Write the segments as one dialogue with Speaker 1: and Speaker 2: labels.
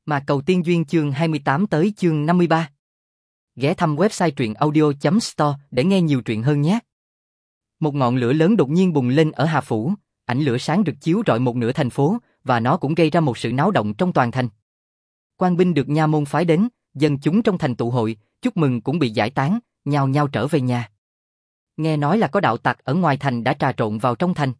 Speaker 1: Mà Cầu Tiên Duyên chương 28 tới chương 53. Ghé thăm website truyệnaudio.store để nghe nhiều truyện hơn nhé. Một ngọn lửa lớn đột nhiên bùng lên ở Hà Phủ, ánh lửa sáng rực chiếu rọi một nửa thành phố, và nó cũng gây ra một sự náo động trong toàn thành. Quan binh được nha môn phái đến, dân chúng trong thành tụ hội, chúc mừng cũng bị giải tán, nhao nhao trở về nhà. Nghe nói là có đạo tặc ở ngoài thành đã trà trộn vào trong thành.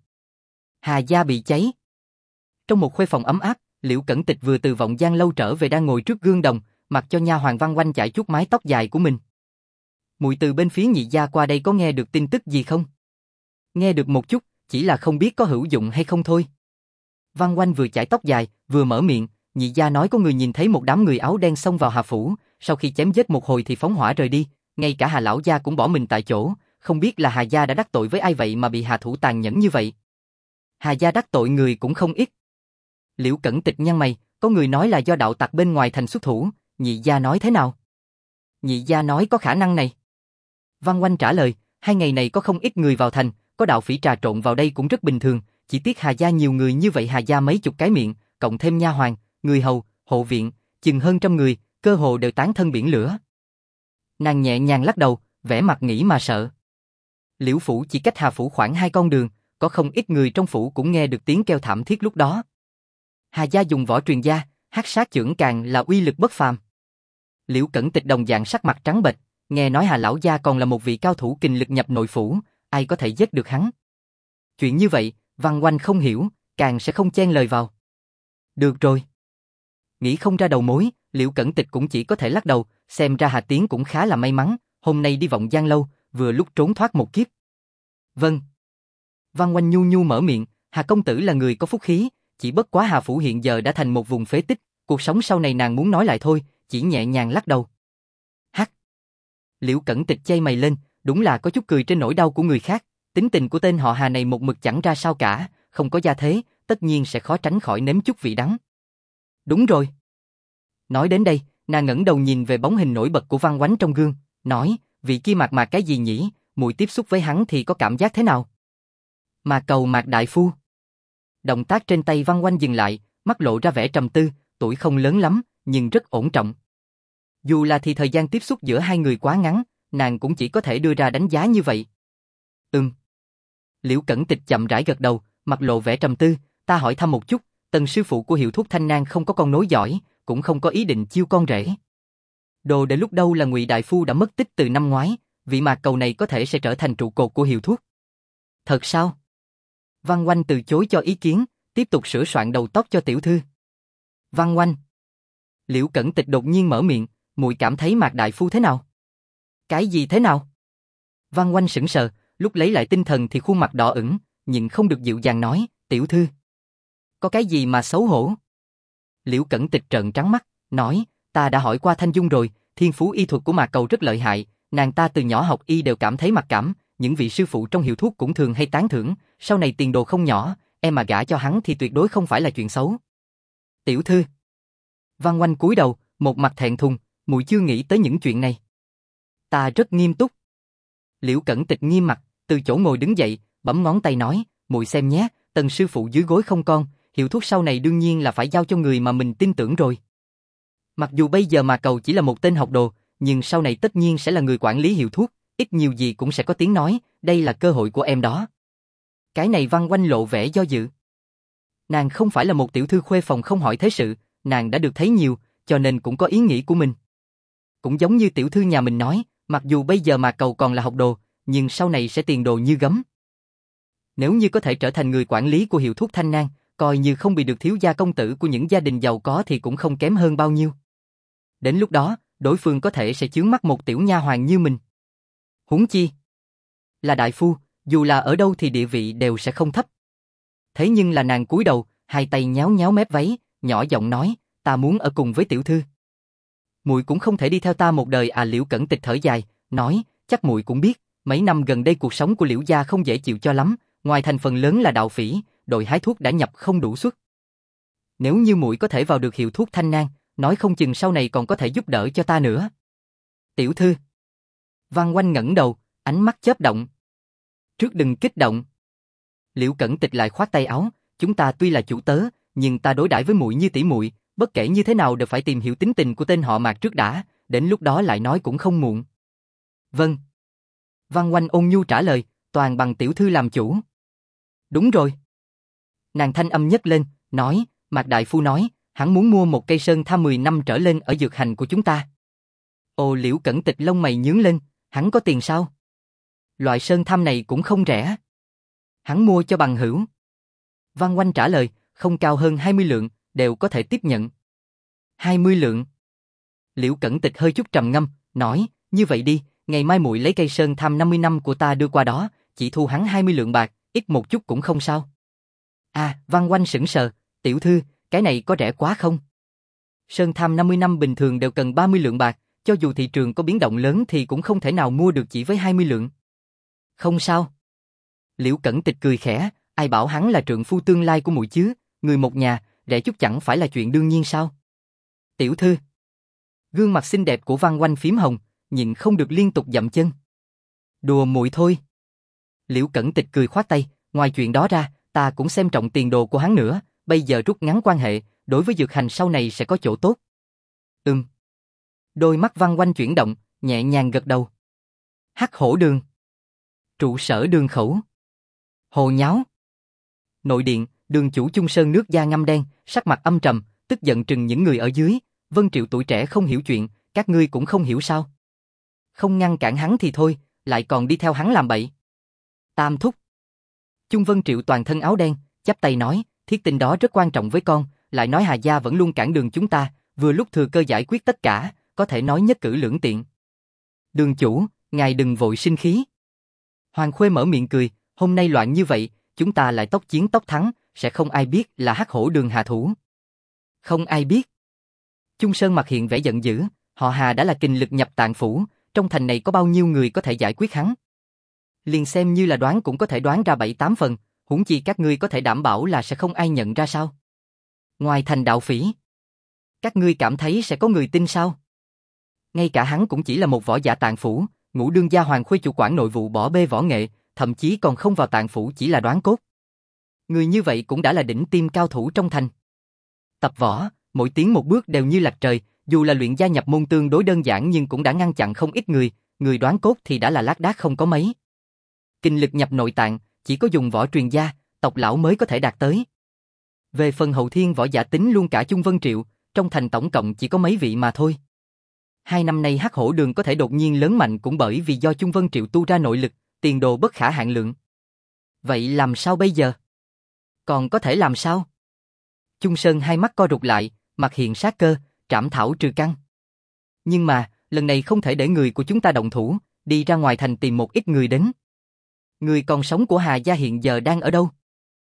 Speaker 1: Hà gia bị cháy. Trong một khuê phòng ấm áp, Liễu Cẩn Tịch vừa từ Vọng Giang lâu trở về đang ngồi trước gương đồng, mặc cho nha hoàn Văn Oanh chải chuốt mái tóc dài của mình. Muội từ bên phía Nhị gia qua đây có nghe được tin tức gì không? Nghe được một chút, chỉ là không biết có hữu dụng hay không thôi. Văn Oanh vừa chải tóc dài, vừa mở miệng, Nhị gia nói có người nhìn thấy một đám người áo đen xông vào Hà Phủ, sau khi chém giết một hồi thì phóng hỏa rời đi, ngay cả Hà lão gia cũng bỏ mình tại chỗ, không biết là Hà gia đã đắc tội với ai vậy mà bị hạ thủ tàn nhẫn như vậy. Hà gia đắc tội người cũng không ít. Liễu Cẩn Tịch nhăn mày, có người nói là do đạo tặc bên ngoài thành xuất thủ, Nhị gia nói thế nào? Nhị gia nói có khả năng này. Văn Oanh trả lời, 2 ngày này có không ít người vào thành, có đạo phỉ trà trộn vào đây cũng rất bình thường, chỉ tiếc Hà gia nhiều người như vậy, Hà gia mấy chục cái miệng, cộng thêm nha hoàn, người hầu, hộ viện, chừng hơn 100 người, cơ hồ đều tán thân biển lửa. Nàng nhẹ nhàng lắc đầu, vẻ mặt nghĩ mà sợ. Liễu phủ chỉ cách Hà phủ khoảng 2 con đường, có không ít người trong phủ cũng nghe được tiếng kêu thảm thiết lúc đó. Hà gia dùng võ truyền gia, hắc sát chưởng càng là uy lực bất phàm. Liễu Cẩn Tịch đồng dạng sắc mặt trắng bệch, nghe nói Hà lão gia còn là một vị cao thủ kình lực nhập nội phủ, ai có thể giết được hắn? Chuyện như vậy, Văn Oanh không hiểu, càng sẽ không chen lời vào. Được rồi. Nghĩ không ra đầu mối, Liễu Cẩn Tịch cũng chỉ có thể lắc đầu, xem ra Hà Tiến cũng khá là may mắn, hôm nay đi Vọng Giang lâu, vừa lúc trốn thoát một kiếp. Vâng. Văn Oanh nhu nhu mở miệng, Hà công tử là người có phúc khí, chỉ bất quá Hà phủ hiện giờ đã thành một vùng phế tích, cuộc sống sau này nàng muốn nói lại thôi, chỉ nhẹ nhàng lắc đầu. Hắc. Liễu Cẩn Tịch chây mày lên, đúng là có chút cười trên nỗi đau của người khác, tính tình của tên họ Hà này một mực chẳng ra sao cả, không có gia thế, tất nhiên sẽ khó tránh khỏi nếm chút vị đắng. Đúng rồi. Nói đến đây, nàng ngẩng đầu nhìn về bóng hình nổi bật của Văn Oánh trong gương, nói, vị kia Mạc cái gì nhỉ, muội tiếp xúc với hắn thì có cảm giác thế nào? Mạc đại phu. Động tác trên tay Văn Oanh dừng lại, mắt lộ ra vẻ trầm tư, tuổi không lớn lắm, nhưng rất ổn trọng. Dù là thì thời gian tiếp xúc giữa hai người quá ngắn, nàng cũng chỉ có thể đưa ra đánh giá như vậy. Liễu Cẩn Tịch chậm rãi gật đầu, mặt lộ vẻ trầm tư, ta hỏi thăm một chút, Tần sư phụ của Hiệu Thuốc Thanh Nang không có con nối giỏi, cũng không có ý định chiêu con rể. Đồ để lúc đâu là Ngụy đại phu đã mất tích từ năm ngoái, vị Mạc Cầu này có thể sẽ trở thành trụ cột của Hiệu Thuốc. Thật sao? Văn Oanh từ chối cho ý kiến, tiếp tục sửa soạn đầu tóc cho tiểu thư. Văn Oanh. Liễu Cẩn Tịch đột nhiên mở miệng, muội cảm thấy Mạc đại phu thế nào? Cái gì thế nào? Văn Oanh sững sờ, lúc lấy lại tinh thần thì khuôn mặt đỏ ửng, nhịn không được dịu dàng nói, tiểu thư. Có cái gì mà xấu hổ? Liễu Cẩn Tịch trợn trắng mắt, nói, ta đã hỏi qua Thanh Dung rồi, thiên phú y thuật của Mạc Cầu rất lợi hại, nàng ta từ nhỏ học y đều cảm thấy mặc cảm, những vị sư phụ trong Hiệu Thuốc cũng thường hay tán thưởng, sau này tiền đồ không nhỏ, em mà gả cho hắn thì tuyệt đối không phải là chuyện xấu. Tiểu thư. Văn Oanh cúi đầu, một mặt thẹn thùng, muội chưa nghĩ tới những chuyện này. Ta rất nghiêm túc. Liễu Cẩn Tịch nghiêm mặt, từ chỗ ngồi đứng dậy, bấm ngón tay nói, muội xem nhé, Tần sư phụ dưới gối không con, Hiệu Thuốc sau này đương nhiên là phải giao cho người mà mình tin tưởng rồi. Mặc dù bây giờ Mạc Cầu chỉ là một tên học đồ, nhưng sau này tất nhiên sẽ là người quản lý Hiệu Thuốc, ít nhiều gì cũng sẽ có tiếng nói, đây là cơ hội của em đó. Cái này Văn Oanh lộ vẻ do dự. Nàng không phải là một tiểu thư khuê phòng không hỏi thế sự, nàng đã được thấy nhiều, cho nên cũng có ý nghĩ của mình. Cũng giống như tiểu thư nhà mình nói, mặc dù bây giờ Mạc Cầu còn là học đồ, nhưng sau này sẽ tiền đồ như gấm. Nếu như có thể trở thành người quản lý của Hiệu Thuốc Thanh Nang, coi như không bị được thiếu gia công tử của những gia đình giàu có thì cũng không kém hơn bao nhiêu. Đến lúc đó, đối phương có thể sẽ chướng mắt một tiểu nha hoàn như mình. Huống chi là đại phu, dù là ở đâu thì địa vị đều sẽ không thấp. Thế nhưng là nàng cúi đầu, hai tay nhéo nhéo mép váy, nhỏ giọng nói, ta muốn ở cùng với tiểu thư. Muội cũng không thể đi theo ta một đời à. Liễu Cẩn Tịch thở dài, nói, chắc muội cũng biết, mấy năm gần đây cuộc sống của Liễu gia không dễ chịu cho lắm, ngoài thành phần lớn là đạo phỉ, đội hái thuốc đã nhập không đủ suất. Nếu như muội có thể vào được Hiệu Thuốc Thanh Nang, nói không chừng sau này còn có thể giúp đỡ cho ta nữa. Tiểu thư. Văn Oanh ngẩng đầu, ánh mắt chớp động. Trước đừng kích động. Liễu Cẩn Tịch lại khoát tay áo, chúng ta tuy là chủ tớ, nhưng ta đối đãi với muội như tỷ muội, Bất kể như thế nào đều phải tìm hiểu tính tình của tên họ Mạc trước đã, đến lúc đó lại nói cũng không muộn. Vâng. Văn Oanh ôn nhu trả lời, toàn bằng tiểu thư làm chủ. Đúng rồi. Nàng thanh âm nhấc lên, nói, Mạc đại phu nói, hắn muốn mua một cây sơn tham 10 năm trở lên ở dược hành của chúng ta. Ồ, Liễu Cẩn Tịch lông mày nhướng lên, hắn có tiền sao? Loại sơn tham này cũng không rẻ. Hắn mua cho bằng hữu. Văn Oanh trả lời, không cao hơn 20 lượng, đều có thể tiếp nhận. 20 lượng. Liễu Cẩn Tịch hơi chút trầm ngâm, nói, như vậy đi, ngày mai muội lấy cây sơn tham 50 năm của ta đưa qua đó, chỉ thu hắn 20 lượng bạc, ít một chút cũng không sao. À, Văn Oanh sững sờ, tiểu thư, cái này có rẻ quá không? Sơn tham 50 năm bình thường đều cần 30 lượng bạc, cho dù thị trường có biến động lớn thì cũng không thể nào mua được chỉ với 20 lượng. Không sao. Liễu Cẩn Tịch cười khẽ, ai bảo hắn là trượng phu tương lai của muội chứ, người một nhà, rẻ chút chẳng phải là chuyện đương nhiên sao? Tiểu thư. Gương mặt xinh đẹp của Văn Oanh phím hồng, nhịn không được liên tục dậm chân. Đùa muội thôi. Liễu Cẩn Tịch cười khoát tay, ngoài chuyện đó ra, ta cũng xem trọng tiền đồ của hắn nữa, bây giờ rút ngắn quan hệ, đối với dược hành sau này sẽ có chỗ tốt. Đôi mắt Văn Oanh chuyển động, nhẹ nhàng gật đầu. Hắc Hổ Đường. Trụ sở Đường khẩu. Hồ nháo. Nội điện, Đường chủ Chung Sơn nước da ngăm đen, sắc mặt âm trầm, tức giận trừng những người ở dưới. Vân Triệu tuổi trẻ không hiểu chuyện, các ngươi cũng không hiểu sao? Không ngăn cản hắn thì thôi, lại còn đi theo hắn làm bậy. Tam thúc. Chung Vân Triệu toàn thân áo đen, chắp tay nói, thiết tinh đó rất quan trọng với con, lại nói Hà gia vẫn luôn cản đường chúng ta, vừa lúc thừa cơ giải quyết tất cả, có thể nói nhất cử lưỡng tiện. Đường chủ, ngài đừng vội sinh khí. Hoàng Khuê mở miệng cười, hôm nay loạn như vậy, chúng ta lại tốc chiến tốc thắng, sẽ không ai biết là Hắc Hổ Đường hạ thủ. Không ai biết. Chung Sơn mặt hiện vẻ giận dữ, họ Hà đã là kình lực nhập tạng phủ, trong thành này có bao nhiêu người có thể giải quyết hắn. Liền xem như là đoán cũng có thể đoán ra 7-8 phần, huống chi các ngươi có thể đảm bảo là sẽ không ai nhận ra sao? Ngoài thành đạo phỉ, các ngươi cảm thấy sẽ có người tin sao? Ngay cả hắn cũng chỉ là một võ giả tạng phủ, Ngũ đương gia Hoàng Khuê chủ quản nội vụ bỏ bê võ nghệ, thậm chí còn không vào tạng phủ chỉ là đoán cốt. Người như vậy cũng đã là đỉnh tiêm cao thủ trong thành. Tập võ, mỗi tiến một bước đều như lạch trời, dù là luyện gia nhập môn tương đối đơn giản nhưng cũng đã ngăn chặn không ít người, người đoán cốt thì đã là lác đác không có mấy. Kinh lực nhập nội tạng, chỉ có dùng võ truyền gia, tộc lão mới có thể đạt tới. Về phần hậu thiên võ giả tính luôn cả Chung Vân Triệu, trong thành tổng cộng chỉ có mấy vị mà thôi. 2 năm nay Hắc Hổ Đường có thể đột nhiên lớn mạnh cũng bởi vì do Chung Vân Triệu tu ra nội lực, tiền đồ bất khả hạn lượng. Vậy làm sao bây giờ? Còn có thể làm sao? Chung Sơn hai mắt co rụt lại, mặt hiện sát cơ, trảm thảo trừ căn. Nhưng mà, lần này không thể để người của chúng ta động thủ, đi ra ngoài thành tìm một ít người đến. Người còn sống của Hà gia hiện giờ đang ở đâu?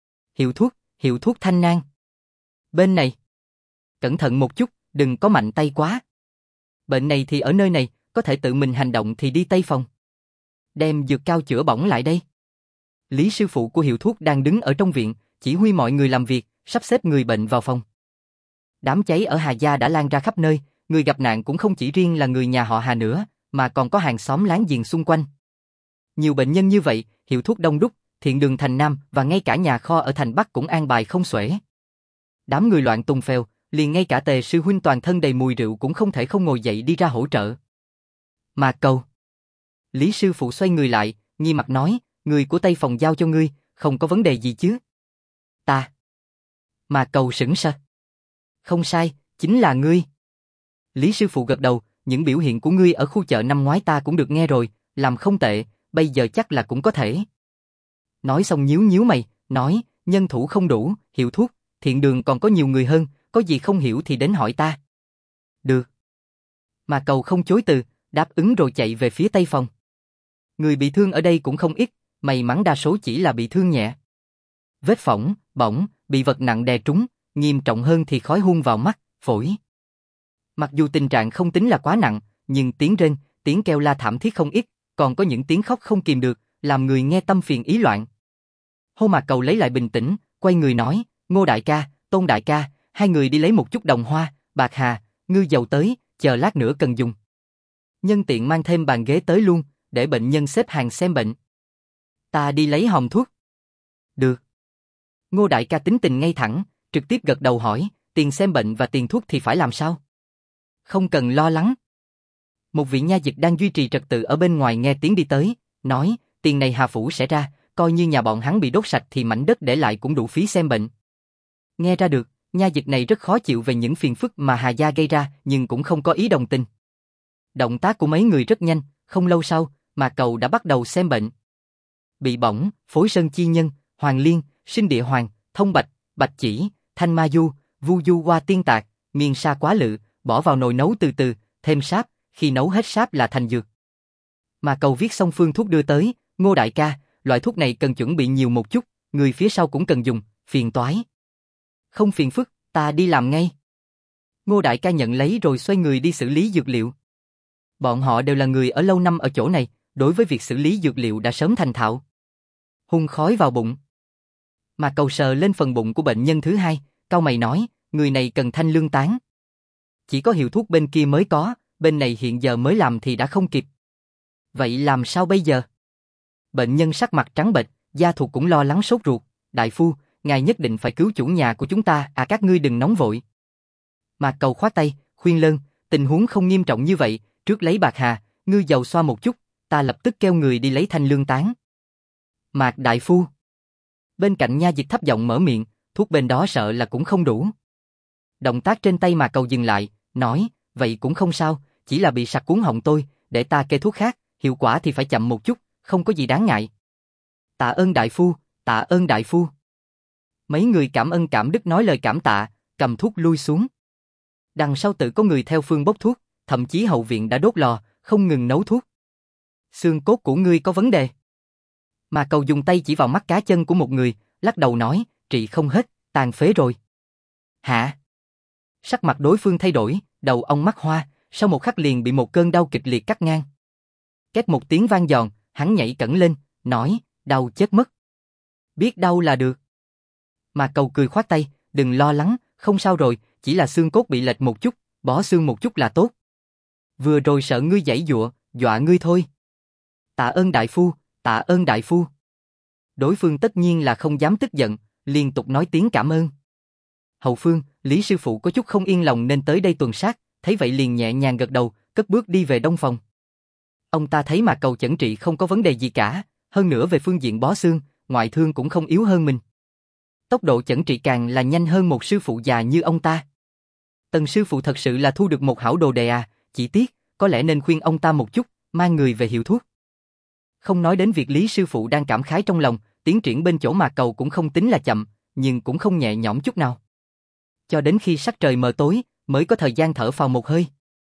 Speaker 1: Hiệu thuốc Thanh Nang. Bên này. Cẩn thận một chút, đừng có mạnh tay quá. Bệnh này thì ở nơi này, có thể tự mình hành động thì đi Tây Phòng. Đem dược cao chữa bỏng lại đây. Lý sư phụ của Hiệu thuốc đang đứng ở trong viện, chỉ huy mọi người làm việc, sắp xếp người bệnh vào phòng. Đám cháy ở Hà gia đã lan ra khắp nơi, người gặp nạn cũng không chỉ riêng là người nhà họ Hà nữa, mà còn có hàng xóm láng giềng xung quanh. Nhiều bệnh nhân như vậy, Hiệu thuốc đông đúc, Thiện Đường thành Nam và ngay cả nhà kho ở thành Bắc cũng an bài không xuể. Đám người loạn tung phèo, liền ngay cả Tề sư huynh toàn thân đầy mùi rượu cũng không thể không ngồi dậy đi ra hỗ trợ. Mà Cầu. Lý sư phụ xoay người lại, nghi mặt nói, người của Tây Phòng giao cho ngươi, không có vấn đề gì chứ? Ta. Mà Cầu sững sờ. Không sai, chính là ngươi. Lý sư phụ gật đầu, những biểu hiện của ngươi ở khu chợ năm ngoái ta cũng được nghe rồi, làm không tệ, bây giờ chắc là cũng có thể. Nói xong nhíu nhíu mày, nói, nhân thủ không đủ, Hiệu thuốc, Thiện Đường còn có nhiều người hơn, có gì không hiểu thì đến hỏi ta. Được. Mà Cầu không chối từ, đáp ứng rồi chạy về phía Tây Phòng. Người bị thương ở đây cũng không ít, may mắn đa số chỉ là bị thương nhẹ. Vết phỏng, bỏng, bị vật nặng đè trúng, nghiêm trọng hơn thì khói hun vào mắt, phổi. Mặc dù tình trạng không tính là quá nặng, nhưng tiếng rên, tiếng kêu la thảm thiết không ít, còn có những tiếng khóc không kìm được, làm người nghe tâm phiền ý loạn. Hô Mạc Cầu lấy lại bình tĩnh, quay người nói, Ngô đại ca, Tôn đại ca, hai người đi lấy một chút đồng hoa, bạc hà, ngư dầu tới, chờ lát nữa cần dùng. Nhân tiện mang thêm bàn ghế tới luôn, để bệnh nhân xếp hàng xem bệnh. Ta đi lấy hòm thuốc. Được. Ngô đại ca tính tình ngay thẳng, trực tiếp gật đầu hỏi, tiền xem bệnh và tiền thuốc thì phải làm sao? Không cần lo lắng. Một vị nha dịch đang duy trì trật tự ở bên ngoài nghe tiếng đi tới, nói, tiền này Hà Phủ sẽ ra, coi như nhà bọn hắn bị đốt sạch thì mảnh đất để lại cũng đủ phí xem bệnh. Nghe ra được, nha dịch này rất khó chịu về những phiền phức mà Hà gia gây ra, nhưng cũng không có ý đồng tình. Động tác của mấy người rất nhanh, không lâu sau, Mạc Cầu đã bắt đầu xem bệnh. Bị bỏng, phối sơn chi nhân, hoàng liên, sinh địa hoàng, thông bạch, bạch chỉ, thanh ma du, vu du hoa tiên tạc, miên sa quá lự, bỏ vào nồi nấu từ từ, thêm sáp, khi nấu hết sáp là thành dược. Mạc Cầu viết xong phương thuốc đưa tới, Ngô đại ca, loại thuốc này cần chuẩn bị nhiều một chút, người phía sau cũng cần dùng, phiền toái. Không phiền phức, ta đi làm ngay. Ngô đại ca nhận lấy rồi xoay người đi xử lý dược liệu. Bọn họ đều là người ở lâu năm ở chỗ này, đối với việc xử lý dược liệu đã sớm thành thạo. Hun khói vào bụng. Mạc Cầu sờ lên phần bụng của bệnh nhân thứ hai, cau mày nói, người này cần thanh lương tán. Chỉ có hiệu thuốc bên kia mới có, bên này hiện giờ mới làm thì đã không kịp. Vậy làm sao bây giờ? Bệnh nhân sắc mặt trắng bệch, gia thuộc cũng lo lắng sốt ruột. Đại phu, ngài nhất định phải cứu chủ nhà của chúng ta, các ngươi đừng nóng vội. Mạc Cầu khoát tay, khuyên lơn, tình huống không nghiêm trọng như vậy, trước lấy bạc hà, ngươi dầu xoa một chút, ta lập tức kêu người đi lấy thanh lương tán. Mạc đại phu. Bên cạnh nha dịch thấp giọng mở miệng, thuốc bên đó sợ là cũng không đủ. Động tác trên tay Mạc Cầu dừng lại, nói, vậy cũng không sao, chỉ là bị sặc cuốn họng tôi, để ta kê thuốc khác, hiệu quả thì phải chậm một chút, không có gì đáng ngại. Tạ ơn đại phu, tạ ơn đại phu. Mấy người cảm ơn cảm đức nói lời cảm tạ, cầm thuốc lui xuống. Đằng sau tự có người theo phương bốc thuốc, thậm chí hậu viện đã đốt lò, không ngừng nấu thuốc. Xương cốt của ngươi có vấn đề. Mà Cầu dùng tay chỉ vào mắt cá chân của một người, lắc đầu nói, trị không hết, tàn phế rồi. Hả? Sắc mặt đối phương thay đổi, đầu ông mắt hoa, sau một khắc liền bị một cơn đau kịch liệt cắt ngang. Két một tiếng vang giòn, hắn nhảy cẫng lên, nói, đau chết mất. Biết đau là được. Mà Cầu cười khoát tay, đừng lo lắng, không sao rồi, chỉ là xương cốt bị lệch một chút, bỏ xương một chút là tốt. Vừa rồi sợ ngươi giãy giụa, dọa ngươi thôi. Tạ ơn đại phu, tạ ơn đại phu. Đối phương tất nhiên là không dám tức giận, liên tục nói tiếng cảm ơn. Hậu phương, Lý sư phụ có chút không yên lòng nên tới đây tuần sát, thấy vậy liền nhẹ nhàng gật đầu, cất bước đi về đông phòng. Ông ta thấy Mạc Cầu chẩn trị không có vấn đề gì cả, hơn nữa về phương diện bó xương, ngoại thương cũng không yếu hơn mình. Tốc độ chẩn trị càng là nhanh hơn một sư phụ già như ông ta. Tần sư phụ thật sự là thu được một hảo đồ đề à, chỉ tiếc, có lẽ nên khuyên ông ta một chút, mang người về hiệu thuốc. Không nói đến việc Lý sư phụ đang cảm khái trong lòng, tiến triển bên chỗ Mạc Cầu cũng không tính là chậm, nhưng cũng không nhẹ nhõm chút nào. Cho đến khi sắc trời mờ tối, mới có thời gian thở phào một hơi.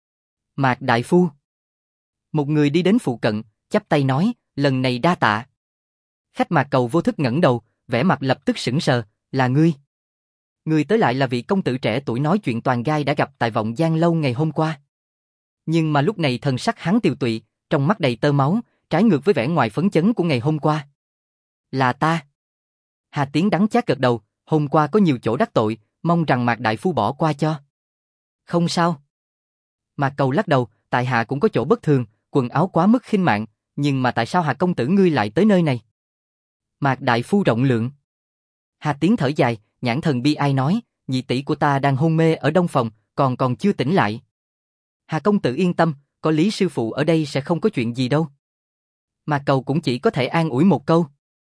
Speaker 1: Mạc đại phu. Một người đi đến phụ cận, chắp tay nói, lần này đa tạ. Khách Mạc Cầu vô thức ngẩng đầu, vẻ mặt lập tức sững sờ, là ngươi. Người tới lại là vị công tử trẻ tuổi nói chuyện toàn gai đã gặp tại Vọng Giang lâu ngày hôm qua. Nhưng mà lúc này thần sắc hắn tiều tụy, trong mắt đầy tơ máu, trái ngược với vẻ ngoài phấn chấn của ngày hôm qua. Là ta. Hà Tiến đắng chát gật đầu, hôm qua có nhiều chỗ đắc tội, mong rằng Mạc đại phu bỏ qua cho. Không sao. Mạc Cầu lắc đầu, tại hạ cũng có chỗ bất thường, quần áo quá mức khinh mạn, nhưng mà tại sao Hà công tử ngươi lại tới nơi này? Mạc đại phu rộng lượng. Hà Tiến thở dài, nhãn thần bi ai nói, nhị tỷ của ta đang hôn mê ở đông phòng, còn chưa tỉnh lại. Hà công tử yên tâm, có Lý sư phụ ở đây sẽ không có chuyện gì đâu. Mạc Cầu cũng chỉ có thể an ủi một câu.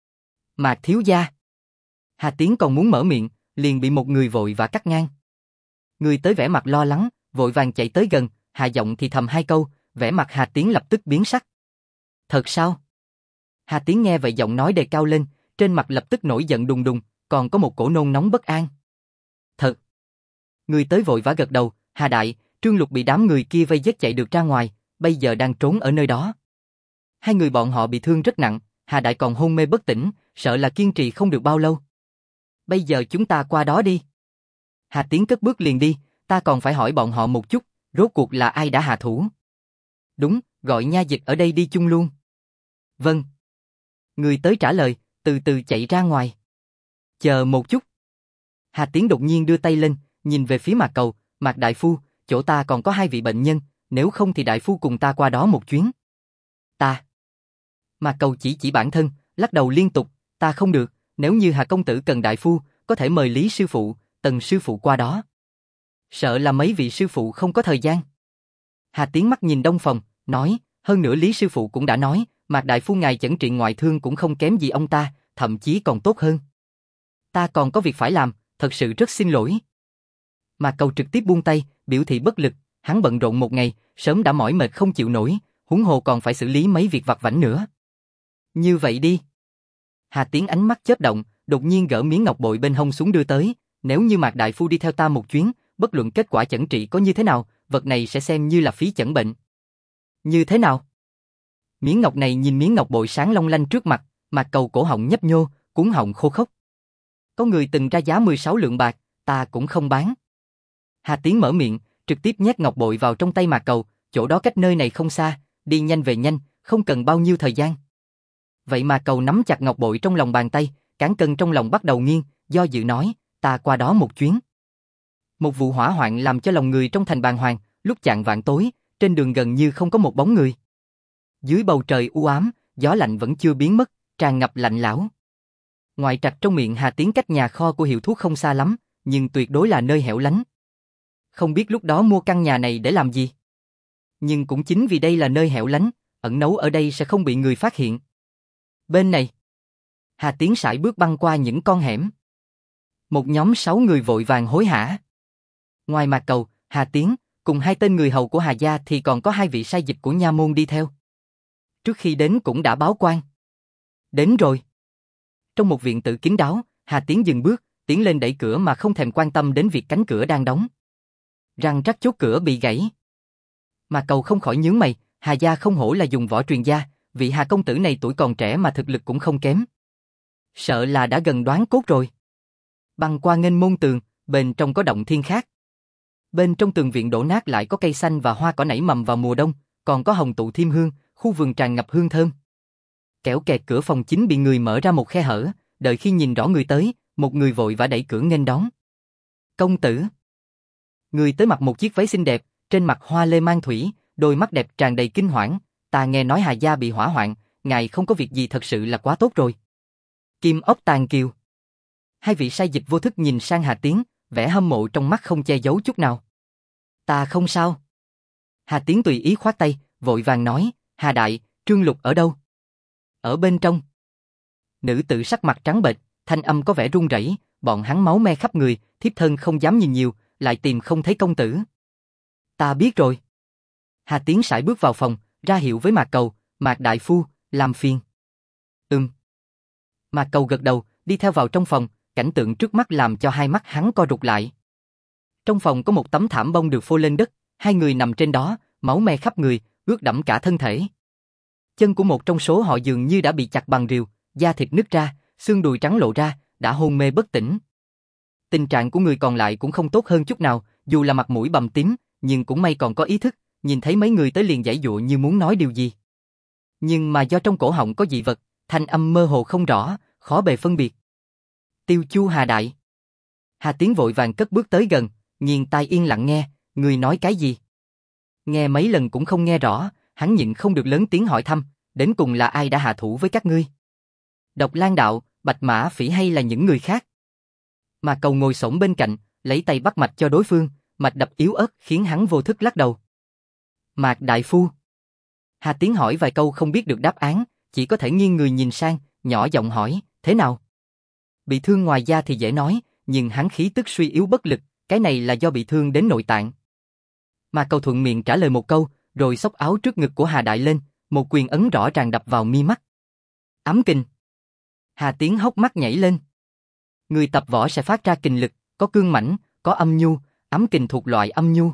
Speaker 1: Mạc thiếu gia. Hà Tiến còn muốn mở miệng, liền bị một người vội vã cắt ngang. Người tới vẻ mặt lo lắng, vội vàng chạy tới gần, hạ giọng thì thầm hai câu, vẻ mặt Hà Tiến lập tức biến sắc. Thật sao? Hà Tiến nghe vậy giọng nói đề cao lên, trên mặt lập tức nổi giận đùng đùng, còn có một cổ nôn nóng bất an. Thật. Người tới vội vã gật đầu, Hà đại, Trương Lục bị đám người kia vây giết chạy được ra ngoài, bây giờ đang trốn ở nơi đó. Hai người bọn họ bị thương rất nặng, Hà đại còn hôn mê bất tỉnh, sợ là kiên trì không được bao lâu. Bây giờ chúng ta qua đó đi. Hà Tiến cất bước liền đi, ta còn phải hỏi bọn họ một chút, rốt cuộc là ai đã hạ thủ. Đúng, gọi nha dịch ở đây đi chung luôn. Vâng. Người tới trả lời, từ từ chạy ra ngoài. Chờ một chút. Hà Tiến đột nhiên đưa tay lên, nhìn về phía Mạc Cầu, Mạc đại phu, chỗ ta còn có hai vị bệnh nhân, nếu không thì đại phu cùng ta qua đó một chuyến. Ta. Mạc Cầu chỉ bản thân, lắc đầu liên tục, ta không được, nếu như Hà công tử cần đại phu, có thể mời Lý sư phụ, Tần sư phụ qua đó. Sợ là mấy vị sư phụ không có thời gian. Hà Tiến mắt nhìn Đông Phòng, nói, hơn nữa Lý sư phụ cũng đã nói, Mạc đại phu ngài chẩn trị ngoại thương cũng không kém gì ông ta, thậm chí còn tốt hơn. Ta còn có việc phải làm, thật sự rất xin lỗi. Mạc Cầu trực tiếp buông tay, biểu thị bất lực, hắn bận rộn một ngày, sớm đã mỏi mệt không chịu nổi, huống hồ còn phải xử lý mấy việc vặt vãnh nữa. Như vậy đi. Hà Tiến ánh mắt chớp động, đột nhiên gỡ miếng ngọc bội bên hông xuống đưa tới, nếu như Mạc đại phu đi theo ta một chuyến, bất luận kết quả chẩn trị có như thế nào, vật này sẽ xem như là phí chẩn bệnh. Như thế nào? Miếng ngọc này nhìn miếng ngọc bội sáng long lanh trước mặt, Mạc Cầu cổ họng nhấp nhô, cuống họng khô khốc. Có người từng ra giá 16 lượng bạc, ta cũng không bán. Hà Tiến mở miệng, trực tiếp nhét ngọc bội vào trong tay Mạc Cầu, chỗ đó cách nơi này không xa, đi nhanh về nhanh, không cần bao nhiêu thời gian. Vậy Mạc Cầu nắm chặt ngọc bội trong lòng bàn tay, cán cân trong lòng bắt đầu nghiêng, do dự nói, ta qua đó một chuyến. Một vụ hỏa hoạn làm cho lòng người trong thành bàng hoàng, lúc chạng vạng tối, trên đường gần như không có một bóng người. Dưới bầu trời u ám, gió lạnh vẫn chưa biến mất, tràn ngập lạnh lẽo. Ngoại trạch trong miệng Hà Tiến cách nhà kho của hiệu thuốc không xa lắm, nhưng tuyệt đối là nơi hẻo lánh. Không biết lúc đó mua căn nhà này để làm gì. Nhưng cũng chính vì đây là nơi hẻo lánh, ẩn nấu ở đây sẽ không bị người phát hiện. Bên này, Hà Tiến sải bước băng qua những con hẻm. Một nhóm 6 người vội vàng hối hả. Ngoài Mạc Cầu, Hà Tiến, cùng 2 tên người hầu của Hà gia thì còn có 2 vị sai dịch của nha môn đi theo. Trước khi đến cũng đã báo quan. Đến rồi. Trong một viện tử kín đáo, Hà Tiến dừng bước, tiến lên đẩy cửa mà không thèm quan tâm đến việc cánh cửa đang đóng. Răng rắc chốt cửa bị gãy. Mạc Cầu không khỏi nhướng mày, Hà gia không hổ là dùng võ truyền gia, vị Hà công tử này tuổi còn trẻ mà thực lực cũng không kém. Sợ là đã gần đoán cốt rồi. Băng qua nghênh môn tường, bên trong có động thiên khác. Bên trong tường viện đổ nát lại có cây xanh và hoa cỏ nảy mầm vào mùa đông, còn có hồng tụ thiêm hương, khu vườn tràn ngập hương thơm. Kẻo kẹt cửa phòng chính bị người mở ra một khe hở, đợi khi nhìn rõ người tới, một người vội vã đẩy cửa nghênh đón. Công tử. Người tới mặc một chiếc váy xinh đẹp, trên mặt hoa lê mang thủy, đôi mắt đẹp tràn đầy kinh hoảng. Ta nghe nói Hà gia bị hỏa hoạn, ngài không có việc gì thật sự là quá tốt rồi. Kim ốc tàn kiều. 2 vị sai dịch vô thức nhìn sang Hà Tiến, vẻ hâm mộ trong mắt không che giấu chút nào. Ta không sao. Hà Tiến tùy ý khoát tay, vội vàng nói, Hà đại, Trương Lục ở đâu? Ở bên trong. Nữ tử sắc mặt trắng bệch, thanh âm có vẻ run rẩy, bọn hắn máu me khắp người, thiếp thân không dám nhìn nhiều, lại tìm không thấy công tử. Ta biết rồi. Hà Tiến sải bước vào phòng, ra hiệu với Mạc Cầu, Mạc đại phu, làm phiền. Mạc Cầu gật đầu, đi theo vào trong phòng, cảnh tượng trước mắt làm cho hai mắt hắn co rụt lại. Trong phòng có một tấm thảm bông được phô lên đất, 2 người nằm trên đó, máu me khắp người, ướt đẫm cả thân thể. Chân của một trong số họ dường như đã bị chặt bằng rìu, da thịt nứt ra, xương đùi trắng lộ ra, đã hôn mê bất tỉnh. Tình trạng của người còn lại cũng không tốt hơn chút nào, dù là mặt mũi bầm tím, nhưng cũng may còn có ý thức, nhìn thấy mấy người tới liền giãy giụa như muốn nói điều gì. Nhưng mà do trong cổ họng có dị vật, thanh âm mơ hồ không rõ, khó bề phân biệt. Tiêu Chu Hà đại. Hà Tiến vội vàng cất bước tới gần, nghiêng tai yên lặng nghe, người nói cái gì? Nghe mấy lần cũng không nghe rõ, hắn nhịn không được lớn tiếng hỏi thăm, đến cùng là ai đã hạ thủ với các ngươi? Độc Lang đạo, Bạch Mã Phỉ hay là những người khác? Mà Cầu ngồi xổm bên cạnh, lấy tay bắt mạch cho đối phương, mạch đập yếu ớt khiến hắn vô thức lắc đầu. Mạc đại phu. Hà Tiến hỏi vài câu không biết được đáp án, chỉ có thể nghiêng người nhìn sang, nhỏ giọng hỏi, thế nào? Bị thương ngoài da thì dễ nói, nhưng hắn khí tức suy yếu bất lực, cái này là do bị thương đến nội tạng. Mà Cầu thuận miệng trả lời một câu, rồi xốc áo trước ngực của Hà Đại lên, một quyền ấn rõ ràng đập vào mi mắt. Ám kình. Hà Tiến hốc mắt nhảy lên. Người tập võ sẽ phát ra kình lực, có cương mãnh, có âm nhu, ám kình thuộc loại âm nhu.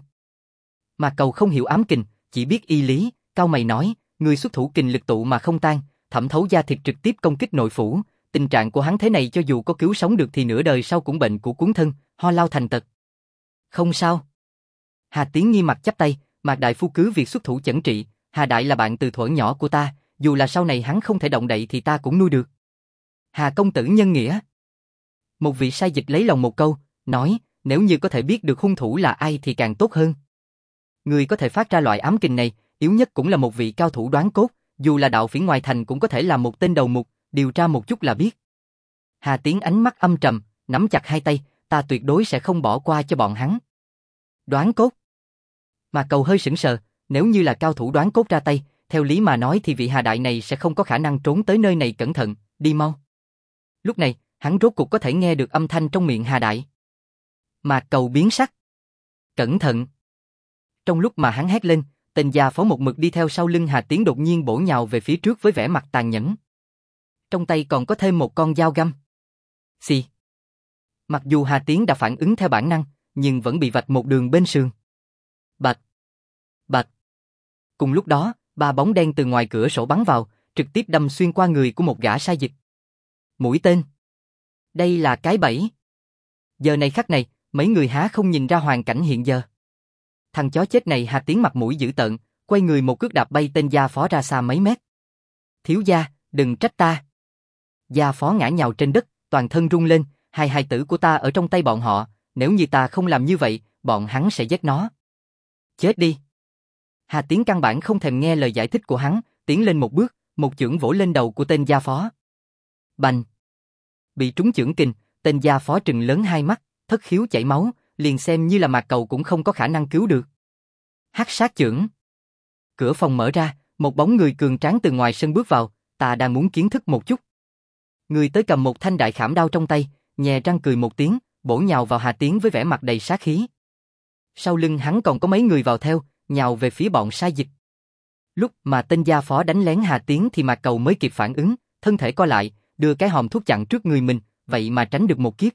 Speaker 1: Mà Cầu không hiểu ám kình, chỉ biết y lý, cau mày nói, người xuất thủ kình lực tụ mà không tan, thẩm thấu da thịt trực tiếp công kích nội phủ. Tình trạng của hắn thế này cho dù có cứu sống được thì nửa đời sau cũng bệnh của cuốn thân, ho lao thành tật. Không sao. Hà Tiến nghiêm mặt chắp tay, Mạc đại phu cứ việc xuất thủ chẩn trị, Hà đại là bạn từ thuở nhỏ của ta, dù là sau này hắn không thể động đậy thì ta cũng nuôi được. Hà công tử nhân nghĩa. Một vị sai dịch lấy lòng một câu, nói, nếu như có thể biết được hung thủ là ai thì càng tốt hơn. Người có thể phát ra loại ám kình này, yếu nhất cũng là một vị cao thủ đoán cốt, dù là đạo phỉ ngoài thành cũng có thể là một tên đầu mục, điều tra một chút là biết. Hà Tiến ánh mắt âm trầm, nắm chặt hai tay, ta tuyệt đối sẽ không bỏ qua cho bọn hắn. Đoán cốt. Mà Cầu hơi sững sờ, nếu như là cao thủ đoán cốt ra tay, theo lý mà nói thì vị Hà Đại này sẽ không có khả năng trốn tới nơi này. Cẩn thận, đi mau. Lúc này, hắn rốt cuộc có thể nghe được âm thanh trong miệng Hà Đại. Mà Cầu biến sắc. Cẩn thận. Trong lúc mà hắn hét lên, tên gia phó một mực đi theo sau lưng Hà Tiến đột nhiên bổ nhào về phía trước với vẻ mặt tàn nhẫn. Trong tay còn có thêm một con dao găm. Xì. Mặc dù Hà Tiến đã phản ứng theo bản năng, nhưng vẫn bị vạch một đường bên sườn. Bạch. Bạch. Cùng lúc đó, ba bóng đen từ ngoài cửa sổ bắn vào, trực tiếp đâm xuyên qua người của một gã sai dịch. Mũi tên. Đây là cái bẫy. Giờ này khắc này, mấy người há không nhìn ra hoàn cảnh hiện giờ. Thằng chó chết này Hà Tiến mặt mũi dữ tợn, quay người một cước đạp bay tên gia phó ra xa mấy mét. Thiếu gia, đừng trách ta. Gia phó ngã nhào trên đất, toàn thân rung lên, hai hài tử của ta ở trong tay bọn họ, nếu như ta không làm như vậy, bọn hắn sẽ giết nó. Chết đi. Hà Tiến căn bản không thèm nghe lời giải thích của hắn, tiến lên một bước, một chưởng vỗ lên đầu của tên gia phó. Bành. Bị trúng chưởng kình, tên gia phó trừng lớn hai mắt, thất khiếu chảy máu, liền xem như là Mạc Cầu cũng không có khả năng cứu được. Hắc sát chưởng. Cửa phòng mở ra, một bóng người cường tráng từ ngoài sân bước vào, ta đang muốn kiến thức một chút. Người tới cầm một thanh đại khảm đao trong tay, nhè răng cười một tiếng, bổ nhào vào Hà Tiến với vẻ mặt đầy sát khí. Sau lưng hắn còn có mấy người vào theo, nhào về phía bọn sai dịch. Lúc mà tên gia phó đánh lén Hà Tiến thì Mạc Cầu mới kịp phản ứng, thân thể co lại, đưa cái hòm thuốc chặn trước người mình, vậy mà tránh được một kiếp.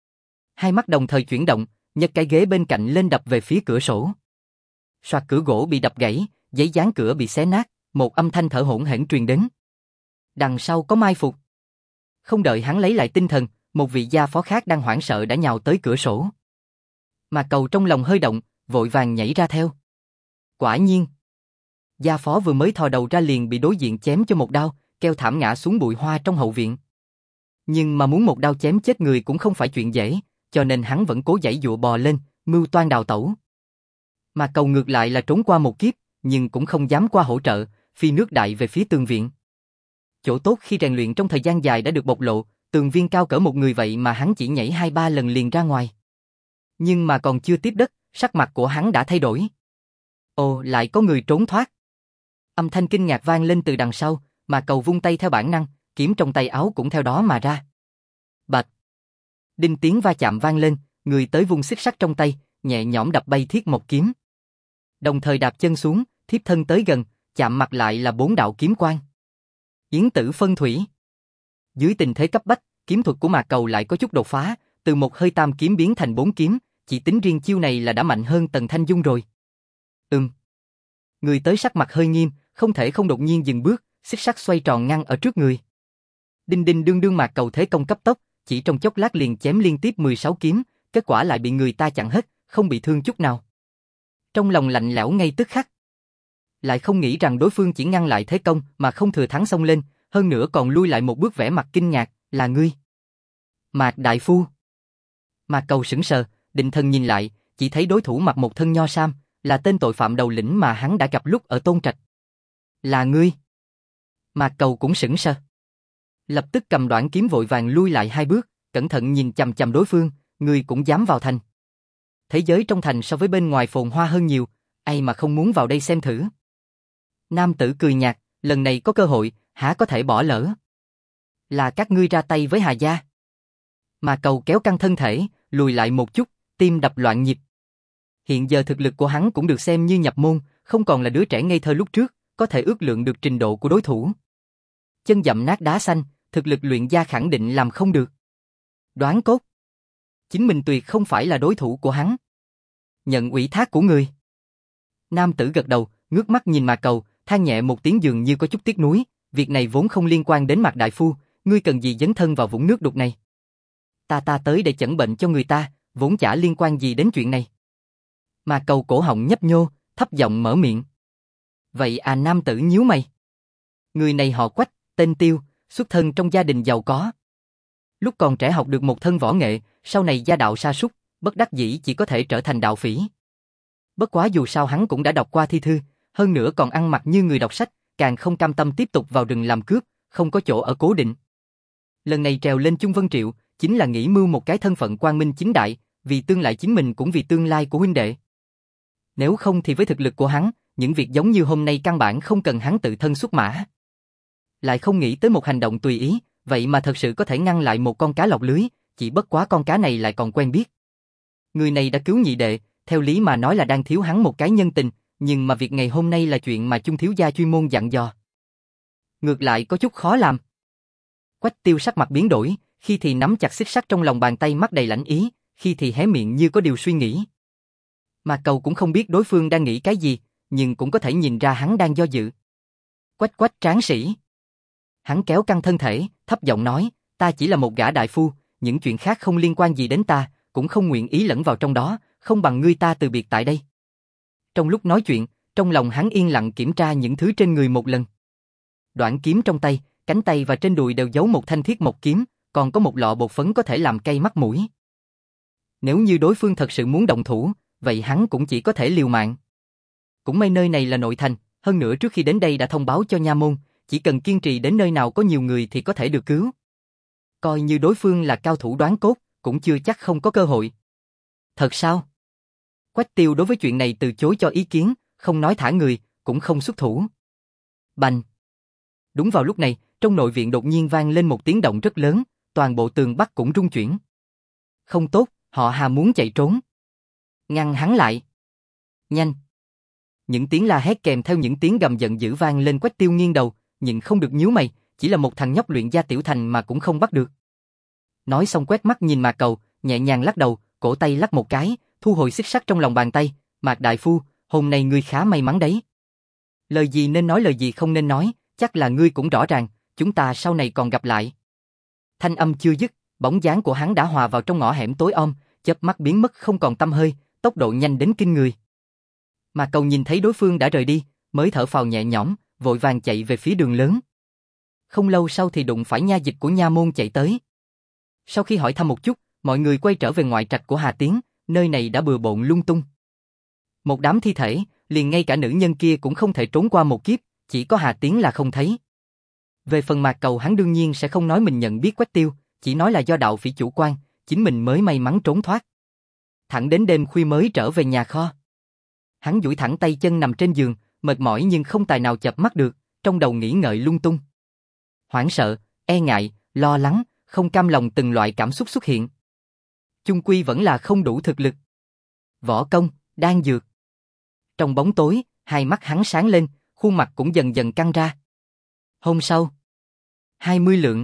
Speaker 1: Hai mắt đồng thời chuyển động, nhấc cái ghế bên cạnh lên đập về phía cửa sổ. Soạt, cửa gỗ bị đập gãy, giấy dán cửa bị xé nát, một âm thanh thở hổn hển truyền đến. Đằng sau có mai phục. Không đợi hắn lấy lại tinh thần, một vị gia phó khác đang hoảng sợ đã nhào tới cửa sổ. Mà Cầu trong lòng hơi động, vội vàng nhảy ra theo. Quả nhiên, gia phó vừa mới thò đầu ra liền bị đối diện chém cho một đao, kêu thảm ngã xuống bụi hoa trong hậu viện. Nhưng mà muốn một đao chém chết người cũng không phải chuyện dễ, cho nên hắn vẫn cố giãy giụa bò lên, mưu toan đào tẩu. Mà Cầu ngược lại là trốn qua một kiếp, nhưng cũng không dám qua hỗ trợ, phi nước đại về phía tường viện. Chỗ tốt khi rèn luyện trong thời gian dài đã được bộc lộ, tường viên cao cỡ một người vậy mà hắn chỉ nhảy 2-3 lần liền ra ngoài. Nhưng mà còn chưa tiếp đất, sắc mặt của hắn đã thay đổi. Ồ, lại có người trốn thoát. Âm thanh kinh ngạc vang lên từ đằng sau, mà Cầu vung tay theo bản năng, kiếm trong tay áo cũng theo đó mà ra. Bạch. Đinh tiếng va chạm vang lên, người tới vung xích sắt trong tay, nhẹ nhõm đập bay Thiết Mộc kiếm. Đồng thời đạp chân xuống, thiếp thân tới gần, chạm mặt lại là 4 đạo kiếm quang. Yến tử phân thủy. Dưới tình thế cấp bách, kiếm thuật của Mạc Cầu lại có chút đột phá, từ một hơi tam kiếm biến thành 4 kiếm, chỉ tính riêng chiêu này là đã mạnh hơn Tần Thanh Dung rồi. Người tới sắc mặt hơi nghiêm, không thể không đột nhiên dừng bước, xích sắt xoay tròn ngăn ở trước người. Đinh đinh đương đương, Mạc Cầu thế công cấp tốc, chỉ trong chốc lát liền chém liên tiếp 16 kiếm, kết quả lại bị người ta chặn hết, không bị thương chút nào. Trong lòng lạnh lẽo ngay tức khắc. Lại không nghĩ rằng đối phương chỉ ngăn lại thế công mà không thừa thắng xông lên, hơn nữa còn lui lại một bước vẻ mặt kinh ngạc, là ngươi. Mạc đại phu. Mạc Cầu sững sờ, định thần nhìn lại, chỉ thấy đối thủ mặc một thân nho sam, là tên tội phạm đầu lĩnh mà hắn đã gặp lúc ở Tôn Trạch. Là ngươi. Mạc Cầu cũng sững sờ. Lập tức cầm đoạn kiếm vội vàng lui lại 2 bước, cẩn thận nhìn chằm chằm đối phương, ngươi cũng dám vào thành. Thế giới trong thành so với bên ngoài phồn hoa hơn nhiều, ai mà không muốn vào đây xem thử. Nam tử cười nhạt, lần này có cơ hội, há có thể bỏ lỡ. Là các ngươi ra tay với Hà gia. Mà Cầu kéo căng thân thể, lùi lại một chút, tim đập loạn nhịp. Hiện giờ thực lực của hắn cũng được xem như nhập môn, không còn là đứa trẻ ngây thơ lúc trước, có thể ước lượng được trình độ của đối thủ. Chân dậm nát đá xanh, thực lực luyện gia khẳng định làm không được. Đoán cốt. Chính mình tuyệt không phải là đối thủ của hắn. Nhận ủy thác của người. Nam tử gật đầu, ngước mắt nhìn Mạc Cầu, than nhẹ một tiếng dường như có chút tiếc nuối, việc này vốn không liên quan đến Mạc đại phu, ngươi cần gì dấn thân vào vũng nước đục này. Ta tới để chẩn bệnh cho người ta, vốn chả liên quan gì đến chuyện này. Mạc Cầu cổ họng nhấp nhô, thấp giọng mở miệng. Vậy à, nam tử nhíu mày. Người này họ Quách, tên Tiêu, xuất thân trong gia đình giàu có. Lúc còn trẻ học được một thân võ nghệ, sau này gia đạo sa sút, bất đắc dĩ chỉ có thể trở thành đạo phỉ. Bất quá dù sao hắn cũng đã đọc qua thi thư, hơn nữa còn ăn mặc như người đọc sách, càng không cam tâm tiếp tục vào rừng làm cướp, không có chỗ ở cố định. Lần này trèo lên Chung Vân Triệu, chính là nghĩ mưu một cái thân phận quang minh chính đại, vì tương lai chính mình cũng vì tương lai của huynh đệ. Nếu không thì với thực lực của hắn, những việc giống như hôm nay căn bản không cần hắn tự thân xuất mã. Lại không nghĩ tới một hành động tùy ý, vậy mà thật sự có thể ngăn lại một con cá lọt lưới, chỉ bất quá con cá này lại còn quen biết. Người này đã cứu nhị đệ, theo lý mà nói là đang thiếu hắn một cái nhân tình, nhưng mà việc ngày hôm nay là chuyện mà Chung thiếu gia chuyên môn dặn dò. Ngược lại có chút khó làm. Quách Tiêu sắc mặt biến đổi, khi thì nắm chặt xích sắt trong lòng bàn tay mắt đầy lãnh ý, khi thì hé miệng như có điều suy nghĩ. Mà Cầu cũng không biết đối phương đang nghĩ cái gì, nhưng cũng có thể nhìn ra hắn đang do dự. Quách tráng sĩ. Hắn kéo căng thân thể, thấp giọng nói, ta chỉ là một gã đại phu, những chuyện khác không liên quan gì đến ta, cũng không nguyện ý lẫn vào trong đó, không bằng ngươi ta từ biệt tại đây. Trong lúc nói chuyện, trong lòng hắn yên lặng kiểm tra những thứ trên người một lần. Đoạn kiếm trong tay, cánh tay và trên đùi đều giấu một thanh thiết mộc kiếm, còn có một lọ bột phấn có thể làm cay mắt mũi. Nếu như đối phương thật sự muốn động thủ, vậy hắn cũng chỉ có thể liều mạng. Cũng may nơi này là nội thành, hơn nữa trước khi đến đây đã thông báo cho nha môn, chỉ cần kiên trì đến nơi nào có nhiều người thì có thể được cứu. Coi như đối phương là cao thủ đoán cốt, cũng chưa chắc không có cơ hội. Thật sao? Quách Tiêu đối với chuyện này từ chối cho ý kiến, không nói thả người, cũng không xuất thủ. Bành! Đúng vào lúc này, trong nội viện đột nhiên vang lên một tiếng động rất lớn, toàn bộ tường Bắc cũng rung chuyển. Không tốt, họ Hà muốn chạy trốn. Ngăn hắn lại. Nhanh! Những tiếng la hét kèm theo những tiếng gầm giận dữ vang lên. Quách Tiêu nghiêng đầu, nhưng không được nhíu mày, chỉ là một thằng nhóc luyện gia tiểu thành mà cũng không bắt được. Nói xong quét mắt nhìn Mạc Cầu, nhẹ nhàng lắc đầu, cổ tay lắc một cái, thu hồi xích sắt trong lòng bàn tay. Mạc đại phu, hôm nay ngươi khá may mắn đấy. Lời gì nên nói lời gì không nên nói, chắc là ngươi cũng rõ ràng, chúng ta sau này còn gặp lại. Thanh âm chưa dứt, bóng dáng của hắn đã hòa vào trong ngõ hẻm tối om, chớp mắt biến mất không còn tăm hơi, tốc độ nhanh đến kinh người. Mạc Cầu nhìn thấy đối phương đã rời đi, mới thở phào nhẹ nhõm, vội vàng chạy về phía đường lớn. Không lâu sau thì đụng phải nha dịch của nha môn chạy tới. Sau khi hỏi thăm một chút, mọi người quay trở về ngoại trạch của Hà Tiến, nơi này đã bừa bộn lung tung. Một đám thi thể, liền ngay cả nữ nhân kia cũng không thể trốn qua một kiếp, chỉ có Hà Tiến là không thấy. Về phần Mạc Cầu hắn đương nhiên sẽ không nói mình nhận biết Quách Tiêu, chỉ nói là do đạo phỉ chủ quan, chính mình mới may mắn trốn thoát. Thẳng đến đêm khuya mới trở về nhà kho. Hắn duỗi thẳng tay chân nằm trên giường, mệt mỏi nhưng không tài nào chợp mắt được, trong đầu nghĩ ngợi lung tung. Hoảng sợ, e ngại, lo lắng, không cam lòng từng loại cảm xúc xuất hiện. Chung quy vẫn là không đủ thực lực. Võ công, đan dược. Trong bóng tối, hai mắt hắn sáng lên, khuôn mặt cũng dần dần căng ra. Hôm sau, 20 lượng.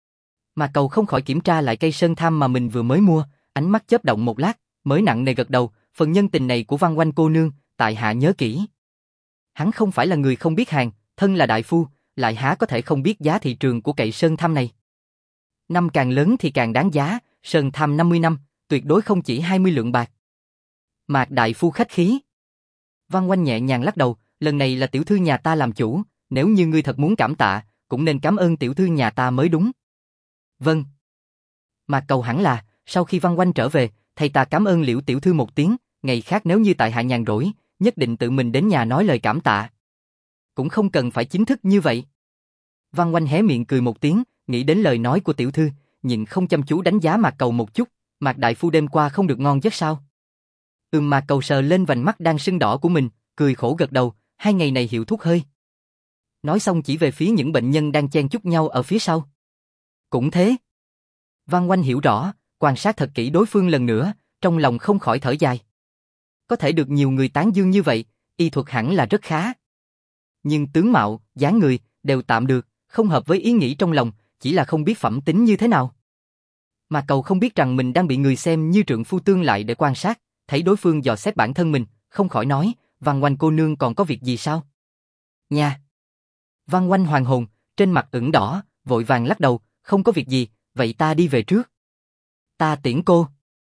Speaker 1: Mà Cầu không khỏi kiểm tra lại cây sơn tham mà mình vừa mới mua, ánh mắt chớp động một lát, mới nặng nề gật đầu, phần nhân tình này của Văn Oanh cô nương, tại hạ nhớ kỹ. Hắn không phải là người không biết hàng, thân là đại phu, lại há có thể không biết giá thị trường của cây sơn tham này. Năm càng lớn thì càng đáng giá, sơn tham 50 năm, tuyệt đối không chỉ 20 lượng bạc. Mạc đại phu khách khí. Văn Oanh nhẹ nhàng lắc đầu, lần này là tiểu thư nhà ta làm chủ, nếu như ngươi thật muốn cảm tạ, cũng nên cảm ơn tiểu thư nhà ta mới đúng. Vâng. Mạc Cầu hẳn là, sau khi Văn Oanh trở về, thầy ta cảm ơn Liễu tiểu thư một tiếng, ngày khác nếu như tại hạ nhàn rỗi, nhất định tự mình đến nhà nói lời cảm tạ. Cũng không cần phải chính thức như vậy. Văn Oanh hé miệng cười một tiếng, nghĩ đến lời nói của tiểu thư, nhưng không chăm chú đánh giá Mạc Cầu một chút, Mạc đại phu đêm qua không được ngon giấc sao? Mạc Cầu sờ lên vành mắt đang sưng đỏ của mình, cười khổ gật đầu, 2 ngày này hiệu thuốc hơi. Nói xong chỉ về phía những bệnh nhân đang chen chúc nhau ở phía sau. Cũng thế. Văn Oanh hiểu rõ, quan sát thật kỹ đối phương lần nữa, trong lòng không khỏi thở dài. Có thể được nhiều người tán dương như vậy, y thuật hẳn là rất khá. Nhưng tướng mạo, dáng người, đều tạm được, không hợp với ý nghĩ trong lòng, chỉ là không biết phẩm tính như thế nào. Mà Cầu không biết rằng mình đang bị người xem như trượng phu tương lại để quan sát, thấy đối phương dò xét bản thân mình, không khỏi nói, Văn Oanh cô nương còn có việc gì sao? Nha! Văn Oanh hoàn hồn, trên mặt ửng đỏ, vội vàng lắc đầu, không có việc gì, vậy ta đi về trước. Ta tiễn cô.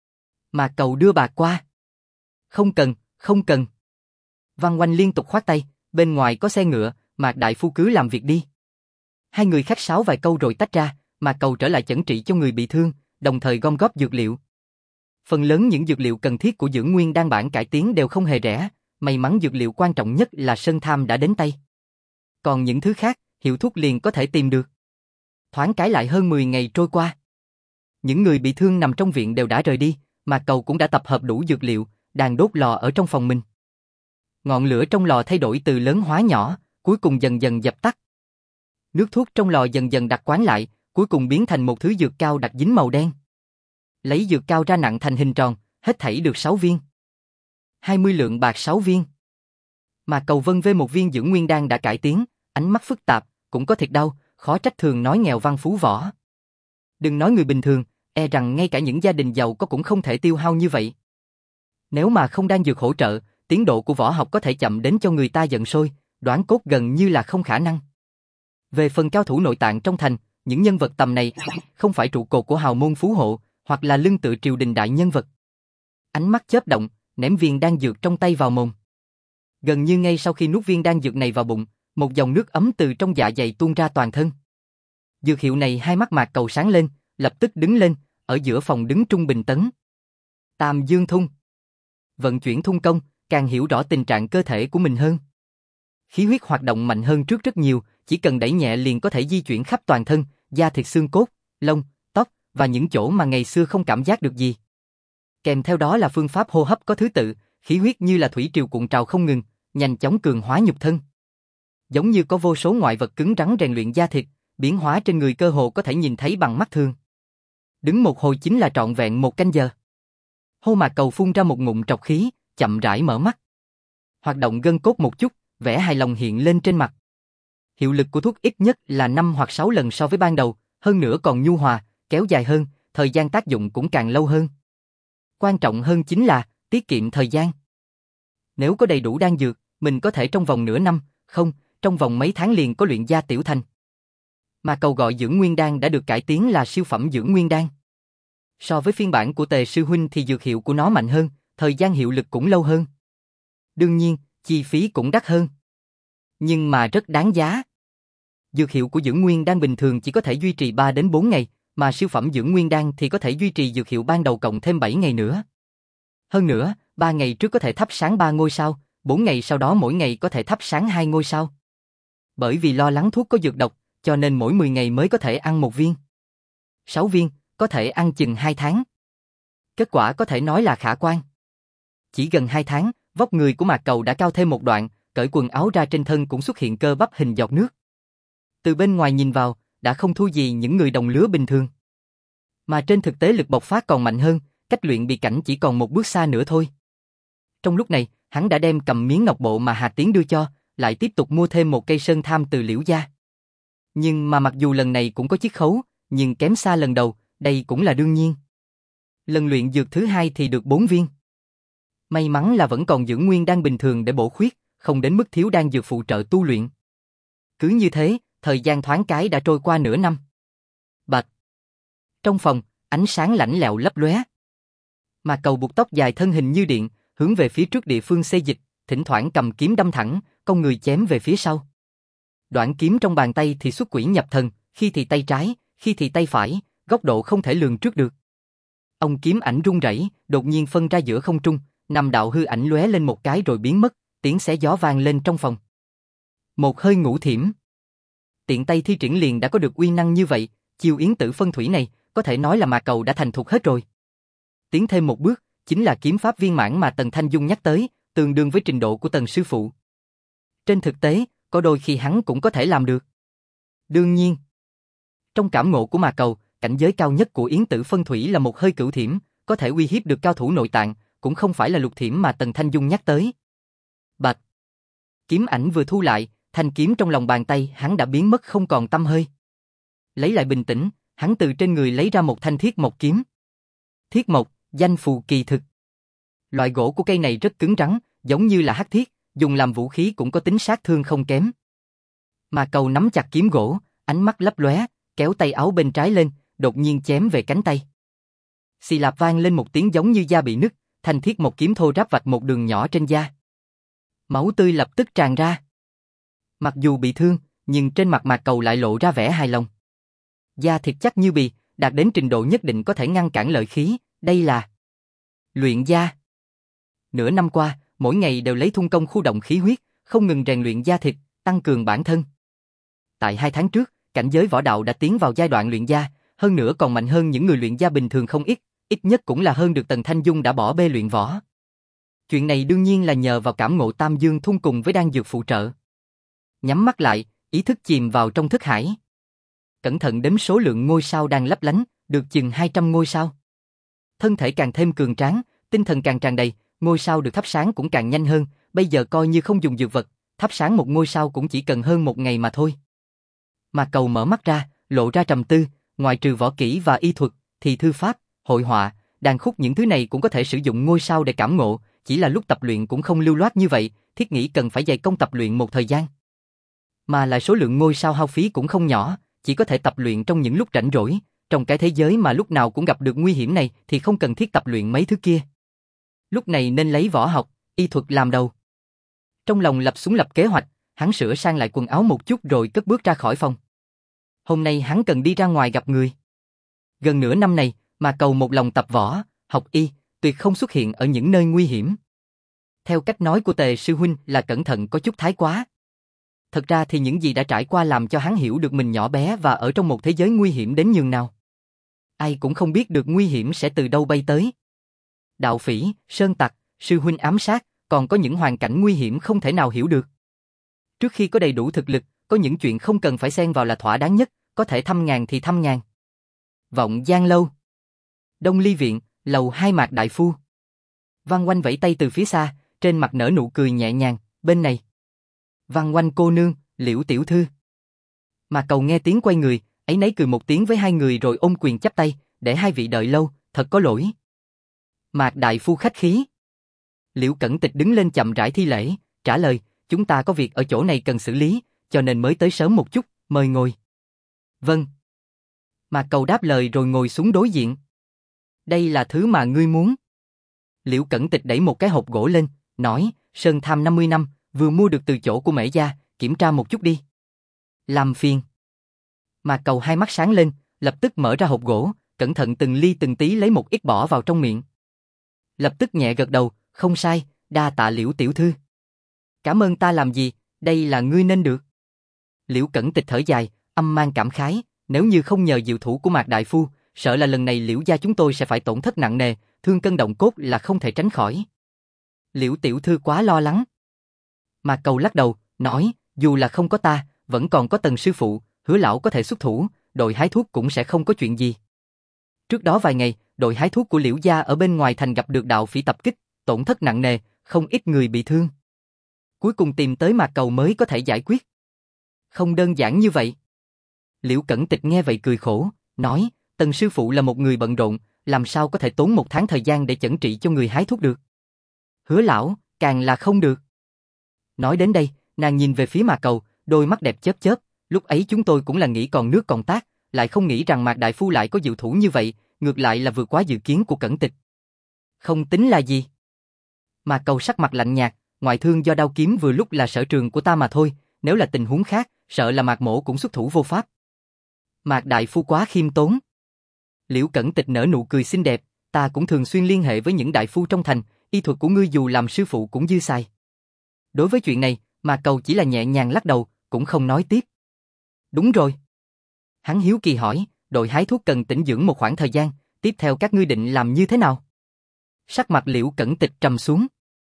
Speaker 1: Mà Cầu đưa bạc qua. Không cần, không cần. Văn Oanh liên tục khoát tay, bên ngoài có xe ngựa, Mạc đại phu cứ làm việc đi. Hai người khách sáo vài câu rồi tách ra, Mạc Cầu trở lại chẩn trị cho người bị thương, đồng thời gom góp dược liệu. Phần lớn những dược liệu cần thiết của dưỡng nguyên đan bản cải tiến đều không hề rẻ, may mắn dược liệu quan trọng nhất là sơn tham đã đến tay. Còn những thứ khác, hiệu thuốc liền có thể tìm được. Thoáng cái lại hơn 10 ngày trôi qua. Những người bị thương nằm trong viện đều đã rời đi, Mạc Cầu cũng đã tập hợp đủ dược liệu, đang đốt lò ở trong phòng mình. Ngọn lửa trong lò thay đổi từ lớn hóa nhỏ, cuối cùng dần dần dập tắt. Nước thuốc trong lò dần dần đặc quán lại, cuối cùng biến thành một thứ dược cao đặc dính màu đen. Lấy dược cao ra nặng thành hình tròn, hết thảy được 6 viên. 20 lượng bạc 6 viên. Mà Cầu Vân về một viên dưỡng nguyên đan đã cải tiến, ánh mắt phức tạp, cũng có thiệt đau, khó trách thường nói nghèo văn phú võ. Đừng nói người bình thường, e rằng ngay cả những gia đình giàu có cũng không thể tiêu hao như vậy. Nếu mà không đan dược hỗ trợ, tiến độ của võ học có thể chậm đến cho người ta giận sôi, đoán cốt gần như là không khả năng. Về phần cao thủ nội tạng trong thành, những nhân vật tầm này không phải trụ cột của hào môn phú hộ, hoặc là lưng tựa triều đình đại nhân vật. Ánh mắt chớp động, ném viên đan dược trong tay vào mồm. Gần như ngay sau khi nuốt viên đan dược này vào bụng, một dòng nước ấm từ trong dạ dày tuôn ra toàn thân. Dược hiệu này hai mắt Mạc Cầu sáng lên, lập tức đứng lên, ở giữa phòng đứng trung bình tấn. Tam Dương Thung. Vận chuyển thung công, càng hiểu rõ tình trạng cơ thể của mình hơn. Khí huyết hoạt động mạnh hơn trước rất nhiều, chỉ cần đẩy nhẹ liền có thể di chuyển khắp toàn thân, da thịt xương cốt, lông, tóc và những chỗ mà ngày xưa không cảm giác được gì. Kèm theo đó là phương pháp hô hấp có thứ tự, khí huyết như là thủy triều cuộn trào không ngừng, nhanh chóng cường hóa nhục thân. Giống như có vô số ngoại vật cứng rắn rèn luyện da thịt, biến hóa trên người cơ hồ có thể nhìn thấy bằng mắt thường. Đứng một hồi chính là trọn vẹn 1 canh giờ. Hô Mạc Cầu phun ra một ngụm trọc khí, chậm rãi mở mắt. Hoạt động gân cốt một chút, vẻ hài lòng hiện lên trên mặt. Hiệu lực của thuốc ít nhất là 5 hoặc 6 lần so với ban đầu, hơn nữa còn nhu hòa, kéo dài hơn, thời gian tác dụng cũng càng lâu hơn. Quan trọng hơn chính là tiết kiệm thời gian. Nếu có đầy đủ đan dược, mình có thể trong vòng nửa năm, không, trong vòng mấy tháng liền có luyện gia tiểu thành. Mà Cầu gọi dưỡng nguyên đan đã được cải tiến là siêu phẩm dưỡng nguyên đan. So với phiên bản của Tề sư huynh thì dược hiệu của nó mạnh hơn, thời gian hiệu lực cũng lâu hơn. Đương nhiên, chi phí cũng đắt hơn. Nhưng mà rất đáng giá. Dược hiệu của dưỡng nguyên đan bình thường chỉ có thể duy trì 3 đến 4 ngày, mà siêu phẩm dưỡng nguyên đan thì có thể duy trì dược hiệu ban đầu cộng thêm 7 ngày nữa. Hơn nữa, 3 ngày trước có thể thắp sáng 3 ngôi sao, 4 ngày sau đó mỗi ngày có thể thắp sáng 2 ngôi sao. Bởi vì lo lắng thuốc có dược độc, cho nên mỗi 10 ngày mới có thể ăn 1 viên. 6 viên, có thể ăn chừng 2 tháng. Kết quả có thể nói là khả quan. Chỉ gần 2 tháng, vóc người của Mạc Cầu đã cao thêm một đoạn, cởi quần áo ra trên thân cũng xuất hiện cơ bắp hình giọt nước. Từ bên ngoài nhìn vào, đã không thua gì những người đồng lứa bình thường. Mà trên thực tế lực bộc phát còn mạnh hơn, cách luyện bị cảnh chỉ còn một bước xa nữa thôi. Trong lúc này, hắn đã đem cầm miếng ngọc bộ mà Hà Tiến đưa cho, lại tiếp tục mua thêm một cây sơn tham từ Liễu gia. Nhưng mà mặc dù lần này cũng có chiết khấu, nhưng kém xa lần đầu, đây cũng là đương nhiên. Lần luyện dược thứ 2 thì được 4 viên. May mắn là vẫn còn dưỡng nguyên đan bình thường để bổ khuyết, không đến mức thiếu đan dược phụ trợ tu luyện. Cứ như thế, thời gian thoáng cái đã trôi qua nửa năm. Bạch. Trong phòng, ánh sáng lạnh lẽo lấp lóe. Mà Cầu buộc tóc dài thân hình như điện, hướng về phía trước địa phương xê dịch, thỉnh thoảng cầm kiếm đâm thẳng, cong người chém về phía sau. Đoạn kiếm trong bàn tay thì xuất quỷ nhập thần, khi thì tay trái, khi thì tay phải, góc độ không thể lường trước được. Ông kiếm ảnh rung rẩy, đột nhiên phân ra giữa không trung, 5 đạo hư ảnh lóe lên một cái rồi biến mất, tiếng xé gió vang lên trong phòng. Một hơi ngũ thiểm. Tiện tay thi triển liền đã có được uy năng như vậy, chiêu yến tử phân thủy này, có thể nói là Mạc Cầu đã thành thục hết rồi. Tiến thêm một bước, chính là kiếm pháp viên mãn mà Tần Thanh Dung nhắc tới, tương đương với trình độ của Tần sư phụ. Trên thực tế, có đôi khi hắn cũng có thể làm được. Đương nhiên, trong cảm ngộ của Mạc Cầu, cảnh giới cao nhất của yến tử phân thủy là một hơi cửu thiểm, có thể uy hiếp được cao thủ nội tạng, cũng không phải là lục thiểm mà Tần Thanh Dung nhắc tới. Bạch. Kiếm ảnh vừa thu lại, thanh kiếm trong lòng bàn tay hắn đã biến mất không còn tăm hơi. Lấy lại bình tĩnh, hắn từ trên người lấy ra một thanh thiết mộc kiếm. Thiết mộc, danh phù kỳ thực. Loại gỗ của cây này rất cứng rắn, giống như là hắc thiết, dùng làm vũ khí cũng có tính sát thương không kém. Mà Cầu nắm chặt kiếm gỗ, ánh mắt lấp lóe, kéo tay áo bên trái lên, đột nhiên chém về cánh tay. Xì lạp vang lên một tiếng giống như da bị nứt, thanh thiết mộc kiếm thô ráp vạch một đường nhỏ trên da. Máu tươi lập tức tràn ra. Mặc dù bị thương, nhưng trên mặt Mạc Cầu lại lộ ra vẻ hài lòng. Da thịt chắc như bì, đạt đến trình độ nhất định có thể ngăn cản lợi khí, đây là luyện da. Nửa năm qua, mỗi ngày đều lấy thung công khu động khí huyết, không ngừng rèn luyện da thịt, tăng cường bản thân. Tại 2 tháng trước, cảnh giới võ đạo đã tiến vào giai đoạn luyện da, hơn nữa còn mạnh hơn những người luyện da bình thường không ít, ít nhất cũng là hơn được Tần Thanh Dung đã bỏ bê luyện võ. Chuyện này đương nhiên là nhờ vào cảm ngộ Tam Dương Thung cùng với đan dược phụ trợ. Nhắm mắt lại, ý thức chìm vào trong thức hải. Cẩn thận đếm số lượng ngôi sao đang lấp lánh, được chừng 200 ngôi sao. Thân thể càng thêm cường tráng, tinh thần càng tràn đầy, ngôi sao được thắp sáng cũng càng nhanh hơn, bây giờ coi như không dùng dược vật, thắp sáng một ngôi sao cũng chỉ cần hơn một ngày mà thôi. Mạc Cầu mở mắt ra, lộ ra trầm tư, ngoài trừ võ kỹ và y thuật, thì thư pháp, hội họa, đàn khúc những thứ này cũng có thể sử dụng ngôi sao để cảm ngộ, chỉ là lúc tập luyện cũng không lưu loát như vậy, thiết nghĩ cần phải dày công tập luyện một thời gian. Mà lại số lượng ngôi sao hao phí cũng không nhỏ, chỉ có thể tập luyện trong những lúc rảnh rỗi, trong cái thế giới mà lúc nào cũng gặp được nguy hiểm này thì không cần thiết tập luyện mấy thứ kia. Lúc này nên lấy võ học, y thuật làm đầu. Trong lòng lập kế hoạch, hắn sửa sang lại quần áo một chút rồi cất bước ra khỏi phòng. Hôm nay hắn cần đi ra ngoài gặp người. Gần nửa năm này, Mạc Cầu một lòng tập võ, học y, tuyệt không xuất hiện ở những nơi nguy hiểm. Theo cách nói của Tề sư huynh là cẩn thận có chút thái quá. Thật ra thì những gì đã trải qua làm cho hắn hiểu được mình nhỏ bé và ở trong một thế giới nguy hiểm đến nhường nào. Ai cũng không biết được nguy hiểm sẽ từ đâu bay tới. Đạo phỉ, sơn tặc, sư huynh ám sát, còn có những hoàn cảnh nguy hiểm không thể nào hiểu được. Trước khi có đầy đủ thực lực, có những chuyện không cần phải xen vào là thỏa đáng nhất, có thể thăm ngàn thì thăm ngàn. Vọng Giang lâu. Đông Ly viện, lầu 2 Mạc đại phu. Văn Oanh vẫy tay từ phía xa, trên mặt nở nụ cười nhẹ nhàng, bên này. Văn Oanh cô nương, Liễu tiểu thư. Mạc Cầu nghe tiếng quay người, ấy nấy cười một tiếng với hai người rồi ôm quyền chắp tay, để hai vị đợi lâu, thật có lỗi. Mạc đại phu khách khí. Liễu Cẩn Tịch đứng lên chậm rãi thi lễ, trả lời, chúng ta có việc ở chỗ này cần xử lý, cho nên mới tới sớm một chút, mời ngồi. Vâng. Mạc Cầu đáp lời rồi ngồi xuống đối diện. Đây là thứ mà ngươi muốn. Liễu Cẩn Tịch đẩy một cái hộp gỗ lên, nói, sơn tham 50 năm, vừa mua được từ chỗ của Mễ gia, kiểm tra một chút đi. Làm phiền. Mạc Cầu hai mắt sáng lên, lập tức mở ra hộp gỗ, cẩn thận từng ly từng tí lấy một ít bỏ vào trong miệng. Lập tức nhẹ gật đầu, không sai, đa tạ Liễu tiểu thư. Cảm ơn ta làm gì, đây là ngươi nên được. Liễu Cẩn Tịch thở dài, âm mang cảm khái, nếu như không nhờ diệu thủ của Mạc đại phu, sợ là lần này Liễu gia chúng tôi sẽ phải tổn thất nặng nề, thương cân động cốt là không thể tránh khỏi. Liễu tiểu thư quá lo lắng. Mạc Cầu lắc đầu, nói, dù là không có ta, vẫn còn có Tần sư phụ, Hứa lão có thể xuất thủ, đội hái thuốc cũng sẽ không có chuyện gì. Trước đó vài ngày, đội hái thuốc của Liễu gia ở bên ngoài thành gặp được đạo phỉ tập kích, tổn thất nặng nề, không ít người bị thương. Cuối cùng tìm tới Mạc Cầu mới có thể giải quyết. Không đơn giản như vậy. Liễu Cẩn Tịch nghe vậy cười khổ, nói, Tần sư phụ là một người bận rộn, làm sao có thể tốn một tháng thời gian để chẩn trị cho người hái thuốc được. Hứa lão, càng là không được. Nói đến đây, nàng nhìn về phía Mạc Cầu, đôi mắt đẹp chớp chớp, lúc ấy chúng tôi cũng là nghĩ còn nước còn tát, lại không nghĩ rằng Mạc đại phu lại có diệu thủ như vậy, ngược lại là vượt quá dự kiến của Cẩn Tịch. Không tính là gì. Mạc Cầu sắc mặt lạnh nhạt, ngoại thương do đao kiếm vừa lúc là sở trường của ta mà thôi, nếu là tình huống khác, sợ là Mạc mỗ cũng xuất thủ vô pháp. Mạc đại phu quá khiêm tốn. Liễu Cẩn Tịch nở nụ cười xinh đẹp, ta cũng thường xuyên liên hệ với những đại phu trong thành, y thuật của ngươi dù làm sư phụ cũng dư xài. Đối với chuyện này, Mạc Cầu chỉ là nhẹ nhàng lắc đầu, cũng không nói tiếp. Đúng rồi. Hắn hiếu kỳ hỏi, đội hái thuốc cần tĩnh dưỡng một khoảng thời gian, tiếp theo các ngươi định làm như thế nào? Sắc mặt Liễu Cẩn Tịch trầm xuống.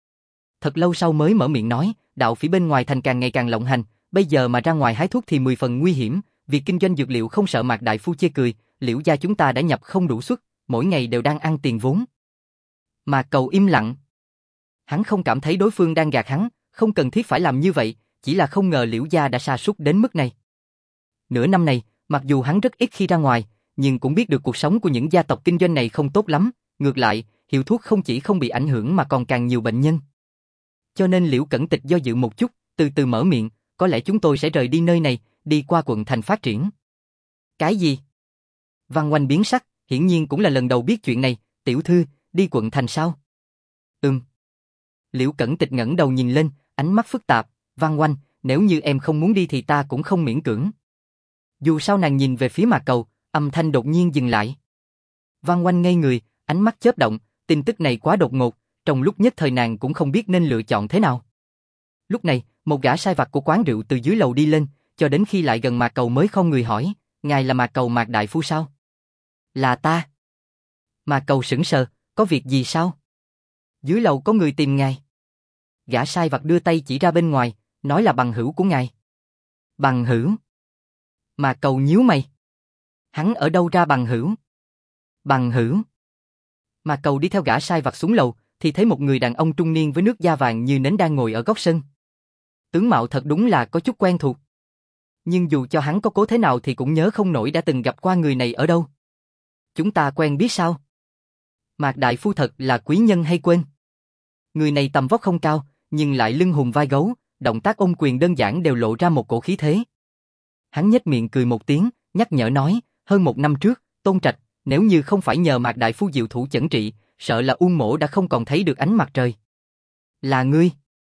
Speaker 1: Thật lâu sau mới mở miệng nói, đạo phỉ bên ngoài thành càng ngày càng lộng hành, bây giờ mà ra ngoài hái thuốc thì 10 phần nguy hiểm, việc kinh doanh dược liệu không sợ Mạc đại phu chê cười, Liễu gia chúng ta đã nhập không đủ suất, mỗi ngày đều đang ăn tiền vốn. Mạc Cầu im lặng. Hắn không cảm thấy đối phương đang gạt hắn, không cần thiết phải làm như vậy, chỉ là không ngờ Liễu gia đã sa sút đến mức này. Nửa năm này, mặc dù hắn rất ít khi ra ngoài, nhưng cũng biết được cuộc sống của những gia tộc kinh doanh này không tốt lắm, ngược lại, hiệu thuốc không chỉ không bị ảnh hưởng mà còn càng nhiều bệnh nhân. Cho nên Liễu Cẩn Tịch do dự một chút, từ từ mở miệng, có lẽ chúng tôi sẽ rời đi nơi này, đi qua quận thành phát triển. Cái gì? Văn Oanh biến sắc, hiển nhiên cũng là lần đầu biết chuyện này, tiểu thư, đi quận thành sao? Liễu Cẩn Tịch ngẩng đầu nhìn lên, ánh mắt phức tạp, Văn Oanh, nếu như em không muốn đi thì ta cũng không miễn cưỡng. Dù sao nàng nhìn về phía Mạc Cầu, âm thanh đột nhiên dừng lại. Văn Oanh ngây người, ánh mắt chớp động, tin tức này quá đột ngột, trong lúc nhất thời nàng cũng không biết nên lựa chọn thế nào. Lúc này, một gã sai vặt của quán rượu từ dưới lầu đi lên, cho đến khi lại gần Mạc Cầu mới không người hỏi, ngài là Mạc Cầu Mạc đại phu sao? Là ta. Mạc Cầu sững sờ, có việc gì sao? Dưới lầu có người tìm ngài. Gã sai vặt đưa tay chỉ ra bên ngoài, nói là bằng hữu của ngài. Bằng hữu? Mà Cầu nhíu mày. Hắn ở đâu ra bằng hữu? Bằng hữu? Mà Cầu đi theo gã sai vặt xuống lầu, thì thấy một người đàn ông trung niên với nước da vàng như nến đang ngồi ở góc sân. Tướng mạo thật đúng là có chút quen thuộc. Nhưng dù cho hắn có cố thế nào thì cũng nhớ không nổi đã từng gặp qua người này ở đâu. Chúng ta quen biết sao? Mạc đại phu thật là quý nhân hay quên? Người này tầm vóc không cao, nhưng lại lưng hùm vai gấu, động tác ôm quyền đơn giản đều lộ ra một cổ khí thế. Hắn nhếch miệng cười một tiếng, nhắc nhở nói, hơn 1 năm trước, Tôn Trạch, nếu như không phải nhờ Mạc đại phu diệu thủ chẩn trị, sợ là Uông Mỗ đã không còn thấy được ánh mặt trời. Là ngươi?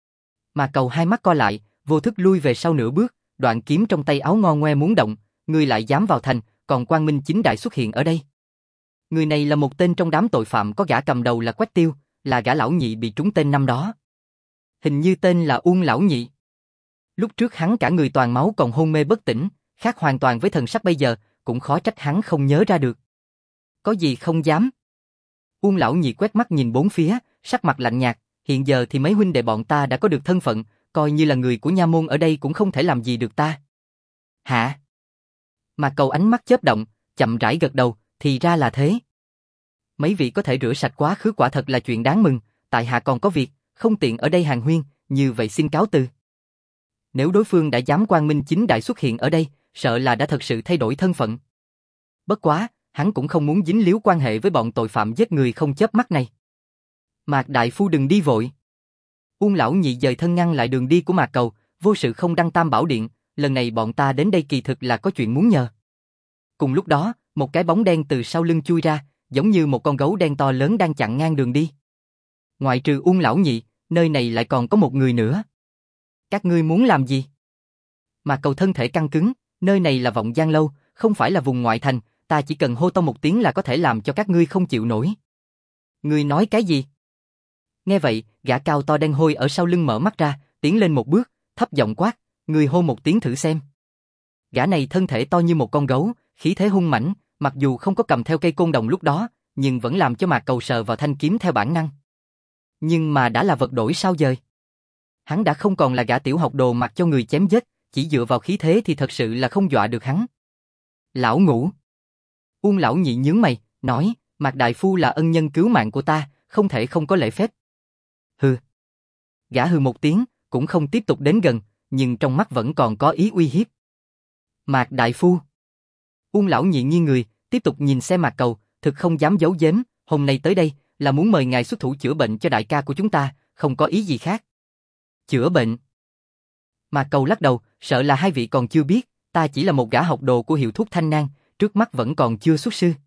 Speaker 1: Mà Cầu hai mắt co lại, vô thức lui về sau nửa bước, đoạn kiếm trong tay áo ngo ngoe muốn động, ngươi lại dám vào thành, còn Quang Minh chính đại xuất hiện ở đây. Người này là một tên trong đám tội phạm có gã cầm đầu là Quách Tiêu, là gã lão nhị bị trúng tên năm đó. Hình như tên là Uông lão nhị. Lúc trước hắn cả người toàn máu còn hôn mê bất tỉnh, khác hoàn toàn với thần sắc bây giờ, cũng khó trách hắn không nhớ ra được. Có gì không dám? Uông lão nhị quét mắt nhìn bốn phía, sắc mặt lạnh nhạt, hiện giờ thì mấy huynh đệ bọn ta đã có được thân phận, coi như là người của nha môn ở đây cũng không thể làm gì được ta. Hả? Mà Cầu ánh mắt chớp động, chậm rãi gật đầu, thì ra là thế. Mấy vị có thể rửa sạch quá khứ quả thật là chuyện đáng mừng, tại hạ còn có việc, không tiện ở đây hàn huyên, như vậy xin cáo từ. Nếu đối phương đã dám quang minh chính đại xuất hiện ở đây, sợ là đã thật sự thay đổi thân phận. Bất quá, hắn cũng không muốn dính líu quan hệ với bọn tội phạm giết người không chớp mắt này. Mạc đại phu đừng đi vội. Uông lão nhị dời thân ngăn lại đường đi của Mạc Cầu, vô sự không đăng Tam Bảo Điện, lần này bọn ta đến đây kỳ thực là có chuyện muốn nhờ. Cùng lúc đó, một cái bóng đen từ sau lưng chui ra, giống như một con gấu đen to lớn đang chặn ngang đường đi. Ngoại trừ Uông lão nhị, nơi này lại còn có một người nữa. Các ngươi muốn làm gì? Mạc Cầu thân thể căng cứng, nơi này là Vọng Giang Lâu, không phải là vùng ngoại thành, ta chỉ cần hô to một tiếng là có thể làm cho các ngươi không chịu nổi. Ngươi nói cái gì? Nghe vậy, gã cao to đen hôi ở sau lưng mở mắt ra, tiến lên một bước, thấp giọng quát, ngươi hô một tiếng thử xem. Gã này thân thể to như một con gấu, khí thế hung mãnh, mặc dù không có cầm theo cây côn đồng lúc đó, nhưng vẫn làm cho Mạc Cầu sờ vào thanh kiếm theo bản năng. Nhưng mà đã là vật đổi sao dời. Hắn đã không còn là gã tiểu học đồ mặc cho người chém giết, chỉ dựa vào khí thế thì thật sự là không dọa được hắn. Lão Ngũ. Uông lão nhị nhướng mày, nói, Mạc đại phu là ân nhân cứu mạng của ta, không thể không có lễ phép. Hừ. Gã hừ một tiếng, cũng không tiếp tục đến gần, nhưng trong mắt vẫn còn có ý uy hiếp. Mạc đại phu. Uông lão nhị nghiêng người, tiếp tục nhìn xem Mạc Cầu, thực không dám giấu giếm, hôm nay tới đây là muốn mời ngài xuất thủ chữa bệnh cho đại ca của chúng ta, không có ý gì khác. Chữa bệnh? Mạc Cầu lắc đầu, sợ là hai vị còn chưa biết, ta chỉ là một gã học đồ của hiệu thuốc Thanh Nang, trước mắt vẫn còn chưa xuất sư.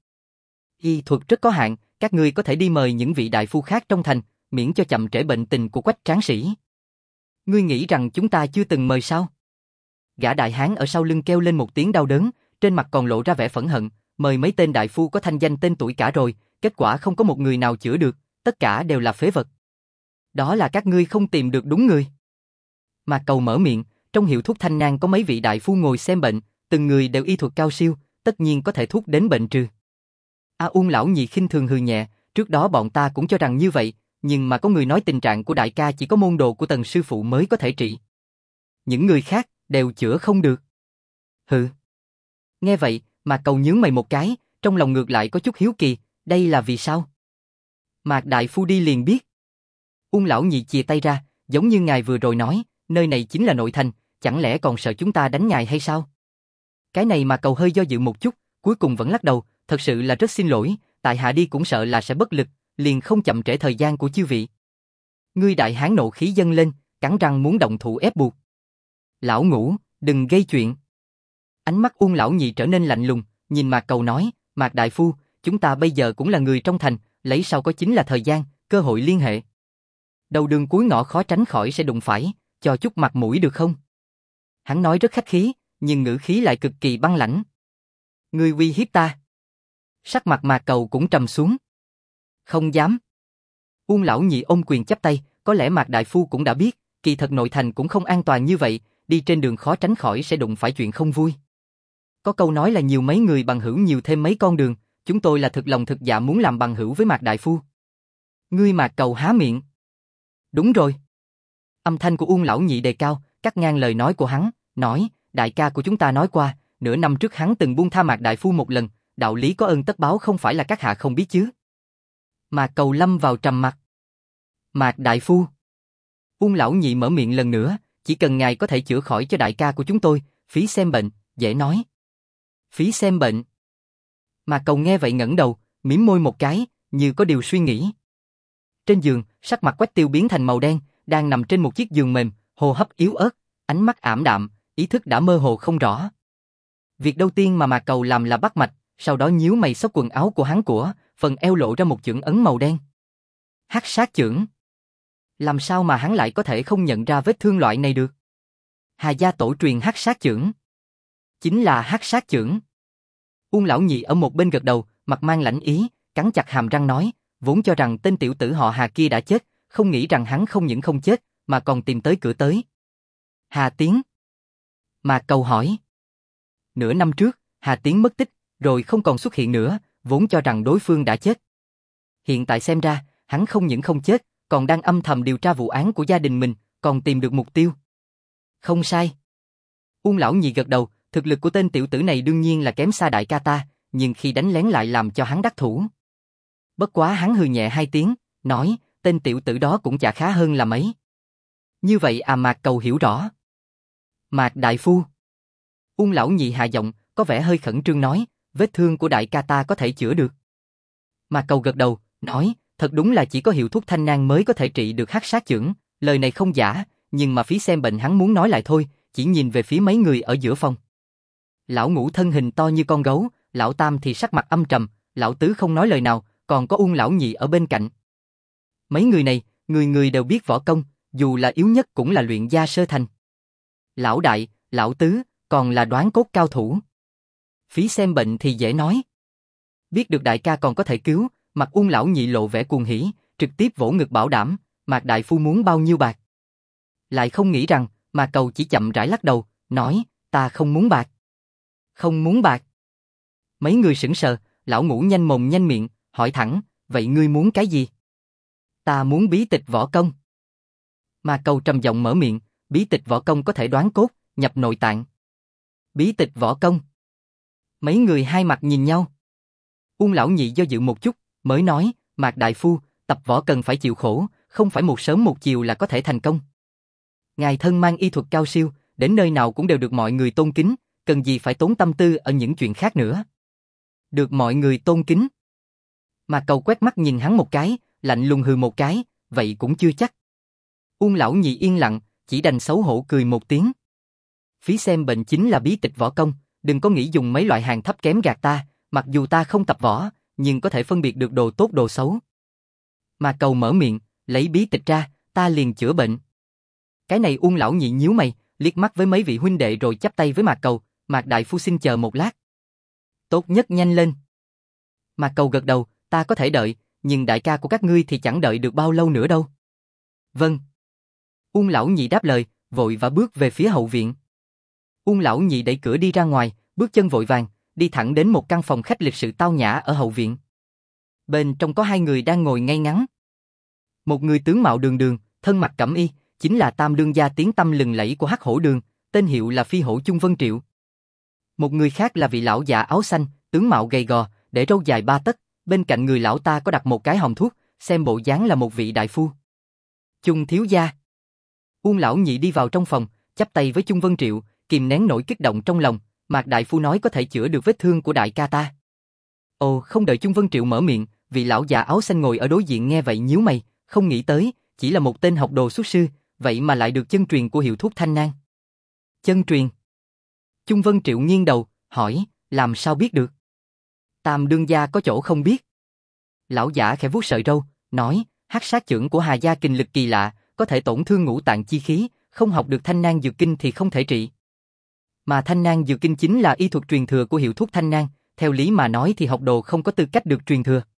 Speaker 1: Y thuật rất có hạn, các ngươi có thể đi mời những vị đại phu khác trong thành, miễn cho chậm trễ bệnh tình của Quách tráng sĩ. Ngươi nghĩ rằng chúng ta chưa từng mời sao? Gã đại hán ở sau lưng kêu lên một tiếng đau đớn, trên mặt còn lộ ra vẻ phẫn hận, mời mấy tên đại phu có thanh danh tên tuổi cả rồi, kết quả không có một người nào chữa được, tất cả đều là phế vật. Đó là các ngươi không tìm được đúng người. Mạc Cầu mở miệng, trong hiệu thuốc Thanh Nang có mấy vị đại phu ngồi xem bệnh, từng người đều y thuật cao siêu, tất nhiên có thể thuốc đến bệnh trừ. Uông lão nhị khinh thường hừ nhẹ, trước đó bọn ta cũng cho rằng như vậy, nhưng mà có người nói tình trạng của đại ca chỉ có môn đồ của Tần sư phụ mới có thể trị. Những người khác đều chữa không được. Hừ. Nghe vậy, Mạc Cầu nhướng mày một cái, trong lòng ngược lại có chút hiếu kỳ, đây là vì sao? Mạc đại phu đi liền biết. Uông lão nhị chìa tay ra, giống như ngài vừa rồi nói, nơi này chính là nội thành, chẳng lẽ còn sợ chúng ta đánh ngài hay sao? Cái này Mạc Cầu hơi do dự một chút, cuối cùng vẫn lắc đầu, thật sự là rất xin lỗi, tại hạ đi cũng sợ là sẽ bất lực, liền không chậm trễ thời gian của chư vị. Ngươi đại hán nộ khí dâng lên, cắn răng muốn động thủ ép buộc. Lão Ngũ, đừng gây chuyện. Ánh mắt Uông lão nhị trở nên lạnh lùng, nhìn Mạc Cầu nói, Mạc đại phu, chúng ta bây giờ cũng là người trong thành, lấy sau có chính là thời gian, cơ hội liên hệ. Đầu đường cuối ngõ khó tránh khỏi sẽ đụng phải, cho chút mặt mũi được không? Hắn nói rất khách khí, nhưng ngữ khí lại cực kỳ băng lãnh. Ngươi uy hiếp ta. Sắc mặt Mạc Cầu cũng trầm xuống. Không dám. Uông lão nhị ôm quyền chắp tay, có lẽ Mạc đại phu cũng đã biết, kỳ thật nội thành cũng không an toàn như vậy, đi trên đường khó tránh khỏi sẽ đụng phải chuyện không vui. Có câu nói là nhiều mấy người bằng hữu nhiều thêm mấy con đường, chúng tôi là thực lòng thực dạ muốn làm bằng hữu với Mạc đại phu. Ngươi Mạc Cầu há miệng. Đúng rồi. Âm thanh của Uông lão nhị đề cao, cắt ngang lời nói của hắn, nói, đại ca của chúng ta nói qua, nửa năm trước hắn từng buông tha Mạc đại phu một lần, đạo lý có ơn tất báo không phải là các hạ không biết chứ. Mạc Cầu lâm vào trầm mặc. Mạc đại phu. Uông lão nhị mở miệng lần nữa, chỉ cần ngài có thể chữa khỏi cho đại ca của chúng tôi, phí xem bệnh, dễ nói. Phí xem bệnh. Mạc Cầu nghe vậy ngẩng đầu, mím môi một cái, như có điều suy nghĩ. Trên giường, sắc mặt Quách Tiêu biến thành màu đen, đang nằm trên một chiếc giường mềm, hô hấp yếu ớt, ánh mắt ảm đạm, ý thức đã mơ hồ không rõ. Việc đầu tiên mà Mạc Cầu làm là bắt mạch, sau đó nhíu mày xốc quần áo của hắn phần eo lộ ra một chưởng ấn màu đen. Hắc sát chưởng. Làm sao mà hắn lại có thể không nhận ra vết thương loại này được? Hà gia tổ truyền hắc sát chưởng. Chính là hắc sát chưởng. Uông lão nhị ở một bên gật đầu, mặt mang lãnh ý, cắn chặt hàm răng nói, vốn cho rằng tên tiểu tử họ Hà kia đã chết, không nghĩ rằng hắn không những không chết, mà còn tìm tới cửa tới. Hà Tiến. Mạc Cầu hỏi. Nửa năm trước, Hà Tiến mất tích, rồi không còn xuất hiện nữa, vốn cho rằng đối phương đã chết. Hiện tại xem ra, hắn không những không chết, còn đang âm thầm điều tra vụ án của gia đình mình, còn tìm được mục tiêu. Không sai. Uông lão nhị gật đầu, thực lực của tên tiểu tử này đương nhiên là kém xa đại ca ta, nhưng khi đánh lén lại làm cho hắn đắc thủ. Bất quá hắn hừ nhẹ hai tiếng, nói, tên tiểu tử đó cũng chả khá hơn là mấy. Như vậy à, Mạc Cầu hiểu rõ. Mạc đại phu. Uông lão nhị hạ giọng, có vẻ hơi khẩn trương nói, vết thương của đại ca ta có thể chữa được. Mạc Cầu gật đầu, nói, thật đúng là chỉ có hiệu thuốc Thanh Nang mới có thể trị được hắc sát chưởng, lời này không giả, nhưng mà phí xem bệnh hắn muốn nói lại thôi, chỉ nhìn về phía mấy người ở giữa phòng. Lão Ngũ thân hình to như con gấu, lão Tam thì sắc mặt âm trầm, lão Tứ không nói lời nào, còn có Uông lão nhị ở bên cạnh. Mấy người này, người người đều biết võ công, dù là yếu nhất cũng là luyện gia sơ thành. Lão Đại, lão Tứ, còn là đoán cốt cao thủ. Phí xem bệnh thì dễ nói. Biết được đại ca còn có thể cứu, mặt Uông lão nhị lộ vẻ cuồng hỉ, trực tiếp vỗ ngực bảo đảm, Mạc đại phu muốn bao nhiêu bạc. Lại không nghĩ rằng, Mạc Cầu chỉ chậm rãi lắc đầu, nói, ta không muốn bạc. Không muốn bạc. Mấy người sững sờ, lão Ngũ nhanh mồm nhanh miệng, hỏi thẳng, vậy ngươi muốn cái gì? Ta muốn bí tịch võ công. Mạc Cầu trầm giọng mở miệng, bí tịch võ công có thể đoán cốt, nhập nội tạng. Bí tịch võ công. Mấy người hai mặt nhìn nhau. Uông lão nhị do dự một chút, mới nói, Mạc đại phu, tập võ cần phải chịu khổ, không phải một sớm một chiều là có thể thành công. Ngài thân mang y thuật cao siêu, đến nơi nào cũng đều được mọi người tôn kính, cần gì phải tốn tâm tư ở những chuyện khác nữa. Được mọi người tôn kính. Mạc Cầu quét mắt nhìn hắn một cái, lạnh lùng hừ một cái, vậy cũng chưa chắc. Uông lão nhị yên lặng, chỉ đành xấu hổ cười một tiếng. Phí xem bệnh chính là bí tịch võ công, đừng có nghĩ dùng mấy loại hàng thấp kém gạt ta, mặc dù ta không tập võ, nhưng có thể phân biệt được đồ tốt đồ xấu. Mạc Cầu mở miệng, lấy bí tịch ra, ta liền chữa bệnh. Cái này Uông lão nhị nhíu mày, liếc mắt với mấy vị huynh đệ rồi chắp tay với Mạc Cầu, Mạc đại phu xin chờ một lát. Tốt nhất nhanh lên. Mạc Cầu gật đầu, ta có thể đợi, nhưng đại ca của các ngươi thì chẳng đợi được bao lâu nữa đâu. Vâng. Uông lão nhị đáp lời, vội và bước về phía hậu viện. Uông lão nhị đẩy cửa đi ra ngoài, bước chân vội vàng, đi thẳng đến một căn phòng khách lịch sự tao nhã ở hậu viện. Bên trong có hai người đang ngồi ngay ngắn. Một người tướng mạo đường đường, thân mặc cẩm y, chính là tam đương gia tiếng tăm lừng lẫy của Hắc Hổ Đường, tên hiệu là Phi Hổ Chung Vân Triệu. Một người khác là vị lão già áo xanh, tướng mạo gầy gò, để râu dài 3 tấc, bên cạnh người lão ta có đặt một cái hòm thuốc, xem bộ dáng là một vị đại phu. Chung thiếu gia. Uông lão nhị đi vào trong phòng, chắp tay với Chung Vân Triệu, kìm nén nỗi kích động trong lòng, Mạc đại phu nói có thể chữa được vết thương của đại ca ta. Ồ, không đợi Chung Vân Triệu mở miệng, vị lão già áo xanh ngồi ở đối diện nghe vậy nhíu mày, không nghĩ tới, chỉ là một tên học đồ xuất sư, vậy mà lại được chân truyền của hiệu thuốc Thanh Nang. Chân truyền? Chung Vân Triệu nghiêng đầu, hỏi, làm sao biết được? Tam đương gia có chỗ không biết. Lão giả khẽ vuốt sợi râu, nói, hắc sát chưởng của Hà gia kình lực kỳ lạ, có thể tổn thương ngũ tạng chi khí, không học được Thanh Nang dược kinh thì không thể trị. Mà Thanh Nang dược kinh chính là y thuật truyền thừa của hiệu thuốc Thanh Nang, theo lý mà nói thì học đồ không có tư cách được truyền thừa.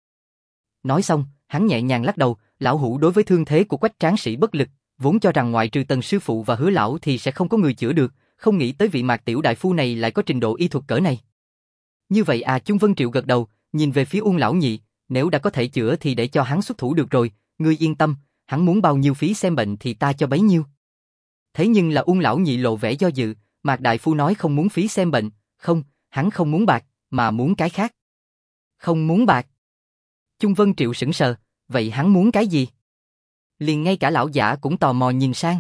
Speaker 1: Nói xong, hắn nhẹ nhàng lắc đầu, lão hủ đối với thương thế của Quách tráng sĩ bất lực, vốn cho rằng ngoại trừ Tần sư phụ và Hứa lão thì sẽ không có người chữa được, không nghĩ tới vị Mạc tiểu đại phu này lại có trình độ y thuật cỡ này. Như vậy à, Chung Vân Triệu gật đầu, nhìn về phía Uông lão nhị, nếu đã có thể chữa thì để cho hắn xuất thủ được rồi, ngươi yên tâm, hắn muốn bao nhiêu phí xem bệnh thì ta cho bấy nhiêu. Thế nhưng là Uông lão nhị lộ vẻ do dự, Mạc đại phu nói không muốn phí xem bệnh, không, hắn không muốn bạc, mà muốn cái khác. Không muốn bạc. Chung Vân Triệu sững sờ, vậy hắn muốn cái gì? Liền ngay cả lão giả cũng tò mò nhìn sang.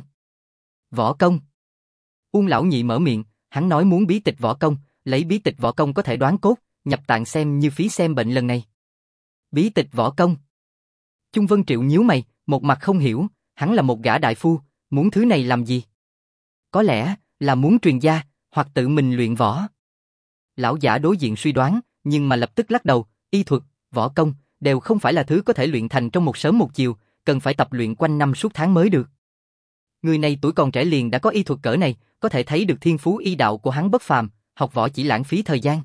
Speaker 1: Võ công. Uông lão nhị mở miệng, hắn nói muốn bí tịch võ công, lấy bí tịch võ công có thể đoán cốt, nhập tạng xem như phí xem bệnh lần này. Bí tịch võ công. Chung Vân Triệu nhíu mày, một mặt không hiểu, hắn là một gã đại phu, muốn thứ này làm gì? Có lẽ là muốn truyền gia, hoặc tự mình luyện võ. Lão giả đối diện suy đoán, nhưng mà lập tức lắc đầu, y thuật, võ công, đều không phải là thứ có thể luyện thành trong một sớm một chiều, cần phải tập luyện quanh năm suốt tháng mới được. Người này tuổi còn trẻ liền đã có y thuật cỡ này, có thể thấy được thiên phú y đạo của hắn bất phàm, học võ chỉ lãng phí thời gian.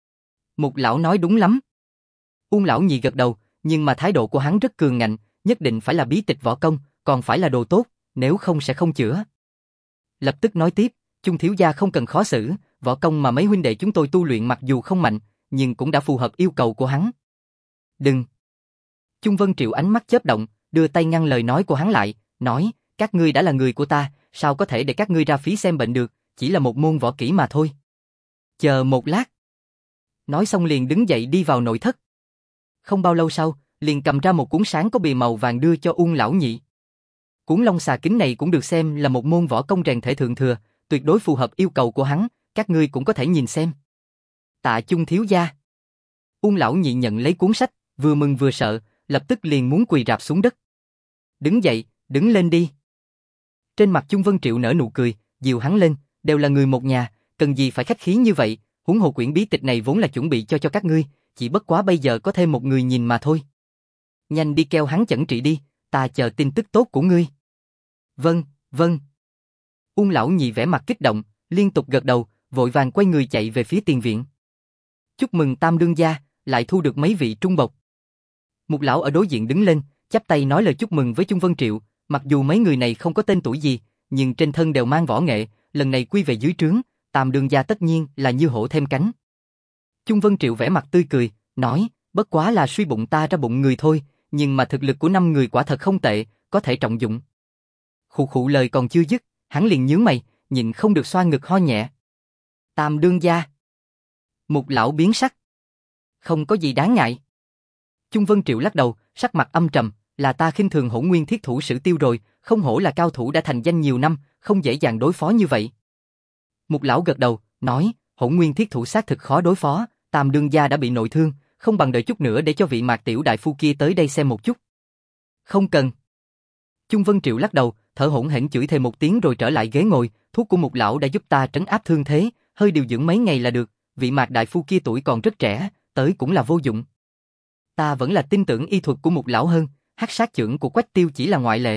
Speaker 1: Mục lão nói đúng lắm. Uông lão nhị gật đầu, nhưng mà thái độ của hắn rất cường ngạnh, nhất định phải là bí tịch võ công, còn phải là đồ tốt, nếu không sẽ không chữa. Lập tức nói tiếp, Chung thiếu gia không cần khó xử, võ công mà mấy huynh đệ chúng tôi tu luyện mặc dù không mạnh, nhưng cũng đã phù hợp yêu cầu của hắn. Đừng. Chung Vân Triệu ánh mắt chớp động, đưa tay ngăn lời nói của hắn lại, nói, các ngươi đã là người của ta, sao có thể để các ngươi ra phí xem bệnh được, chỉ là một môn võ kỹ mà thôi. Chờ một lát. Nói xong liền đứng dậy đi vào nội thất. Không bao lâu sau, liền cầm ra một cuốn sáng có bìa màu vàng đưa cho Uông lão nhị. Cuốn Long Xà Kính này cũng được xem là một môn võ công rèn thể thượng thừa, tuyệt đối phù hợp yêu cầu của hắn, các ngươi cũng có thể nhìn xem. Tạ Chung thiếu gia. Uông lão nhị nhận lấy cuốn sách, vừa mừng vừa sợ, lập tức liền muốn quỳ rạp xuống đất. Đứng dậy, đứng lên đi. Trên mặt Chung Vân Triệu nở nụ cười, dìu hắn lên, đều là người một nhà, cần gì phải khách khí như vậy, huống hồ quyển bí tịch này vốn là chuẩn bị cho các ngươi, chỉ bất quá bây giờ có thêm một người nhìn mà thôi. Nhanh đi kêu hắn chẩn trị đi, ta chờ tin tức tốt của ngươi. Vâng, vâng. Uông lão nhị vẻ mặt kích động, liên tục gật đầu, vội vàng quay người chạy về phía tiền viện. Chúc mừng Tam đương gia, lại thu được mấy vị trung bộc. Một lão ở đối diện đứng lên, chắp tay nói lời chúc mừng với Chung Vân Triệu, mặc dù mấy người này không có tên tuổi gì, nhưng trên thân đều mang võ nghệ, lần này quy về dưới trướng, Tam đương gia tất nhiên là như hổ thêm cánh. Chung Vân Triệu vẻ mặt tươi cười, nói, bất quá là suy bụng ta ra bụng người thôi, nhưng mà thực lực của 5 người quả thật không tệ, có thể trọng dụng. Khụ khụ lời còn chưa dứt, hắn liền nhướng mày, nhịn không được xoa ngực ho nhẹ. Tam đương gia. Một lão biến sắc. Không có gì đáng ngại. Chung Vân Triệu lắc đầu, sắc mặt âm trầm, là ta khinh thường Hỗn Nguyên Thiết Thủ Sử Tiêu rồi, không hổ là cao thủ đã thành danh nhiều năm, không dễ dàng đối phó như vậy. Một lão gật đầu, nói, Hỗn Nguyên Thiết Thủ xác thực khó đối phó, Tam đương gia đã bị nội thương, không bằng đợi chút nữa để cho vị Mạc tiểu đại phu kia tới đây xem một chút. Không cần. Chung Vân Triệu lắc đầu, thở hổn hển chửi thề một tiếng rồi trở lại ghế ngồi, thuốc của một lão đã giúp ta trấn áp thương thế, hơi điều dưỡng mấy ngày là được, vị Mạc đại phu kia tuổi còn rất trẻ, tới cũng là vô dụng. Ta vẫn là tin tưởng y thuật của một lão hơn, hắc sát chưởng của Quách Tiêu chỉ là ngoại lệ.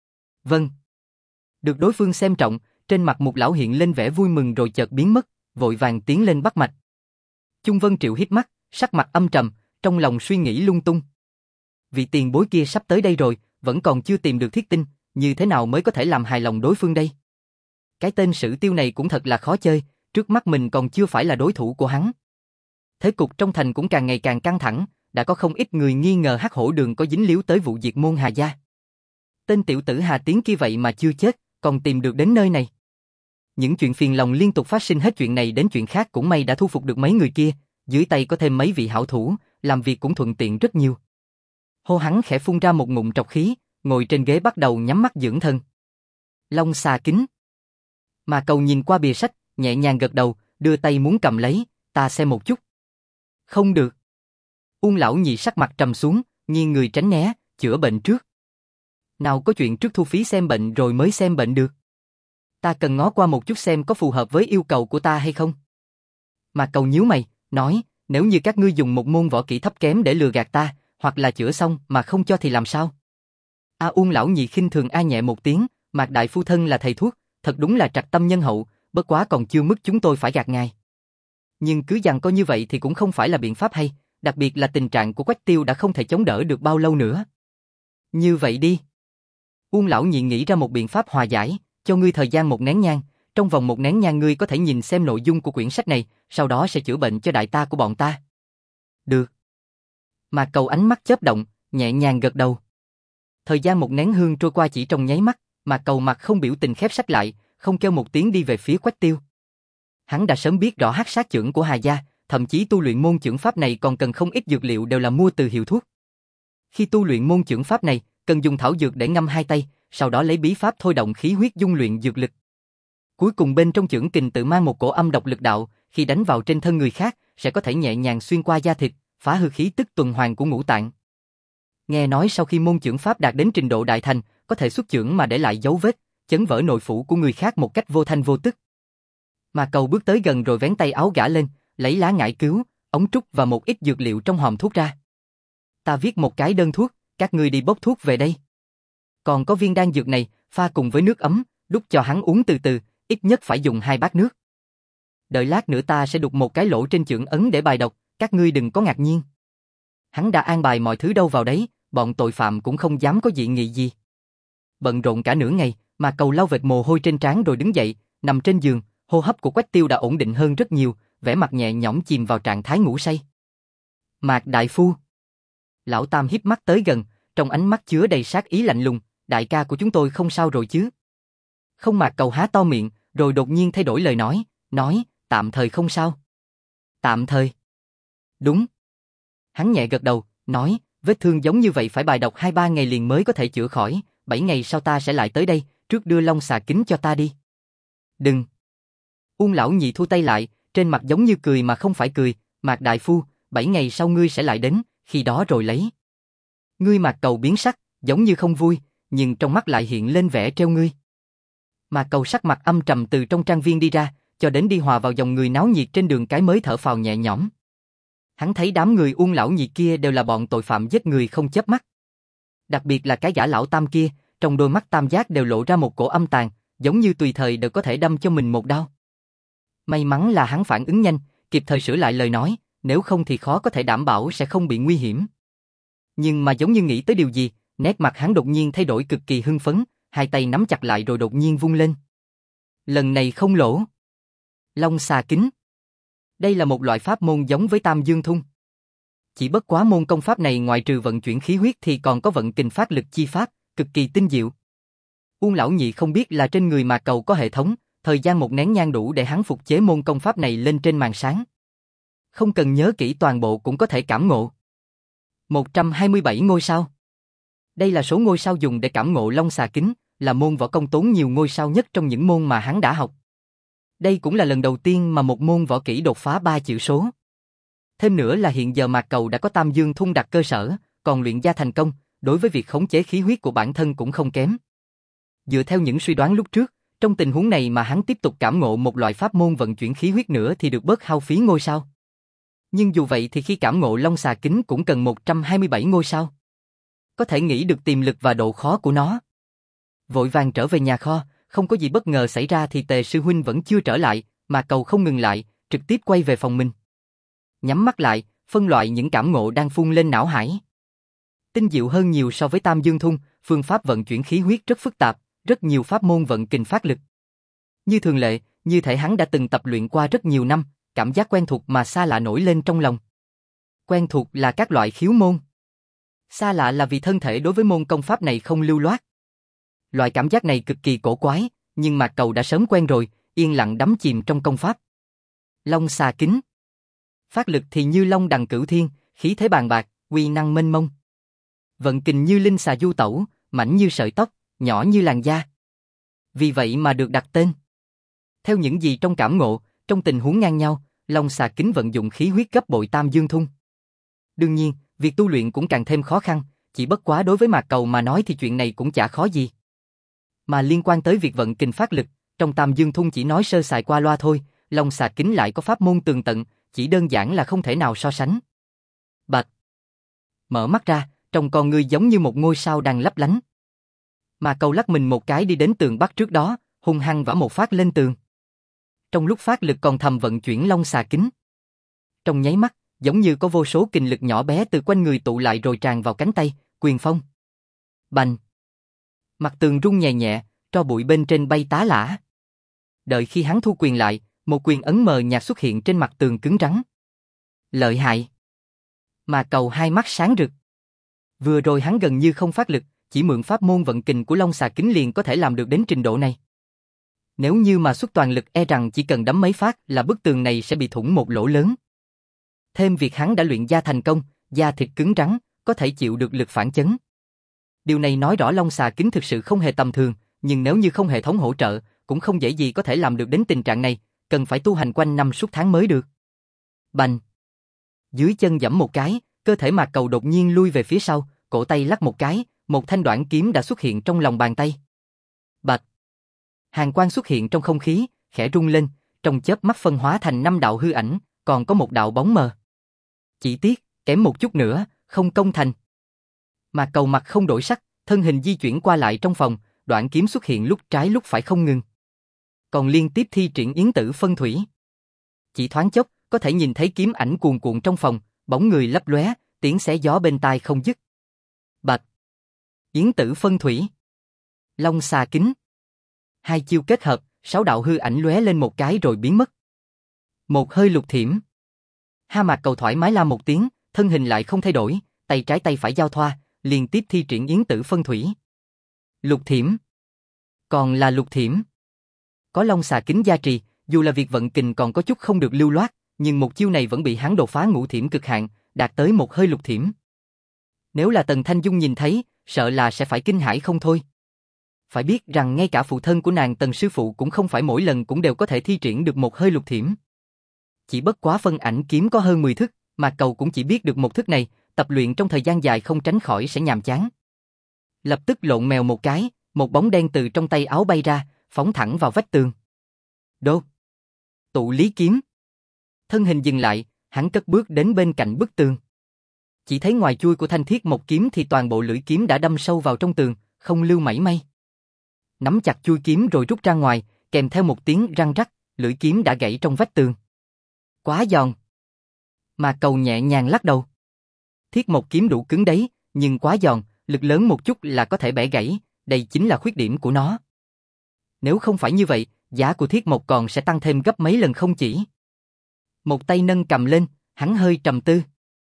Speaker 1: Vâng. Được đối phương xem trọng, trên mặt một lão hiện lên vẻ vui mừng rồi chợt biến mất, vội vàng tiến lên bắt mạch. Chung Vân Triệu hít mắt, sắc mặt âm trầm, trong lòng suy nghĩ lung tung. Vị tiền bối kia sắp tới đây rồi, vẫn còn chưa tìm được thiết tinh, như thế nào mới có thể làm hài lòng đối phương đây? Cái tên Sử Tiêu này cũng thật là khó chơi, trước mắt mình còn chưa phải là đối thủ của hắn. Thế cục trong thành cũng càng ngày càng căng thẳng, đã có không ít người nghi ngờ Hắc Hổ Đường có dính líu tới vụ diệt môn Hà gia. Tên tiểu tử Hà Tiến kia vậy mà chưa chết, còn tìm được đến nơi này. Những chuyện phiền lòng liên tục phát sinh hết chuyện này đến chuyện khác, cũng may đã thu phục được mấy người kia, dưới tay có thêm mấy vị hảo thủ, làm việc cũng thuận tiện rất nhiều. Hô hắn khẽ phun ra một ngụm trọc khí, ngồi trên ghế bắt đầu nhắm mắt dưỡng thân. Long Xà Kính. Mà Cầu nhìn qua bìa sách, nhẹ nhàng gật đầu, đưa tay muốn cầm lấy, ta xem một chút. Không được. Uông lão nhị sắc mặt trầm xuống, nghiêng người tránh né, chữa bệnh trước. Nào có chuyện trước thu phí xem bệnh rồi mới xem bệnh được. Ta cần ngó qua một chút xem có phù hợp với yêu cầu của ta hay không. Mà Cầu nhíu mày, nói, nếu như các ngươi dùng một môn võ kỹ thấp kém để lừa gạt ta, hoặc là chữa xong mà không cho thì làm sao? Uông lão nhị khinh thường nhẹ một tiếng, Mạc đại phu thân là thầy thuốc, thật đúng là trạch tâm nhân hậu, bất quá còn chưa mức chúng tôi phải gạt ngài. Nhưng cứ giằng co như vậy thì cũng không phải là biện pháp hay, đặc biệt là tình trạng của Quách Tiêu đã không thể chống đỡ được bao lâu nữa. Như vậy đi. Uông lão nhị nghĩ ra một biện pháp hòa giải, cho ngươi thời gian 1 nén nhang, trong vòng 1 nén nhang ngươi có thể nhìn xem nội dung của quyển sách này, sau đó sẽ chữa bệnh cho đại ta của bọn ta. Được. Mà Cầu ánh mắt chớp động, nhẹ nhàng gật đầu. Thời gian một nén hương trôi qua chỉ trong nháy mắt, mà Cầu mặt không biểu tình khép sách lại, không kêu một tiếng đi về phía Quách Tiêu. Hắn đã sớm biết rõ hắc sát chưởng của Hà gia, thậm chí tu luyện môn chưởng pháp này còn cần không ít dược liệu đều là mua từ hiệu thuốc. Khi tu luyện môn chưởng pháp này, cần dùng thảo dược để ngâm hai tay, sau đó lấy bí pháp thôi động khí huyết dung luyện dược lực. Cuối cùng bên trong chưởng kình tự mang một cổ âm độc lực đạo, khi đánh vào trên thân người khác, sẽ có thể nhẹ nhàng xuyên qua da thịt, phá hư khí tức tuần hoàn của ngũ tạng. Nghe nói sau khi môn chưởng pháp đạt đến trình độ đại thành, có thể xuất chưởng mà để lại dấu vết, chấn vỡ nội phủ của người khác một cách vô thanh vô tức. Mà Cầu bước tới gần rồi vén tay áo gã lên, lấy lá ngải cứu, ống trúc và một ít dược liệu trong hòm thuốc ra. Ta viết một cái đơn thuốc, các ngươi đi bốc thuốc về đây. Còn có viên đan dược này, pha cùng với nước ấm, đút cho hắn uống từ từ, ít nhất phải dùng 2 bát nước. Đợi lát nữa ta sẽ đục một cái lỗ trên chưởng ấn để bài độc, các ngươi đừng có ngạc nhiên. Hắn đã an bài mọi thứ đâu vào đấy, bọn tội phạm cũng không dám có dị nghị gì. Bận rộn cả nửa ngày, mà Cầu lau vệt mồ hôi trên trán rồi đứng dậy, nằm trên giường, hô hấp của Quách Tiêu đã ổn định hơn rất nhiều, vẻ mặt nhẹ nhõm chìm vào trạng thái ngủ say. Mạc đại phu. Lão Tam híp mắt tới gần, trong ánh mắt chứa đầy sát ý lạnh lùng, đại ca của chúng tôi không sao rồi chứ? Không. Mạc Cầu há to miệng, rồi đột nhiên thay đổi lời nói, tạm thời không sao. Tạm thời? Đúng. Hắn nhẹ gật đầu, nói, vết thương giống như vậy phải bài độc 2-3 ngày liền mới có thể chữa khỏi, 7 ngày sau ta sẽ lại tới đây, trước đưa long xà kính cho ta đi. Đừng. Uông lão nhị thu tay lại, trên mặt giống như cười mà không phải cười, Mạc đại phu, 7 ngày sau ngươi sẽ lại đến, khi đó rồi lấy. Ngươi. Mạc Cầu biến sắc, giống như không vui, nhưng trong mắt lại hiện lên vẻ trêu ngươi. Mạc Cầu sắc mặt âm trầm từ trong trang viên đi ra, cho đến đi hòa vào dòng người náo nhiệt trên đường cái mới thở phào nhẹ nhõm. Hắn thấy đám người Uông lão nhị kia đều là bọn tội phạm giết người không chớp mắt. Đặc biệt là cái gã lão Tam kia, trong đôi mắt tam giác đều lộ ra một cổ âm tàn, giống như tùy thời đều có thể đâm cho mình một đao. May mắn là hắn phản ứng nhanh, kịp thời sửa lại lời nói, nếu không thì khó có thể đảm bảo sẽ không bị nguy hiểm. Nhưng mà giống như nghĩ tới điều gì, nét mặt hắn đột nhiên thay đổi cực kỳ hưng phấn, hai tay nắm chặt lại rồi đột nhiên vung lên. Lần này không lỗ. Long xà kính. Đây là một loại pháp môn giống với Tam Dương Thung. Chỉ bất quá môn công pháp này ngoài trừ vận chuyển khí huyết thì còn có vận kình phát lực chi pháp, cực kỳ tinh diệu. Uông lão nhị không biết là trên người Mạc Cầu có hệ thống, thời gian một nén nhang đủ để hắn phục chế môn công pháp này lên trên màn sáng. Không cần nhớ kỹ toàn bộ cũng có thể cảm ngộ. 127 ngôi sao. Đây là số ngôi sao dùng để cảm ngộ long xà kính, là môn võ công tốn nhiều ngôi sao nhất trong những môn mà hắn đã học. Đây cũng là lần đầu tiên mà một môn võ kỹ đột phá 3 chữ số. Thêm nữa là hiện giờ Mạc Cầu đã có Tam Dương Thung đặt cơ sở, còn luyện gia thành công, đối với việc khống chế khí huyết của bản thân cũng không kém. Dựa theo những suy đoán lúc trước, trong tình huống này mà hắn tiếp tục cảm ngộ một loại pháp môn vận chuyển khí huyết nữa thì được bớt hao phí ngôi sao. Nhưng dù vậy thì khi cảm ngộ long xà kính cũng cần 127 ngôi sao. Có thể nghĩ được tiềm lực và độ khó của nó. Vội vàng trở về nhà kho, không có gì bất ngờ xảy ra thì Tề sư huynh vẫn chưa trở lại, mà Cầu không ngừng lại, trực tiếp quay về phòng mình. Nhắm mắt lại, phân loại những cảm ngộ đang phun lên não hải. Tinh diệu hơn nhiều so với Tam Dương Thung, phương pháp vận chuyển khí huyết rất phức tạp, rất nhiều pháp môn vận kình phát lực. Như thường lệ, như thể hắn đã từng tập luyện qua rất nhiều năm, cảm giác quen thuộc mà xa lạ nổi lên trong lòng. Quen thuộc là các loại khiếu môn. Xa lạ là vì thân thể đối với môn công pháp này không lưu loát. Loại cảm giác này cực kỳ cổ quái, nhưng Mạc Cầu đã sớm quen rồi, yên lặng đắm chìm trong công pháp. Long xà kính. Phát lực thì như long đằng cửu thiên, khí thế bàn bạc, uy năng mênh mông. Vận kình như linh xà du tẩu, mảnh như sợi tóc, nhỏ như làn da. Vì vậy mà được đặt tên. Theo những gì trong cảm ngộ, trong tình huống ngang nhau, long xà kính vận dụng khí huyết gấp bội Tam Dương Thung. Đương nhiên, việc tu luyện cũng càng thêm khó khăn, chỉ bất quá đối với Mạc Cầu mà nói thì chuyện này cũng chả khó gì. Mà liên quan tới việc vận kình phát lực, trong Tam Dương Thung chỉ nói sơ sài qua loa thôi, long xà kính lại có pháp môn tường tận, chỉ đơn giản là không thể nào so sánh. Bạch. Mở mắt ra, trong con ngươi giống như một ngôi sao đang lấp lánh. Mà Cầu lắc mình một cái đi đến tường bắc trước đó, hung hăng vả một phát lên tường. Trong lúc phát lực còn thầm vận chuyển long xà kính. Trong nháy mắt, giống như có vô số kình lực nhỏ bé từ quanh người tụ lại rồi tràn vào cánh tay, quyền phong. Bành. Mặt tường rung nhẹ nhẹ, tro bụi bên trên bay tá lả. Đợi khi hắn thu quyền lại, một quyền ấn mờ nhạt xuất hiện trên mặt tường cứng rắn. Lợi hại. Mà Cầu hai mắt sáng rực. Vừa rồi hắn gần như không phát lực, chỉ mượn pháp môn vận kình của Long Xà Kính liền có thể làm được đến trình độ này. Nếu như mà xuất toàn lực e rằng chỉ cần đấm mấy phát là bức tường này sẽ bị thủng một lỗ lớn. Thêm việc hắn đã luyện da thành công, da thịt cứng rắn, có thể chịu được lực phản chấn. Điều này nói rõ Long Xà Kính thực sự không hề tầm thường, nhưng nếu như không hệ thống hỗ trợ, cũng không dễ gì có thể làm được đến tình trạng này, cần phải tu hành quanh năm suốt tháng mới được. Bành! Dưới chân giẫm một cái, cơ thể Mạc Cầu đột nhiên lui về phía sau, cổ tay lắc một cái, một thanh đoạn kiếm đã xuất hiện trong lòng bàn tay. Bạch! Hàn quang xuất hiện trong không khí, khẽ rung lên, trong chớp mắt phân hóa thành 5 đạo hư ảnh, còn có một đạo bóng mờ. Chỉ tiếc, kém một chút nữa, không công thành. Mạc Cầu mặt không đổi sắc, thân hình di chuyển qua lại trong phòng, đoạn kiếm xuất hiện lúc trái lúc phải không ngừng. Còn liên tiếp thi triển yến tử phân thủy. Chỉ thoáng chốc, có thể nhìn thấy kiếm ảnh cuồn cuộn trong phòng, bóng người lấp lóe, tiếng xé gió bên tai không dứt. Bạch! Yến tử phân thủy. Long Xà Kính. Hai chiêu kết hợp, 6 đạo hư ảnh lóe lên một cái rồi biến mất. Một hơi lục thiểm. Mạc Cầu thoải mái la một tiếng, thân hình lại không thay đổi, tay trái tay phải giao thoa, liên tiếp thi triển yến tử phân thủy. Lục thiểm. Còn là lục thiểm. Có Long Xà Kính gia trì, dù là việc vận kình còn có chút không được lưu loát, nhưng một chiêu này vẫn bị hắn đột phá ngũ thiểm cực hạn, đạt tới một hơi lục thiểm. Nếu là Tần Thanh Dung nhìn thấy, sợ là sẽ phải kinh hãi không thôi. Phải biết rằng ngay cả phụ thân của nàng Tần sư phụ cũng không phải mỗi lần cũng đều có thể thi triển được một hơi lục thiểm. Chỉ bất quá phân ảnh kiếm có hơn 10 thức, mà Cầu cũng chỉ biết được một thức này, tập luyện trong thời gian dài không tránh khỏi sẽ nhàm chán. Lập tức lộn mèo một cái, một bóng đen từ trong tay áo bay ra, phóng thẳng vào vách tường. Đô! Tụ lý kiếm. Thân hình dừng lại, hắn cất bước đến bên cạnh bức tường. Chỉ thấy ngoài chui của thanh thiết một kiếm thì toàn bộ lưỡi kiếm đã đâm sâu vào trong tường, không lưu mảy may. Nắm chặt chui kiếm rồi rút ra ngoài, kèm theo một tiếng răng rắc, lưỡi kiếm đã gãy trong vách tường. Quá giòn. Mà Cầu nhẹ nhàng lắc đầu. Thiết một kiếm đủ cứng đấy, nhưng quá giòn, lực lớn một chút là có thể bẻ gãy, đây chính là khuyết điểm của nó. Nếu không phải như vậy, giá của thiết một còn sẽ tăng thêm gấp mấy lần không chỉ. Một tay nâng cầm lên, hắn hơi trầm tư.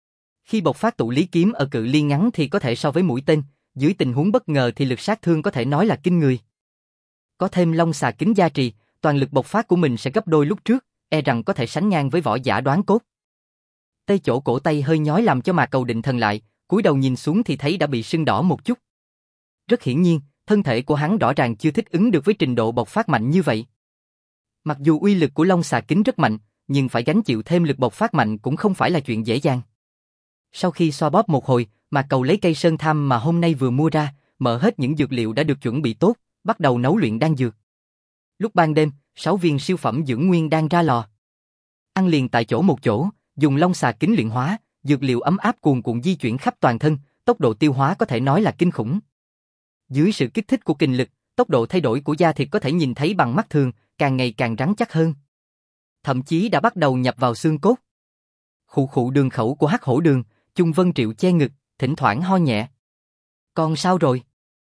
Speaker 1: Khi bộc phát tụ lý kiếm ở cự ly ngắn thì có thể so với mũi tên, dưới tình huống bất ngờ thì lực sát thương có thể nói là kinh người. Có thêm Long Xà Kính gia trì, toàn lực bộc phát của mình sẽ gấp đôi lúc trước, e rằng có thể sánh ngang với võ giả đoán cốt. Tay chỗ cổ tay hơi nhói làm cho Mạc Cầu định thần lại, cúi đầu nhìn xuống thì thấy đã bị sưng đỏ một chút. Rất hiển nhiên, thân thể của hắn rõ ràng chưa thích ứng được với trình độ bộc phát mạnh như vậy. Mặc dù uy lực của Long Xà Kính rất mạnh, nhưng phải gánh chịu thêm lực bộc phát mạnh cũng không phải là chuyện dễ dàng. Sau khi xoa bóp một hồi, Mạc Cầu lấy cây sơn tham mà hôm nay vừa mua ra, mở hết những dược liệu đã được chuẩn bị tốt, bắt đầu nấu luyện đan dược. Lúc ban đêm, 6 viên siêu phẩm dưỡng nguyên đan ra lò. Ăn liền tại chỗ một chỗ, dùng Long Xà Kính luyện hóa, dược liệu ấm áp cuồn cuộn di chuyển khắp toàn thân, tốc độ tiêu hóa có thể nói là kinh khủng. Dưới sự kích thích của kình lực, tốc độ thay đổi của da thịt có thể nhìn thấy bằng mắt thường, càng ngày càng rắn chắc hơn. Thậm chí đã bắt đầu nhập vào xương cốt. Khụ khụ đường khẩu của Hắc Hổ Đường, Chung Vân Triệu che ngực, thỉnh thoảng ho nhẹ. Con sao rồi?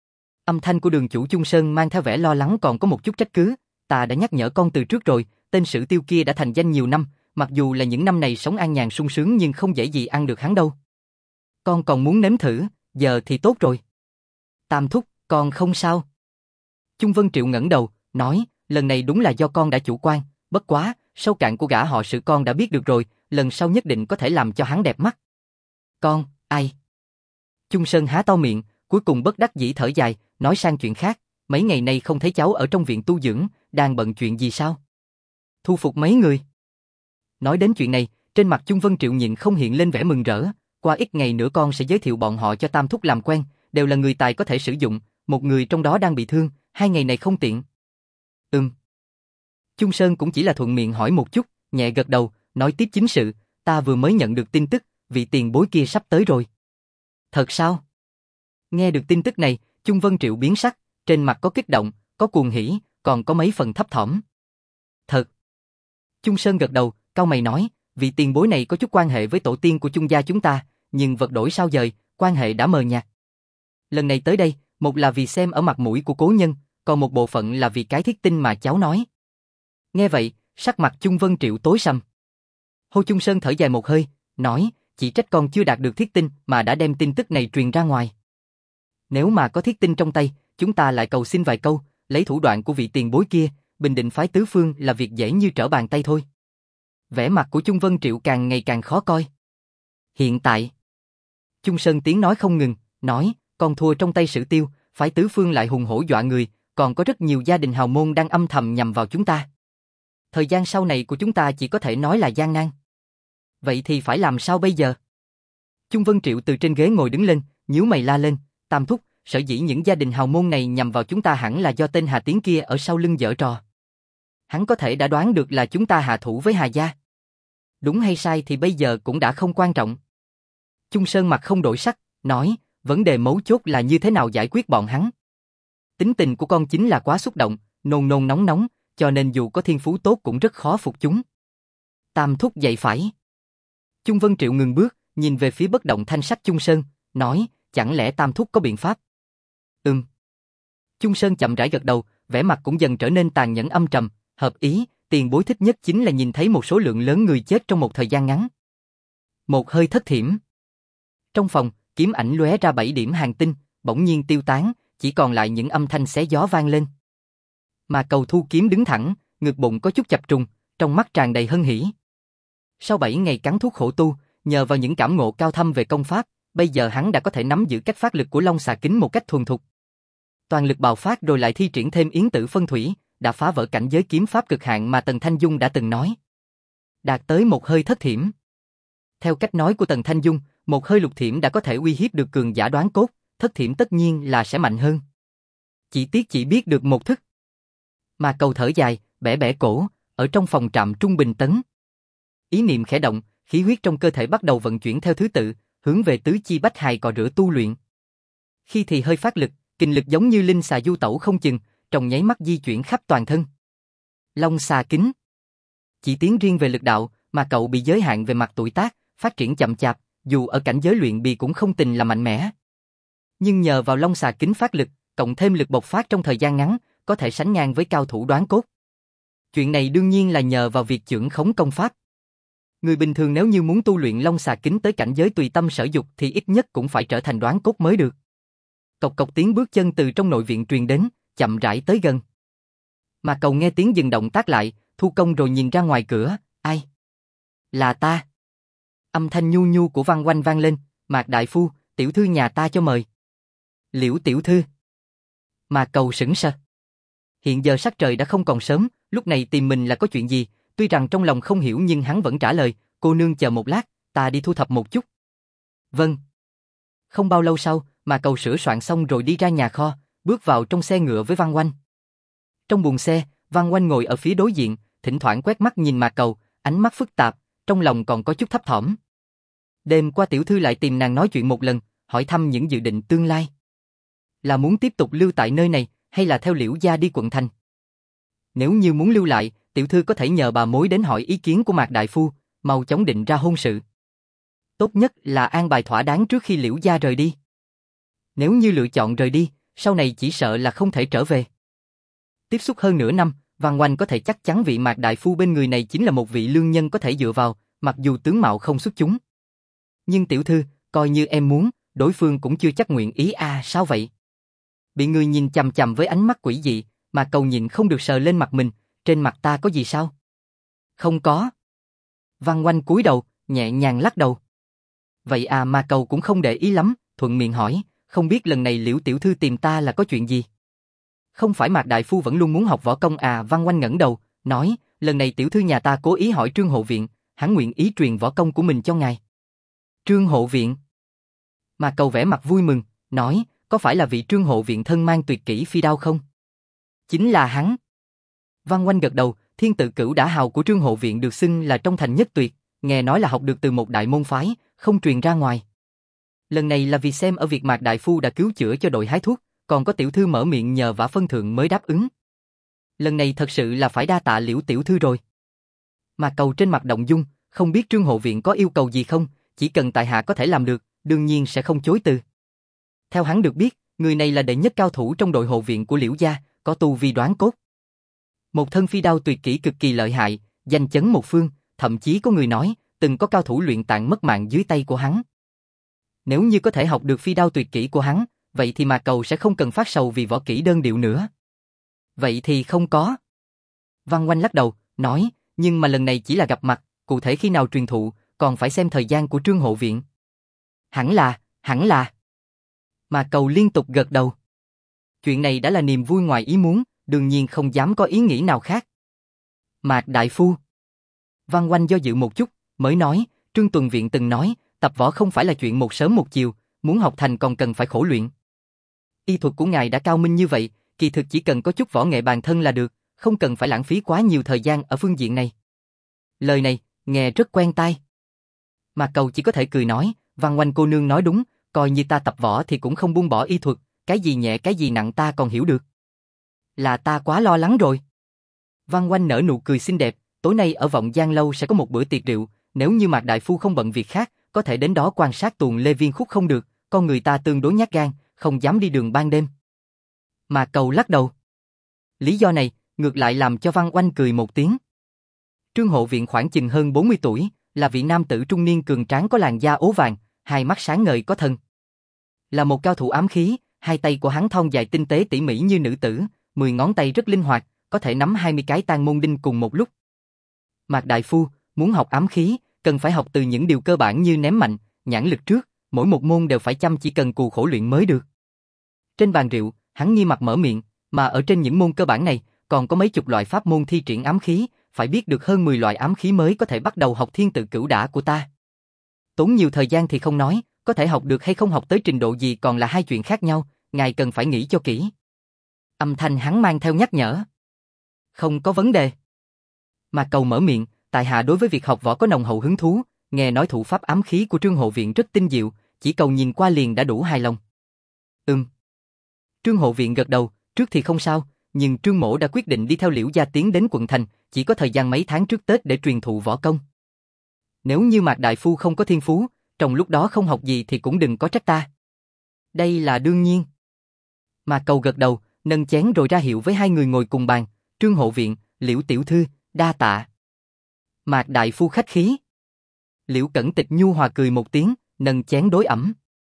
Speaker 1: Âm thanh của đường chủ Chung Sơn mang theo vẻ lo lắng còn có một chút trách cứ. Ta đã nhắc nhở con từ trước rồi, tên Sử Tiêu kia đã thành danh nhiều năm, mặc dù là những năm này sống an nhàn sung sướng nhưng không dễ gì ăn được hắn đâu. Con còn muốn nếm thử, giờ thì tốt rồi. Tam thúc, con không sao. Chung Vân Triệu ngẩng đầu, nói, lần này đúng là do con đã chủ quan, bất quá, sâu cạn của gã họ Sử con đã biết được rồi, lần sau nhất định có thể làm cho hắn đẹp mắt. Con, ai? Chung Sơn há to miệng, cuối cùng bất đắc dĩ thở dài, nói sang chuyện khác, mấy ngày nay không thấy cháu ở trong viện tu dưỡng, đang bận chuyện gì sao? Thu phục mấy người? Nói đến chuyện này, trên mặt Chung Vân Triệu nhịn không hiện lên vẻ mừng rỡ, qua ít ngày nữa con sẽ giới thiệu bọn họ cho Tam thúc làm quen, đều là người tài có thể sử dụng, một người trong đó đang bị thương, 2 ngày này không tiện. Chung Sơn cũng chỉ là thuận miệng hỏi một chút, nhẹ gật đầu, nói tiếp chính sự, ta vừa mới nhận được tin tức, vị tiền bối kia sắp tới rồi. Thật sao? Nghe được tin tức này, Chung Vân Triệu biến sắc, trên mặt có kích động, có cuồng hỉ, còn có mấy phần thấp thỏm. Thật. Chung Sơn gật đầu, cau mày nói, vị tiền bối này có chút quan hệ với tổ tiên của Chung gia chúng ta, nhưng vật đổi sao dời, quan hệ đã mờ nhạt. Lần này tới đây, một là vì xem ở mặt mũi của cố nhân, còn một bộ phận là vì cái thiết tinh mà cháu nói. Nghe vậy, sắc mặt Chung Vân Triệu tối sầm. Hồ Chung Sơn thở dài một hơi, nói, chỉ trách con chưa đạt được thiết tinh mà đã đem tin tức này truyền ra ngoài. Nếu mà có thiết tinh trong tay, chúng ta lại cầu xin vài câu, lấy thủ đoạn của vị tiền bối kia, bình định phái tứ phương là việc dễ như trở bàn tay thôi. Vẻ mặt của Chung Vân Triệu càng ngày càng khó coi. Hiện tại, Chung Sơn tiếng nói không ngừng, nói, con thua trong tay Sử Tiêu, phái tứ phương lại hùng hổ dọa người, còn có rất nhiều gia đình hào môn đang âm thầm nhằm vào chúng ta. Thời gian sau này của chúng ta chỉ có thể nói là gian nan. Vậy thì phải làm sao bây giờ? Chung Vân Triệu từ trên ghế ngồi đứng lên, nhíu mày la lên, Tam thúc, sở dĩ những gia đình hào môn này nhằm vào chúng ta hẳn là do tên Hà Tiến kia ở sau lưng giở trò. Hắn có thể đã đoán được là chúng ta hạ thủ với Hà gia. Đúng hay sai thì bây giờ cũng đã không quan trọng. Chung Sơn mặt không đổi sắc, nói, vấn đề mấu chốt là như thế nào giải quyết bọn hắn. Tính tình của con chính là quá xúc động, nôn nôn nóng nóng, cho nên dù có thiên phú tốt cũng rất khó phục chúng. Tam thúc dạy phải. Chung Vân Triệu ngừng bước, nhìn về phía bất động thanh sắc Chung Sơn, nói, chẳng lẽ Tam thúc có biện pháp? Chung Sơn chậm rãi gật đầu, vẻ mặt cũng dần trở nên tàn nhẫn âm trầm, hợp ý, tiền bối thích nhất chính là nhìn thấy một số lượng lớn người chết trong một thời gian ngắn. Một hơi thất thiểm. Trong phòng, kiếm ảnh lóe ra 7 điểm hàng tinh, bỗng nhiên tiêu tán, chỉ còn lại những âm thanh xé gió vang lên. Mà Cầu thu kiếm đứng thẳng, ngực bụng có chút chập trùng, trong mắt tràn đầy hân hỉ. Sau 7 ngày cắn thuốc khổ tu, nhờ vào những cảm ngộ cao thâm về công pháp, bây giờ hắn đã có thể nắm giữ cách phát lực của Long Xà Kính một cách thuần thục. Toàn lực bạo phát rồi lại thi triển thêm yến tử phân thủy, đã phá vỡ cảnh giới kiếm pháp cực hạn mà Tần Thanh Dung đã từng nói. Đạt tới một hơi thất thiểm. Theo cách nói của Tần Thanh Dung, một hơi lục thiểm đã có thể uy hiếp được cường giả đoán cốt, thất thiểm tất nhiên là sẽ mạnh hơn. Chỉ tiếc chỉ biết được một thức. Mà Cầu thở dài, bẻ bẻ cổ, ở trong phòng trạm trung bình tấn. Ý niệm khẽ động, khí huyết trong cơ thể bắt đầu vận chuyển theo thứ tự, hướng về tứ chi bách hài cọ rửa tu luyện. Khi thì hơi phát lực, kình lực giống như linh xà du tẩu không chừng, trong nháy mắt di chuyển khắp toàn thân. Long Xà Kính. Chỉ tiến riêng về lực đạo, mà Cậu bị giới hạn về mặt tuổi tác, phát triển chậm chạp, dù ở cảnh giới luyện bì cũng không tình là mạnh mẽ. Nhưng nhờ vào Long Xà Kính phát lực, cộng thêm lực bộc phát trong thời gian ngắn, có thể sánh ngang với cao thủ đoán cốt. Chuyện này đương nhiên là nhờ vào việc chưởng khống công pháp. Người bình thường nếu như muốn tu luyện Long Xà Kính tới cảnh giới tùy tâm sở dục thì ít nhất cũng phải trở thành đoán cốt mới được. Cộc cộc tiếng bước chân từ trong nội viện truyền đến, chậm rãi tới gần. Mà Cầu nghe tiếng dừng động tác lại, thu công rồi nhìn ra ngoài cửa, ai? Là ta. Âm thanh nhu nhu của Văn Oanh vang lên, Mạc đại phu, tiểu thư nhà ta cho mời. Liễu tiểu thư. Mà Cầu sững sờ. Hiện giờ sắc trời đã không còn sớm, lúc này tìm mình là có chuyện gì, tuy rằng trong lòng không hiểu nhưng hắn vẫn trả lời, cô nương chờ một lát, ta đi thu thập một chút. Vâng. Không bao lâu sau, Mà Cầu sửa soạn xong rồi đi ra nhà kho, bước vào trong xe ngựa với Văn Oanh. Trong buồng xe, Văn Oanh ngồi ở phía đối diện, thỉnh thoảng quét mắt nhìn Mạc Cầu, ánh mắt phức tạp, trong lòng còn có chút thấp thỏm. Đêm qua tiểu thư lại tìm nàng nói chuyện một lần, hỏi thăm những dự định tương lai. Là muốn tiếp tục lưu tại nơi này, hay là theo Liễu gia đi quận thành? Nếu như muốn lưu lại, tiểu thư có thể nhờ bà mối đến hỏi ý kiến của Mạc đại phu, mau chóng định ra hôn sự. Tốt nhất là an bài thỏa đáng trước khi Liễu gia rời đi. Nếu như lựa chọn rời đi, sau này chỉ sợ là không thể trở về. Tiếp xúc hơn nửa năm, Văn Oanh có thể chắc chắn vị Mạc đại phu bên người này chính là một vị lương nhân có thể dựa vào, mặc dù tướng mạo không xuất chúng. Nhưng tiểu thư, coi như em muốn, đối phương cũng chưa chắc nguyện ý à, sao vậy? Bị người nhìn chằm chằm với ánh mắt quỷ dị, mà Cầu nhịn không được sờ lên mặt mình, trên mặt ta có gì sao? Không có. Văn Oanh cúi đầu, nhẹ nhàng lắc đầu. Vậy à, mà Cầu cũng không để ý lắm, thuận miệng hỏi, không biết lần này Liễu tiểu thư tìm ta là có chuyện gì? Không phải Mạc đại phu vẫn luôn muốn học võ công à? Văn Oanh ngẩng đầu, nói, lần này tiểu thư nhà ta cố ý hỏi Trương Hộ Viện, hắn nguyện ý truyền võ công của mình cho ngài. Trương Hộ Viện. Mà Cầu vẻ mặt vui mừng, nói, có phải là vị Trương Hộ Viện thân mang tuyệt kỹ phi đao không? Chính là hắn. Văn Oanh gật đầu, thiên tự cửu đả hào của Trương Hộ Viện được xưng là trong thành nhất tuyệt, nghe nói là học được từ một đại môn phái, không truyền ra ngoài. Lần này là vì xem ở việc Mạc đại phu đã cứu chữa cho đội hái thuốc, còn có tiểu thư mở miệng nhờ vả phân thượng mới đáp ứng. Lần này thật sự là phải đa tạ Liễu tiểu thư rồi. Mà Cầu trên mặt động dung, không biết Trương Hộ Viện có yêu cầu gì không, chỉ cần tại hạ có thể làm được, đương nhiên sẽ không chối từ. Theo hắn được biết, người này là đệ nhất cao thủ trong đội hộ viện của Liễu gia, có tu vi đoán cốt. Một thân phi đao tuyệt kỹ cực kỳ lợi hại, danh chấn một phương, thậm chí có người nói, từng có cao thủ luyện tạng mất mạng dưới tay của hắn. Nếu như có thể học được phi đao tuyệt kỹ của hắn, vậy thì Mạc Cầu sẽ không cần phát sầu vì võ kỹ đơn điệu nữa. Vậy thì không có. Văn Oanh lắc đầu, nói, nhưng mà lần này chỉ là gặp mặt, cụ thể khi nào truyền thụ, còn phải xem thời gian của Trương hộ viện. Hẳn là. Mạc Cầu liên tục gật đầu. Chuyện này đã là niềm vui ngoài ý muốn, đương nhiên không dám có ý nghĩ nào khác. Mạc đại phu. Văn Oanh do dự một chút, mới nói, Trương tuần viện từng nói, tập võ không phải là chuyện một sớm một chiều, muốn học thành còn cần phải khổ luyện. Y thuật của ngài đã cao minh như vậy, kỳ thực chỉ cần có chút võ nghệ bản thân là được, không cần phải lãng phí quá nhiều thời gian ở phương diện này. Lời này, nghe rất quen tai. Mạc Cầu chỉ có thể cười nói, Văn Oanh cô nương nói đúng, coi như ta tập võ thì cũng không buông bỏ y thuật, cái gì nhẹ cái gì nặng ta còn hiểu được. Là ta quá lo lắng rồi. Văn Oanh nở nụ cười xinh đẹp, tối nay ở Vọng Giang lâu sẽ có một bữa tiệc rượu, nếu như Mạc đại phu không bận việc khác, có thể đến đó quan sát tuồng Lê Viên Khúc không được, con người ta tương đối nhát gan, không dám đi đường ban đêm. Mạc Cầu lắc đầu. Lý do này, ngược lại làm cho Văn Oanh cười một tiếng. Trương hộ viện khoảng chừng hơn 40 tuổi, là vị nam tử trung niên cường tráng có làn da ố vàng, hai mắt sáng ngời có thần. Là một cao thủ ám khí, hai tay của hắn thon dài tinh tế tỉ mỉ như nữ tử, 10 ngón tay rất linh hoạt, có thể nắm 20 cái tang môn đinh cùng một lúc. Mạc đại phu, muốn học ám khí, cần phải học từ những điều cơ bản như ném mạnh, nhãn lực trước, mỗi một môn đều phải chăm chỉ cần cù khổ luyện mới được. Trên bàn rượu, hắn nghiêm mặt mở miệng, mà ở trên những môn cơ bản này, còn có mấy chục loại pháp môn thi triển ám khí, phải biết được hơn 10 loại ám khí mới có thể bắt đầu học thiên tự cửu đả của ta. Tốn nhiều thời gian thì không nói, có thể học được hay không học tới trình độ gì còn là hai chuyện khác nhau, ngài cần phải nghĩ cho kỹ. Âm thanh hắn mang theo nhắc nhở. Không có vấn đề. Mạc Cầu mở miệng, tại hạ đối với việc học võ có nồng hậu hứng thú, nghe nói thủ pháp ám khí của Trương hộ viện rất tinh diệu, chỉ cầu nhìn qua liền đã đủ hài lòng. Trương hộ viện gật đầu, trước thì không sao, nhưng Trương mỗ đã quyết định đi theo Liễu gia tiến đến quận thành, chỉ có thời gian mấy tháng trước Tết để truyền thụ võ công. Nếu như Mạc đại phu không có thiên phú, trong lúc đó không học gì thì cũng đừng có trách ta. Đây là đương nhiên. Mạc Cầu gật đầu, nâng chén rồi ra hiệu với hai người ngồi cùng bàn, Trương hộ viện, Liễu tiểu thư, đa tạ. Mạc đại phu khách khí. Liễu Cẩn Tịch nhu hòa cười một tiếng, nâng chén đối ẩm.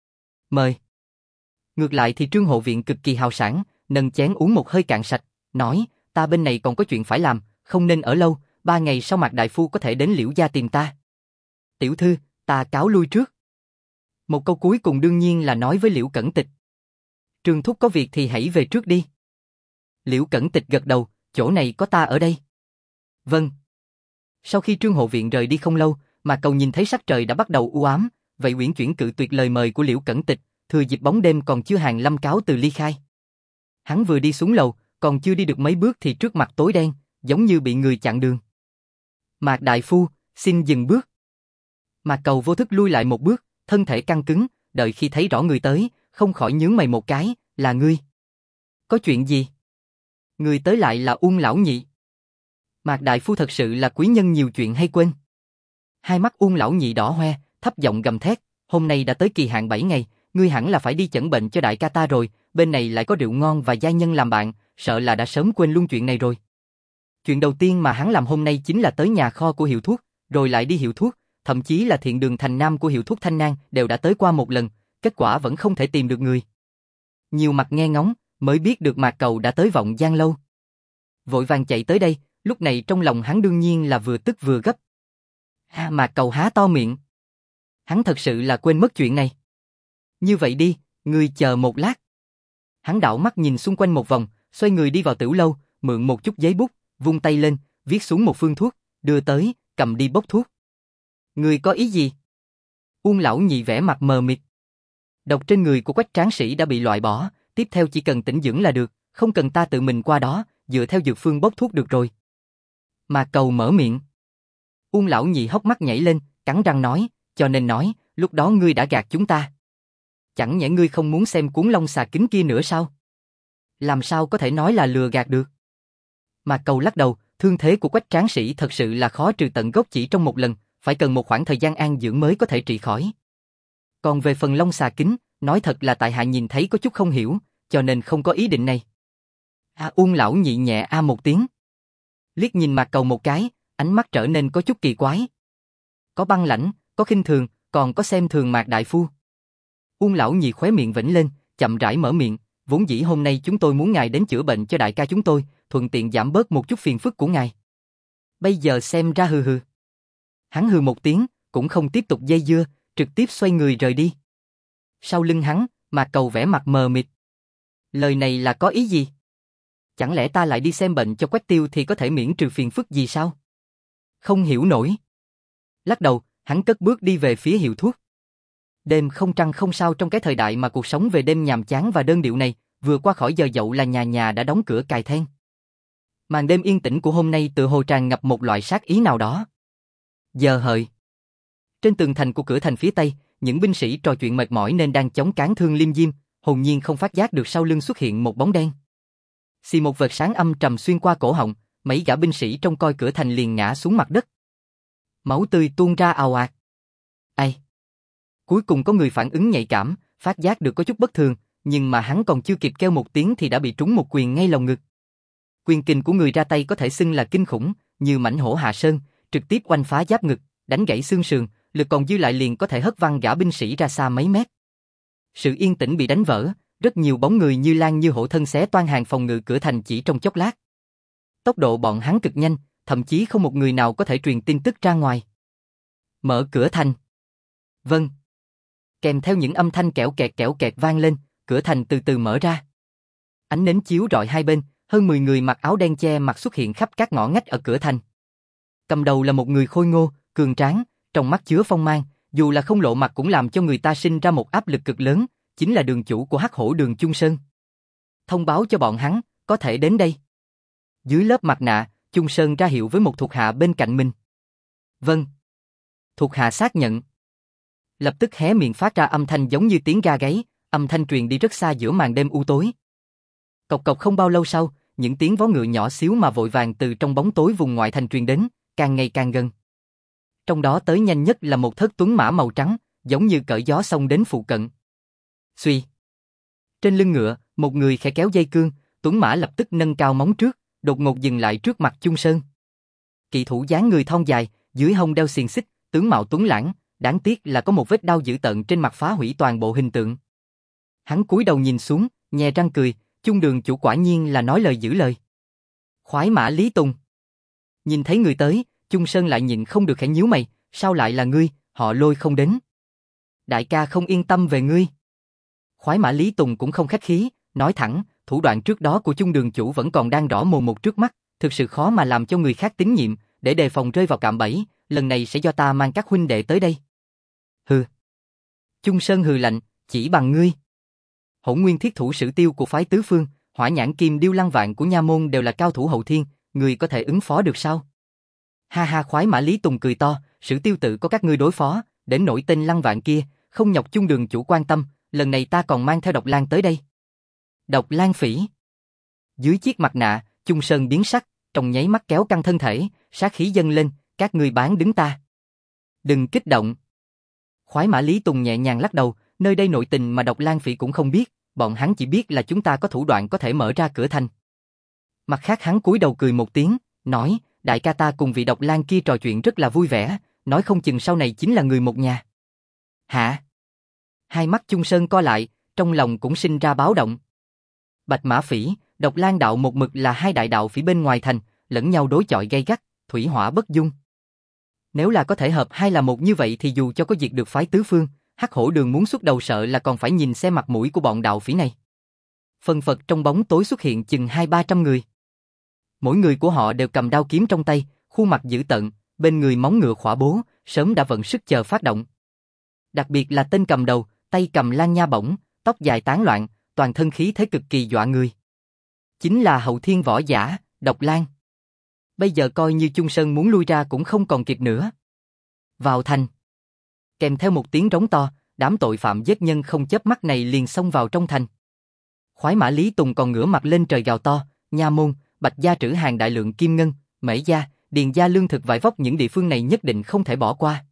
Speaker 1: Mời. Ngược lại thì Trương hộ viện cực kỳ hào sảng, nâng chén uống một hơi cạn sạch, nói, ta bên này còn có chuyện phải làm, không nên ở lâu, 3 ngày sau Mạc đại phu có thể đến Liễu gia tìm ta. Tiểu thư, ta cáo lui trước. Một câu cuối cùng đương nhiên là nói với Liễu Cẩn Tịch. Trương thúc có việc thì hãy về trước đi. Liễu Cẩn Tịch gật đầu, chỗ này có ta ở đây. Vâng. Sau khi Trương hộ viện rời đi không lâu, Mạc Cầu nhìn thấy sắc trời đã bắt đầu u ám, vậy uyển chuyển cự tuyệt lời mời của Liễu Cẩn Tịch, thừa dịp bóng đêm còn chưa hàng lâm cáo từ ly khai. Hắn vừa đi xuống lầu, còn chưa đi được mấy bước thì trước mặt tối đen, giống như bị người chặn đường. Mạc đại phu, xin dừng bước. Mạc Cầu vô thức lui lại một bước, thân thể căng cứng, đợi khi thấy rõ người tới, không khỏi nhướng mày một cái, là ngươi. Có chuyện gì? Người tới lại là Uông lão nhị. Mạc đại phu thật sự là quý nhân nhiều chuyện hay quên. Hai mắt Uông lão nhị đỏ hoe, thấp giọng gầm thét, hôm nay đã tới kỳ hạn 7 ngày, ngươi hẳn là phải đi chẩn bệnh cho đại ca ta rồi, bên này lại có rượu ngon và gia nhân làm bạn, sợ là đã sớm quên luôn chuyện này rồi. Chuyện đầu tiên mà hắn làm hôm nay chính là tới nhà kho của hiệu thuốc, rồi lại đi hiệu thuốc, thậm chí là thiện đường thành nam của hiệu thuốc Thanh Nang đều đã tới qua một lần, kết quả vẫn không thể tìm được người. Nhiều mặt nghe ngóng, mới biết được Mạc Cầu đã tới Vọng Giang lâu. Vội vàng chạy tới đây, lúc này trong lòng hắn đương nhiên là vừa tức vừa gấp. Mạc Cầu há to miệng. Hắn thật sự là quên mất chuyện này. Như vậy đi, ngươi chờ một lát. Hắn đảo mắt nhìn xung quanh một vòng, xoay người đi vào tửu lâu, mượn một chút giấy bút, vung tay lên, viết xuống một phương thuốc, đưa tới, cầm đi bốc thuốc. Ngươi có ý gì? Uông lão nhị vẻ mặt mờ mịt. Độc trên người của Quách Tráng Sĩ đã bị loại bỏ, tiếp theo chỉ cần tĩnh dưỡng là được, không cần ta tự mình qua đó, dựa theo dược phương bốc thuốc được rồi. Mạc Cầu mở miệng. Uông lão nhị hốc mắt nhảy lên, cắn răng nói, cho nên nói, lúc đó ngươi đã gạt chúng ta. Chẳng nhẽ ngươi không muốn xem cuốn Long Xà Kính kia nữa sao? Làm sao có thể nói là lừa gạt được? Mạc Cầu lắc đầu, thương thế của Quách Tráng Sĩ thật sự là khó trừ tận gốc chỉ trong một lần, phải cần một khoảng thời gian an dưỡng mới có thể trị khỏi. Còn về phần Long Xà Kính, nói thật là tại hạ nhìn thấy có chút không hiểu, cho nên không có ý định này. Uông lão nhị nhẹ một tiếng. Liếc nhìn Mạc Cầu một cái, ánh mắt trở nên có chút kỳ quái. Có băng lãnh, có khinh thường, còn có xem thường Mạc đại phu. Uông lão nhị khóe miệng vểnh lên, chậm rãi mở miệng, vốn dĩ hôm nay chúng tôi muốn ngài đến chữa bệnh cho đại ca chúng tôi, thuận tiện giảm bớt một chút phiền phức của ngài. Bây giờ xem ra hừ hừ. Hắn hừ một tiếng, cũng không tiếp tục dây dưa, trực tiếp xoay người rời đi. Sau lưng hắn, Mạc Cầu vẻ mặt mờ mịt. Lời này là có ý gì? Chẳng lẽ ta lại đi xem bệnh cho Quách Tiêu thì có thể miễn trừ phiền phức gì sao? Không hiểu nổi. Lắc đầu, hắn cất bước đi về phía hiệu thuốc. Đêm không trăng không sao trong cái thời đại mà cuộc sống về đêm nhàm chán và đơn điệu này, vừa qua khỏi giờ dậu là nhà nhà đã đóng cửa cài then. Màn đêm yên tĩnh của hôm nay tựa hồ tràn ngập một loại sát ý nào đó. Giờ hợi. Trên tường thành của cửa thành phía tây, những binh sĩ trò chuyện mệt mỏi nên đang chống cán thương liêm diêm, hồn nhiên không phát giác được sau lưng xuất hiện một bóng đen. Xì một vệt sáng âm trầm xuyên qua cổ họng, mấy gã binh sĩ trông coi cửa thành liền ngã xuống mặt đất. Máu tươi tuôn ra ào ạt. Ai? Cuối cùng có người phản ứng nhạy cảm, phát giác được có chút bất thường, nhưng mà hắn còn chưa kịp kêu một tiếng thì đã bị trúng một quyền ngay lồng ngực. Quyền kình của người ra tay có thể xưng là kinh khủng, như mãnh hổ hạ sơn, trực tiếp oanh phá giáp ngực, đánh gãy xương sườn, lực còn dư lại liền có thể hất văng gã binh sĩ ra xa mấy mét. Sự yên tĩnh bị đánh vỡ, rất nhiều bóng người như lang như hổ thân xé toang hàng phòng ngự cửa thành chỉ trong chốc lát. Tốc độ bọn hắn cực nhanh, thậm chí không một người nào có thể truyền tin tức ra ngoài. Mở cửa thành. Vâng. Kèm theo những âm thanh kẽo kẹt vang lên, cửa thành từ từ mở ra. Ánh nến chiếu rọi hai bên, hơn 10 người mặc áo đen che mặt xuất hiện khắp các ngõ ngách ở cửa thành. Cầm đầu là một người khôi ngô, cường tráng, trong mắt chứa phong mang, dù là không lộ mặt cũng làm cho người ta sinh ra một áp lực cực lớn, chính là đường chủ của Hắc Hổ Đường Chung Sơn. Thông báo cho bọn hắn, có thể đến đây. Dưới lớp mặt nạ, Chung Sơn ra hiệu với một thuộc hạ bên cạnh mình. Vâng. Thuộc hạ xác nhận. Lập tức hé miệng phát ra âm thanh giống như tiếng ga gáy, âm thanh truyền đi rất xa giữa màn đêm u tối. Cộc cộc không bao lâu sau, những tiếng vó ngựa nhỏ xíu mà vội vàng từ trong bóng tối vùng ngoại thành truyền đến, càng ngày càng gần. Trong đó tới nhanh nhất là một thất tuấn mã màu trắng, giống như cởi gió xông đến phụ cận. Xuy. Trên lưng ngựa, một người khẽ kéo dây cương, tuấn mã lập tức nâng cao móng trước, đột ngột dừng lại trước mặt Chung Sơn. Kỵ thủ dáng người thon dài, dưới hông đeo xiềng xích, tướng mạo tuấn lãng, đáng tiếc là có một vết đao dữ tợn trên mặt phá hủy toàn bộ hình tượng. Hắn cúi đầu nhìn xuống, nhè răng cười, Chung đường chủ quả nhiên là nói lời giữ lời. Khoái mã Lý Tùng. Nhìn thấy người tới, Chung Sơn lại nhịn không được khẽ nhíu mày, sao lại là ngươi, họ Lôi không đến. Đại ca không yên tâm về ngươi. Khoái mã Lý Tùng cũng không khách khí, nói thẳng, thủ đoạn trước đó của Chung đường chủ vẫn còn đang rõ mồn một trước mắt, thực sự khó mà làm cho người khác tín nhiệm, để đề phòng rơi vào cạm bẫy, lần này sẽ do ta mang các huynh đệ tới đây. Hừ. Chung Sơn hừ lạnh, chỉ bằng ngươi. Hỗn Nguyên Thiết Thủ Sử Tiêu của phái tứ phương, Hỏa Nhãn Kim Điêu Lăng Vạn của nha môn đều là cao thủ hậu thiên, người có thể ứng phó được sao? Ha ha, khoái mã Lý Tùng cười to, Sử Tiêu tự có các ngươi đối phó, đến nổi tên Lăng Vạn kia, không nhọc Chung đường chủ quan tâm, lần này ta còn mang theo Độc Lang tới đây. Độc Lang Phỉ. Dưới chiếc mặt nạ, Chung Sơn biến sắc, trong nháy mắt kéo căng thân thể, sát khí dâng lên, các ngươi bán đứng ta. Đừng kích động. Khoái mã Lý Tùng nhẹ nhàng lắc đầu, nơi đây nội tình mà Độc Lang Phỉ cũng không biết, bọn hắn chỉ biết là chúng ta có thủ đoạn có thể mở ra cửa thành. Mặt khác hắn cúi đầu cười một tiếng, nói, đại ca ta cùng vị Độc Lang kia trò chuyện rất là vui vẻ, nói không chừng sau này chính là người một nhà. Hả? Hai mắt Chung Sơn co lại, trong lòng cũng sinh ra báo động. Bạch Mã Phỉ, Độc Lang đạo một mực là hai đại đạo phỉ bên ngoài thành, lẫn nhau đối chọi gay gắt, thủy hỏa bất dung. Nếu là có thể hợp hai là một như vậy thì dù cho có diệt được phái tứ phương, Hắc Hổ Đường muốn xuất đầu sợ là còn phải nhìn xem mặt mũi của bọn đạo phỉ này. Phần phật trong bóng tối xuất hiện chừng 200-300 người. Mỗi người của họ đều cầm đao kiếm trong tay, khuôn mặt dữ tợn, bên người móng ngựa khỏa bố, sớm đã vận sức chờ phát động. Đặc biệt là tên cầm đầu, tay cầm lan nha bổng, tóc dài tán loạn, toàn thân khí thế cực kỳ dọa người. Chính là hậu thiên võ giả, Độc Lang. Bây giờ coi như Chung Sơn muốn lui ra cũng không còn kịp nữa. Vào thành. Kèm theo một tiếng rống to, đám tội phạm giết nhân không chớp mắt này liền xông vào trong thành. Khoái mã Lý Tùng còn ngửa mặt lên trời gào to, nha môn, Bạch gia trữ hàng đại lượng kim ngân, Mễ gia, Điền gia lương thực vải vóc, những địa phương này nhất định không thể bỏ qua.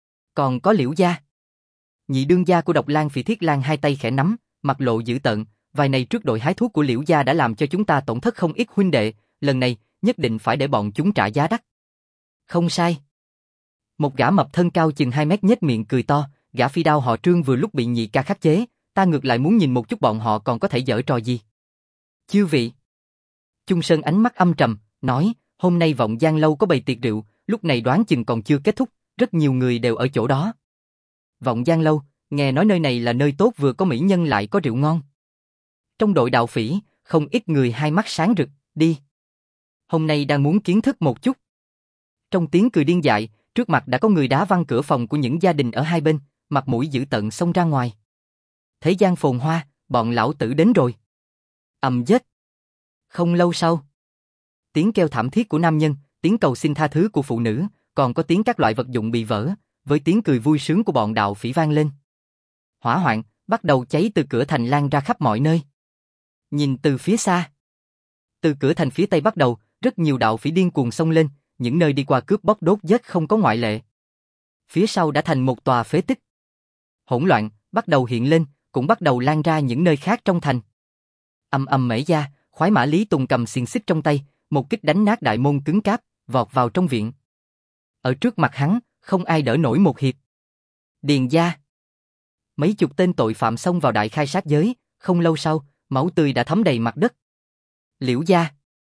Speaker 1: Còn có Liễu gia. Nhị đương gia của Độc Lang Phỉ Thiết Lang hai tay khẽ nắm, mặt lộ dữ tợn, vài này trước đội hái thuốc của Liễu gia đã làm cho chúng ta tổn thất không ít huynh đệ, lần này nhất định phải để bọn chúng trả giá đắt. Không sai. Một gã mập thân cao chừng 2 mét nhếch miệng cười to, gã phi đao họ Trương vừa lúc bị nhị ca khắc chế, ta ngược lại muốn nhìn một chút bọn họ còn có thể giở trò gì. Chư vị. Chung Sơn ánh mắt âm trầm, nói, hôm nay Vọng Giang lâu có bày tiệc rượu, lúc này đoán chừng còn chưa kết thúc, rất nhiều người đều ở chỗ đó. Vọng Giang lâu, nghe nói nơi này là nơi tốt vừa có mỹ nhân lại có rượu ngon. Trong đội đạo phỉ, không ít người hai mắt sáng rực, đi. Hôm nay đang muốn kiến thức một chút. Trong tiếng cười điên dại, trước mặt đã có người đá văng cửa phòng của những gia đình ở hai bên, mặt mũi dữ tợn xông ra ngoài. Thế gian phồn hoa, bọn lão tử đến rồi. Ầm dết. Không lâu sau, tiếng kêu thảm thiết của nam nhân, tiếng cầu xin tha thứ của phụ nữ, còn có tiếng các loại vật dụng bị vỡ, với tiếng cười vui sướng của bọn đạo phỉ vang lên. Hỏa hoạn bắt đầu cháy từ cửa thành lan ra khắp mọi nơi. Nhìn từ phía xa, từ cửa thành phía tây bắt đầu, rất nhiều đạo phỉ điên cuồng xông lên, những nơi đi qua cướp bóc đốt giết không có ngoại lệ. Phía sau đã thành một tòa phế tích. Hỗn loạn bắt đầu hiện lên, cũng bắt đầu lan ra những nơi khác trong thành. Ầm ầm mễ gia, khoái mã Lý Tùng cầm xiềng xích trong tay, một kích đánh nát đại môn cứng cáp, vọt vào trong viện. Ở trước mặt hắn, không ai đỡ nổi một hiệp. Điền gia. Mấy chục tên tội phạm xông vào đại khai sát giới, không lâu sau, máu tươi đã thấm đầy mặt đất. Liễu gia.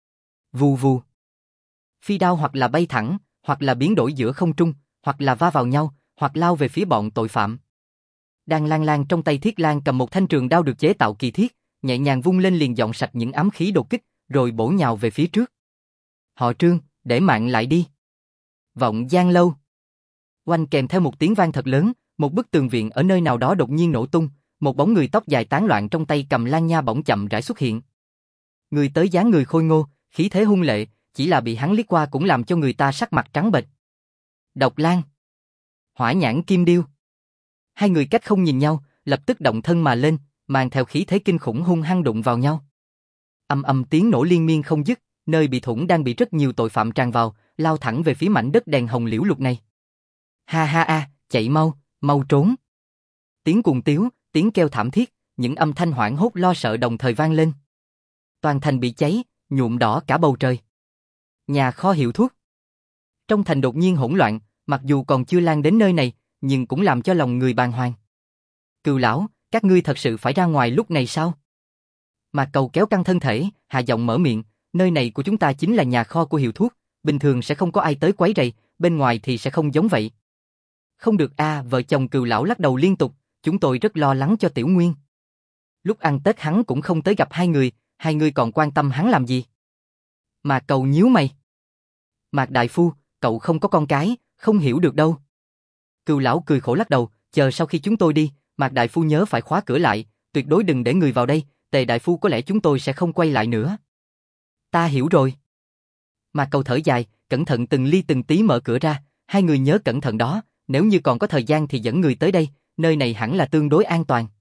Speaker 1: Vù vù. Phi đao hoặc là bay thẳng, hoặc là biến đổi giữa không trung, hoặc là va vào nhau, hoặc lao về phía bọn tội phạm. Đang Lan Lan trong tay Thiết Lan cầm một thanh trường đao được chế tạo kỳ thiết, nhẹ nhàng vung lên liền dọn sạch những ám khí đột kích, rồi bổ nhào về phía trước. Họ Trương, để mạng lại đi. Vọng Giang lâu. Oanh kèm theo một tiếng vang thật lớn, một bức tường viện ở nơi nào đó đột nhiên nổ tung, một bóng người tóc dài tán loạn trong tay cầm lan nha bỗng chậm rãi xuất hiện. Người tới dáng người khôi ngô, khí thế hung lệ, chỉ là bị hắn liếc qua cũng làm cho người ta sắc mặt trắng bệch. Độc Lan. Hỏa nhãn Kim Điêu. Hai người cách không nhìn nhau, lập tức động thân mà lên, mang theo khí thế kinh khủng hung hăng đụng vào nhau. Ầm ầm tiếng nổ liên miên không dứt, nơi bị thủng đang bị rất nhiều tội phạm tràn vào, lao thẳng về phía mảnh đất đèn hồng liễu lục này. Ha ha a, chạy mau, mau trốn. Tiếng cuồng tiếu, tiếng kêu thảm thiết, những âm thanh hoảng hốt lo sợ đồng thời vang lên. Toàn thành bị cháy, nhuộm đỏ cả bầu trời. Nhà kho hiệu thuốc. Trong thành đột nhiên hỗn loạn, mặc dù còn chưa lan đến nơi này, nhưng cũng làm cho lòng người bàng hoàng. Cừu lão, các ngươi thật sự phải ra ngoài lúc này sao? Mạc Cầu kéo căng thân thể, hạ giọng mở miệng, nơi này của chúng ta chính là nhà kho của hiệu thuốc, bình thường sẽ không có ai tới quấy rầy, bên ngoài thì sẽ không giống vậy. Không được a, vợ chồng Cừu lão lắc đầu liên tục, chúng tôi rất lo lắng cho Tiểu Nguyên. Lúc ăn Tết hắn cũng không tới gặp hai người còn quan tâm hắn làm gì? Mạc Cầu nhíu mày. Mạc đại phu, cậu không có con cái, không hiểu được đâu. Cừu lão cười khổ lắc đầu, chờ sau khi chúng tôi đi, Mạc đại phu nhớ phải khóa cửa lại, tuyệt đối đừng để người vào đây, Tề đại phu có lẽ chúng tôi sẽ không quay lại nữa. Ta hiểu rồi. Mạc Cầu thở dài, cẩn thận từng ly từng tí mở cửa ra, hai người nhớ cẩn thận đó, nếu như còn có thời gian thì dẫn người tới đây, nơi này hẳn là tương đối an toàn.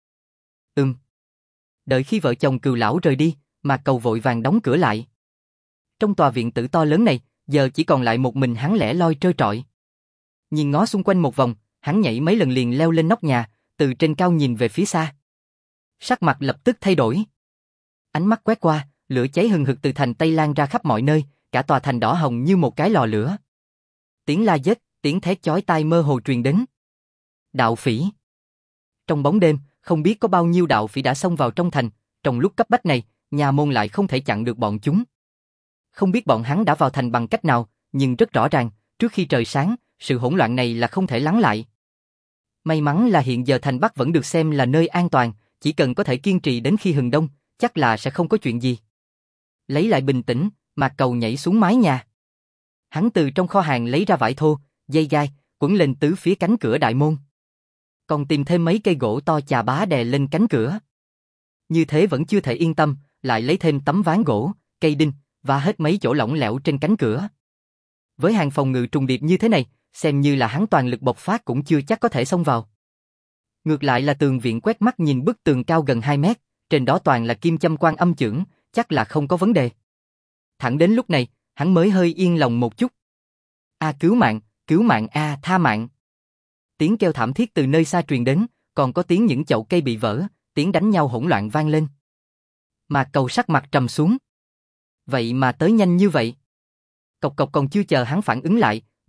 Speaker 1: Đợi khi vợ chồng Cừu lão rời đi, Mạc Cầu vội vàng đóng cửa lại. Trong tòa viện tử to lớn này, giờ chỉ còn lại một mình hắn lẻ loi trơ trọi. Nhìn ngó xung quanh một vòng, hắn nhảy mấy lần liền leo lên nóc nhà, từ trên cao nhìn về phía xa. Sắc mặt lập tức thay đổi. Ánh mắt quét qua, lửa cháy hừng hực từ thành Tây lan ra khắp mọi nơi, cả tòa thành đỏ hồng như một cái lò lửa. Tiếng la giết, tiếng thét chói tai mơ hồ truyền đến. Đạo phỉ. Trong bóng đêm, không biết có bao nhiêu đạo phỉ đã xông vào trong thành, trong lúc cấp bách này, nhà môn lại không thể chặn được bọn chúng. Không biết bọn hắn đã vào thành bằng cách nào, nhưng rất rõ ràng, trước khi trời sáng, sự hỗn loạn này là không thể lắng lại. May mắn là hiện giờ thành Bắc vẫn được xem là nơi an toàn, chỉ cần có thể kiên trì đến khi hừng đông, chắc là sẽ không có chuyện gì. Lấy lại bình tĩnh, Mạc Cầu nhảy xuống mái nhà. Hắn từ trong kho hàng lấy ra vải thô, dây gai, quấn lên tứ phía cánh cửa đại môn. Còn tìm thêm mấy cây gỗ to chà bá đè lên cánh cửa. Như thế vẫn chưa thể yên tâm, lại lấy thêm tấm ván gỗ, cây đinh, và hết mấy chỗ lỏng lẻo trên cánh cửa. Với hàng phòng ngự trùng điệp như thế này, xem như là hắn toàn lực bộc phát cũng chưa chắc có thể xông vào. Ngược lại là tường viện quét mắt nhìn bức tường cao gần 2 mét, trên đó toàn là kim châm Quan Âm chưởng, chắc là không có vấn đề. Thẳng đến lúc này, hắn mới hơi yên lòng một chút. A cứu mạng a, tha mạng. Tiếng kêu thảm thiết từ nơi xa truyền đến, còn có tiếng những chậu cây bị vỡ, tiếng đánh nhau hỗn loạn vang lên. Mạc Cầu sắc mặt trầm xuống. Vậy mà tới nhanh như vậy. Cộc cộc còn chưa chờ hắn phản ứng lại,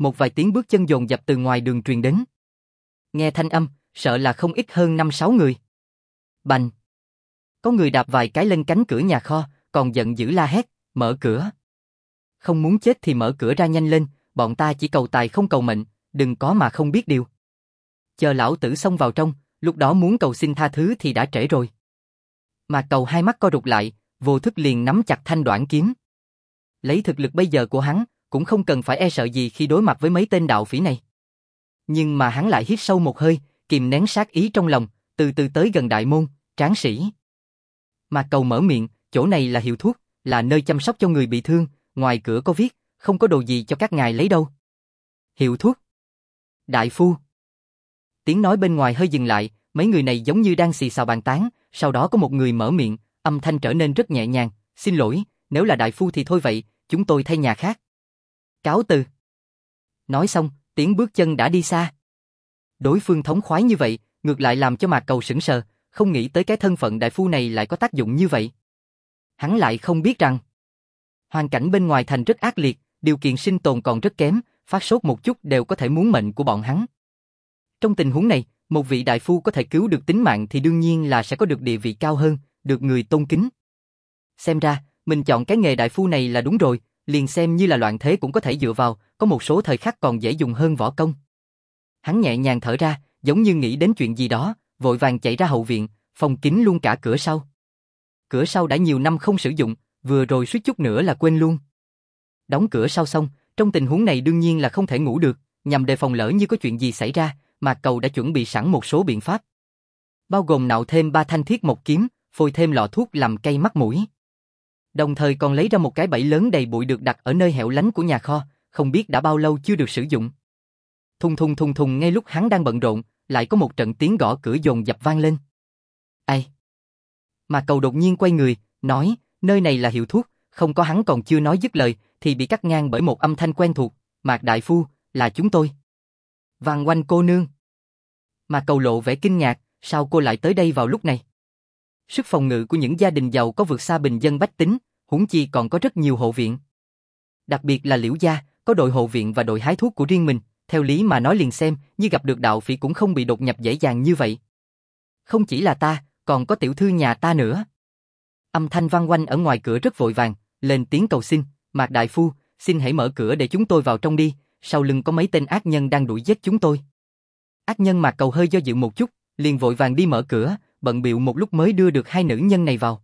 Speaker 1: một vài tiếng bước chân dồn dập từ ngoài đường truyền đến. Nghe thanh âm, sợ là không ít hơn 5-6 người. Bành! Có người đạp vài cái lên cánh cửa nhà kho, còn giận dữ la hét, mở cửa. Không muốn chết thì mở cửa ra nhanh lên, bọn ta chỉ cầu tài không cầu mệnh, đừng có mà không biết điều. Chờ lão tử xông vào trong, lúc đó muốn cầu xin tha thứ thì đã trễ rồi. Mà Cầu hai mắt co rụt lại, vô thức liền nắm chặt thanh đoản kiếm. Lấy thực lực bây giờ của hắn, cũng không cần phải e sợ gì khi đối mặt với mấy tên đạo phỉ này. Nhưng mà hắn lại hít sâu một hơi, kìm nén sát ý trong lòng, từ từ tới gần đại môn, tráng sĩ. Mà Cầu mở miệng, chỗ này là hiệu thuốc, là nơi chăm sóc cho người bị thương, ngoài cửa có viết, không có đồ gì cho các ngài lấy đâu. Hiệu thuốc. Đại phu. Tiếng nói bên ngoài hơi dừng lại, mấy người này giống như đang xì xào bàn tán, sau đó có một người mở miệng, âm thanh trở nên rất nhẹ nhàng, xin lỗi, nếu là đại phu thì thôi vậy, chúng tôi thay nhà khác. Cáo từ. Nói xong, tiếng bước chân đã đi xa. Đối phương thống khoái như vậy, ngược lại làm cho Mạc Cầu sững sờ, không nghĩ tới cái thân phận đại phu này lại có tác dụng như vậy. Hắn lại không biết rằng, hoàn cảnh bên ngoài thành rất ác liệt, điều kiện sinh tồn còn rất kém, phát sốt một chút đều có thể muốn mệnh của bọn hắn. Trong tình huống này, một vị đại phu có thể cứu được tính mạng thì đương nhiên là sẽ có được địa vị cao hơn, được người tôn kính. Xem ra, mình chọn cái nghề đại phu này là đúng rồi, liền xem như là loạn thế cũng có thể dựa vào, có một số thời khắc còn dễ dùng hơn võ công. Hắn nhẹ nhàng thở ra, giống như nghĩ đến chuyện gì đó, vội vàng chạy ra hậu viện, phòng kín luôn cả cửa sau. Cửa sau đã nhiều năm không sử dụng, vừa rồi suýt chút nữa là quên luôn. Đóng cửa sau xong, trong tình huống này đương nhiên là không thể ngủ được, nhằm đề phòng lỡ như có chuyện gì xảy ra, Mạc Cầu đã chuẩn bị sẵn một số biện pháp. Bao gồm nạo thêm 3 thanh thiết mộc kiếm, phôi thêm lọ thuốc làm cay mắt mũi. Đồng thời còn lấy ra một cái bẫy lớn đầy bụi được đặt ở nơi hẻo lánh của nhà kho, không biết đã bao lâu chưa được sử dụng. Thùng thùng thùng thùng, ngay lúc hắn đang bận rộn, lại có một trận tiếng gõ cửa dồn dập vang lên. Ai? Mạc Cầu đột nhiên quay người, nói, nơi này là hiệu thuốc, không có hắn còn chưa nói dứt lời, thì bị cắt ngang bởi một âm thanh quen thuộc, Mạc đại phu, là chúng tôi. Vàng Oanh cô nương. Mạc Cầu lộ vẻ kinh ngạc, sao cô lại tới đây vào lúc này? Sức phòng ngự của những gia đình giàu có vượt xa bình dân bách tính, huống chi còn có rất nhiều hộ viện. Đặc biệt là Liễu gia, có đội hộ viện và đội hái thuốc của riêng mình, theo lý mà nói liền xem, như gặp được đạo phỉ cũng không bị đột nhập dễ dàng như vậy. Không chỉ là ta, còn có tiểu thư nhà ta nữa. Âm thanh vang quanh ở ngoài cửa rất vội vàng, lên tiếng cầu xin, Mạc đại phu, xin hãy mở cửa để chúng tôi vào trong đi, sau lưng có mấy tên ác nhân đang đuổi giết chúng tôi. Ác nhân Mạc Cầu hơi do dự một chút, liền vội vàng đi mở cửa, bận bịu một lúc mới đưa được hai nữ nhân này vào.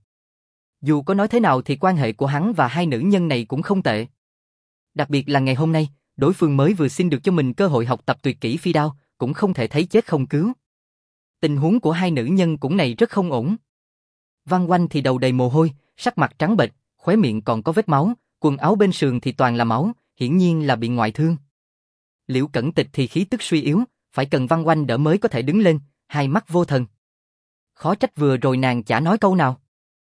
Speaker 1: Dù có nói thế nào thì quan hệ của hắn và hai nữ nhân này cũng không tệ. Đặc biệt là ngày hôm nay, đối phương mới vừa xin được cho mình cơ hội học tập tuyệt kỹ phi đao, cũng không thể thấy chết không cứu. Tình huống của hai nữ nhân cũng này rất không ổn. Văn Oanh thì đầu đầy mồ hôi, sắc mặt trắng bệch, khóe miệng còn có vết máu, quần áo bên sườn thì toàn là máu, hiển nhiên là bị ngoại thương. Liễu Cẩn Tịch thì khí tức suy yếu, phải cần Văn Oanh đỡ mới có thể đứng lên, hai mắt vô thần. Khó trách vừa rồi nàng chả nói câu nào.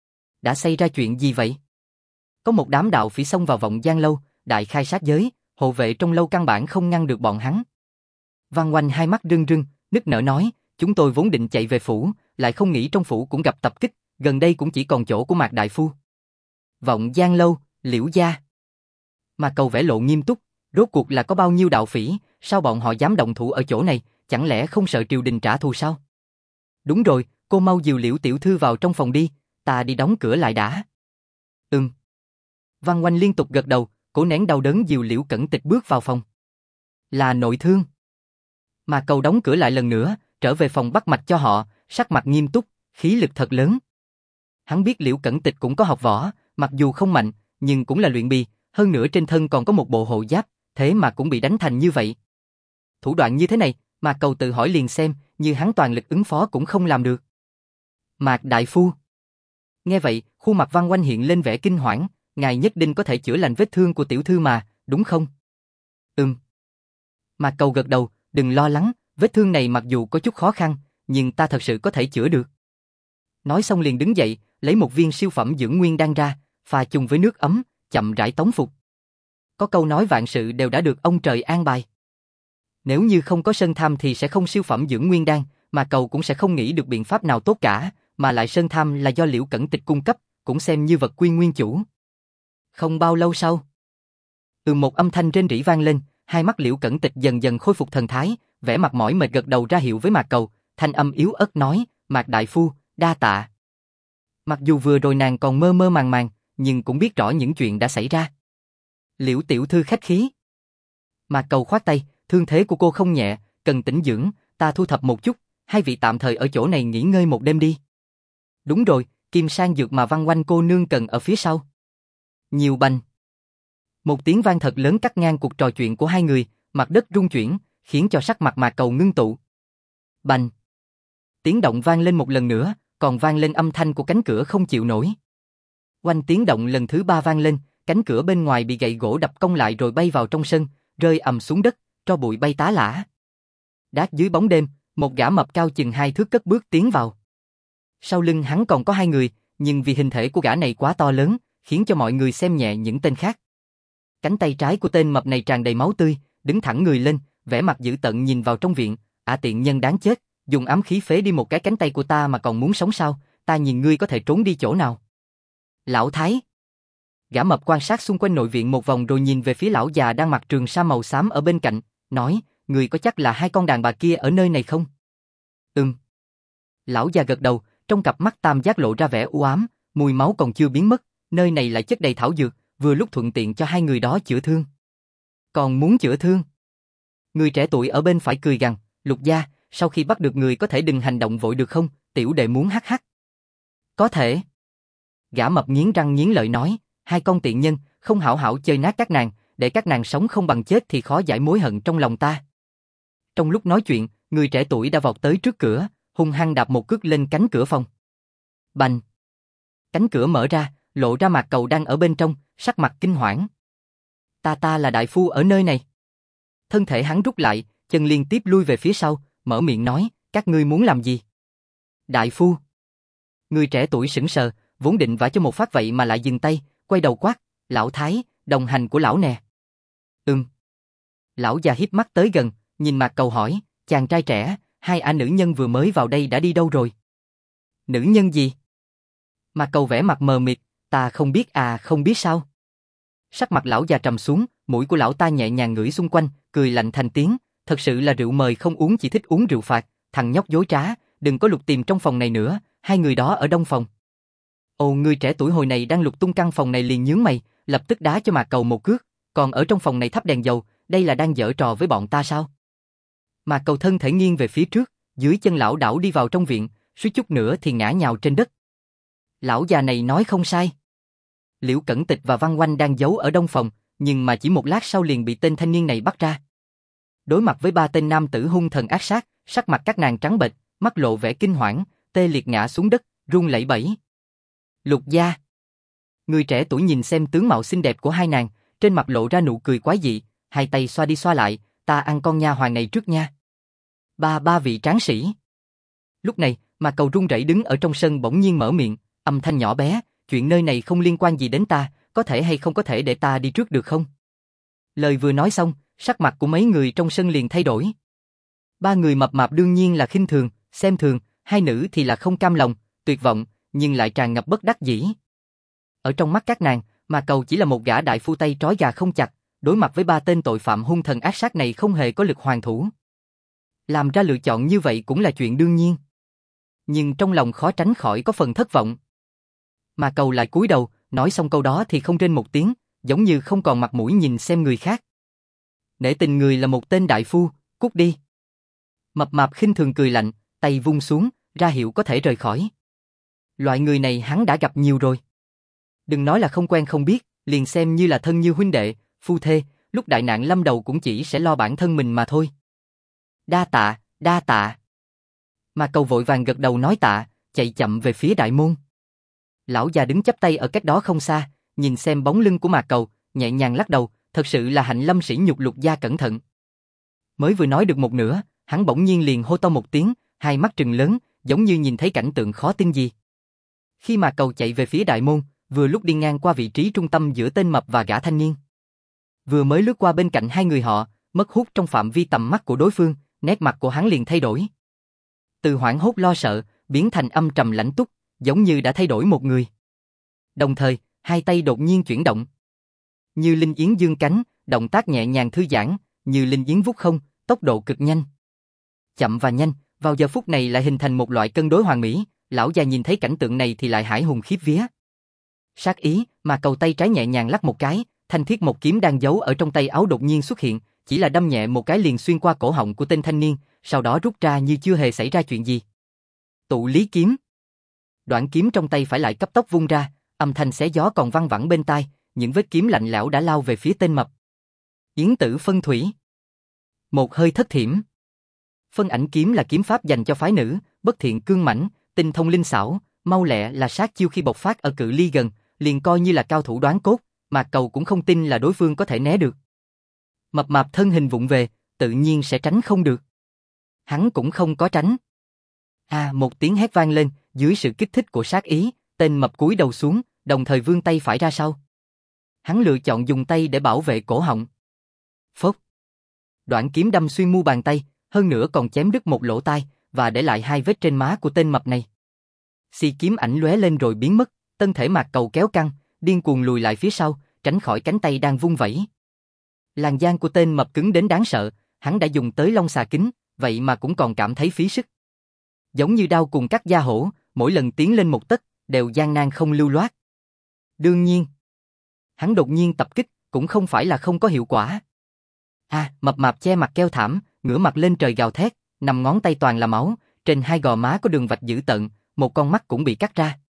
Speaker 1: Đã xảy ra chuyện gì vậy? Có một đám đạo phỉ xông vào Vọng Giang lâu, đại khai sát giới, hộ vệ trong lâu căn bản không ngăn được bọn hắn. Văn Oanh hai mắt rưng rưng, nức nở nói, chúng tôi vốn định chạy về phủ, lại không nghĩ trong phủ cũng gặp tập kích, gần đây cũng chỉ còn chỗ của Mạc đại phu. Vọng Giang lâu, Liễu gia. Mà Cầu vẻ lộ nghiêm túc, rốt cuộc là có bao nhiêu đạo phỉ, sao bọn họ dám động thủ ở chỗ này, chẳng lẽ không sợ triều đình trả thù sao? Đúng rồi, cô mau dìu Liễu tiểu thư vào trong phòng đi, ta đi đóng cửa lại đã. Văn Oanh liên tục gật đầu, cố nén đau đớn dìu Liễu Cẩn Tịch bước vào phòng. Là nội thương. Mà Cầu đóng cửa lại lần nữa, trở về phòng bắt mạch cho họ, sắc mặt nghiêm túc, khí lực thật lớn. Hắn biết Liễu Cẩn Tịch cũng có học võ, mặc dù không mạnh, nhưng cũng là luyện bì, hơn nữa trên thân còn có một bộ hộ giáp, thế mà cũng bị đánh thành như vậy. Thủ đoạn như thế này, mà Cầu tự hỏi liền xem, như hắn toàn lực ứng phó cũng không làm được. Mạc đại phu. Nghe vậy, khuôn mặt Văn Oanh hiện lên vẻ kinh hoảng, ngài nhất định có thể chữa lành vết thương của tiểu thư mà, đúng không? Mạc Cầu gật đầu, đừng lo lắng, vết thương này mặc dù có chút khó khăn, nhưng ta thật sự có thể chữa được. Nói xong liền đứng dậy, lấy một viên siêu phẩm dưỡng nguyên đan ra, pha chung với nước ấm, chậm rãi tống phục. Có câu nói vạn sự đều đã được ông trời an bài. Nếu như không có Sơn Tham thì sẽ không siêu phẩm dưỡng nguyên đan, mà Cầu cũng sẽ không nghĩ được biện pháp nào tốt cả, mà lại Sơn Tham là do Liễu Cẩn Tịch cung cấp, cũng xem như vật quy nguyên chủ. Không bao lâu sau, một âm thanh rên rỉ vang lên, hai mắt Liễu Cẩn Tịch dần dần khôi phục thần thái, vẻ mặt mỏi mệt gật đầu ra hiệu với Mạc Cầu, thanh âm yếu ớt nói, Mạc đại phu, đa tạ. Mặc dù vừa rồi nàng còn mơ mơ màng màng, nhưng cũng biết rõ những chuyện đã xảy ra. Liễu tiểu thư khách khí. Mạc Cầu khoát tay, thương thế của cô không nhẹ, cần tĩnh dưỡng, ta thu thập một chút, hai vị tạm thời ở chỗ này nghỉ ngơi một đêm đi. Đúng rồi, kim sang dược mà Văn Oanh cô nương cần ở phía sau. Nhiều bành. Một tiếng vang thật lớn cắt ngang cuộc trò chuyện của hai người, mặt đất rung chuyển, khiến cho sắc mặt Mạc Cầu ngưng tụ. Bành. Tiếng động vang lên một lần nữa, còn vang lên âm thanh của cánh cửa không chịu nổi. Oanh tiếng động lần thứ ba vang lên, cánh cửa bên ngoài bị gậy gỗ đập cong lại rồi bay vào trong sân, rơi ầm xuống đất, tro bụi bay tá lả. Đát dưới bóng đêm, một gã mập cao chừng 2 thước cất bước tiến vào. Sau lưng hắn còn có 2 người, nhưng vì hình thể của gã này quá to lớn, khiến cho mọi người xem nhẹ những tên khác. Cánh tay trái của tên mập này tràn đầy máu tươi, đứng thẳng người lên, vẻ mặt dữ tợn nhìn vào trong viện, tiện nhân đáng chết, dùng ám khí phế đi một cái cánh tay của ta mà còn muốn sống sao, ta nhìn ngươi có thể trốn đi chỗ nào. Lão Thái. Gã mập quan sát xung quanh nội viện một vòng rồi nhìn về phía lão già đang mặc trường sa màu xám ở bên cạnh, nói, người có chắc là 2 con đàn bà kia ở nơi này không? Lão già gật đầu, trong cặp mắt tam giác lộ ra vẻ u ám, mùi máu còn chưa biến mất, nơi này lại chất đầy thảo dược, vừa lúc thuận tiện cho 2 người đó chữa thương. Còn muốn chữa thương? Người trẻ tuổi ở bên phải cười gằn, Lục gia, sau khi bắt được người có thể đừng hành động vội được không, tiểu đệ muốn hắc hắc. Có thể. Gã mập nghiến răng nghiến lợi nói, 2 con tiện nhân, không hảo hảo chơi nát các nàng, để các nàng sống không bằng chết thì khó giải mối hận trong lòng ta. Trong lúc nói chuyện, người trẻ tuổi đã vọt tới trước cửa, hung hăng đạp một cước lên cánh cửa phòng. Bành! Cánh cửa mở ra, lộ ra Mạc Cầu đang ở bên trong, sắc mặt kinh hoảng. Ta là đại phu ở nơi này. Thân thể hắn rút lại, chân liên tiếp lui về phía sau, mở miệng nói, các ngươi muốn làm gì? Đại phu! Người trẻ tuổi sững sờ, vốn định vả cho một phát vậy mà lại dừng tay, quay đầu quát, lão Thái, đồng hành của lão nè. Lão già híp mắt tới gần, nhìn Mạc Cầu hỏi, chàng trai trẻ, 2 nữ nhân vừa mới vào đây đã đi đâu rồi? Nữ nhân gì? Mạc Cầu vẻ mặt mờ mịt, ta không biết không biết sao? Sắc mặt lão già trầm xuống, mũi của lão ta nhẹ nhàng ngửi xung quanh, cười lạnh thành tiếng, thật sự là rượu mời không uống chỉ thích uống rượu phạt, thằng nhóc dối trá, đừng có lục tìm trong phòng này nữa, 2 người đó ở đông phòng. Người trẻ tuổi hồi này đang lục tung căn phòng này liền nhướng mày, lập tức đá cho Mạc Cầu một cước, còn ở trong phòng này thắp đèn dầu, đây là đang giở trò với bọn ta sao? Mạc Cầu thân thể nghiêng về phía trước, dưới chân lão đảo đi vào trong viện, suýt chút nữa thì ngã nhào trên đất. Lão già này nói không sai. Liễu Cẩn Tịch và Văn Oanh đang giấu ở đông phòng, nhưng mà chỉ một lát sau liền bị tên thanh niên này bắt ra. Đối mặt với 3 tên nam tử hung thần ác sát, sắc mặt các nàng trắng bệch, mắt lộ vẻ kinh hoảng, tê liệt ngã xuống đất, run lẩy bẩy. Lục gia. Người trẻ tuổi nhìn xem tướng mạo xinh đẹp của 2 nàng, trên mặt lộ ra nụ cười quái dị, 2 tay xoa đi xoa lại, ta ăn con nha hoàng này trước nha. Ba vị tráng sĩ. Lúc này, Mạc Cầu run rẩy đứng ở trong sân bỗng nhiên mở miệng, âm thanh nhỏ bé, chuyện nơi này không liên quan gì đến ta, có thể hay không có thể để ta đi trước được không? Lời vừa nói xong, sắc mặt của mấy người trong sân liền thay đổi. 3 người mập mạp đương nhiên là khinh thường, xem thường, 2 nữ thì là không cam lòng, tuyệt vọng, nhưng lại tràn ngập bất đắc dĩ. Ở trong mắt các nàng, Mạc Cầu chỉ là một gã đại phu tay trói gà không chặt, đối mặt với 3 tên tội phạm hung thần ác sát này không hề có lực hoàn thủ. Làm ra lựa chọn như vậy cũng là chuyện đương nhiên. Nhưng trong lòng khó tránh khỏi có phần thất vọng. Mạc Cầu lại cúi đầu, nói xong câu đó thì không rên một tiếng, giống như không còn mặt mũi nhìn xem người khác. Nể tình người là một tên đại phu, cút đi. Mập mạp khinh thường cười lạnh, tay vung xuống, ra hiệu có thể rời khỏi. Loại người này hắn đã gặp nhiều rồi. Đừng nói là không quen không biết, liền xem như là thân như huynh đệ, phu thê, lúc đại nạn lâm đầu cũng chỉ sẽ lo bản thân mình mà thôi. Đa tạ, đa tạ. Mạc Cầu vội vàng gật đầu nói tạ, chạy chậm về phía đại môn. Lão già đứng chắp tay ở cách đó không xa, nhìn xem bóng lưng của Mạc Cầu, nhẹ nhàng lắc đầu, thật sự là hạnh lâm sĩ nhục Lục gia cẩn thận. Mới vừa nói được một nửa, hắn bỗng nhiên liền hô to một tiếng, 2 mắt trừng lớn, giống như nhìn thấy cảnh tượng khó tin gì. Khi Mạc Cầu chạy về phía đại môn, vừa lúc đi ngang qua vị trí trung tâm giữa tên mập và gã thanh niên. Vừa mới lướt qua bên cạnh 2 người họ, mất hút trong phạm vi tầm mắt của đối phương, nét mặt của hắn liền thay đổi. Từ hoảng hốt lo sợ, biến thành âm trầm lãnh túc, giống như đã thay đổi một người. Đồng thời, 2 tay đột nhiên chuyển động. Như linh yến dương cánh, động tác nhẹ nhàng thư giãn, như linh yến vút không, tốc độ cực nhanh. Chậm và nhanh, vào giờ phút này lại hình thành một loại cân đối hoàn mỹ, lão già nhìn thấy cảnh tượng này thì lại hãi hùng khiếp vía. Sát ý, mà cầu tay trái nhẹ nhàng lắc một cái, thanh thiết một kiếm đang giấu ở trong tay áo đột nhiên xuất hiện, chỉ là đâm nhẹ một cái liền xuyên qua cổ họng của tên thanh niên, sau đó rút ra như chưa hề xảy ra chuyện gì. Tụ lý kiếm. Đoạn kiếm trong tay phải lại cấp tốc vung ra, âm thanh xé gió còn văng vẳng bên tai, những vết kiếm lạnh lẽo đã lao về phía tên mập. Yến tử phân thủy. Một hơi thất thiểm. Phân ảnh kiếm là kiếm pháp dành cho phái nữ, bất thiện cương mãnh, tinh thông linh xảo, mau lẹ là sát chiêu khi bộc phát ở cự ly gần, liền coi như là cao thủ đoán cốt, mà cầu cũng không tin là đối phương có thể né được. Mập mạp thân hình vụng về, tự nhiên sẽ tránh không được. Hắn cũng không có tránh. Một tiếng hét vang lên, dưới sự kích thích của sát ý, tên mập cúi đầu xuống, đồng thời vươn tay phải ra sau. Hắn lựa chọn dùng tay để bảo vệ cổ họng. Phốc. Đoạn kiếm đâm xuyên mu bàn tay, hơn nữa còn chém đứt một lỗ tai, và để lại 2 vết trên má của tên mập này. Xi kiếm ảnh lóe lên rồi biến mất, thân thể Mạc Cầu kéo căng, điên cuồng lùi lại phía sau, tránh khỏi cánh tay đang vung vẩy. Làn da của tên mập cứng đến đáng sợ, hắn đã dùng tới long xà kính, vậy mà cũng còn cảm thấy phí sức. Giống như đao cùng cắt da hổ, mỗi lần tiến lên một tấc, đều gian nan không lưu loát. Đương nhiên, hắn đột nhiên tập kích, cũng không phải là không có hiệu quả. Mập mạp che mặt kêu thảm, ngửa mặt lên trời gào thét, 5 ngón tay toàn là máu, trên 2 gò má có đường vạch dữ tợn, một con mắt cũng bị cắt ra.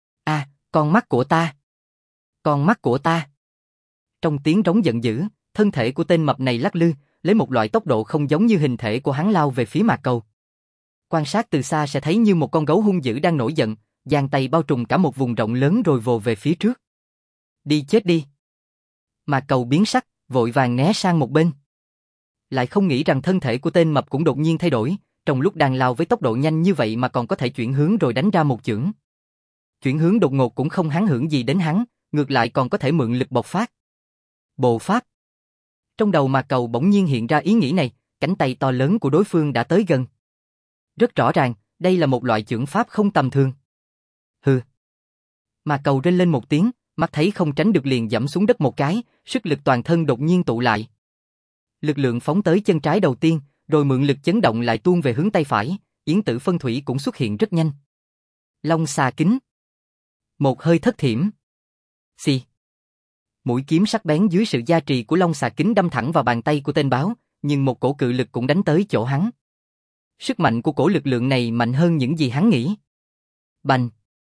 Speaker 1: Con mắt của ta! Con mắt của ta! Trong tiếng rống giận dữ, thân thể của tên mập này lắc lư, lấy một loại tốc độ không giống như hình thể của hắn lao về phía Mạc Cầu. Quan sát từ xa sẽ thấy như một con gấu hung dữ đang nổi giận, giang tay bao trùm cả một vùng rộng lớn rồi vồ về phía trước. Đi chết đi! Mạc Cầu biến sắc, vội vàng né sang một bên. Lại không nghĩ rằng thân thể của tên mập cũng đột nhiên thay đổi, trong lúc đang lao với tốc độ nhanh như vậy mà còn có thể chuyển hướng rồi đánh ra một chưởng. Chuyển hướng đột ngột cũng không ảnh hưởng gì đến hắn, ngược lại còn có thể mượn lực bộc phát. Bồ pháp. Trong đầu Mạc Cầu bỗng nhiên hiện ra ý nghĩ này, cánh tay to lớn của đối phương đã tới gần. Rất rõ ràng, đây là một loại chưởng pháp không tầm thường. Hừ. Mạc Cầu rên lên một tiếng, mắt thấy không tránh được liền giẫm xuống đất một cái, sức lực toàn thân đột nhiên tụ lại. Lực lượng phóng tới chân trái đầu tiên, rồi mượn lực chấn động lại tuôn về hướng tay phải, yến tử phân thủy cũng xuất hiện rất nhanh. Long xà kính. Một hơi thất thiểm. Xì. Mũi kiếm sắc bén dưới sự gia trì của long xà kính đâm thẳng vào bàn tay của tên báo, nhưng một cổ cự lực cũng đánh tới chỗ hắn. Sức mạnh của cổ lực lượng này mạnh hơn những gì hắn nghĩ. Bành.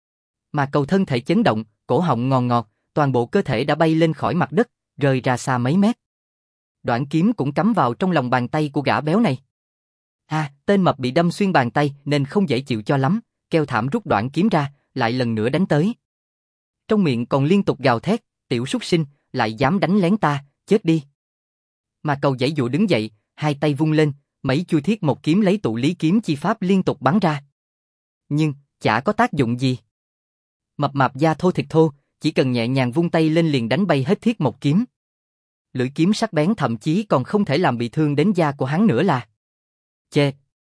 Speaker 1: Mà cầu thân thể chấn động, cổ họng ngòn ngọt, toàn bộ cơ thể đã bay lên khỏi mặt đất, rơi ra xa mấy mét. Đoạn kiếm cũng cắm vào trong lòng bàn tay của gã béo này. Tên mập bị đâm xuyên bàn tay nên không dễ chịu cho lắm, kêu thảm rút đoạn kiếm ra, lại lần nữa đánh tới. Trong miệng còn liên tục gào thét, tiểu súc sinh, lại dám đánh lén ta, chết đi. Mà cầu giãy giụa đứng dậy, 2 tay vung lên, mấy chui thiết một kiếm lấy tụ lý kiếm chi pháp liên tục bắn ra. Nhưng, chả có tác dụng gì. Mập mạp da thô thịt thô, chỉ cần nhẹ nhàng vung tay lên liền đánh bay hết thiết một kiếm. Lưỡi kiếm sắc bén thậm chí còn không thể làm bị thương đến da của hắn nữa là. Chê.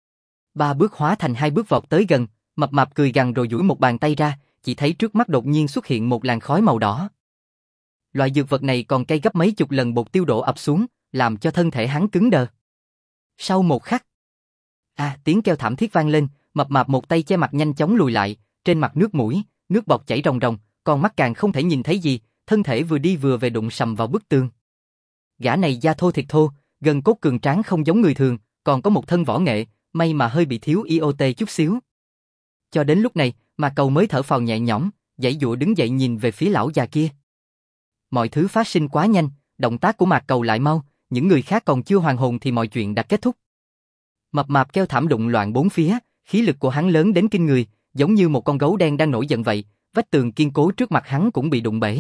Speaker 1: 3 bước hóa thành 2 bước vọt tới gần, mập mạp cười gằn rồi duỗi một bàn tay ra, chỉ thấy trước mắt đột nhiên xuất hiện một làn khói màu đỏ. Loại dược vật này còn cay gấp mấy chục lần bột tiêu đổ ập xuống, làm cho thân thể hắn cứng đờ. Sau một khắc, tiếng kêu thảm thiết vang lên, mập mạp một tay che mặt nhanh chóng lùi lại, trên mặt nước mũi, nước bọt chảy ròng ròng, con mắt càng không thể nhìn thấy gì, thân thể vừa đi vừa về đụng sầm vào bức tường. Gã này da thô thịt thô, gân cốt cường tráng không giống người thường, còn có một thân võ nghệ, may mà hơi bị thiếu IOT chút xíu. Cho đến lúc này, mà cầu mới thở phào nhẹ nhõm, giãy giụa đứng dậy nhìn về phía lão già kia. Mọi thứ phát sinh quá nhanh, động tác của Mạc Cầu lại mau, những người khác còn chưa hoàn hồn thì mọi chuyện đã kết thúc. Mập mạp kêu thảm đụng loạn bốn phía, khí lực của hắn lớn đến kinh người, giống như một con gấu đen đang nổi giận vậy, vách tường kiên cố trước mặt hắn cũng bị đụng bể.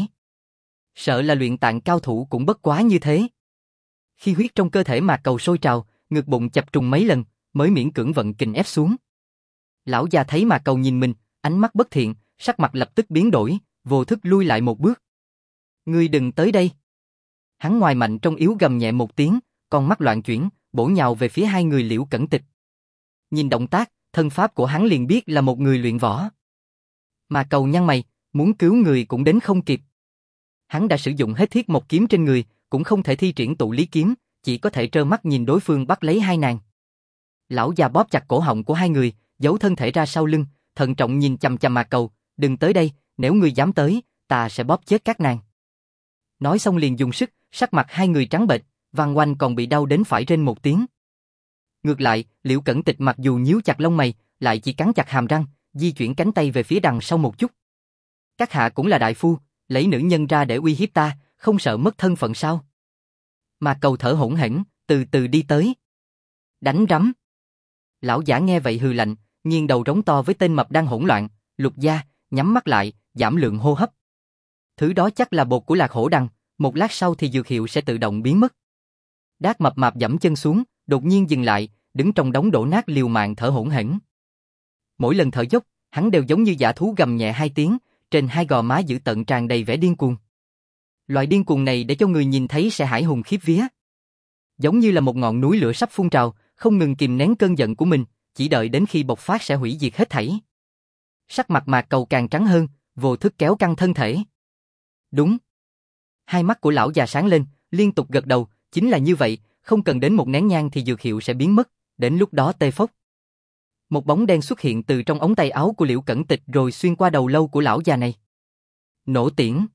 Speaker 1: Sợ là luyện tạng cao thủ cũng bất quá như thế. Khi huyết trong cơ thể Mạc Cầu sôi trào, ngực bụng chập trùng mấy lần, mới miễn cưỡng vận kình ép xuống. Lão già thấy Mạc Cầu nhìn mình, ánh mắt bất thiện, sắc mặt lập tức biến đổi, vô thức lui lại một bước. Ngươi đừng tới đây. Hắn ngoài mạnh trong yếu gầm nhẹ một tiếng, con mắt loạn chuyển, bổ nhào về phía 2 người Liễu Cẩn Tịch. Nhìn động tác, thân pháp của hắn liền biết là một người luyện võ. Mà Cầu nhăn mày, muốn cứu người cũng đến không kịp. Hắn đã sử dụng hết thiết một kiếm trên người, cũng không thể thi triển tụ lý kiếm, chỉ có thể trơ mắt nhìn đối phương bắt lấy hai nàng. Lão già bóp chặt cổ họng của hai người, giấu thân thể ra sau lưng, thận trọng nhìn chằm chằm Mạc Cầu, đừng tới đây, nếu ngươi dám tới, ta sẽ bóp chết các nàng. Nói xong liền dùng sức, sắc mặt hai người trắng bệch, Văn Oanh còn bị đau đến phải rên một tiếng. Ngược lại, Liễu Cẩn Tịch mặc dù nhíu chặt lông mày, lại chỉ cắn chặt hàm răng, di chuyển cánh tay về phía đằng sau một chút. Các hạ cũng là đại phu, lấy nữ nhân ra để uy hiếp ta, không sợ mất thân phận sao? Mạc Cầu thở hổn hển, từ từ đi tới. Đánh rắm. Lão giả nghe vậy hừ lạnh, nghiêng đầu rống to với tên mập đang hỗn loạn, Lục gia, nhắm mắt lại, giảm lượng hô hấp. Thứ đó chắc là bột của lạc hổ đằng, một lát sau thì dược hiệu sẽ tự động biến mất. Đát mập mạp giẫm chân xuống, đột nhiên dừng lại, đứng trong đống đổ nát liều mạng thở hổn hển. Mỗi lần thở dốc, hắn đều giống như dã thú gầm nhẹ hai tiếng, trên hai gò má dữ tợn tràn đầy vẻ điên cuồng. Loại điên cuồng này để cho người nhìn thấy sẽ hãi hùng khiếp vía. Giống như là một ngọn núi lửa sắp phun trào, không ngừng kìm nén cơn giận của mình, chỉ đợi đến khi bộc phát sẽ hủy diệt hết thảy. Sắc mặt Mạc Cầu càng trắng hơn, vô thức kéo căng thân thể. Đúng. Hai mắt của lão già sáng lên, liên tục gật đầu, chính là như vậy, không cần đến một nén nhang thì dược hiệu sẽ biến mất, đến lúc đó tê phốc. Một bóng đen xuất hiện từ trong ống tay áo của Liễu Cẩn Tịch rồi xuyên qua đầu lâu của lão già này. Nổ tiễn.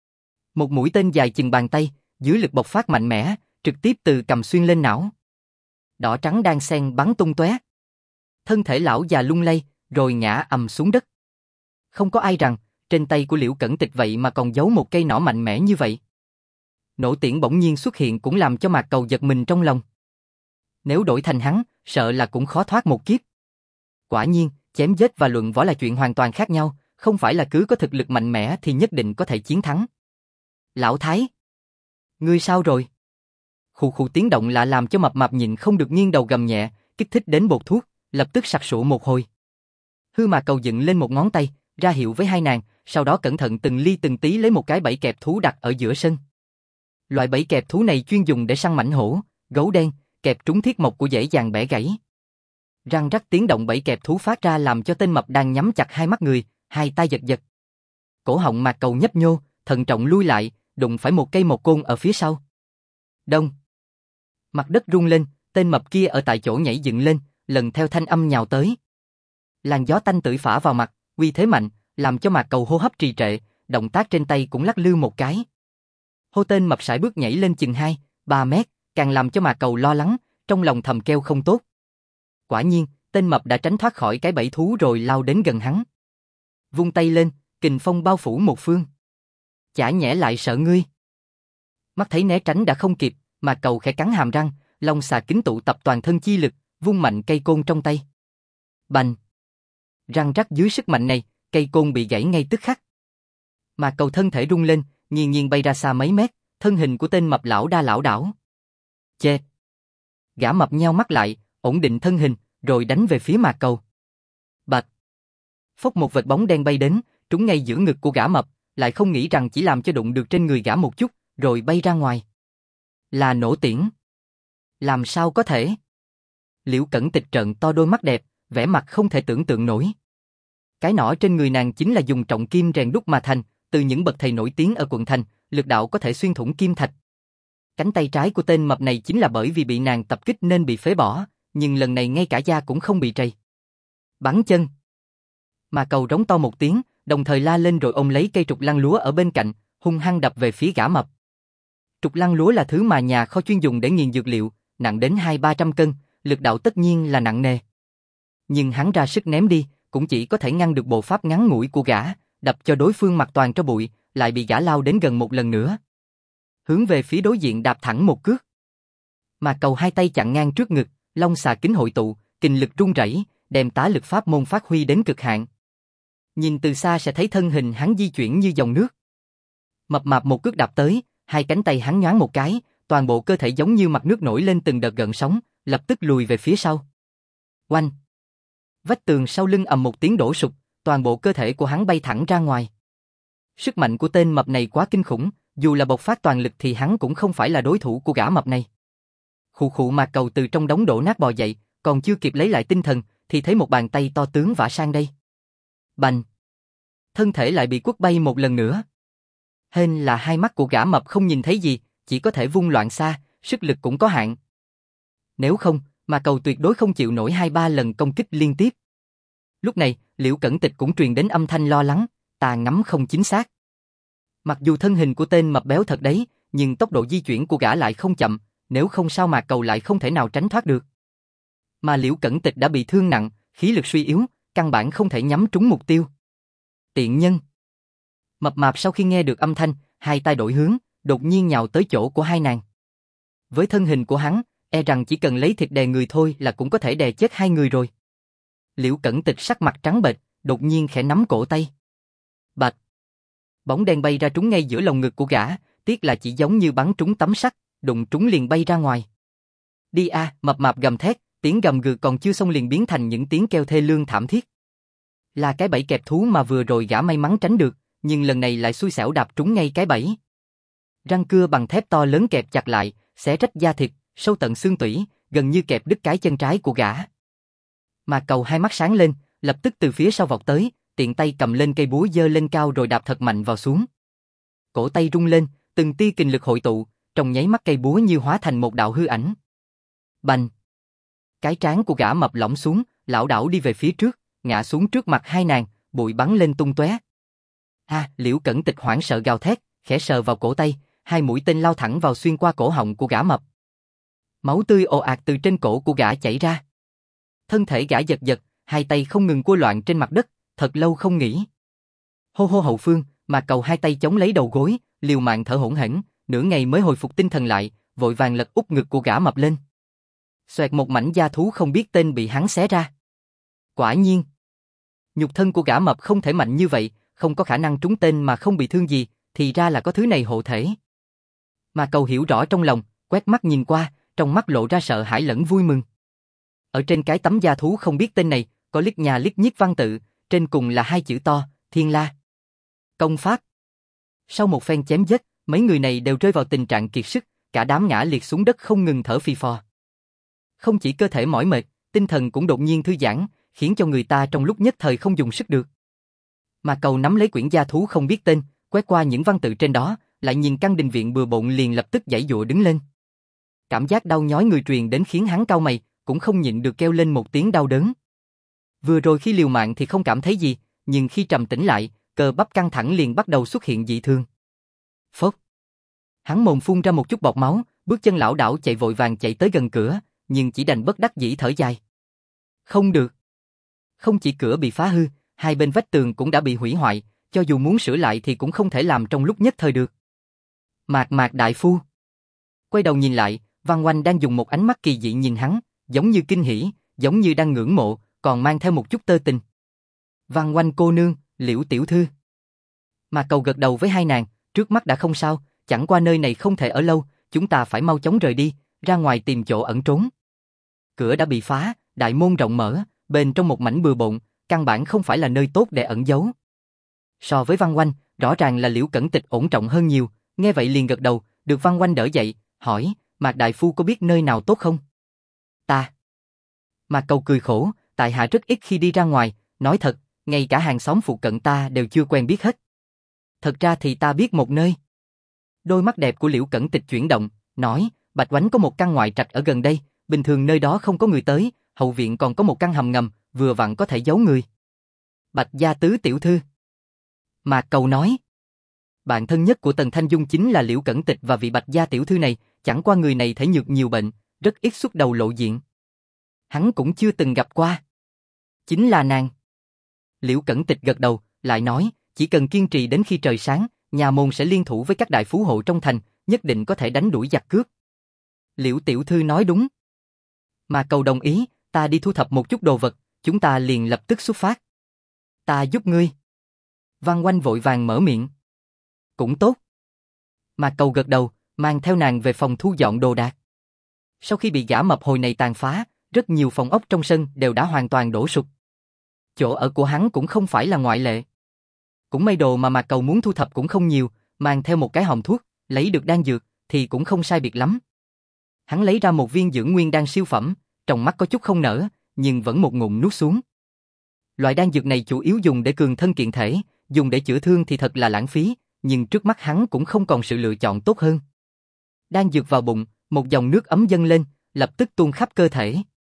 Speaker 1: Một mũi tên dài chừng bàn tay, dưới lực bộc phát mạnh mẽ, trực tiếp từ cầm xuyên lên não. Đỏ trắng đan xen bắn tung tóe. Thân thể lão già lung lay, rồi ngã ầm xuống đất. Không có ai rằng, trên tay của Liễu Cẩn Tịch vậy mà còn giấu một cây nỏ mạnh mẽ như vậy. Nổ tiễn bỗng nhiên xuất hiện cũng làm cho Mạc Cầu giật mình trong lòng. Nếu đổi thành hắn, sợ là cũng khó thoát một kiếp. Quả nhiên, chém giết và luận võ là chuyện hoàn toàn khác nhau, không phải là cứ có thực lực mạnh mẽ thì nhất định có thể chiến thắng. Lão Thái! Ngươi sao rồi? Khụ khụ tiếng động lạ làm cho mập mạp nhịn không được nghiêng đầu gầm nhẹ, kích thích đến bột thuốc, lập tức sặc sụa một hồi. Hư Mạc Cầu dựng lên một ngón tay, ra hiệu với hai nàng, sau đó cẩn thận từng ly từng tí lấy một cái bẫy kẹp thú đặt ở giữa sân. Loại bẫy kẹp thú này chuyên dùng để săn mãnh hổ, gấu đen, kẹp trúng thiết mộc của dễ dàng bẻ gãy. Răng rắc tiếng động bẫy kẹp thú phát ra làm cho tên mập đang nhắm chặt hai mắt người, hai tay giật giật. Cổ họng Mạc Cầu nhấp nhô, thận trọng lui lại, đụng phải một cây mộc côn ở phía sau. Đông. Mặt đất rung lên, tên mập kia ở tại chỗ nhảy dựng lên, lần theo thanh âm nhào tới. Làn gió tanh tưởi phả vào mặt, uy thế mạnh, làm cho Mạc Cầu hô hấp trì trệ, động tác trên tay cũng lắc lư một cái. Hô tên mập sải bước nhảy lên chừng 2-3 mét, càng làm cho Mạc Cầu lo lắng, trong lòng thầm kêu không tốt. Quả nhiên, tên mập đã tránh thoát khỏi cái bẫy thú rồi lao đến gần hắn. Vung tay lên, kình phong bao phủ một phương. Chả nhẽ lại sợ ngươi. Mắt thấy né tránh đã không kịp, Mạc Cầu khẽ cắn hàm răng, long xà kính tụ tập toàn thân chi lực, vung mạnh cây côn trong tay. Bành! Răng rắc dưới sức mạnh này, cây côn bị gãy ngay tức khắc. Mạc Cầu thân thể rung lên, nghiêng nghiêng bay ra xa mấy mét, thân hình của tên mập lão đa lảo đảo. Chê! Gã mập nheo mắt lại, ổn định thân hình, rồi đánh về phía Mạc Cầu. Bạch! Phốc một vệt bóng đen bay đến, trúng ngay giữa ngực của gã mập, lại không nghĩ rằng chỉ làm cho đụng được trên người gã một chút, rồi bay ra ngoài. Là nổ tiễn. Làm sao có thể? Liễu Cẩn Tịch trợn to đôi mắt đẹp, vẻ mặt không thể tưởng tượng nổi. Cái nỏ trên người nàng chính là dùng trọng kim rèn đúc mà thành, từ những bậc thầy nổi tiếng ở quận thành, lực đạo có thể xuyên thủng kim thạch. Cánh tay trái của tên mập này chính là bởi vì bị nàng tập kích nên bị phế bỏ, nhưng lần này ngay cả da cũng không bị trầy. Bắn chân. Mà Cầu rống to một tiếng, đồng thời la lên rồi ôm lấy cây trục lăn lúa ở bên cạnh, hung hăng đập về phía gã mập. Trục lăn lúa là thứ mà nhà kho chuyên dùng để nghiền dược liệu, nặng đến 200-300 cân, lực đạo tất nhiên là nặng nề. Nhưng hắn ra sức ném đi, cũng chỉ có thể ngăn được bộ pháp ngắn ngủi của gã, đập cho đối phương mặt toàn tro bụi, lại bị gã lao đến gần một lần nữa. Hướng về phía đối diện đạp thẳng một cước. Mà Cầu hai tay chặn ngang trước ngực, long xà kính hội tụ, kình lực rung rẩy, đem tá lực pháp môn phát huy đến cực hạn. Nhìn từ xa sẽ thấy thân hình hắn di chuyển như dòng nước. Mập mạp một cước đạp tới, hai cánh tay hắn nhoáng một cái, toàn bộ cơ thể giống như mặt nước nổi lên từng đợt gợn sóng, lập tức lùi về phía sau. Oanh! Vách tường sau lưng ầm một tiếng đổ sụp, toàn bộ cơ thể của hắn bay thẳng ra ngoài. Sức mạnh của tên mập này quá kinh khủng, dù là bộc phát toàn lực thì hắn cũng không phải là đối thủ của gã mập này. Khụ khụ Mạc Cầu từ trong đống đổ nát bò dậy, còn chưa kịp lấy lại tinh thần, thì thấy một bàn tay to tướng vả sang đây. Bành! Thân thể lại bị quất bay một lần nữa. Hên là hai mắt của gã mập không nhìn thấy gì, chỉ có thể vung loạn xa, sức lực cũng có hạn. Nếu không, mà cầu tuyệt đối không chịu nổi 2-3 lần công kích liên tiếp. Lúc này, Liễu Cẩn Tịch cũng truyền đến âm thanh lo lắng, tà ngắm không chính xác. Mặc dù thân hình của tên mập béo thật đấy, nhưng tốc độ di chuyển của gã lại không chậm, nếu không sao mà cầu lại không thể nào tránh thoát được. Mà Liễu Cẩn Tịch đã bị thương nặng, khí lực suy yếu, căn bản không thể nhắm trúng mục tiêu. Tiện nhân. Mập mạp sau khi nghe được âm thanh, hai tay đổi hướng, đột nhiên nhào tới chỗ của hai nàng. Với thân hình của hắn, e rằng chỉ cần lấy thịt đè người thôi là cũng có thể đè chết hai người rồi. Liễu Cẩn Tịch sắc mặt trắng bệch, đột nhiên khẽ nắm cổ tay. Bạch. Bóng đen bay ra trúng ngay giữa lồng ngực của gã, tiếc là chỉ giống như bắn trúng tấm sắt, đụng trúng liền bay ra ngoài. Đi a, mập mạp gầm thét, tiếng gầm gừ còn chưa xong liền biến thành những tiếng kêu thê lương thảm thiết. Là cái bẫy kẹp thú mà vừa rồi gã may mắn tránh được, nhưng lần này lại xui xẻo đạp trúng ngay cái bẫy. Răng cưa bằng thép to lớn kẹp chặt lại, xé rách da thịt, sâu tận xương tủy, gần như kẹp đứt cái chân trái của gã. Mà cầu hai mắt sáng lên, lập tức từ phía sau vọt tới, tiện tay cầm lên cây búa giơ lên cao rồi đạp thật mạnh vào xuống. Cổ tay rung lên, từng tia kình lực hội tụ, trong nháy mắt cây búa như hóa thành một đạo hư ảnh. Bành! Cái trán của gã mập lõng xuống, lảo đảo đi về phía trước, ngã xuống trước mặt hai nàng, bụi bắn lên tung tóe. Liễu Cẩn Tịch hoảng sợ gào thét, khẽ sờ vào cổ tay, hai mũi tên lao thẳng vào xuyên qua cổ họng của gã mập. Máu tươi ồ ạt từ trên cổ của gã chảy ra. Thân thể gã giật giật, hai tay không ngừng cua loạn trên mặt đất, thật lâu không nghỉ. Hô hô hậu phương, mà cầu hai tay chống lấy đầu gối, liều mạng thở hổn hển, nửa ngày mới hồi phục tinh thần lại, vội vàng lật úp ngực của gã mập lên. Xoẹt một mảnh da thú không biết tên bị hắn xé ra. Quả nhiên, nhục thân của gã mập không thể mạnh như vậy, không có khả năng trúng tên mà không bị thương gì, thì ra là có thứ này hộ thể. Mà cầu hiểu rõ trong lòng, quét mắt nhìn qua, trong mắt lộ ra sợ hãi lẫn vui mừng. Ở trên cái tấm da thú không biết tên này, có liếc nhà liếc nhíp văn tự, trên cùng là hai chữ to, Thiên La. Công pháp. Sau một phen chém giết, mấy người này đều rơi vào tình trạng kiệt sức, cả đám ngã liệt xuống đất không ngừng thở phì phò. Không chỉ cơ thể mỏi mệt, tinh thần cũng đột nhiên thư giãn, khiến cho người ta trong lúc nhất thời không dùng sức được. Mà cầu nắm lấy quyển gia thú không biết tên, quét qua những văn tự trên đó, lại nhìn căn đình viện bừa bộn liền lập tức giãy giụa đứng lên. Cảm giác đau nhói người truyền đến khiến hắn cau mày, cũng không nhịn được kêu lên một tiếng đau đớn. Vừa rồi khi liều mạng thì không cảm thấy gì, nhưng khi trầm tĩnh lại, cơ bắp căng thẳng liền bắt đầu xuất hiện dị thường. Phốc. Hắn mồm phun ra một chút bọt máu, bước chân lảo đảo chạy vội vàng chạy tới gần cửa, nhưng chỉ đành bất đắc dĩ thở dài. Không được. Không chỉ cửa bị phá hư, hai bên vách tường cũng đã bị hủy hoại, cho dù muốn sửa lại thì cũng không thể làm trong lúc nhất thời được. Mạc đại phu. Quay đầu nhìn lại, Văn Oanh đang dùng một ánh mắt kỳ dị nhìn hắn, giống như kinh hỉ, giống như đang ngưỡng mộ, còn mang theo một chút tơ tình. Văn Oanh cô nương, Liễu tiểu thư. Mà cầu gật đầu với hai nàng, trước mắt đã không sao, chẳng qua nơi này không thể ở lâu, chúng ta phải mau chóng rời đi, ra ngoài tìm chỗ ẩn trốn. Cửa đã bị phá, đại môn rộng mở, bên trong một mảnh bừa bộn, căn bản không phải là nơi tốt để ẩn giấu. So với Văn Oanh, rõ ràng là Liễu Cẩn Tịch ổn trọng hơn nhiều, nghe vậy liền gật đầu, được Văn Oanh đỡ dậy, hỏi, Mạc đại phu có biết nơi nào tốt không? Ta. Mạc cầu cười khổ, tại hạ rất ít khi đi ra ngoài, nói thật, ngay cả hàng xóm phụ cận ta đều chưa quen biết hết. Thật ra thì ta biết một nơi. Đôi mắt đẹp của Liễu Cẩn Tịch chuyển động, nói, Bạch Oánh có một căn ngoại trạch ở gần đây, bình thường nơi đó không có người tới, hậu viện còn có một căn hầm ngầm, vừa vặn có thể giấu người. Bạch gia tứ tiểu thư. Mạc cầu nói, bạn thân nhất của Tần Thanh Dung chính là Liễu Cẩn Tịch và vị Bạch gia tiểu thư này, chẳng qua người này thể nhược nhiều bệnh, rất ít xuất đầu lộ diện. Hắn cũng chưa từng gặp qua. Chính là nàng. Liễu Cẩn Tịch gật đầu, lại nói, chỉ cần kiên trì đến khi trời sáng, nhà môn sẽ liên thủ với các đại phú hộ trong thành, nhất định có thể đánh đuổi giặc cướp. Liễu tiểu thư nói đúng. Mà cầu đồng ý, ta đi thu thập một chút đồ vật, chúng ta liền lập tức xuất phát. Ta giúp ngươi. Văn Oanh vội vàng mở miệng. Cũng tốt. Mà cầu gật đầu, mang theo nàng về phòng thu dọn đồ đạc. Sau khi bị gã mập hồi này tàn phá, rất nhiều phòng ốc trong sân đều đã hoàn toàn đổ sụp. Chỗ ở của hắn cũng không phải là ngoại lệ. Cũng may đồ mà Mạc Cầu muốn thu thập cũng không nhiều, mang theo một cái hòm thuốc, lấy được đan dược, thì cũng không sai biệt lắm. Hắn lấy ra một viên dưỡng nguyên đan siêu phẩm, trong mắt có chút không nở, nhưng vẫn một ngụm nuốt xuống. Loại đan dược này chủ yếu dùng để cường thân kiện thể, dùng để chữa thương thì thật là lãng phí, nhưng trước mắt hắn cũng không còn sự lựa chọn tốt hơn. Đan dược vào bụng, Một dòng nước ấm dâng lên, lập tức tuôn khắp cơ thể.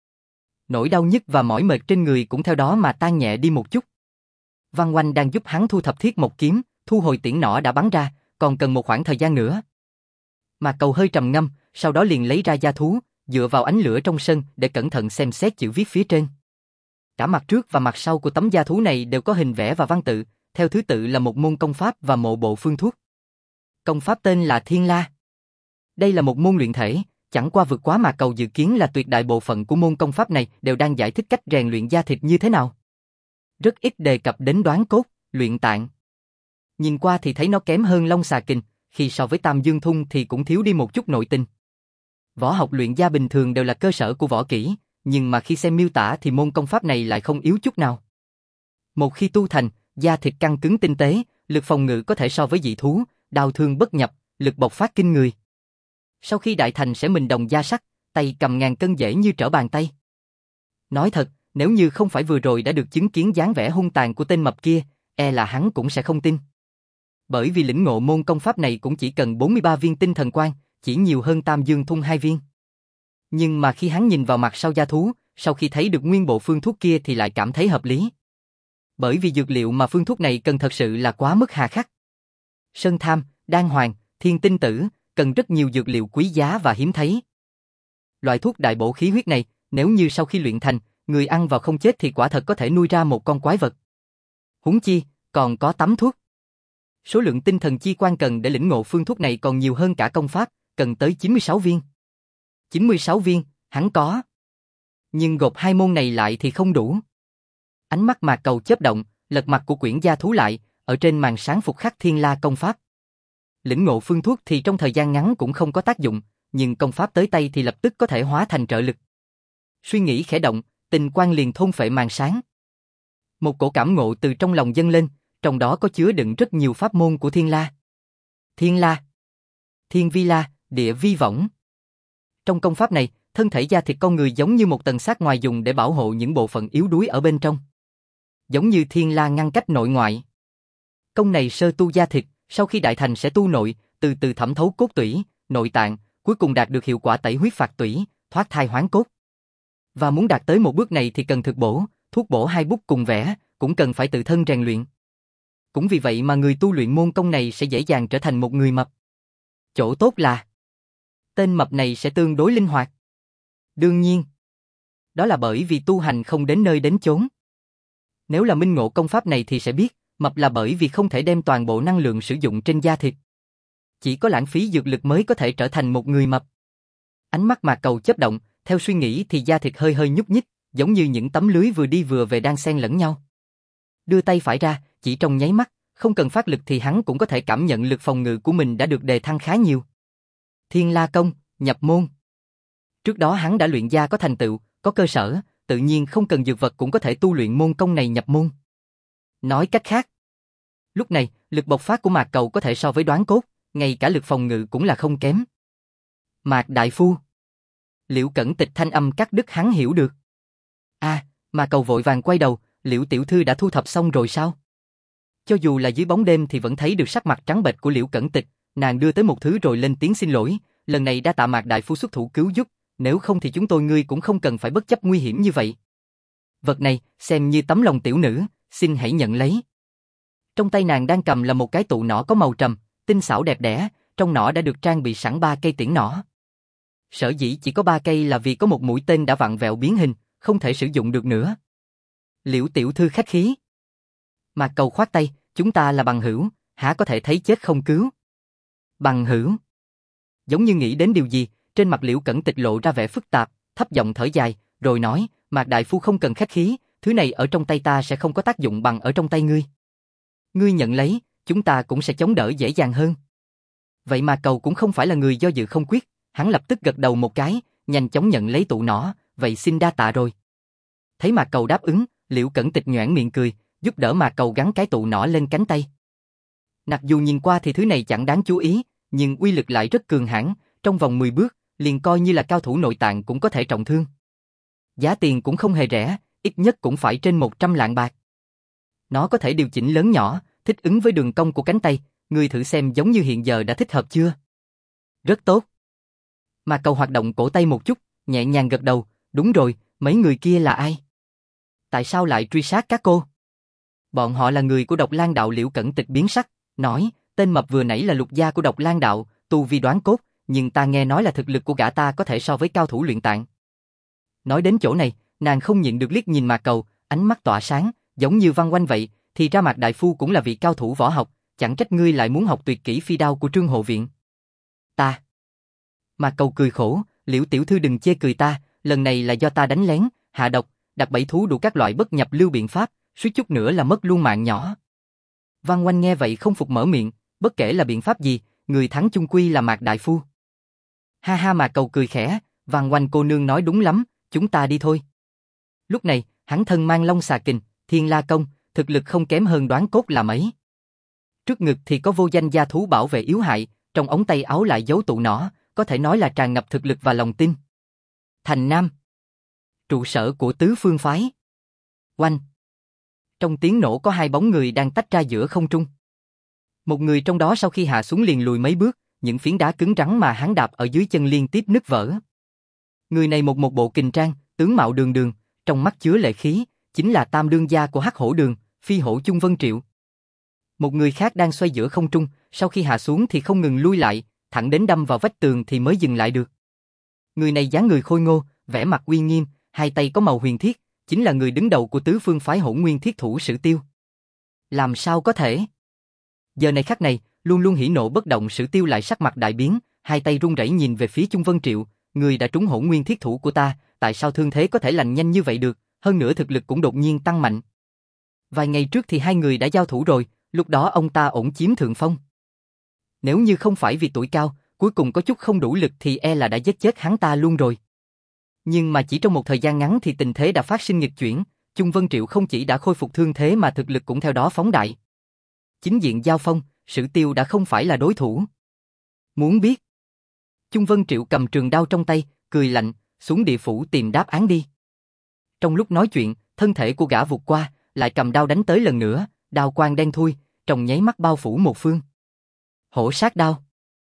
Speaker 1: Nỗi đau nhức và mỏi mệt trên người cũng theo đó mà tan nhẹ đi một chút. Văn Oanh đang giúp hắn thu thập thiết một kiếm, thu hồi tiễn nỏ đã bắn ra, còn cần một khoảng thời gian nữa. Mạc Cầu hơi trầm ngâm, sau đó liền lấy ra gia thú, dựa vào ánh lửa trong sân để cẩn thận xem xét chữ viết phía trên. Cả mặt trước và mặt sau của tấm gia thú này đều có hình vẽ và văn tự, theo thứ tự là một môn công pháp và một bộ phương thuốc. Công pháp tên là Thiên La. Đây là một môn luyện thể, chẳng qua vượt quá Mạc Cầu dự kiến là tuyệt đại bộ phận của môn công pháp này đều đang giải thích cách rèn luyện da thịt như thế nào. Rất ít đề cập đến đoán cốt, luyện tạng. Nhìn qua thì thấy nó kém hơn Long Xà Kình, khi so với Tam Dương Thung thì cũng thiếu đi một chút nội tình. Võ học luyện da bình thường đều là cơ sở của võ kỹ, nhưng mà khi xem miêu tả thì môn công pháp này lại không yếu chút nào. Một khi tu thành, da thịt căng cứng tinh tế, lực phòng ngự có thể so với dị thú, đao thương bất nhập, lực bộc phát kinh người. Sau khi đại thành sẽ mình đồng da sắt, tay cầm ngàn cân dễ như trở bàn tay. Nói thật, nếu như không phải vừa rồi đã được chứng kiến dáng vẻ hung tàn của tên mập kia, e là hắn cũng sẽ không tin. Bởi vì lĩnh ngộ môn công pháp này cũng chỉ cần 43 viên tinh thần quan, chỉ nhiều hơn Tam Dương Thung 2 viên. Nhưng mà khi hắn nhìn vào mặt sau gia thú, sau khi thấy được nguyên bộ phương thuốc kia thì lại cảm thấy hợp lý. Bởi vì dược liệu mà phương thuốc này cần thật sự là quá mức hà khắc. Sơn tham, đan hoàng, thiên tinh tử, cần rất nhiều dược liệu quý giá và hiếm thấy. Loại thuốc đại bổ khí huyết này, nếu như sau khi luyện thành, người ăn vào không chết thì quả thật có thể nuôi ra một con quái vật. Huống chi, còn có tắm thuốc. Số lượng tinh thần chi quan cần để lĩnh ngộ phương thuốc này còn nhiều hơn cả công pháp, cần tới 96 viên. 96 viên, hắn có. Nhưng gộp hai môn này lại thì không đủ. Ánh mắt Mạc Cầu chớp động, lật mặt của quyển gia thú lại, ở trên màn sáng phục khắc Thiên La công pháp. Lĩnh ngộ phương thuốc thì trong thời gian ngắn cũng không có tác dụng, nhưng công pháp tới tay thì lập tức có thể hóa thành trợ lực. Suy nghĩ khẽ động, tình quang liền thôn phệ màn sáng. Một cổ cảm ngộ từ trong lòng dâng lên, trong đó có chứa đựng rất nhiều pháp môn của Thiên La. Thiên La, Thiên Vi La, Địa Vi Võng. Trong công pháp này, thân thể da thịt con người giống như một tầng xác ngoài dùng để bảo hộ những bộ phận yếu đuối ở bên trong. Giống như Thiên La ngăn cách nội ngoại. Công này sơ tu da thịt, sau khi đại thành sẽ tu nội, từ từ thẩm thấu cốt tủy, nội tạng, cuối cùng đạt được hiệu quả tẩy huyết phạt tủy, thoát thai hoán cốt. Và muốn đạt tới một bước này thì cần thực bổ, thuốc bổ hai bút cùng vẽ, cũng cần phải tự thân rèn luyện. Cũng vì vậy mà người tu luyện môn công này sẽ dễ dàng trở thành một người mập. Chỗ tốt là tên mập này sẽ tương đối linh hoạt. Đương nhiên, đó là bởi vì tu hành không đến nơi đến chốn. Nếu là minh ngộ công pháp này thì sẽ biết, mập là bởi vì không thể đem toàn bộ năng lượng sử dụng trên da thịt. Chỉ có lãng phí dược lực mới có thể trở thành một người mập. Ánh mắt Mạc Cầu chớp động, theo suy nghĩ thì da thịt hơi hơi nhúc nhích, giống như những tấm lưới vừa đi vừa về đang xen lẫn nhau. Đưa tay phải ra, chỉ trong nháy mắt, không cần phát lực thì hắn cũng có thể cảm nhận lực phòng ngự của mình đã được đề thăng khá nhiều. Thiên La công, nhập môn. Trước đó hắn đã luyện da có thành tựu, có cơ sở, tự nhiên không cần dược vật cũng có thể tu luyện môn công này nhập môn. Nói cách khác, lúc này, lực bộc phát của Mạc Cầu có thể so với đoán cốt, ngay cả lực phòng ngự cũng là không kém. Mạc đại phu. Liễu Cẩn Tịch thanh âm cắt đứt hắn hiểu được. Mạc Cầu vội vàng quay đầu, Liễu tiểu thư đã thu thập xong rồi sao? Cho dù là dưới bóng đêm thì vẫn thấy được sắc mặt trắng bệch của Liễu Cẩn Tịch, nàng đưa tới một thứ rồi lên tiếng xin lỗi, lần này đa tạ Mạc đại phu xuất thủ cứu giúp, nếu không thì chúng tôi ngươi cũng không cần phải bất chấp nguy hiểm như vậy. Vật này, xem như tấm lòng tiểu nữ, xin hãy nhận lấy. Trong tay nàng đang cầm là một cái tụ nỏ có màu trầm, tinh xảo đẹp đẽ, trong nỏ đã được trang bị sẵn 3 cây tiễn nỏ. Sở dĩ chỉ có 3 cây là vì có một mũi tên đã vặn vẹo biến hình, không thể sử dụng được nữa. Liễu tiểu thư khách khí. Mạc Cầu khoát tay, chúng ta là bằng hữu, há có thể thấy chết không cứu. Bằng hữu. Giống như nghĩ đến điều gì, trên mặt Liễu Cẩn Tịch lộ ra vẻ phức tạp, thấp giọng thở dài, rồi nói, Mạc đại phu không cần khách khí, thứ này ở trong tay ta sẽ không có tác dụng bằng ở trong tay ngươi. Ngươi nhận lấy, chúng ta cũng sẽ chống đỡ dễ dàng hơn. Vậy mà Cầu cũng không phải là người do dự không quyết, hắn lập tức gật đầu một cái, nhanh chóng nhận lấy tụ nỏ, vậy xin đa tạ rồi. Thấy Mạc Cầu đáp ứng, Liễu Cẩn Tịch nhoẻn miệng cười, giúp đỡ Mạc Cầu gắn cái tụ nỏ lên cánh tay. Mặc dù nhìn qua thì thứ này chẳng đáng chú ý, nhưng uy lực lại rất cường hãn, trong vòng 10 bước, liền coi như là cao thủ nội tạng cũng có thể trọng thương. Giá tiền cũng không hề rẻ, ít nhất cũng phải trên 100 lạng bạc. Nó có thể điều chỉnh lớn nhỏ, thích ứng với đường cong của cánh tay, ngươi thử xem giống như hiện giờ đã thích hợp chưa? Rất tốt. Mà Cầu hoạt động cổ tay một chút, nhẹ nhàng gật đầu, đúng rồi, mấy người kia là ai? Tại sao lại truy sát các cô? Bọn họ là người của Độc Lang đạo. Liễu Cẩn Tịch biến sắc, nói, tên mập vừa nãy là lục gia của Độc Lang đạo, tu vi đoán cốt, nhưng ta nghe nói là thực lực của gã ta có thể so với cao thủ luyện tạng. Nói đến chỗ này, nàng không nhịn được liếc nhìn Mạc Cầu, ánh mắt tỏa sáng, giống như Văn Oanh vậy, thì ra Mạc đại phu cũng là vị cao thủ võ học, chẳng trách ngươi lại muốn học tuyệt kỹ phi đao của Trương Hộ Viện. Ta. Mạc Cầu cười khổ, Liễu tiểu thư đừng chê cười ta, lần này là do ta đánh lén, hạ độc, đặt bẫy thú đủ các loại bất nhập lưu biện pháp, suýt chút nữa là mất luôn mạng nhỏ. Văn Oanh nghe vậy không phục mở miệng, bất kể là biện pháp gì, người thắng chung quy là Mạc đại phu. Ha ha, Mạc Cầu cười khẽ, Văn Oanh cô nương nói đúng lắm, chúng ta đi thôi. Lúc này, hắn thân mang Long Xà Kình, Thiên La Công, thực lực không kém hơn Đoán Cốt là mấy. Trước ngực thì có vô danh gia thú bảo vệ yếu hại, trong ống tay áo lại giấu tụ nỏ, có thể nói là tràn ngập thực lực và lòng tin. Thành Nam, trụ sở của Tứ Phương phái. Oanh. Trong tiếng nổ có hai bóng người đang tách ra giữa không trung. Một người trong đó sau khi hạ xuống liền lùi mấy bước, những phiến đá cứng rắn mà hắn đạp ở dưới chân liên tiếp nứt vỡ. Người này một bộ kình trang, tướng mạo đường đường, trong mắt chứa lệ khí, chính là tam đương gia của Hắc Hổ Đường, Phi Hổ Chung Vân Triệu. Một người khác đang xoay giữa không trung, sau khi hạ xuống thì không ngừng lui lại, thẳng đến đâm vào vách tường thì mới dừng lại được. Người này dáng người khôi ngô, vẻ mặt uy nghiêm, hai tay có màu huyền thiết, chính là người đứng đầu của Tứ Phương phái Hỗn Nguyên Thiết Thủ Sử Tiêu. Làm sao có thể? Giờ này khắc này, luôn luôn hỉ nộ bất động Sử Tiêu lại sắc mặt đại biến, hai tay run rẩy nhìn về phía Chung Vân Triệu, người đã trúng Hỗn Nguyên Thiết Thủ của ta, tại sao thương thế có thể lành nhanh như vậy được, hơn nữa thực lực cũng đột nhiên tăng mạnh. Vài ngày trước thì hai người đã giao thủ rồi, lúc đó ông ta ổn chiếm thượng phong. Nếu như không phải vì tuổi cao, cuối cùng có chút không đủ lực thì e là đã giết chết hắn ta luôn rồi. Nhưng mà chỉ trong một thời gian ngắn thì tình thế đã phát sinh nghịch chuyển, Chung Vân Triệu không chỉ đã khôi phục thương thế mà thực lực cũng theo đó phóng đại. Chính diện giao phong, Sử Tiêu đã không phải là đối thủ. Muốn biết? Chung Vân Triệu cầm trường đao trong tay, cười lạnh, xuống địa phủ tìm đáp án đi. Trong lúc nói chuyện, thân thể của gã vụt qua, lại cầm đao đánh tới lần nữa, đao quang đen thui, trong nháy mắt bao phủ một phương. Hổ sát đao.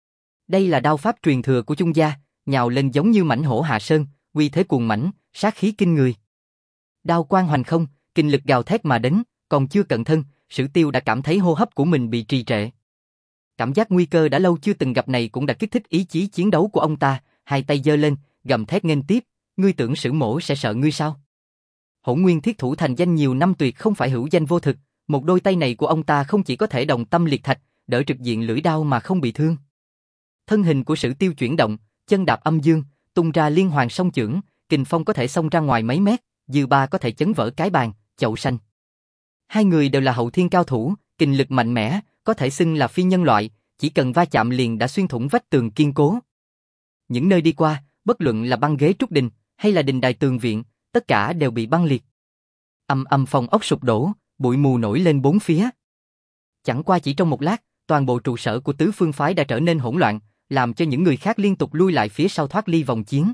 Speaker 1: Đây là đao pháp truyền thừa của Chung gia, nhào lên giống như mãnh hổ hạ sơn, uy thế cuồng mãnh, sát khí kinh người. Đao quang hoành không, kinh lực gào thét mà đến, còn chưa cận thân, Sử Tiêu đã cảm thấy hô hấp của mình bị trì trệ. Cảm giác nguy cơ đã lâu chưa từng gặp này cũng đã kích thích ý chí chiến đấu của ông ta, hai tay giơ lên, gầm thét nghênh tiếp, ngươi tưởng Sử mỗ sẽ sợ ngươi sao? Hỗn Nguyên Thiết Thủ thành danh nhiều năm tuyệt không phải hữu danh vô thực, một đôi tay này của ông ta không chỉ có thể đồng tâm liệt thạch, đỡ trực diện lưỡi đao mà không bị thương. Thân hình của Sử Tiêu chuyển động, chân đạp âm dương, tung ra liên hoàn song chưởng, kình phong có thể xông ra ngoài mấy mét, dư ba có thể chấn vỡ cái bàn, chậu xanh. Hai người đều là hậu thiên cao thủ, kình lực mạnh mẽ, có thể xưng là phi nhân loại, chỉ cần va chạm liền đã xuyên thủng vách tường kiên cố. Những nơi đi qua, bất luận là băng ghế trúc đình hay là đình đài tường viện, tất cả đều bị băng liệt. Ầm ầm, phòng ốc sụp đổ, bụi mù nổi lên bốn phía. Chẳng qua chỉ trong một lát, toàn bộ trụ sở của Tứ Phương phái đã trở nên hỗn loạn, làm cho những người khác liên tục lui lại phía sau thoát ly vòng chiến.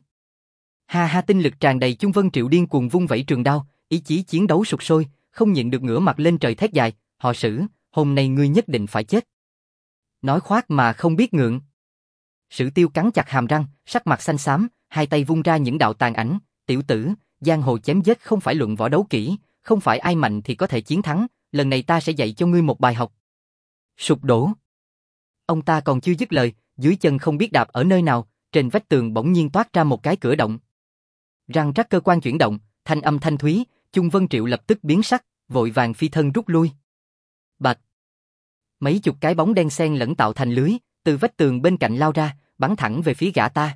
Speaker 1: Ha ha, tinh lực tràn đầy, Chung Vân Triệu điên cuồng vung vẩy trường đao, ý chí chiến đấu sục sôi, không nhịn được ngửa mặt lên trời thét dài, họ Sử, hôm nay ngươi nhất định phải chết. Nói khoác mà không biết ngượng. Sử Tiêu cắn chặt hàm răng, sắc mặt xanh xám, hai tay vung ra những đạo tàn ảnh, tiểu tử, giang hồ chém giết không phải luận võ đấu kỹ, không phải ai mạnh thì có thể chiến thắng, lần này ta sẽ dạy cho ngươi một bài học. Sụp đổ. Ông ta còn chưa dứt lời, dưới chân không biết đạp ở nơi nào, trên vách tường bỗng nhiên toát ra một cái cửa động. Răng rắc cơ quan chuyển động, thanh âm thanh thúy, Chung Vân Triệu lập tức biến sắc, vội vàng phi thân rút lui. Bạch. Mấy chục cái bóng đen xen lẫn tạo thành lưới, từ vách tường bên cạnh lao ra, bắn thẳng về phía gã ta.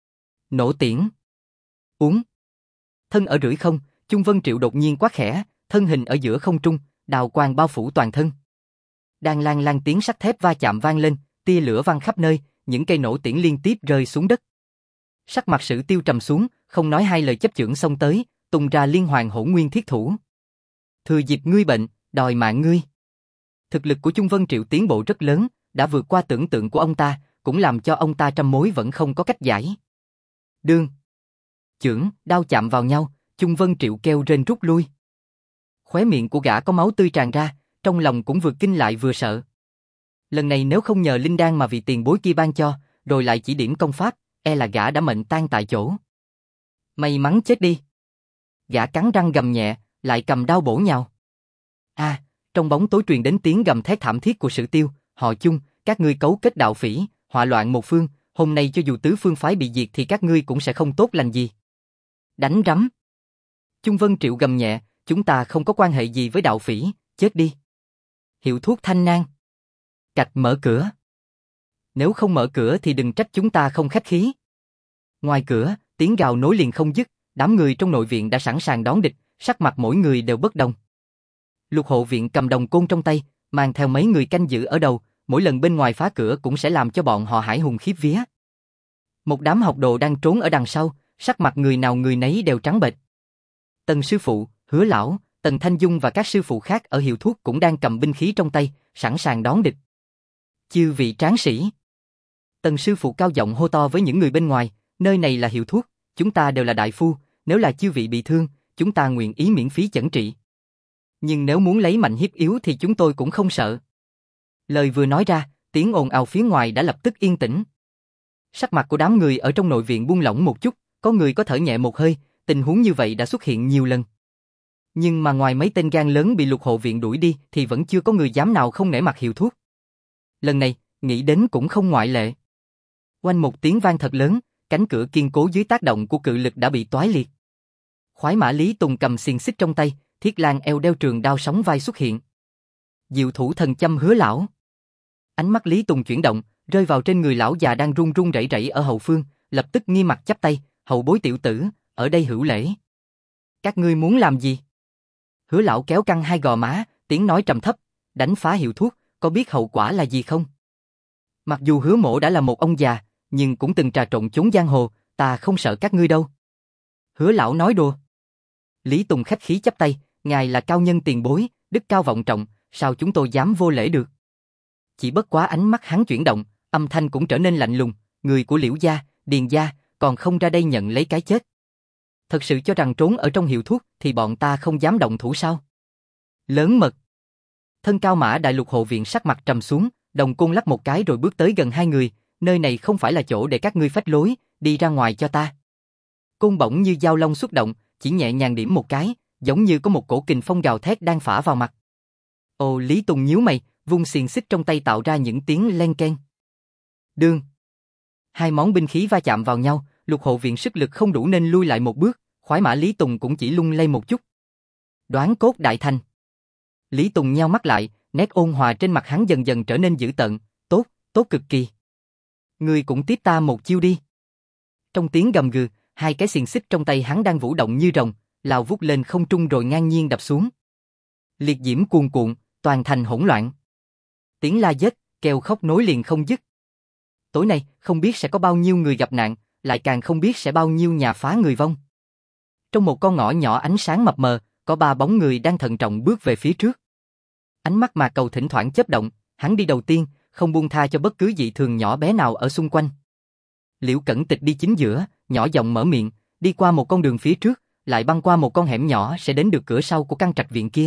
Speaker 1: Nổ tiễn. Uống. Thân ở rưỡi không, Chung Vân Triệu đột nhiên quát khẽ, thân hình ở giữa không trung, đào quang bao phủ toàn thân. Đang lang lang tiếng sắt thép va chạm vang lên, tia lửa văng khắp nơi, những cây nổ tiễn liên tiếp rơi xuống đất. Sắc mặt Sử Tiêu trầm xuống, không nói hai lời chấp chưởng xông tới, tung ra liên hoàn Hỗn Nguyên Thiết Thủ. Thừa dịp ngươi bệnh, đòi mạng ngươi. Thực lực của Chung Vân Triệu tiến bộ rất lớn, đã vượt qua tưởng tượng của ông ta, cũng làm cho ông ta trăm mối vẫn không có cách giải. Đương. Chưởng, đao chạm vào nhau, Chung Vân Triệu kêu rên rút lui. Khóe miệng của gã có máu tươi tràn ra, trong lòng cũng vừa kinh lại vừa sợ. Lần này nếu không nhờ linh đan mà vị tiền bối kia ban cho, rồi lại chỉ điểm công pháp, e là gã đã mệnh tang tại chỗ. May mắn chết đi. Gã cắn răng gầm nhẹ, lại cầm đao bổ nhào. Trong bóng tối truyền đến tiếng gầm thét thảm thiết của Sử Tiêu, họ Chung, các ngươi cấu kết đạo phỉ, họa loạn một phương, hôm nay cho dù tứ phương phái bị diệt thì các ngươi cũng sẽ không tốt lành gì. Đánh rắm. Chung Vân Triệu gầm nhẹ, chúng ta không có quan hệ gì với đạo phỉ, chết đi. Hiệu thuốc Thanh Nang. Cạch mở cửa. Nếu không mở cửa thì đừng trách chúng ta không khách khí. Ngoài cửa, tiếng gào nối liền không dứt, đám người trong nội viện đã sẵn sàng đón địch, sắc mặt mỗi người đều bất đồng. Lục hộ viện cầm đồng côn trong tay, mang theo mấy người canh giữ ở đầu, mỗi lần bên ngoài phá cửa cũng sẽ làm cho bọn họ hải hùng khiếp vía. Một đám học đồ đang trốn ở đằng sau, sắc mặt người nào người nấy đều trắng bệch. Tần sư phụ, Hứa lão, Tần Thanh Dung và các sư phụ khác ở hiệu thuốc cũng đang cầm binh khí trong tay, sẵn sàng đón địch. Chư vị tráng sĩ. Tần sư phụ cao giọng hô to với những người bên ngoài, nơi này là hiệu thuốc, chúng ta đều là đại phu, nếu là chư vị bị thương, chúng ta nguyện ý miễn phí chẩn trị. Nhưng nếu muốn lấy mạnh hiếp yếu thì chúng tôi cũng không sợ. Lời vừa nói ra, tiếng ồn ào phía ngoài đã lập tức yên tĩnh. Sắc mặt của đám người ở trong nội viện buông lỏng một chút, có người có thở nhẹ một hơi, tình huống như vậy đã xuất hiện nhiều lần. Nhưng mà ngoài mấy tên gan lớn bị Lục hộ viện đuổi đi thì vẫn chưa có người dám nào không nể mặt hiệu thuốc. Lần này, nghĩ đến cũng không ngoại lệ. Oanh một tiếng vang thật lớn, cánh cửa kiên cố dưới tác động của cự lực đã bị toái liệt. Khoái mã Lý Tùng cầm xiềng xích trong tay, Thiết Lang eo đeo trường đao sóng vai xuất hiện. Diệu thủ thần châm Hứa lão. Ánh mắt Lý Tùng chuyển động, rơi vào trên người lão già đang run run rẩy rẩy ở hậu phương, lập tức nghiêm mặt chắp tay, hậu bối tiểu tử, ở đây hữu lễ. Các ngươi muốn làm gì? Hứa lão kéo căng hai gò má, tiếng nói trầm thấp, đánh phá hiệu thuốc, có biết hậu quả là gì không? Mặc dù Hứa mỗ đã là một ông già, nhưng cũng từng trà trộn chốn giang hồ, ta không sợ các ngươi đâu. Hứa lão nói đùa. Lý Tùng khách khí chắp tay, ngài là cao nhân tiền bối, đức cao vọng trọng, sao chúng tôi dám vô lễ được? Chỉ bất quá ánh mắt hắn chuyển động, âm thanh cũng trở nên lạnh lùng, người của Liễu gia, Điền gia, còn không ra đây nhận lấy cái chết. Thật sự cho rằng trốn ở trong hiệu thuốc thì bọn ta không dám động thủ sao? Lớn mật. Thân cao mã đại Lục hộ viện sắc mặt trầm xuống, đồng côn lắc một cái rồi bước tới gần hai người, nơi này không phải là chỗ để các ngươi phách lối, đi ra ngoài cho ta. Côn bỗng như dao long xuất động, chỉ nhẹ nhàng điểm một cái, giống như có một cổ kình phong gào thét đang phả vào mặt. Ồ, Lý Tùng nhíu mày, vung xiềng xích trong tay tạo ra những tiếng len keng. Đương. Hai món binh khí va chạm vào nhau, Lục hộ viện sức lực không đủ nên lui lại một bước, khoái mã Lý Tùng cũng chỉ lung lay một chút. Đoán cốt đại thành. Lý Tùng nheo mắt lại, nét ôn hòa trên mặt hắn dần dần trở nên dữ tợn, tốt, tốt cực kỳ. Ngươi cũng tiếp ta một chiêu đi. Trong tiếng gầm gừ, hai cái xiềng xích trong tay hắn đang vũ động như rồng, lao vút lên không trung rồi ngang nhiên đập xuống. Liệt diễm cuồn cuộn, toàn thành hỗn loạn. Tiếng la giết, kêu khóc nối liền không dứt. Tối nay, không biết sẽ có bao nhiêu người gặp nạn, lại càng không biết sẽ bao nhiêu nhà phá người vong. Trong một con ngõ nhỏ ánh sáng mập mờ, có ba bóng người đang thận trọng bước về phía trước. Ánh mắt Mạc Cầu thỉnh thoảng chớp động, hắn đi đầu tiên, không buông tha cho bất cứ dị thường nhỏ bé nào ở xung quanh. Liễu Cẩn Tịch đi chính giữa, nhỏ giọng mở miệng, đi qua một con đường phía trước, lại băng qua một con hẻm nhỏ sẽ đến được cửa sau của căn trạch viện kia.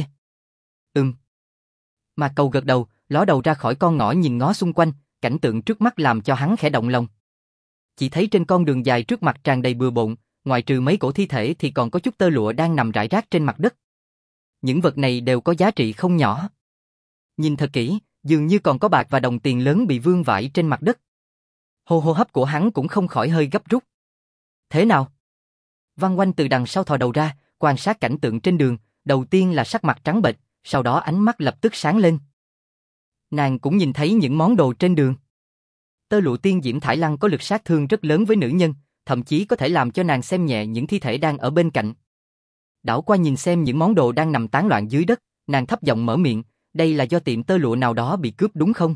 Speaker 1: Mạc Cầu gật đầu, ló đầu ra khỏi con ngõ nhìn ngó xung quanh, cảnh tượng trước mắt làm cho hắn khẽ động lòng. Chỉ thấy trên con đường dài trước mặt tràn đầy bừa bộn, ngoài trừ mấy cổ thi thể thì còn có chút tơ lụa đang nằm rải rác trên mặt đất. Những vật này đều có giá trị không nhỏ. Nhìn thật kỹ, dường như còn có bạc và đồng tiền lớn bị vương vãi trên mặt đất. Hô hấp của hắn cũng không khỏi hơi gấp rút. Thế nào? Văn Oanh từ đằng sau thò đầu ra, quan sát cảnh tượng trên đường, đầu tiên là sắc mặt trắng bệch, sau đó ánh mắt lập tức sáng lên. Nàng cũng nhìn thấy những món đồ trên đường. Tơ lụa tiên diễm thải lăng có lực sát thương rất lớn với nữ nhân, thậm chí có thể làm cho nàng xem nhẹ những thi thể đang ở bên cạnh. Đảo qua nhìn xem những món đồ đang nằm tán loạn dưới đất, nàng thấp giọng mở miệng, đây là do tiệm tơ lụa nào đó bị cướp đúng không?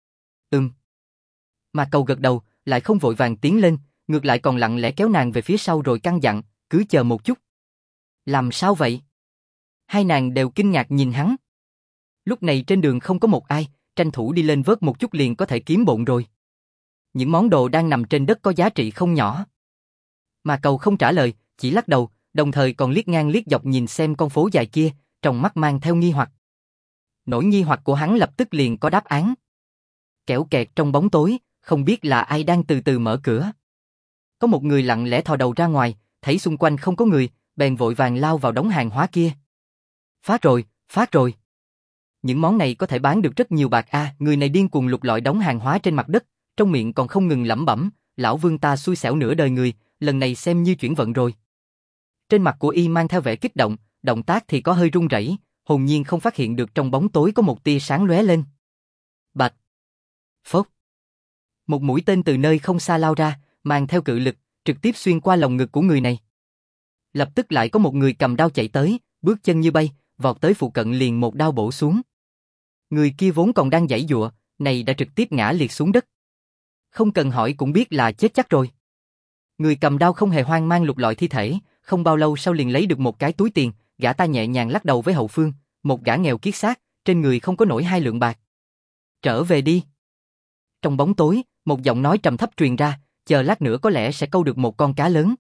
Speaker 1: Mạc Cầu gật đầu, lại không vội vàng tiến lên, ngược lại còn lặng lẽ kéo nàng về phía sau rồi căn dặn, cứ chờ một chút. Làm sao vậy? Hai nàng đều kinh ngạc nhìn hắn. Lúc này trên đường không có một ai, tranh thủ đi lên vớt một chút liền có thể kiếm bộn rồi. Những món đồ đang nằm trên đất có giá trị không nhỏ. Mạc Cầu không trả lời, chỉ lắc đầu, đồng thời còn liếc ngang liếc dọc nhìn xem con phố dài kia, trong mắt mang theo nghi hoặc. Nỗi nghi hoặc của hắn lập tức liền có đáp án. Kẻo kẹt trong bóng tối, không biết là ai đang từ từ mở cửa. Có một người lặng lẽ thò đầu ra ngoài, thấy xung quanh không có người, bèn vội vàng lao vào đống hàng hóa kia. Phát rồi, phát rồi. Những món này có thể bán được rất nhiều bạc a. Người này điên cuồng lục lọi đống hàng hóa trên mặt đất, trong miệng còn không ngừng lẩm bẩm, lão Vương ta xui xẻo nửa đời người, lần này xem như chuyển vận rồi. Trên mặt của y mang theo vẻ kích động, động tác thì có hơi run rẩy, hồn nhiên không phát hiện được trong bóng tối có một tia sáng lóe lên. Bạch. Phốc. Một mũi tên từ nơi không xa lao ra, mang theo cự lực, trực tiếp xuyên qua lồng ngực của người này. Lập tức lại có một người cầm đao chạy tới, bước chân như bay, vọt tới phụ cận liền một đao bổ xuống. Người kia vốn còn đang giãy giụa, này đã trực tiếp ngã liệt xuống đất. Không cần hỏi cũng biết là chết chắc rồi. Người cầm đao không hề hoang mang lục lọi thi thể, không bao lâu sau liền lấy được một cái túi tiền, gã ta nhẹ nhàng lắc đầu với hậu phương, một gã nghèo kiết xác, trên người không có nổi 2 lượng bạc. Trở về đi. Trong bóng tối, một giọng nói trầm thấp truyền ra, chờ lát nữa có lẽ sẽ câu được một con cá lớn.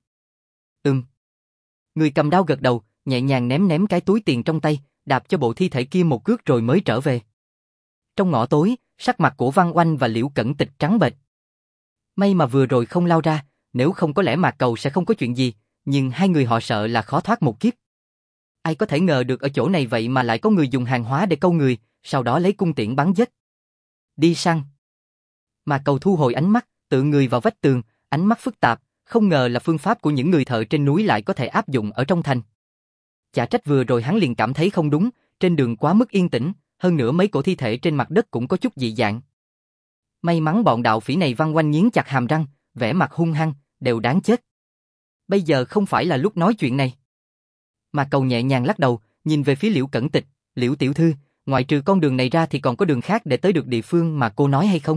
Speaker 1: Người cầm đao gật đầu, nhẹ nhàng ném cái túi tiền trong tay, đạp cho bộ thi thể kia một cước rồi mới trở về. Trong ngõ tối, sắc mặt của Văn Oanh và Liễu Cẩn Tịch trắng bệch. May mà vừa rồi không lao ra, nếu không có lẽ Mạc Cầu sẽ không có chuyện gì, nhưng hai người họ sợ là khó thoát một kiếp. Ai có thể ngờ được ở chỗ này vậy mà lại có người dùng hàng hóa để câu người, sau đó lấy cung tiễn bắn giết. Đi săn. Mạc Cầu thu hồi ánh mắt, tựa người vào vách tường, ánh mắt phức tạp, không ngờ là phương pháp của những người thợ trên núi lại có thể áp dụng ở trong thành. Chả trách vừa rồi hắn liền cảm thấy không đúng, trên đường quá mức yên tĩnh, hơn nữa mấy cổ thi thể trên mặt đất cũng có chút dị dạng. May mắn bọn đạo phỉ này Văn Oanh nghiến chặt hàm răng, vẻ mặt hung hăng, đều đáng chết. Bây giờ không phải là lúc nói chuyện này. Mạc Cầu nhẹ nhàng lắc đầu, nhìn về phía Liễu Cẩn Tịch, Liễu tiểu thư, ngoại trừ con đường này ra thì còn có đường khác để tới được địa phương mà cô nói hay không?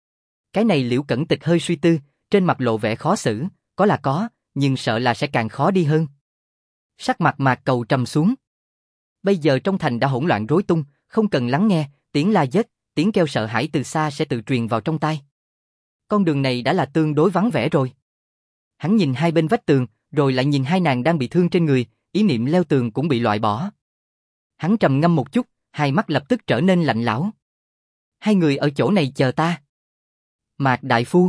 Speaker 1: Cái này Liễu Cẩn Tịch hơi suy tư, trên mặt lộ vẻ khó xử, có là có, nhưng sợ là sẽ càng khó đi hơn. Sắc mặt Mạc Cầu trầm xuống. Bây giờ trong thành đã hỗn loạn rối tung, không cần lắng nghe, tiếng la giết, tiếng kêu sợ hãi từ xa sẽ tự truyền vào trong tai. Con đường này đã là tương đối vắng vẻ rồi. Hắn nhìn hai bên vách tường, rồi lại nhìn hai nàng đang bị thương trên người, ý niệm leo tường cũng bị loại bỏ. Hắn trầm ngâm một chút, hai mắt lập tức trở nên lạnh lẽo. Hai người ở chỗ này chờ ta. Mạc đại phu.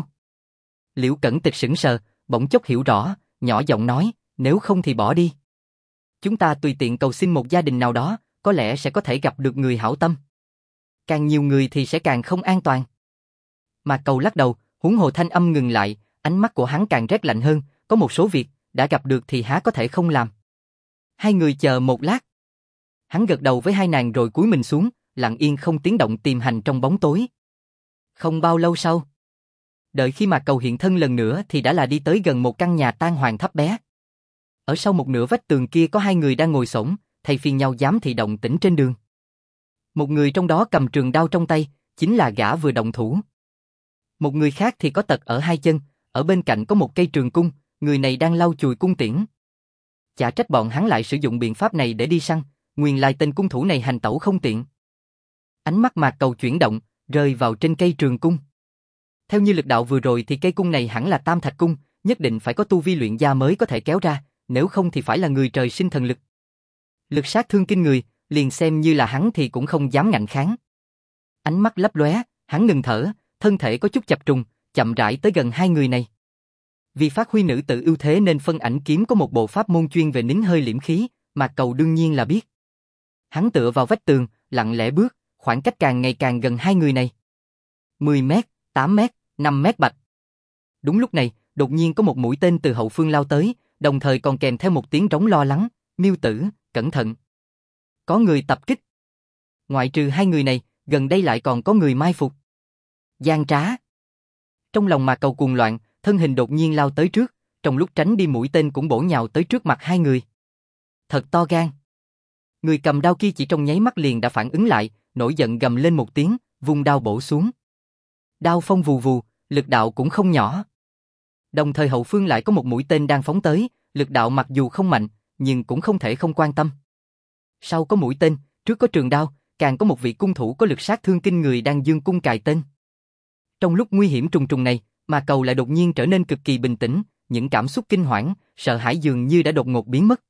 Speaker 1: Liễu Cẩn Tịch sững sờ, bỗng chốc hiểu rõ, nhỏ giọng nói, nếu không thì bỏ đi. Chúng ta tùy tiện cầu xin một gia đình nào đó, có lẽ sẽ có thể gặp được người hảo tâm. Càng nhiều người thì sẽ càng không an toàn. Mạc Cầu lắc đầu, huống hồ thanh âm ngừng lại, ánh mắt của hắn càng rét lạnh hơn, có một số việc, đã gặp được thì há có thể không làm. Hai người chờ một lát. Hắn gật đầu với hai nàng rồi cúi mình xuống, lặng yên không tiếng động tìm hành trong bóng tối. Không bao lâu sau, đợi khi Mạc Cầu hiện thân lần nữa thì đã là đi tới gần một căn nhà tan hoang thấp bé. Ở sau một nửa vách tường kia có hai người đang ngồi xổm, thay phiên nhau giám thị động tĩnh trên đường. Một người trong đó cầm trường đao trong tay, chính là gã vừa động thủ. Một người khác thì có tật ở hai chân, ở bên cạnh có một cây trường cung, người này đang lau chùi cung tiễn. Chả trách bọn hắn lại sử dụng biện pháp này để đi săn, nguyên lai tên cung thủ này hành tẩu không tiện. Ánh mắt Mạc Cầu chuyển động, rơi vào trên cây trường cung. Theo như lực đạo vừa rồi thì cây cung này hẳn là Tam Thạch cung, nhất định phải có tu vi luyện gia mới có thể kéo ra, nếu không thì phải là người trời sinh thần lực. Lực sát thương kinh người, liền xem như là hắn thì cũng không dám ngạnh kháng. Ánh mắt lấp lóe, hắn ngừng thở, thân thể có chút chập trùng, chậm rãi tới gần hai người này. Vì phát huy nữ tự ưu thế nên phân ảnh kiếm có một bộ pháp môn chuyên về nín hơi liễm khí, Mạc Cầu đương nhiên là biết. Hắn tựa vào vách tường, lặng lẽ bước, khoảng cách càng ngày càng gần hai người này. 10 mét, 8 mét, 5 mét bạch. Đúng lúc này, đột nhiên có một mũi tên từ hậu phương lao tới, đồng thời còn kèm theo một tiếng trống lo lắng, Miêu tử, cẩn thận. Có người tập kích. Ngoại trừ hai người này, gần đây lại còn có người mai phục. Gian trá. Trong lòng Mạc Cầu cuồng loạn, thân hình đột nhiên lao tới trước, trong lúc tránh đi mũi tên cũng bổ nhào tới trước mặt hai người. Thật to gan. Người cầm đao kia chỉ trong nháy mắt liền đã phản ứng lại, nổi giận gầm lên một tiếng, vung đao bổ xuống. Đao phong vù vù, lực đạo cũng không nhỏ. Đồng thời hậu phương lại có một mũi tên đang phóng tới, lực đạo mặc dù không mạnh, nhưng cũng không thể không quan tâm. Sau có mũi tên, trước có trường đao, càng có một vị cung thủ có lực sát thương kinh người đang giương cung cài tên. Trong lúc nguy hiểm trùng trùng này, Mạc Cầu lại đột nhiên trở nên cực kỳ bình tĩnh, những cảm xúc kinh hoảng, sợ hãi dường như đã đột ngột biến mất.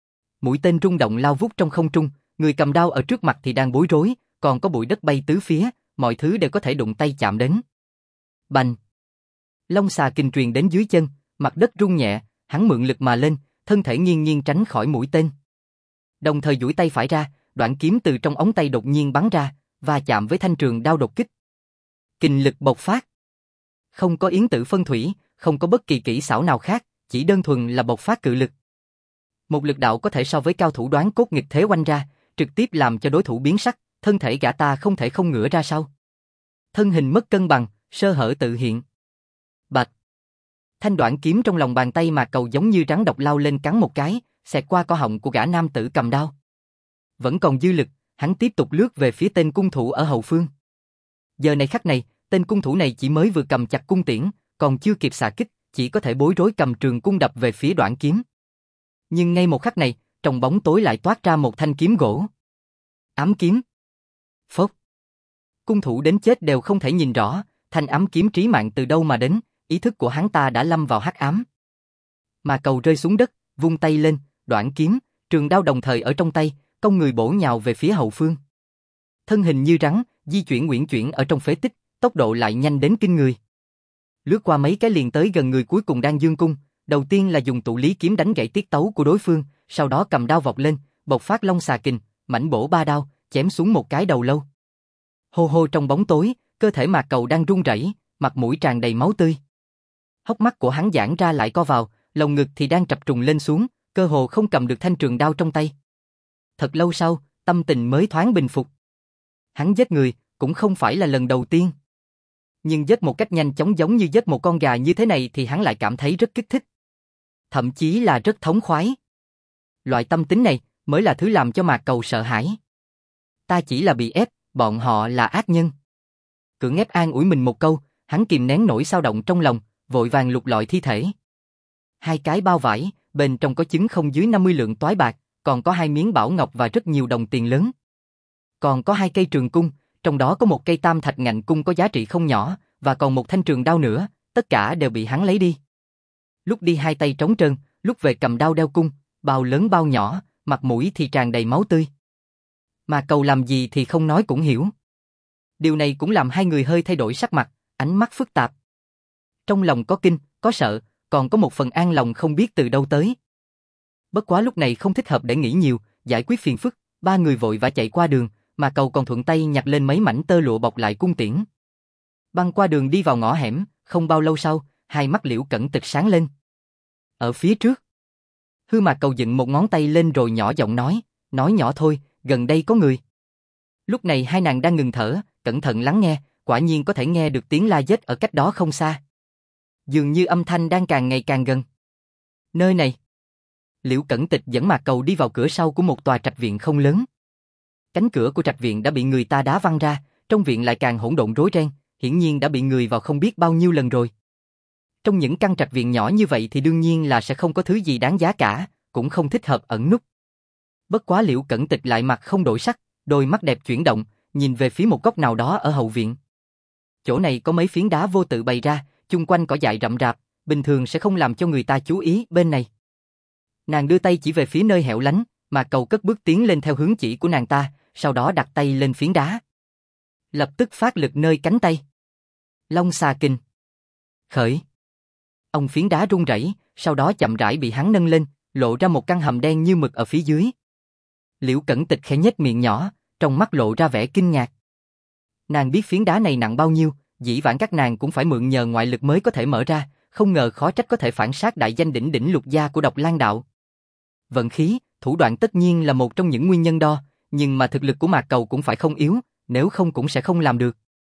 Speaker 1: Mũi tên rung động lao vút trong không trung, người cầm đao ở trước mặt thì đang bối rối, còn có bụi đất bay tứ phía, mọi thứ đều có thể đụng tay chạm đến. Bành! Long xà kình truyền đến dưới chân, Mặt đất rung nhẹ, hắn mượn lực mà lên, thân thể nghiêng nghiêng tránh khỏi mũi tên. Đồng thời duỗi tay phải ra, đoạn kiếm từ trong ống tay đột nhiên bắn ra, và chạm với thanh trường đao đột kích. Kình lực bộc phát. Không có yến tử phân thủy, không có bất kỳ kỹ xảo nào khác, chỉ đơn thuần là bộc phát cự lực. Một lực đạo có thể so với cao thủ đoán cốt nghịch thế oanh ra, trực tiếp làm cho đối thủ biến sắc, thân thể gã ta không thể không ngửa ra sau. Thân hình mất cân bằng, sơ hở tự hiện. Bạch. Thanh đoạn kiếm trong lòng bàn tay Mạc Cầu giống như rắn độc lao lên cắn một cái, xẹt qua cổ họng của gã nam tử cầm đao. Vẫn còn dư lực, hắn tiếp tục lướt về phía tên cung thủ ở hậu phương. Giờ này khắc này, tên cung thủ này chỉ mới vừa cầm chặt cung tiễn, còn chưa kịp xạ kích, chỉ có thể bối rối cầm trường cung đập về phía đoạn kiếm. Nhưng ngay một khắc này, trong bóng tối lại toát ra một thanh kiếm gỗ. Ám kiếm. Phốc. Cung thủ đến chết đều không thể nhìn rõ, thanh ám kiếm trí mạng từ đâu mà đến, ý thức của hắn ta đã lâm vào hắc ám. Mà Cầu rơi xuống đất, vung tay lên, đoạn kiếm, trường đao đồng thời ở trong tay, cong người bổ nhào về phía hậu phương. Thân hình như rắn, di chuyển uyển chuyển ở trong phế tích, tốc độ lại nhanh đến kinh người. Lướt qua mấy cái liền tới gần người cuối cùng đang dương cung, đầu tiên là dùng tụ lý kiếm đánh gãy tiết tấu của đối phương, sau đó cầm đao vọt lên, bộc phát long xà kình, mảnh bổ ba đao, chém xuống một cái đầu lâu. Hô hô trong bóng tối, cơ thể Mạc Cầu đang run rẩy, mặt mũi tràn đầy máu tươi. Hốc mắt của hắn giãn ra lại co vào, lồng ngực thì đang trập trùng lên xuống, cơ hồ không cầm được thanh trường đao trong tay. Thật lâu sau, tâm tình mới thoáng bình phục. Hắn giết người, cũng không phải là lần đầu tiên. Nhưng giết một cách nhanh chóng giống như giết một con gà như thế này thì hắn lại cảm thấy rất kích thích. Thậm chí là rất thống khoái. Loại tâm tính này mới là thứ làm cho Mạc Cầu sợ hãi. Ta chỉ là bị ép, bọn họ là ác nhân. Cưỡng ép an ủi mình một câu, hắn kìm nén nỗi xao động trong lòng, vội vàng lục lọi thi thể. 2 cái bao vải, bên trong có trứng không dưới 50 lượng toái bạc, còn có 2 miếng bảo ngọc và rất nhiều đồng tiền lớn. Còn có 2 cây trường cung, trong đó có một cây tam thạch ngạnh cung có giá trị không nhỏ, và còn một thanh trường đao nữa, tất cả đều bị hắn lấy đi. Lúc đi 2 tay trống trơn, lúc về cầm đao đeo cung, bao lớn bao nhỏ, mặt mũi thì tràn đầy máu tươi. Mà Cầu làm gì thì không nói cũng hiểu. Điều này cũng làm hai người hơi thay đổi sắc mặt, ánh mắt phức tạp. Trong lòng có kinh, có sợ, còn có một phần an lòng không biết từ đâu tới. Bất quá lúc này không thích hợp để nghĩ nhiều, giải quyết phiền phức, 3 người vội vã chạy qua đường, mà Cầu còn thuận tay nhặt lên mấy mảnh tơ lụa bọc lại cung tiễn. Băng qua đường đi vào ngõ hẻm, không bao lâu sau, hai mắt Liễu Cẩn Tịch sáng lên. Ở phía trước, Hư Mạc Cầu dựng một ngón tay lên rồi nhỏ giọng nói nhỏ thôi, gần đây có người. Lúc này hai nàng đang ngừng thở, cẩn thận lắng nghe, quả nhiên có thể nghe được tiếng la giết ở cách đó không xa. Dường như âm thanh đang càng ngày càng gần. Nơi này. Liễu Cẩn Tịch dẫn Mạc Cầu đi vào cửa sau của một tòa trạch viện không lớn. Cánh cửa của trạch viện đã bị người ta đá văng ra, trong viện lại càng hỗn độn rối ren, hiển nhiên đã bị người vào không biết bao nhiêu lần rồi. Trong những căn trạch viện nhỏ như vậy thì đương nhiên là sẽ không có thứ gì đáng giá cả, cũng không thích hợp ẩn núp. Bất quá Liễu Cẩn Tịch lại mặt không đổi sắc, đôi mắt đẹp chuyển động, nhìn về phía một góc nào đó ở hậu viện. Chỗ này có mấy phiến đá vô tự bày ra, chung quanh cỏ dại rậm rạp, bình thường sẽ không làm cho người ta chú ý bên này. Nàng đưa tay chỉ về phía nơi hẻo lánh, mà Cầu cất bước tiến lên theo hướng chỉ của nàng ta, sau đó đặt tay lên phiến đá. Lập tức phát lực nơi cánh tay. Long xà kình. Khởi. Ông phiến đá rung rẩy, sau đó chậm rãi bị hắn nâng lên, lộ ra một căn hầm đen như mực ở phía dưới. Liễu Cẩn Tịch khẽ nhếch miệng nhỏ, trong mắt lộ ra vẻ kinh ngạc. Nàng biết phiến đá này nặng bao nhiêu, dĩ vãng các nàng cũng phải mượn nhờ ngoại lực mới có thể mở ra, không ngờ khó trách có thể phản sát đại danh đỉnh đỉnh lục gia của Độc Lang đạo. Vận khí, thủ đoạn tất nhiên là một trong những nguyên nhân đó, nhưng mà thực lực của Mạc Cầu cũng phải không yếu, nếu không cũng sẽ không làm được.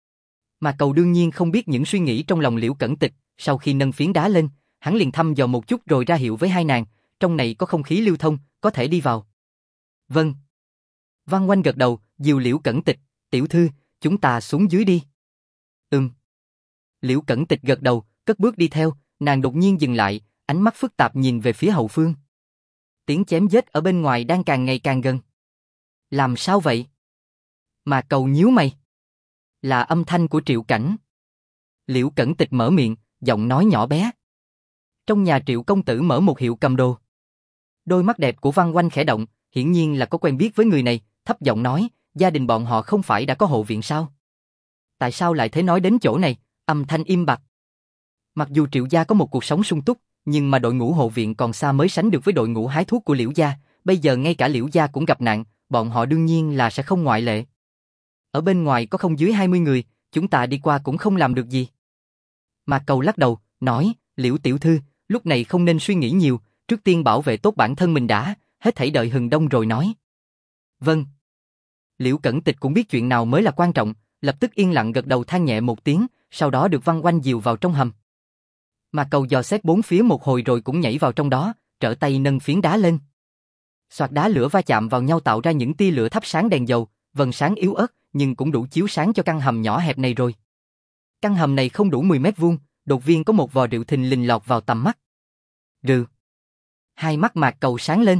Speaker 1: Mạc Cầu đương nhiên không biết những suy nghĩ trong lòng Liễu Cẩn Tịch, sau khi nâng phiến đá lên, hắn liền thăm dò một chút rồi ra hiệu với hai nàng, trong này có không khí lưu thông, có thể đi vào. Vâng. Văn Oanh gật đầu, dìu Liễu Cẩn Tịch, tiểu thư, chúng ta xuống dưới đi. Liễu Cẩn Tịch gật đầu, cất bước đi theo, nàng đột nhiên dừng lại, ánh mắt phức tạp nhìn về phía hậu phương. Tiếng chém giết ở bên ngoài đang càng ngày càng gần. Làm sao vậy? Mà Cầu nhíu mày. Là âm thanh của Triệu Cảnh. Liễu Cẩn Tịch mở miệng, giọng nói nhỏ bé. Trong nhà Triệu công tử mở một hiệu cầm đồ. Đôi mắt đẹp của Văn Oanh khẽ động, hiển nhiên là có quen biết với người này, thấp giọng nói, gia đình bọn họ không phải đã có hộ viện sao? Tại sao lại thế nói đến chỗ này? Âm thanh im bặt. Mặc dù Triệu gia có một cuộc sống sung túc, nhưng mà đội ngũ hộ viện còn xa mới sánh được với đội ngũ hái thuốc của Liễu gia, bây giờ ngay cả Liễu gia cũng gặp nạn, bọn họ đương nhiên là sẽ không ngoại lệ. Ở bên ngoài có không dưới 20 người, chúng ta đi qua cũng không làm được gì. Mạc Cầu lắc đầu, nói, Liễu tiểu thư, lúc này không nên suy nghĩ nhiều, trước tiên bảo vệ tốt bản thân mình đã, hết thảy đợi hừng đông rồi nói. Vâng. Liễu Cẩn Tịch cũng biết chuyện nào mới là quan trọng, lập tức yên lặng gật đầu than nhẹ một tiếng, sau đó được Văn Oanh dìu vào trong hầm. Mạc Cầu dò xét bốn phía một hồi rồi cũng nhảy vào trong đó, trở tay nâng phiến đá lên. Xoạt đá lửa va chạm vào nhau tạo ra những tia lửa thắp sáng đèn dầu, vầng sáng yếu ớt, nhưng cũng đủ chiếu sáng cho căn hầm nhỏ hẹp này rồi. Căn hầm này không đủ 10 mét vuông, đột nhiên có một vò rượu thình lình lọt vào tầm mắt. Rượu. Hai mắt Mạc Cầu sáng lên.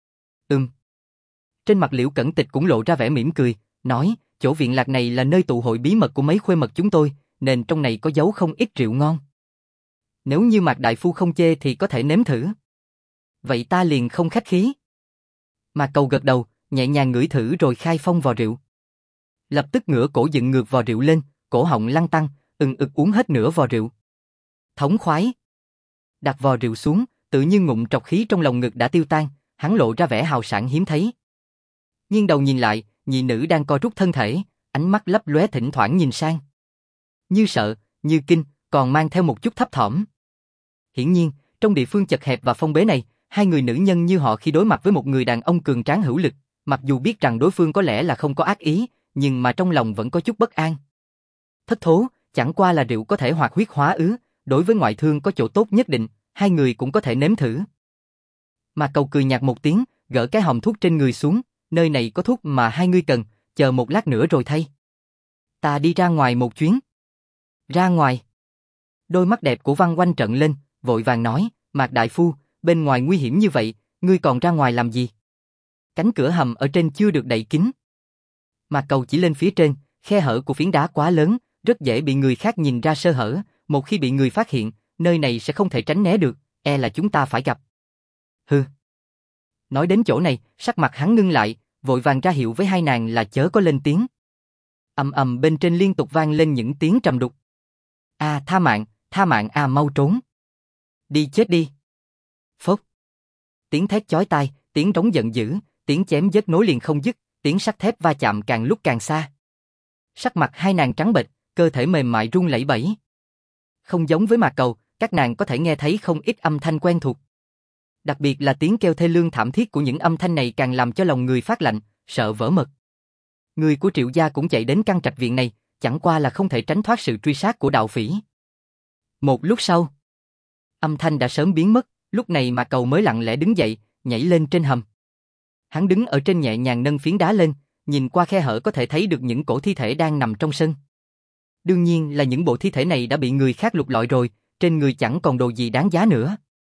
Speaker 1: Trên mặt Liễu Cẩn Tịch cũng lộ ra vẻ mỉm cười, nói, chỗ viện lạc này là nơi tụ hội bí mật của mấy khuê mật chúng tôi, nên trong này có giấu không ít rượu ngon. Nếu như Mạc đại phu không chê thì có thể nếm thử. Vậy ta liền không khách khí. Mạc Cầu gật đầu, nhẹ nhàng ngửi thử rồi khai phong vò rượu. Lập tức ngửa cổ dựng ngược vò rượu lên, cổ họng lăn tăn, ực uống hết nửa vò rượu. Thống khoái. Đặt vò rượu xuống, tự nhiên ngụm trọc khí trong lồng ngực đã tiêu tan, hắn lộ ra vẻ hào sảng hiếm thấy. Nghiêng đầu nhìn lại, nhị nữ đang co rút thân thể, ánh mắt lấp lóe thỉnh thoảng nhìn sang. Như sợ, như kinh, còn mang theo một chút thấp thỏm. Hiển nhiên, trong địa phương chật hẹp và phong bế này, hai người nữ nhân như họ khi đối mặt với một người đàn ông cường tráng hữu lực, mặc dù biết rằng đối phương có lẽ là không có ác ý, nhưng mà trong lòng vẫn có chút bất an. Thất thố, chẳng qua là rượu có thể hoạt huyết hóa ứ, đối với ngoại thương có chỗ tốt nhất định, hai người cũng có thể nếm thử. Mà Cầu cười nhạt một tiếng, gỡ cái hòm thuốc trên người xuống, nơi này có thuốc mà hai ngươi cần, chờ một lát nữa rồi thay. Ta đi ra ngoài một chuyến. Ra ngoài. Đôi mắt đẹp của Văn Oanh trợn lên, vội vàng nói, Mạc đại phu, bên ngoài nguy hiểm như vậy, ngươi còn ra ngoài làm gì? Cánh cửa hầm ở trên chưa được đậy kín. Mạc Cầu chỉ lên phía trên, khe hở của phiến đá quá lớn, rất dễ bị người khác nhìn ra sơ hở, một khi bị người phát hiện, nơi này sẽ không thể tránh né được, e là chúng ta phải gặp. Hừ. Nói đến chỗ này, sắc mặt hắn ngưng lại, vội vàng ra hiệu với hai nàng là chớ có lên tiếng. Ầm bên trên liên tục vang lên những tiếng trầm đục. Tha mạng mau trốn. Đi chết đi. Phốc. Tiếng thét chói tai, tiếng trống giận dữ, tiếng chém giết nối liền không dứt, tiếng sắt thép va chạm càng lúc càng xa. Sắc mặt hai nàng trắng bệch, cơ thể mềm mại run lẩy bẩy. Không giống với Mạc Cầu, các nàng có thể nghe thấy không ít âm thanh quen thuộc. Đặc biệt là tiếng kêu thê lương thảm thiết của những âm thanh này càng làm cho lòng người phát lạnh, sợ vỡ mật. Người của Triệu gia cũng chạy đến căn trạch viện này, chẳng qua là không thể tránh thoát sự truy sát của đạo phỉ. Một lúc sau, âm thanh đã sớm biến mất, lúc này Mạc Cầu mới lặng lẽ đứng dậy, nhảy lên trên hầm. Hắn đứng ở trên nhẹ nhàng nâng phiến đá lên, nhìn qua khe hở có thể thấy được những cổ thi thể đang nằm trong sân. Đương nhiên là những bộ thi thể này đã bị người khác lục lọi rồi, trên người chẳng còn đồ gì đáng giá nữa.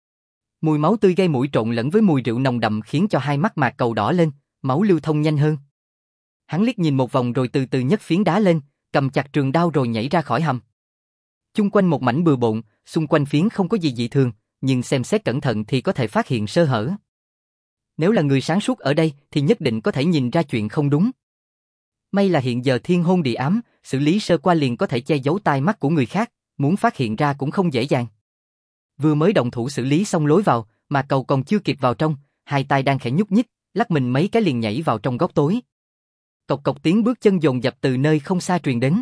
Speaker 1: Mùi máu tươi gây mũi trộn lẫn với mùi rượu nồng đậm khiến cho hai mắt Mạc Cầu đỏ lên, máu lưu thông nhanh hơn. Hắn liếc nhìn một vòng rồi từ từ nhấc phiến đá lên, cầm chặt trường đao rồi nhảy ra khỏi hầm. Chung quanh một mảnh bừa bộn, xung quanh phiến không có gì dị thường, nhưng xem xét cẩn thận thì có thể phát hiện sơ hở. Nếu là người sáng suốt ở đây thì nhất định có thể nhìn ra chuyện không đúng. May là hiện giờ thiên hôn địa ám, xử lý sơ qua liền có thể che giấu tai mắt của người khác, muốn phát hiện ra cũng không dễ dàng. Vừa mới động thủ xử lý xong lối vào, mà Cầu còn chưa kịp vào trong, hai tay đang khẽ nhúc nhích, lắc mình mấy cái liền nhảy vào trong góc tối. Cộc cộc tiếng bước chân dồn dập từ nơi không xa truyền đến.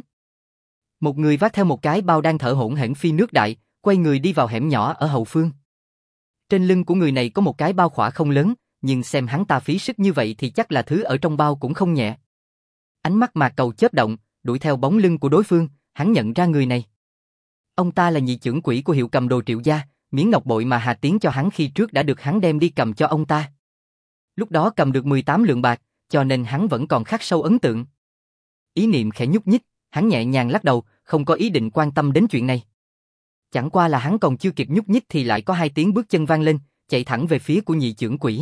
Speaker 1: Một người vác theo một cái bao đang thở hổn hển phi nước đại, quay người đi vào hẻm nhỏ ở hậu phương. Trên lưng của người này có một cái bao khỏa không lớn, nhưng xem hắn ta phí sức như vậy thì chắc là thứ ở trong bao cũng không nhẹ. Ánh mắt Mạc Cầu chớp động, đuổi theo bóng lưng của đối phương, hắn nhận ra người này. Ông ta là nhị trưởng quỹ của hiệu cầm đồ Triệu gia, miếng ngọc bội mà Hà Tiến cho hắn khi trước đã được hắn đem đi cầm cho ông ta. Lúc đó cầm được 18 lượng bạc, cho nên hắn vẫn còn khắc sâu ấn tượng. Ý niệm khẽ nhúc nhích, hắn nhẹ nhàng lắc đầu, không có ý định quan tâm đến chuyện này. Chẳng qua là hắn còn chưa kịp nhúc nhích thì lại có hai tiếng bước chân vang lên, chạy thẳng về phía của nhị trưởng quỹ.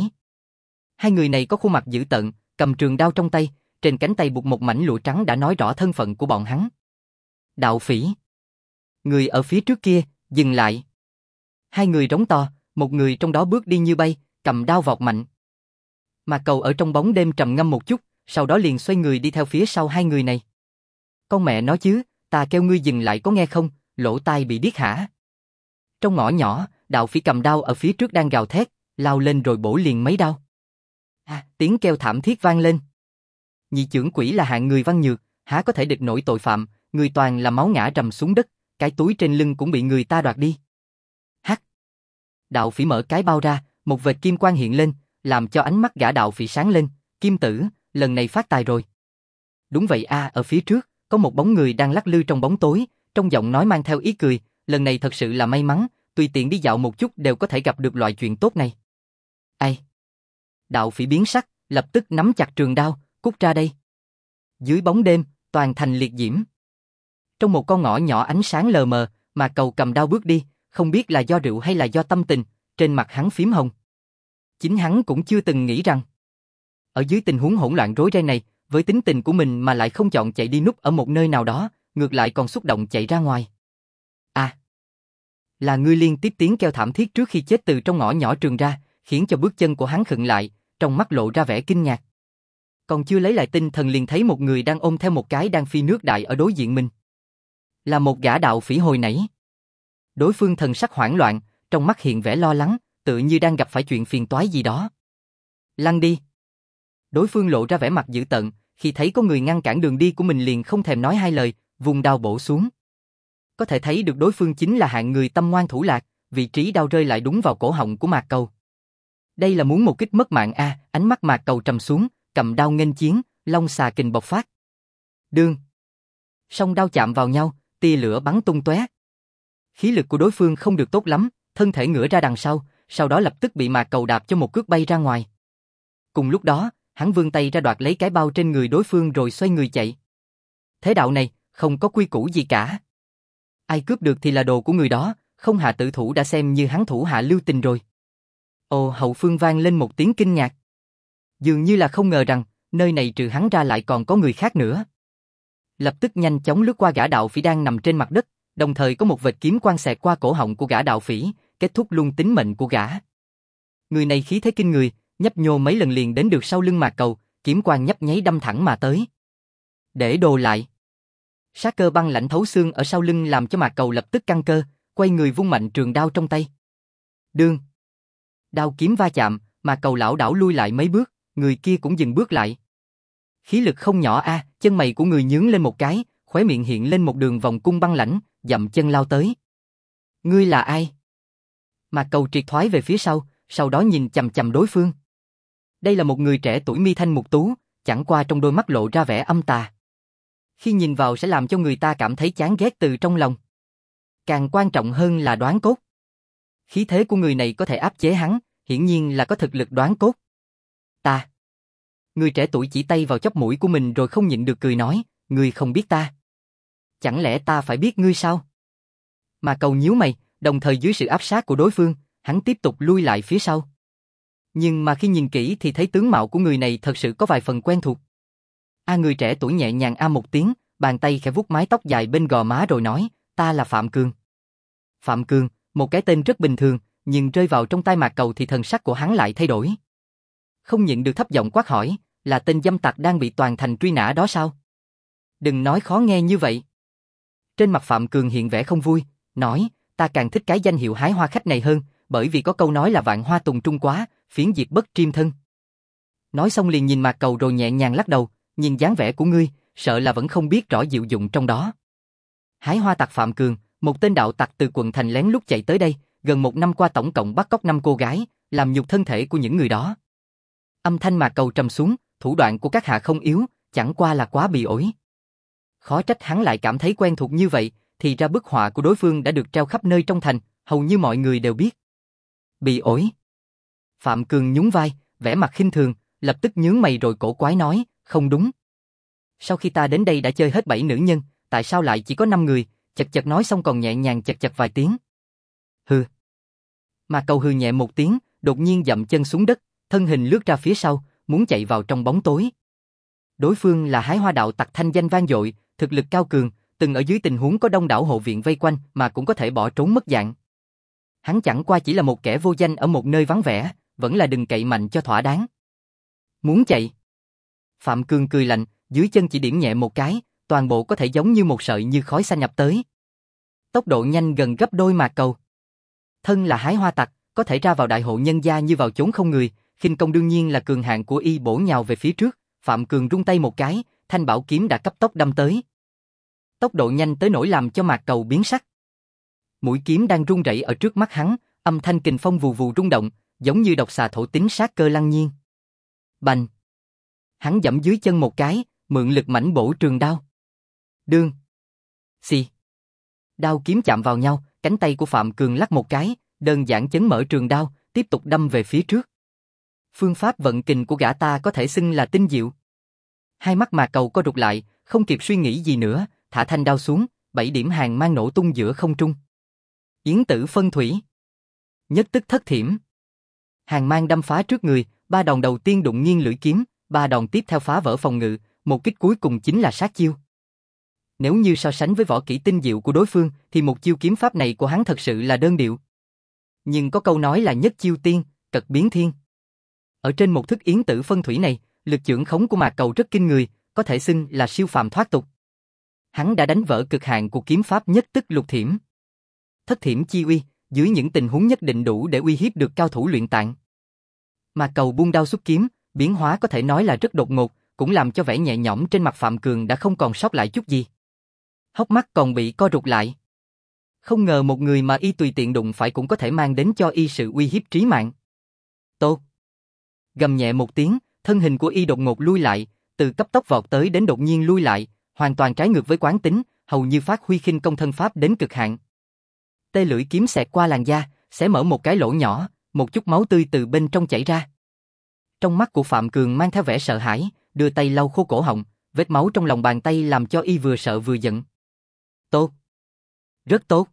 Speaker 1: Hai người này có khuôn mặt dữ tợn, cầm trường đao trong tay, trên cánh tay buộc một mảnh lụa trắng đã nói rõ thân phận của bọn hắn. Đạo phỉ. Người ở phía trước kia, dừng lại. Hai người rống to, một người trong đó bước đi như bay, cầm đao vọt mạnh. Mà Cầu ở trong bóng đêm trầm ngâm một chút, sau đó liền xoay người đi theo phía sau hai người này. Con mẹ nói chứ, ta kêu ngươi dừng lại có nghe không, lỗ tai bị điếc hả? Trong ngõ nhỏ, Đạo Phỉ cầm đao ở phía trước đang gào thét, lao lên rồi bổ liền mấy đao. Tiếng kêu thảm thiết vang lên. Nhị chưởng quỷ là hạng người văn nhược, há có thể địch nổi tội phạm, người toàn là máu ngã rầm xuống đất, cái túi trên lưng cũng bị người ta đoạt đi. Đạo Phỉ mở cái bao ra, một vệt kim quang hiện lên, làm cho ánh mắt gã Đạo Phỉ sáng lên, Kim tử, lần này phát tài rồi. Đúng vậy ở phía trước, có một bóng người đang lắc lư trong bóng tối, trong giọng nói mang theo ý cười, lần này thật sự là may mắn, tùy tiện đi dạo một chút đều có thể gặp được loại chuyện tốt này. Ai? Đạo Phỉ biến sắc, lập tức nắm chặt trường đao, cút ra đây. Dưới bóng đêm, toàn thành liệt diễm. Trong một con ngõ nhỏ ánh sáng lờ mờ, mà Cầu cầm đao bước đi, không biết là do rượu hay là do tâm tình, trên mặt hắn phím hồng. Chính hắn cũng chưa từng nghĩ rằng, ở dưới tình huống hỗn loạn rối ren này, với tính tình của mình mà lại không chọn chạy đi núp ở một nơi nào đó, ngược lại còn xúc động chạy ra ngoài. Là ngươi liên tiếp tiếng kêu thảm thiết trước khi chết từ trong ngõ nhỏ truyền ra, khiến cho bước chân của hắn khựng lại, trong mắt lộ ra vẻ kinh ngạc. Còn chưa lấy lại tinh thần liền thấy một người đang ôm theo một cái đang phi nước đại ở đối diện mình. Là một gã Đạo Phỉ hồi nãy. Đối phương thần sắc hoảng loạn, trong mắt hiện vẻ lo lắng, tự như đang gặp phải chuyện phiền toái gì đó. Lăn đi. Đối phương lộ ra vẻ mặt dữ tợn, khi thấy có người ngăn cản đường đi của mình liền không thèm nói hai lời, vùng đao bổ xuống. Có thể thấy được đối phương chính là hạng người tâm ngoan thủ lạc, vị trí đao rơi lại đúng vào cổ họng của Mạc Cầu. Đây là muốn một kích mất mạng ánh mắt Mạc Cầu trầm xuống, cầm đao nghênh chiến, long xà kình bộc phát. Đương. Song đao chạm vào nhau, tia lửa bắn tung tóe. Khí lực của đối phương không được tốt lắm, thân thể ngửa ra đằng sau đó lập tức bị Mạc Cầu đạp cho một cước bay ra ngoài. Cùng lúc đó, hắn vươn tay ra đoạt lấy cái bao trên người đối phương rồi xoay người chạy. Thế đạo này, không có quy củ gì cả. Ai cướp được thì là đồ của người đó, không hạ tử thủ đã xem như hắn thủ hạ lưu tình rồi. Ồ, hậu phương vang lên một tiếng kinh ngạc. Dường như là không ngờ rằng, nơi này trừ hắn ra lại còn có người khác nữa. Lập tức nhanh chóng lướt qua gã Đạo Phỉ đang nằm trên mặt đất, đồng thời có một vệt kiếm quang xẹt qua cổ họng của gã Đạo Phỉ, kết thúc luôn tính mệnh của gã. Người này khí thế kinh người, nhấp nhô mấy lần liền đến được sau lưng Mạc Cầu, kiếm quang nhấp nháy đâm thẳng mà tới. Để đồ lại. Sát cơ băng lạnh thấu xương ở sau lưng làm cho Mạc Cầu lập tức căng cơ, quay người vung mạnh trường đao trong tay. Đương. Đao kiếm va chạm, Mạc Cầu lảo đảo lui lại mấy bước, người kia cũng dừng bước lại. Khí lực không nhỏ chân mày của người nhướng lên một cái, khóe miệng hiện lên một đường vòng cung băng lãnh, dậm chân lao tới. Ngươi là ai? Mạc Cầu triệt thoái về phía sau đó nhìn chằm chằm đối phương. Đây là một người trẻ tuổi mi thanh mục tú, chẳng qua trong đôi mắt lộ ra vẻ âm tà. Khi nhìn vào sẽ làm cho người ta cảm thấy chán ghét từ trong lòng. Càng quan trọng hơn là đoán cốt. Khí thế của người này có thể áp chế hắn, hiển nhiên là có thực lực đoán cốt. Ta. Người trẻ tuổi chỉ tay vào chóp mũi của mình rồi không nhịn được cười nói, ngươi không biết ta. Chẳng lẽ ta phải biết ngươi sao? Mà Cầu nhíu mày, đồng thời dưới sự áp sát của đối phương, hắn tiếp tục lui lại phía sau. Nhưng mà khi nhìn kỹ thì thấy tướng mạo của người này thật sự có vài phần quen thuộc. Người trẻ tuổi nhẹ nhàng một tiếng, bàn tay khẽ vuốt mái tóc dài bên gò má rồi nói, ta là Phạm Cương. Phạm Cương, một cái tên rất bình thường, nhưng rơi vào trong tai Mạc Cầu thì thần sắc của hắn lại thay đổi. Không nhịn được thấp giọng quát hỏi, là tên dâm tặc đang bị toàn thành truy nã đó sao? Đừng nói khó nghe như vậy. Trên mặt Phạm Cương hiện vẻ không vui, nói, ta càng thích cái danh hiệu hái hoa khách này hơn, bởi vì có câu nói là vạn hoa tùng trung quá, phiến diệt bất triêm thân. Nói xong liền nhìn Mạc Cầu rồi nhẹ nhàng lắc đầu, nhìn dáng vẻ của ngươi, sợ là vẫn không biết rõ diệu dụng trong đó. Hái hoa tặc Phạm Cương, một tên đạo tặc từ quận thành lén lút chạy tới đây, gần một năm qua tổng cộng bắt cóc 5 cô gái, làm nhục thân thể của những người đó. Âm thanh Mạc Cầu trầm xuống, thủ đoạn của các hạ không yếu, chẳng qua là quá bị ổi. Khó trách hắn lại cảm thấy quen thuộc như vậy, thì ra bức họa của đối phương đã được treo khắp nơi trong thành, hầu như mọi người đều biết. Bị ổi. Phạm Cương nhún vai, vẻ mặt khinh thường, lập tức nhướng mày rồi cổ quái nói, không đúng. Sau khi ta đến đây đã chơi hết 7 nữ nhân, tại sao lại chỉ có 5 người, chật chật nói xong còn nhẹ nhàng chật chật vài tiếng. Hừ. Mà Cầu hừ nhẹ một tiếng, đột nhiên dậm chân xuống đất, thân hình lướt ra phía sau, muốn chạy vào trong bóng tối. Đối phương là hái hoa đạo tặc thanh danh vang dội, thực lực cao cường, từng ở dưới tình huống có đông đảo hộ viện vây quanh mà cũng có thể bỏ trốn mất dạng. Hắn chẳng qua chỉ là một kẻ vô danh ở một nơi vắng vẻ, vẫn là đừng cậy mạnh cho thỏa đáng. Muốn chạy? Phạm Cương cười lạnh, dưới chân chỉ điểm nhẹ một cái, toàn bộ có thể giống như một sợi như khói xanh nhập tới. Tốc độ nhanh gần gấp đôi Mạc Cầu. Thân là hái hoa tặc, có thể ra vào đại hộ nhân gia như vào chốn không người, khinh công đương nhiên là cường hạng của y, bổ nhào về phía trước. Phạm Cường rung tay một cái, thanh bảo kiếm đã cấp tốc đâm tới. Tốc độ nhanh tới nỗi làm cho Mạc Cầu biến sắc. Mũi kiếm đang rung rẩy ở trước mắt hắn, âm thanh kình phong vù vù rung động, giống như độc xà thổ tính sát cơ lăng nhiên. Bành! Hắn giẫm dưới chân một cái, mượn lực mãnh bổ trường đao. Đương! Xì! Đao kiếm chạm vào nhau, cánh tay của Phạm Cường lắc một cái, đơn giản chấn mở trường đao, tiếp tục đâm về phía trước. Phương pháp vận kình của gã ta có thể xưng là tinh diệu. Hai mắt Mạc Cầu co rụt lại, không kịp suy nghĩ gì nữa, thả thanh đao xuống, 7 điểm hàn mang nổ tung giữa không trung. Yến tử phân thủy. Nhất tức thất thiểm. Hàn mang đâm phá trước người, 3 đòn đầu tiên đụng nghiêng lưỡi kiếm, 3 đòn tiếp theo phá vỡ phòng ngự, một kích cuối cùng chính là sát chiêu. Nếu như so sánh với võ kỹ tinh diệu của đối phương, thì một chiêu kiếm pháp này của hắn thật sự là đơn điệu. Nhưng có câu nói là nhất chiêu tiên, cật biến thiên. Ở trên một thức yến tử phân thủy này, lực chưởng khống của Mạc Cầu rất kinh người, có thể xưng là siêu phàm thoát tục. Hắn đã đánh vỡ cực hạn của kiếm pháp nhất tức lục thiểm. Thất thiểm chi uy, dưới những tình huống nhất định đủ để uy hiếp được cao thủ luyện tạng. Mạc Cầu buông đao xuất kiếm, biến hóa có thể nói là rất đột ngột, cũng làm cho vẻ nhẹ nhõm trên mặt Phạm Cường đã không còn sót lại chút gì. Hốc mắt còn bị co rụt lại. Không ngờ một người mà y tùy tiện đụng phải cũng có thể mang đến cho y sự uy hiếp trí mạng. Tốt! Gầm nhẹ một tiếng, thân hình của y đột ngột lui lại, từ cấp tốc vọt tới đến đột nhiên lui lại, hoàn toàn trái ngược với quán tính, hầu như phát huy khinh công thân pháp đến cực hạn. Tê lưỡi kiếm xẹt qua làn da, xé mở một cái lỗ nhỏ, một chút máu tươi từ bên trong chảy ra. Trong mắt của Phạm Cường mang theo vẻ sợ hãi, đưa tay lau khô cổ họng, vết máu trong lòng bàn tay làm cho y vừa sợ vừa giận. Tốt! Rất tốt!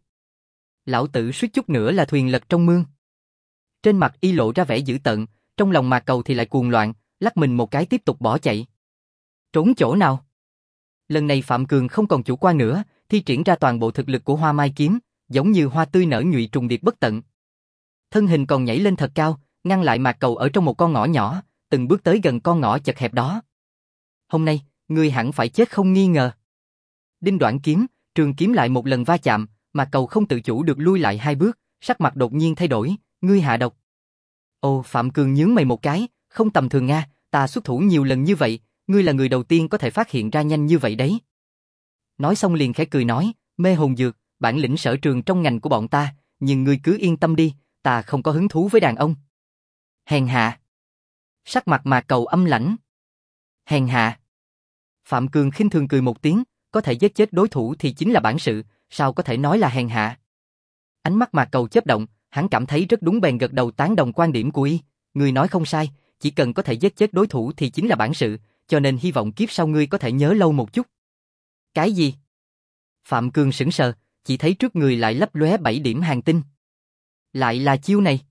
Speaker 1: Lão tử suýt chút nữa là thuyền lật trong mương. Trên mặt y lộ ra vẻ dữ tợn, trong lòng Mạc Cầu thì lại cuồng loạn, lắc mình một cái tiếp tục bỏ chạy. Trốn chỗ nào? Lần này Phạm Cường không còn chủ quan nữa, thi triển ra toàn bộ thực lực của Hoa Mai kiếm, giống như hoa tươi nở nhụy trùng điệp bất tận. Thân hình còn nhảy lên thật cao, ngăn lại Mạc Cầu ở trong một con ngõ nhỏ, từng bước tới gần con ngõ chật hẹp đó. Hôm nay, ngươi hẳn phải chết không nghi ngờ. Đinh đoạn kiếm, trường kiếm lại một lần va chạm, Mạc Cầu không tự chủ được lui lại 2 bước, sắc mặt đột nhiên thay đổi, ngươi hạ độc. Ồ, Phạm Cường nhướng mày một cái, không tầm thường nga, ta xuất thủ nhiều lần như vậy, ngươi là người đầu tiên có thể phát hiện ra nhanh như vậy đấy. Nói xong liền khẽ cười nói, mê hồn dược, bản lĩnh sở trường trong ngành của bọn ta, nhưng ngươi cứ yên tâm đi, ta không có hứng thú với đàn ông. Hèn hạ. Sắc mặt Mạc Cầu âm lãnh. Hèn hạ. Phạm Cường khinh thường cười một tiếng, có thể giết chết đối thủ thì chính là bản sự, sao có thể nói là hèn hạ. Ánh mắt Mạc Cầu chớp động, hắn cảm thấy rất đúng bèn gật đầu tán đồng quan điểm của y, ngươi nói không sai, chỉ cần có thể giết chết đối thủ thì chính là bản sự, cho nên hy vọng kiếp sau ngươi có thể nhớ lâu một chút. Cái gì? Phạm Cường sững sờ, chỉ thấy trước người lại lấp lóe 7 điểm hàn tinh. Lại là chiêu này.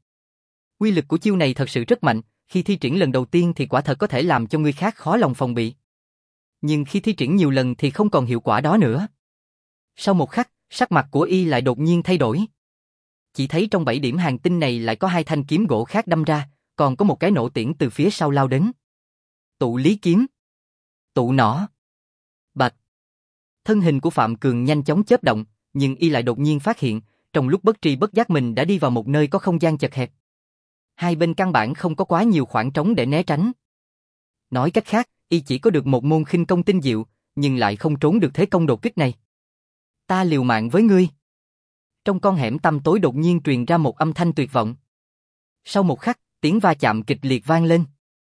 Speaker 1: Uy lực của chiêu này thật sự rất mạnh, khi thi triển lần đầu tiên thì quả thật có thể làm cho người khác khó lòng phòng bị. Nhưng khi thi triển nhiều lần thì không còn hiệu quả đó nữa. Sau một khắc, sắc mặt của y lại đột nhiên thay đổi. Chỉ thấy trong 7 điểm hàn tinh này lại có 2 thanh kiếm gỗ khác đâm ra, còn có một cái nổ tiễn từ phía sau lao đến. Tụ lý kiếm. Tụ nỏ. Bạch. Thân hình của Phạm Cường nhanh chóng chớp động, nhưng y lại đột nhiên phát hiện, trong lúc bất tri bất giác mình đã đi vào một nơi có không gian chật hẹp. Hai bên căn bản không có quá nhiều khoảng trống để né tránh. Nói cách khác, y chỉ có được một môn khinh công tinh diệu, nhưng lại không trốn được thế công đột kích này. Ta liều mạng với ngươi. Trong con hẻm tăm tối đột nhiên truyền ra một âm thanh tuyệt vọng. Sau một khắc, tiếng va chạm kịch liệt vang lên.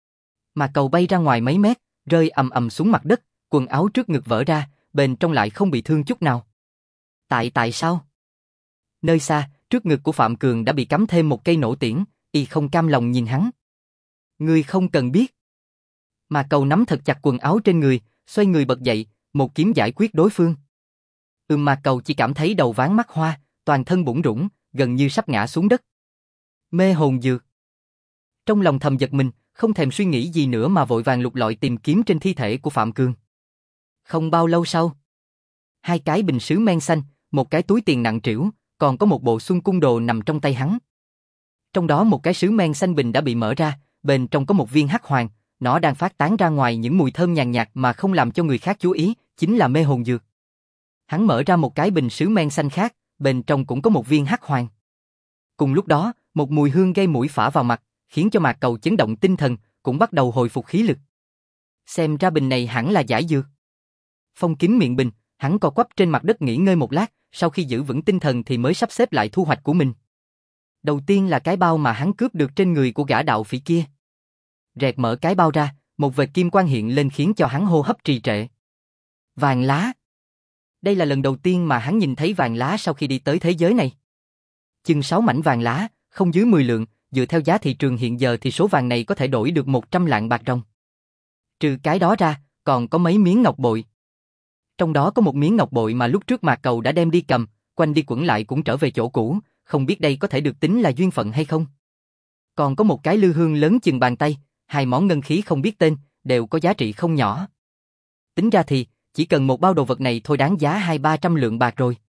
Speaker 1: Mà Cầu bay ra ngoài mấy mét, rơi ầm ầm xuống mặt đất, quần áo trước ngực vỡ ra, bên trong lại không bị thương chút nào. Tại sao? Nơi xa, trước ngực của Phạm Cường đã bị cắm thêm một cây nổ tiễn, y không cam lòng nhìn hắn. Ngươi không cần biết. Mà Cầu nắm thật chặt quần áo trên người, xoay người bật dậy, một kiếm giải quyết đối phương. Mà Cầu chỉ cảm thấy đầu váng mắt hoa, toàn thân bủn rủn, gần như sắp ngã xuống đất. Mê hồn dược. Trong lòng thầm giật mình, không thèm suy nghĩ gì nữa mà vội vàng lục lọi tìm kiếm trên thi thể của Phạm Cường. Không bao lâu sau, 2 cái bình sứ men xanh, một cái túi tiền nặng trĩu, còn có một bộ xuân cung đồ nằm trong tay hắn. Trong đó một cái sứ men xanh bình đã bị mở ra, bên trong có một viên hắc hoàng, nó đang phát tán ra ngoài những mùi thơm nhàn nhạt mà không làm cho người khác chú ý, chính là mê hồn dược. Hắn mở ra một cái bình sứ men xanh khác, bên trong cũng có một viên hắc hoàng. Cùng lúc đó, một mùi hương gây mũi phả vào mặt, khiến cho Mạc Cầu chấn động tinh thần, cũng bắt đầu hồi phục khí lực. Xem ra bình này hẳn là giải dược. Phong kín miệng bình, hắn co quắp trên mặt đất nghỉ ngơi một lát, sau khi giữ vững tinh thần thì mới sắp xếp lại thu hoạch của mình. Đầu tiên là cái bao mà hắn cướp được trên người của gã đạo phỉ kia. Rẹt mở cái bao ra, một vệt kim quang hiện lên khiến cho hắn hô hấp trì trệ. Vàng lá. Đây là lần đầu tiên mà hắn nhìn thấy vàng lá sau khi đi tới thế giới này. Chừng 6 mảnh vàng lá, không dưới 10 lượng, dựa theo giá thị trường hiện giờ thì số vàng này có thể đổi được 100 lạng bạc ròng. Trừ cái đó ra, còn có mấy miếng ngọc bội. Trong đó có một miếng ngọc bội mà lúc trước Mạc Cầu đã đem đi cầm, quanh đi quẩn lại cũng trở về chỗ cũ, không biết đây có thể được tính là duyên phận hay không. Còn có một cái lư hương lớn chừng bàn tay, 2 món ngân khí không biết tên, đều có giá trị không nhỏ. Tính ra thì, chỉ cần một bao đồ vật này thôi đáng giá 200-300 lượng bạc rồi.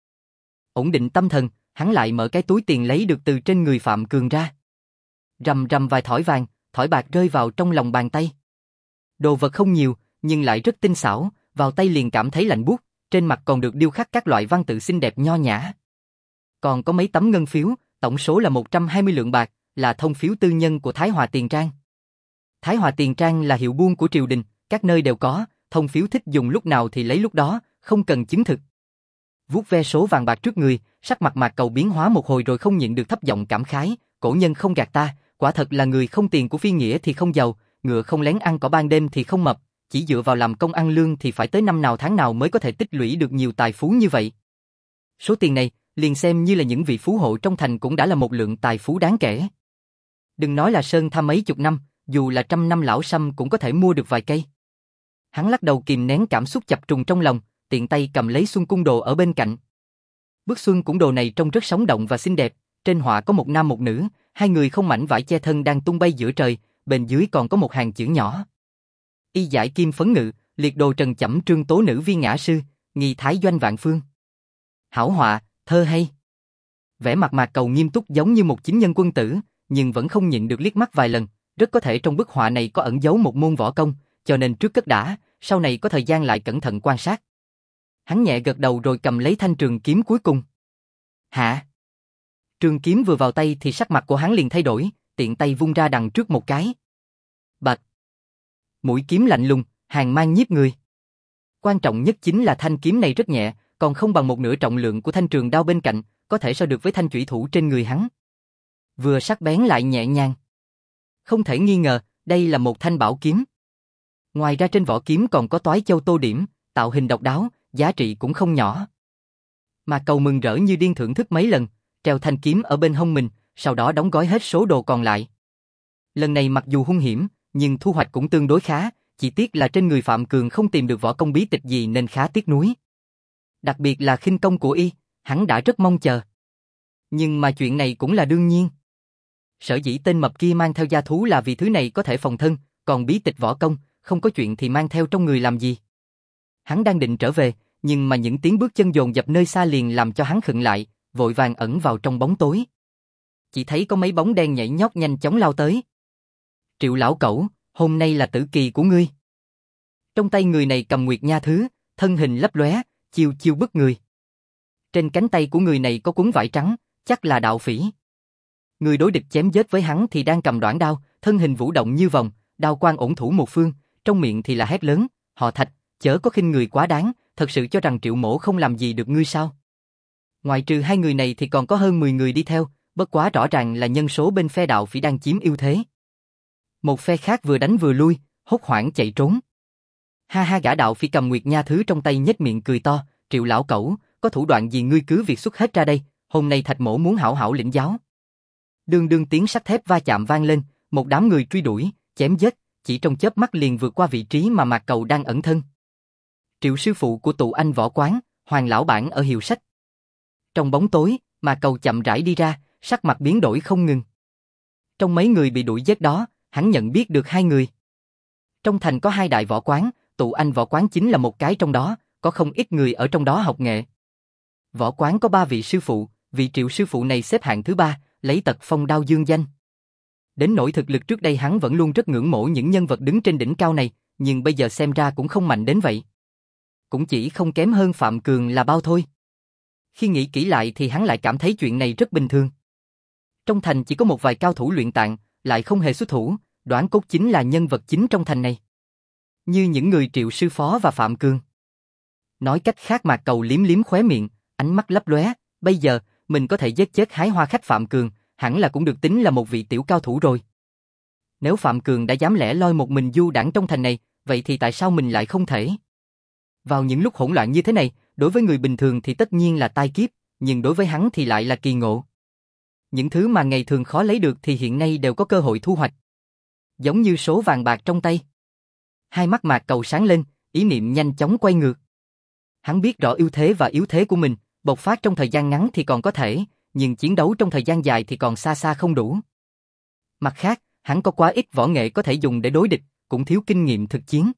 Speaker 1: Ổn định tâm thần, hắn lại mở cái túi tiền lấy được từ trên người Phạm Cường ra. Rầm rầm vài thỏi vàng, thỏi bạc rơi vào trong lòng bàn tay. Đồ vật không nhiều, nhưng lại rất tinh xảo, vào tay liền cảm thấy lạnh buốt, trên mặt còn được điêu khắc các loại văn tự xinh đẹp nho nhã. Còn có mấy tấm ngân phiếu, tổng số là 120 lượng bạc, là thông phiếu tư nhân của Thái Hòa Tiền Trang. Thái Hòa Tiền Trang là hiệu buôn của triều đình, các nơi đều có, thông phiếu thích dùng lúc nào thì lấy lúc đó, không cần chứng thực. Vuốt ve số vàng bạc trước người, sắc mặt Mạc Cầu biến hóa một hồi rồi không nhịn được thấp giọng cảm khái, cổ nhân không gạt ta, quả thật là người không tiền của phi nghĩa thì không giàu, ngựa không lén ăn cỏ ban đêm thì không mập, chỉ dựa vào làm công ăn lương thì phải tới năm nào tháng nào mới có thể tích lũy được nhiều tài phú như vậy. Số tiền này, liền xem như là những vị phú hộ trong thành cũng đã là một lượng tài phú đáng kể. Đừng nói là sơn tham mấy chục năm, dù là 100 năm lão sâm cũng có thể mua được vài cây. Hắn lắc đầu kìm nén cảm xúc chập trùng trong lòng, tiện tay cầm lấy xuân cung đồ ở bên cạnh. Bức xuân cung đồ này trông rất sống động và xinh đẹp, trên họa có một nam một nữ, hai người không mảnh vải che thân đang tung bay giữa trời, bên dưới còn có một hàng chữ nhỏ. Y giải kim phấn ngự, liệt đồ trần chẩm trương tố nữ viên ngã sư, nghi thái doanh vạn phương. Hảo họa, thơ hay. Vẻ mặt Mạc Cầu nghiêm túc giống như một chính nhân quân tử, nhưng vẫn không nhịn được liếc mắt vài lần, rất có thể trong bức họa này có ẩn giấu một môn võ công, cho nên trước cất đã, sau này có thời gian lại cẩn thận quan sát. Hắn nhẹ gật đầu rồi cầm lấy thanh trường kiếm cuối cùng. Hả? Trường kiếm vừa vào tay thì sắc mặt của hắn liền thay đổi, tiện tay vung ra đằng trước một cái. Bạch! Mũi kiếm lạnh lùng, hàn mang nhiếp người. Quan trọng nhất chính là thanh kiếm này rất nhẹ, còn không bằng một nửa trọng lượng của thanh trường đao bên cạnh, có thể so được với thanh chủy thủ trên người hắn. Vừa sắc bén lại nhẹ nhàng. Không thể nghi ngờ, đây là một thanh bảo kiếm. Ngoài ra trên vỏ kiếm còn có toái châu tô điểm, tạo hình độc đáo, giá trị cũng không nhỏ. Mạc Cầu mừng rỡ như điên thưởng thức mấy lần, treo thanh kiếm ở bên hông mình, sau đó đóng gói hết số đồ còn lại. Lần này mặc dù hung hiểm, nhưng thu hoạch cũng tương đối khá, chỉ tiếc là trên người Phạm Cường không tìm được võ công bí tịch gì nên khá tiếc nuối. Đặc biệt là khinh công của y, hắn đã rất mong chờ. Nhưng mà chuyện này cũng là đương nhiên. Sở dĩ tên mập kia mang theo gia thú là vì thứ này có thể phòng thân, còn bí tịch võ công, không có chuyện thì mang theo trong người làm gì. Hắn đang định trở về, nhưng mà những tiếng bước chân dồn dập nơi xa liền làm cho hắn khựng lại, vội vàng ẩn vào trong bóng tối. Chỉ thấy có mấy bóng đen nhảy nhót nhanh chóng lao tới. Triệu lão cẩu, hôm nay là tử kỳ của ngươi. Trong tay người này cầm nguyệt nha thứ, thân hình lấp lóe, chiêu chiêu bức người. Trên cánh tay của người này có cuốn vải trắng, chắc là đạo phỉ. Người đối địch chém giết với hắn thì đang cầm đoản đao, thân hình vũ động như vòng, đao quang ổn thủ một phương, trong miệng thì là hét lớn, họ Thạch, chớ có khinh người quá đáng, thật sự cho rằng Triệu mỗ không làm gì được ngươi sao? Ngoài trừ hai người này thì còn có hơn 10 người đi theo, bất quá rõ ràng là nhân số bên phe đạo phỉ đang chiếm ưu thế. Một phe khác vừa đánh vừa lui, hốt hoảng chạy trốn. Ha ha, gã đạo phỉ cầm nguyệt nha thứ trong tay nhếch miệng cười to, Triệu lão cẩu, có thủ đoạn gì ngươi cứ việc xuất hết ra đây, hôm nay Thạch mỗ muốn hảo hảo lĩnh giáo. Đương đương tiếng sắt thép va chạm vang lên, một đám người truy đuổi, chém giết, chỉ trong chớp mắt liền vượt qua vị trí mà Mạc Cầu đang ẩn thân. Triệu sư phụ của tụ anh võ quán, Hoàng lão bản ở hiệu sách. Trong bóng tối, Mạc Cầu chậm rãi đi ra, sắc mặt biến đổi không ngừng. Trong mấy người bị đuổi giết đó, hắn nhận biết được hai người. Trong thành có hai đại võ quán, tụ anh võ quán chính là một cái trong đó, có không ít người ở trong đó học nghệ. Võ quán có 3 vị sư phụ, vị Triệu sư phụ này xếp hạng thứ 3, lấy tật phong đao dương danh. Đến nỗi thực lực trước đây hắn vẫn luôn rất ngưỡng mộ những nhân vật đứng trên đỉnh cao này, nhưng bây giờ xem ra cũng không mạnh đến vậy. Cũng chỉ không kém hơn Phạm Cường là bao thôi. Khi nghĩ kỹ lại thì hắn lại cảm thấy chuyện này rất bình thường. Trong thành chỉ có một vài cao thủ luyện tạng, lại không hề xuất thủ, Đoán Cốt chính là nhân vật chính trong thành này. Như những người Triệu Sư Phó và Phạm Cương. Nói cách khác, Mạc Cầu liếm liếm khóe miệng, ánh mắt lấp lóe, bây giờ, mình có thể giết chết Hái Hoa khách Phạm Cường, hẳn là cũng được tính là một vị tiểu cao thủ rồi. Nếu Phạm Cường đã dám lẻ loi một mình du đãng trong thành này, vậy thì tại sao mình lại không thể? Vào những lúc hỗn loạn như thế này, đối với người bình thường thì tất nhiên là tai kiếp, nhưng đối với hắn thì lại là kỳ ngộ. Những thứ mà ngày thường khó lấy được thì hiện nay đều có cơ hội thu hoạch. Giống như số vàng bạc trong tay. Hai mắt Mạc Cầu sáng lên, ý niệm nhanh chóng quay ngược. Hắn biết rõ ưu thế và yếu thế của mình, bộc phát trong thời gian ngắn thì còn có thể, nhưng chiến đấu trong thời gian dài thì còn xa xa không đủ. Mặt khác, hắn có quá ít võ nghệ có thể dùng để đối địch, cũng thiếu kinh nghiệm thực chiến.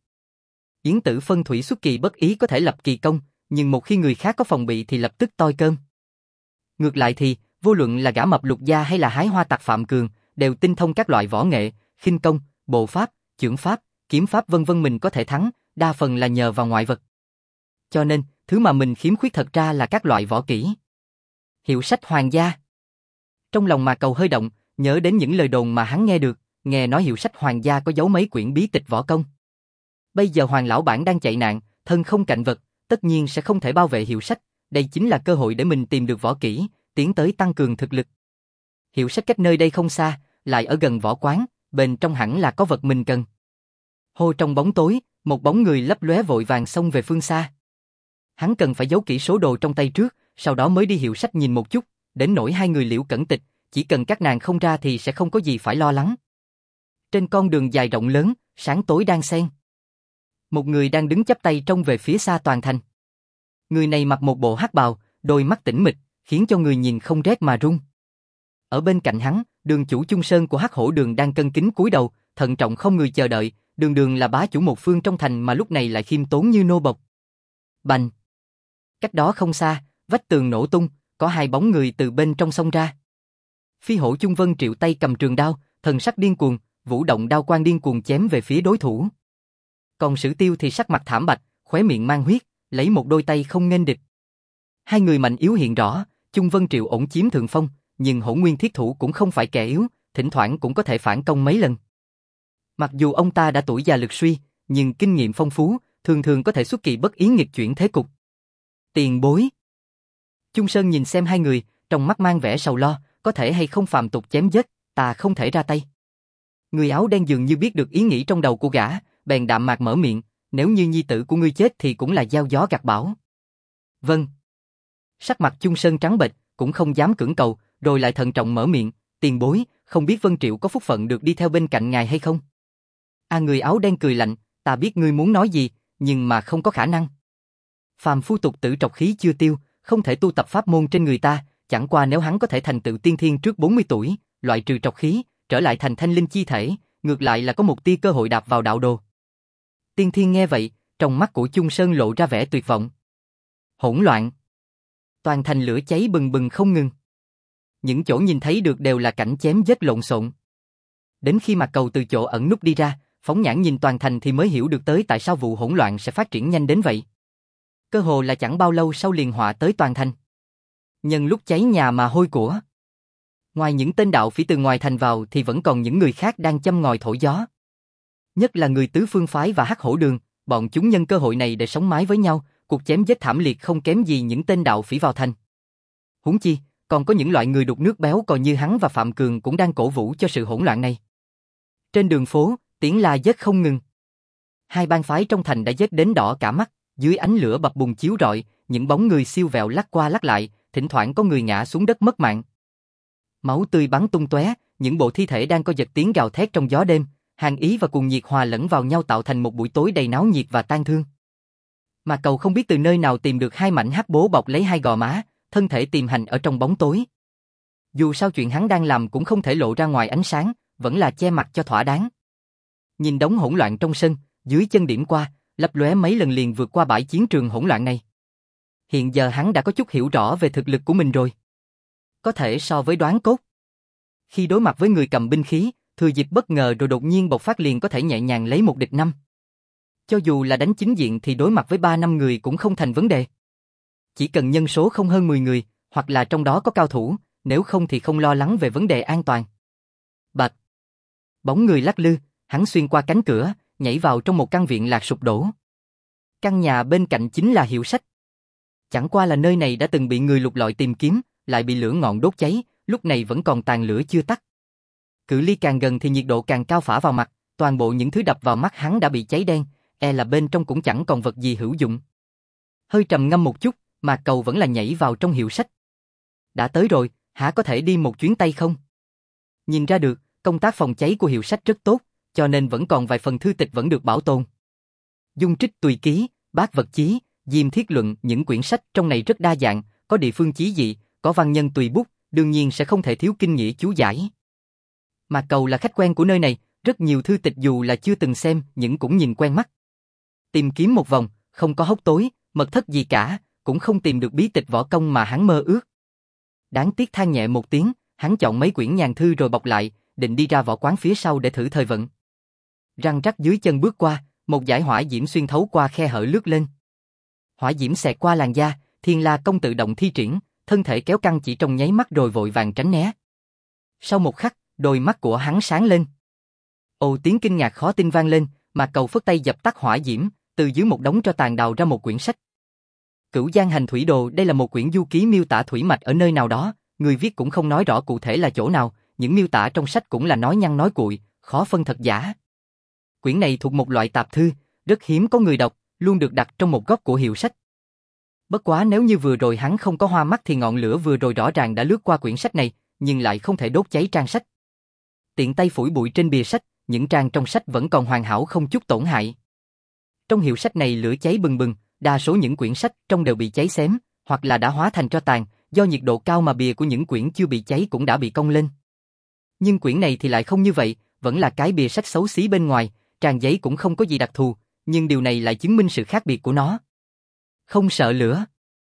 Speaker 1: Yến Tử phân thủy xuất kỳ bất ý có thể lập kỳ công, nhưng một khi người khác có phòng bị thì lập tức toi cơm. Ngược lại thì, vô luận là gã mập Lục Gia hay là Hái Hoa tặc Phạm Cường, đều tinh thông các loại võ nghệ, khinh công, bộ pháp, chưởng pháp, kiếm pháp vân vân, mình có thể thắng, đa phần là nhờ vào ngoại vật. Cho nên, thứ mà mình khiếm khuyết thật ra là các loại võ kỹ. Hiệu sách hoàng gia. Trong lòng Mạc Cầu hơi động, nhớ đến những lời đồn mà hắn nghe được, nghe nói hiệu sách hoàng gia có giấu mấy quyển bí tịch võ công. Bây giờ Hoàng lão bản đang chạy nạn, thân không cạnh vật, tất nhiên sẽ không thể bảo vệ hiệu sách, đây chính là cơ hội để mình tìm được võ kỹ, tiến tới tăng cường thực lực. Hiệu sách cách nơi đây không xa, lại ở gần võ quán, bên trong hẳn là có vật mình cần. Hô, trong bóng tối, một bóng người lấp lóe vội vàng xông về phương xa. Hắn cần phải giấu kỹ số đồ trong tay trước, sau đó mới đi hiệu sách nhìn một chút, đến nỗi hai người Liễu Cẩn Tịch, chỉ cần các nàng không ra thì sẽ không có gì phải lo lắng. Trên con đường dài rộng lớn, sáng tối đan xen. Một người đang đứng chắp tay trông về phía xa Toàn Thành. Người này mặc một bộ hắc bào, đôi mắt tĩnh mịch, khiến cho người nhìn không rét mà run. Ở bên cạnh hắn, đường chủ Chung Sơn của Hắc Hổ Đường đang cân kính cúi đầu, thận trọng không người chờ đợi, đường đường là bá chủ một phương trong thành mà lúc này lại khiêm tốn như nô bộc. Bành! Cách đó không xa, vách tường nổ tung, có hai bóng người từ bên trong xông ra. Phi hổ Chung Vân Triệu tay cầm trường đao, thần sắc điên cuồng, vũ động đao quang điên cuồng chém về phía đối thủ. Còn Sử Tiêu thì sắc mặt thảm bạch, khóe miệng mang huyết, lấy một đôi tay không nghênh địch. Hai người mạnh yếu hiện rõ, Chung Vân Triệu ổn chiếm thượng phong, nhưng Hỗn Nguyên Thiết Thủ cũng không phải kẻ yếu, thỉnh thoảng cũng có thể phản công mấy lần. Mặc dù ông ta đã tuổi già lực suy, nhưng kinh nghiệm phong phú, thường thường có thể xuất kỳ bất ý nghịch chuyển thế cục. Tiền bối. Chung Sơn nhìn xem hai người, trong mắt mang vẻ sầu lo, có thể hay không phàm tục chém giết, ta không thể ra tay. Người áo đen dường như biết được ý nghĩ trong đầu của gã, bèn đạm mạc mở miệng, nếu như nhi tử của ngươi chết thì cũng là gieo gió gặt bão. Vâng. Sắc mặt Chung Sơn trắng bệch, cũng không dám cưỡng cầu, rồi lại thận trọng mở miệng, tiền bối, không biết Vân Triệu có phúc phận được đi theo bên cạnh ngài hay không? Người áo đen cười lạnh, ta biết ngươi muốn nói gì, nhưng mà không có khả năng. Phàm phu tục tử trọc khí chưa tiêu, không thể tu tập pháp môn trên người ta, chẳng qua nếu hắn có thể thành tựu tiên thiên trước 40 tuổi, loại trừ trọc khí, trở lại thành thanh linh chi thể, ngược lại là có một tia cơ hội đạp vào đạo đồ. Tiên thiên nghe vậy, trong mắt của Chung Sơn lộ ra vẻ tuyệt vọng. Hỗn loạn. Toàn thành lửa cháy bừng bừng không ngừng. Những chỗ nhìn thấy được đều là cảnh chém giết lộn xộn. Đến khi Mạc Cầu từ chỗ ẩn núp đi ra, phóng nhãn nhìn toàn thành thì mới hiểu được tới tại sao vụ hỗn loạn sẽ phát triển nhanh đến vậy. Cơ hồ là chẳng bao lâu sau liền họa tới toàn thành. Nhân lúc cháy nhà mà hôi của. Ngoài những tên đạo phỉ từ ngoài thành vào thì vẫn còn những người khác đang châm ngòi thổi gió. Nhất là người Tứ Phương Phái và Hắc Hổ Đường, bọn chúng nhân cơ hội này để sống mái với nhau, cuộc chém giết thảm liệt không kém gì những tên đạo phỉ vào thành. Huống chi, còn có những loại người đục nước béo cò như hắn và Phạm Cường cũng đang cổ vũ cho sự hỗn loạn này. Trên đường phố, tiếng la giết không ngừng. Hai bang phái trong thành đã giết đến đỏ cả mắt, dưới ánh lửa bập bùng chiếu rọi, những bóng người siêu vẹo lắc qua lắc lại, thỉnh thoảng có người ngã xuống đất mất mạng. Máu tươi bắn tung tóe, những bộ thi thể đang co giật tiếng gào thét trong gió đêm, hàn ý và cuồng nhiệt hòa lẫn vào nhau tạo thành một buổi tối đầy náo nhiệt và tang thương. Mà Cầu không biết từ nơi nào tìm được hai mảnh hắc bố bọc lấy hai gò má, thân thể tiềm hành ở trong bóng tối. Dù sao chuyện hắn đang làm cũng không thể lộ ra ngoài ánh sáng, vẫn là che mặt cho thỏa đáng. Nhìn đống hỗn loạn trong sân, dưới chân điểm qua, lấp lóe mấy lần liền vượt qua bãi chiến trường hỗn loạn này. Hiện giờ hắn đã có chút hiểu rõ về thực lực của mình rồi. Có thể so với Đoán Cốt. Khi đối mặt với người cầm binh khí, thừa dịp bất ngờ rồi đột nhiên bộc phát liền có thể nhẹ nhàng lấy một địch năm. Cho dù là đánh chính diện thì đối mặt với 3-5 người cũng không thành vấn đề. Chỉ cần nhân số không hơn 10 người, hoặc là trong đó có cao thủ, nếu không thì không lo lắng về vấn đề an toàn. Bạch. Bóng người lắc lư, hắn xuyên qua cánh cửa, nhảy vào trong một căn viện lạc sụp đổ. Căn nhà bên cạnh chính là hiệu sách. Chẳng qua là nơi này đã từng bị người lục lọi tìm kiếm, lại bị lửa ngọn đốt cháy, lúc này vẫn còn tàn lửa chưa tắt. Cự ly càng gần thì nhiệt độ càng cao phả vào mặt, toàn bộ những thứ đập vào mắt hắn đã bị cháy đen, là bên trong cũng chẳng còn vật gì hữu dụng. Hơi trầm ngâm một chút, Mạc Cầu vẫn là nhảy vào trong hiệu sách. Đã tới rồi, hả có thể đi một chuyến tay không? Nhìn ra được, công tác phòng cháy của hiệu sách rất tốt, cho nên vẫn còn vài phần thư tịch vẫn được bảo tồn. Dung Trích Tùy Ký, Bác Vật Chí, Diêm Thiết Luận, những quyển sách trong này rất đa dạng, có địa phương chí dị, có văn nhân tùy bút, đương nhiên sẽ không thể thiếu kinh nghĩa chú giải. Mạc Cầu là khách quen của nơi này, rất nhiều thư tịch dù là chưa từng xem, nhưng cũng nhìn quen mắt. Tìm kiếm một vòng, không có hốc tối, mật thất gì cả, cũng không tìm được bí tịch võ công mà hắn mơ ước. Đáng tiếc than nhẹ một tiếng, hắn chọn mấy quyển nhàn thư rồi bọc lại, định đi ra võ quán phía sau để thử thời vận. Răng rắc dưới chân bước qua, một dải hỏa diễm xuyên thấu qua khe hở lướt lên. Hỏa diễm xẹt qua làn da, Thiên La công tự động thi triển, thân thể kéo căng chỉ trong nháy mắt rồi vội vàng tránh né. Sau một khắc, đôi mắt của hắn sáng lên. Ồ, tiếng kinh ngạc khó tin vang lên, Mạc Cầu phất tay dập tắt hỏa diễm, từ dưới một đống tro tàn đào ra một quyển sách. Cửu Giang Hành Thủy Đồ, đây là một quyển du ký miêu tả thủy mạch ở nơi nào đó, người viết cũng không nói rõ cụ thể là chỗ nào, những miêu tả trong sách cũng là nói nhăng nói cuội, khó phân thật giả. Quyển này thuộc một loại tạp thư, rất hiếm có người đọc, luôn được đặt trong một góc của hiệu sách. Bất quá nếu như vừa rồi hắn không có hoa mắt thì ngọn lửa vừa rồi rõ ràng đã lướt qua quyển sách này, nhưng lại không thể đốt cháy trang sách. Tiện tay phủi bụi trên bìa sách, những trang trong sách vẫn còn hoàn hảo không chút tổn hại. Trong hiệu sách này lửa cháy bừng bừng, đa số những quyển sách trong đều bị cháy xém, hoặc là đã hóa thành tro tàn, do nhiệt độ cao mà bìa của những quyển chưa bị cháy cũng đã bị cong lên. Nhưng quyển này thì lại không như vậy, vẫn là cái bìa sách xấu xí bên ngoài, trang giấy cũng không có gì đặc thù, nhưng điều này lại chứng minh sự khác biệt của nó. Không sợ lửa.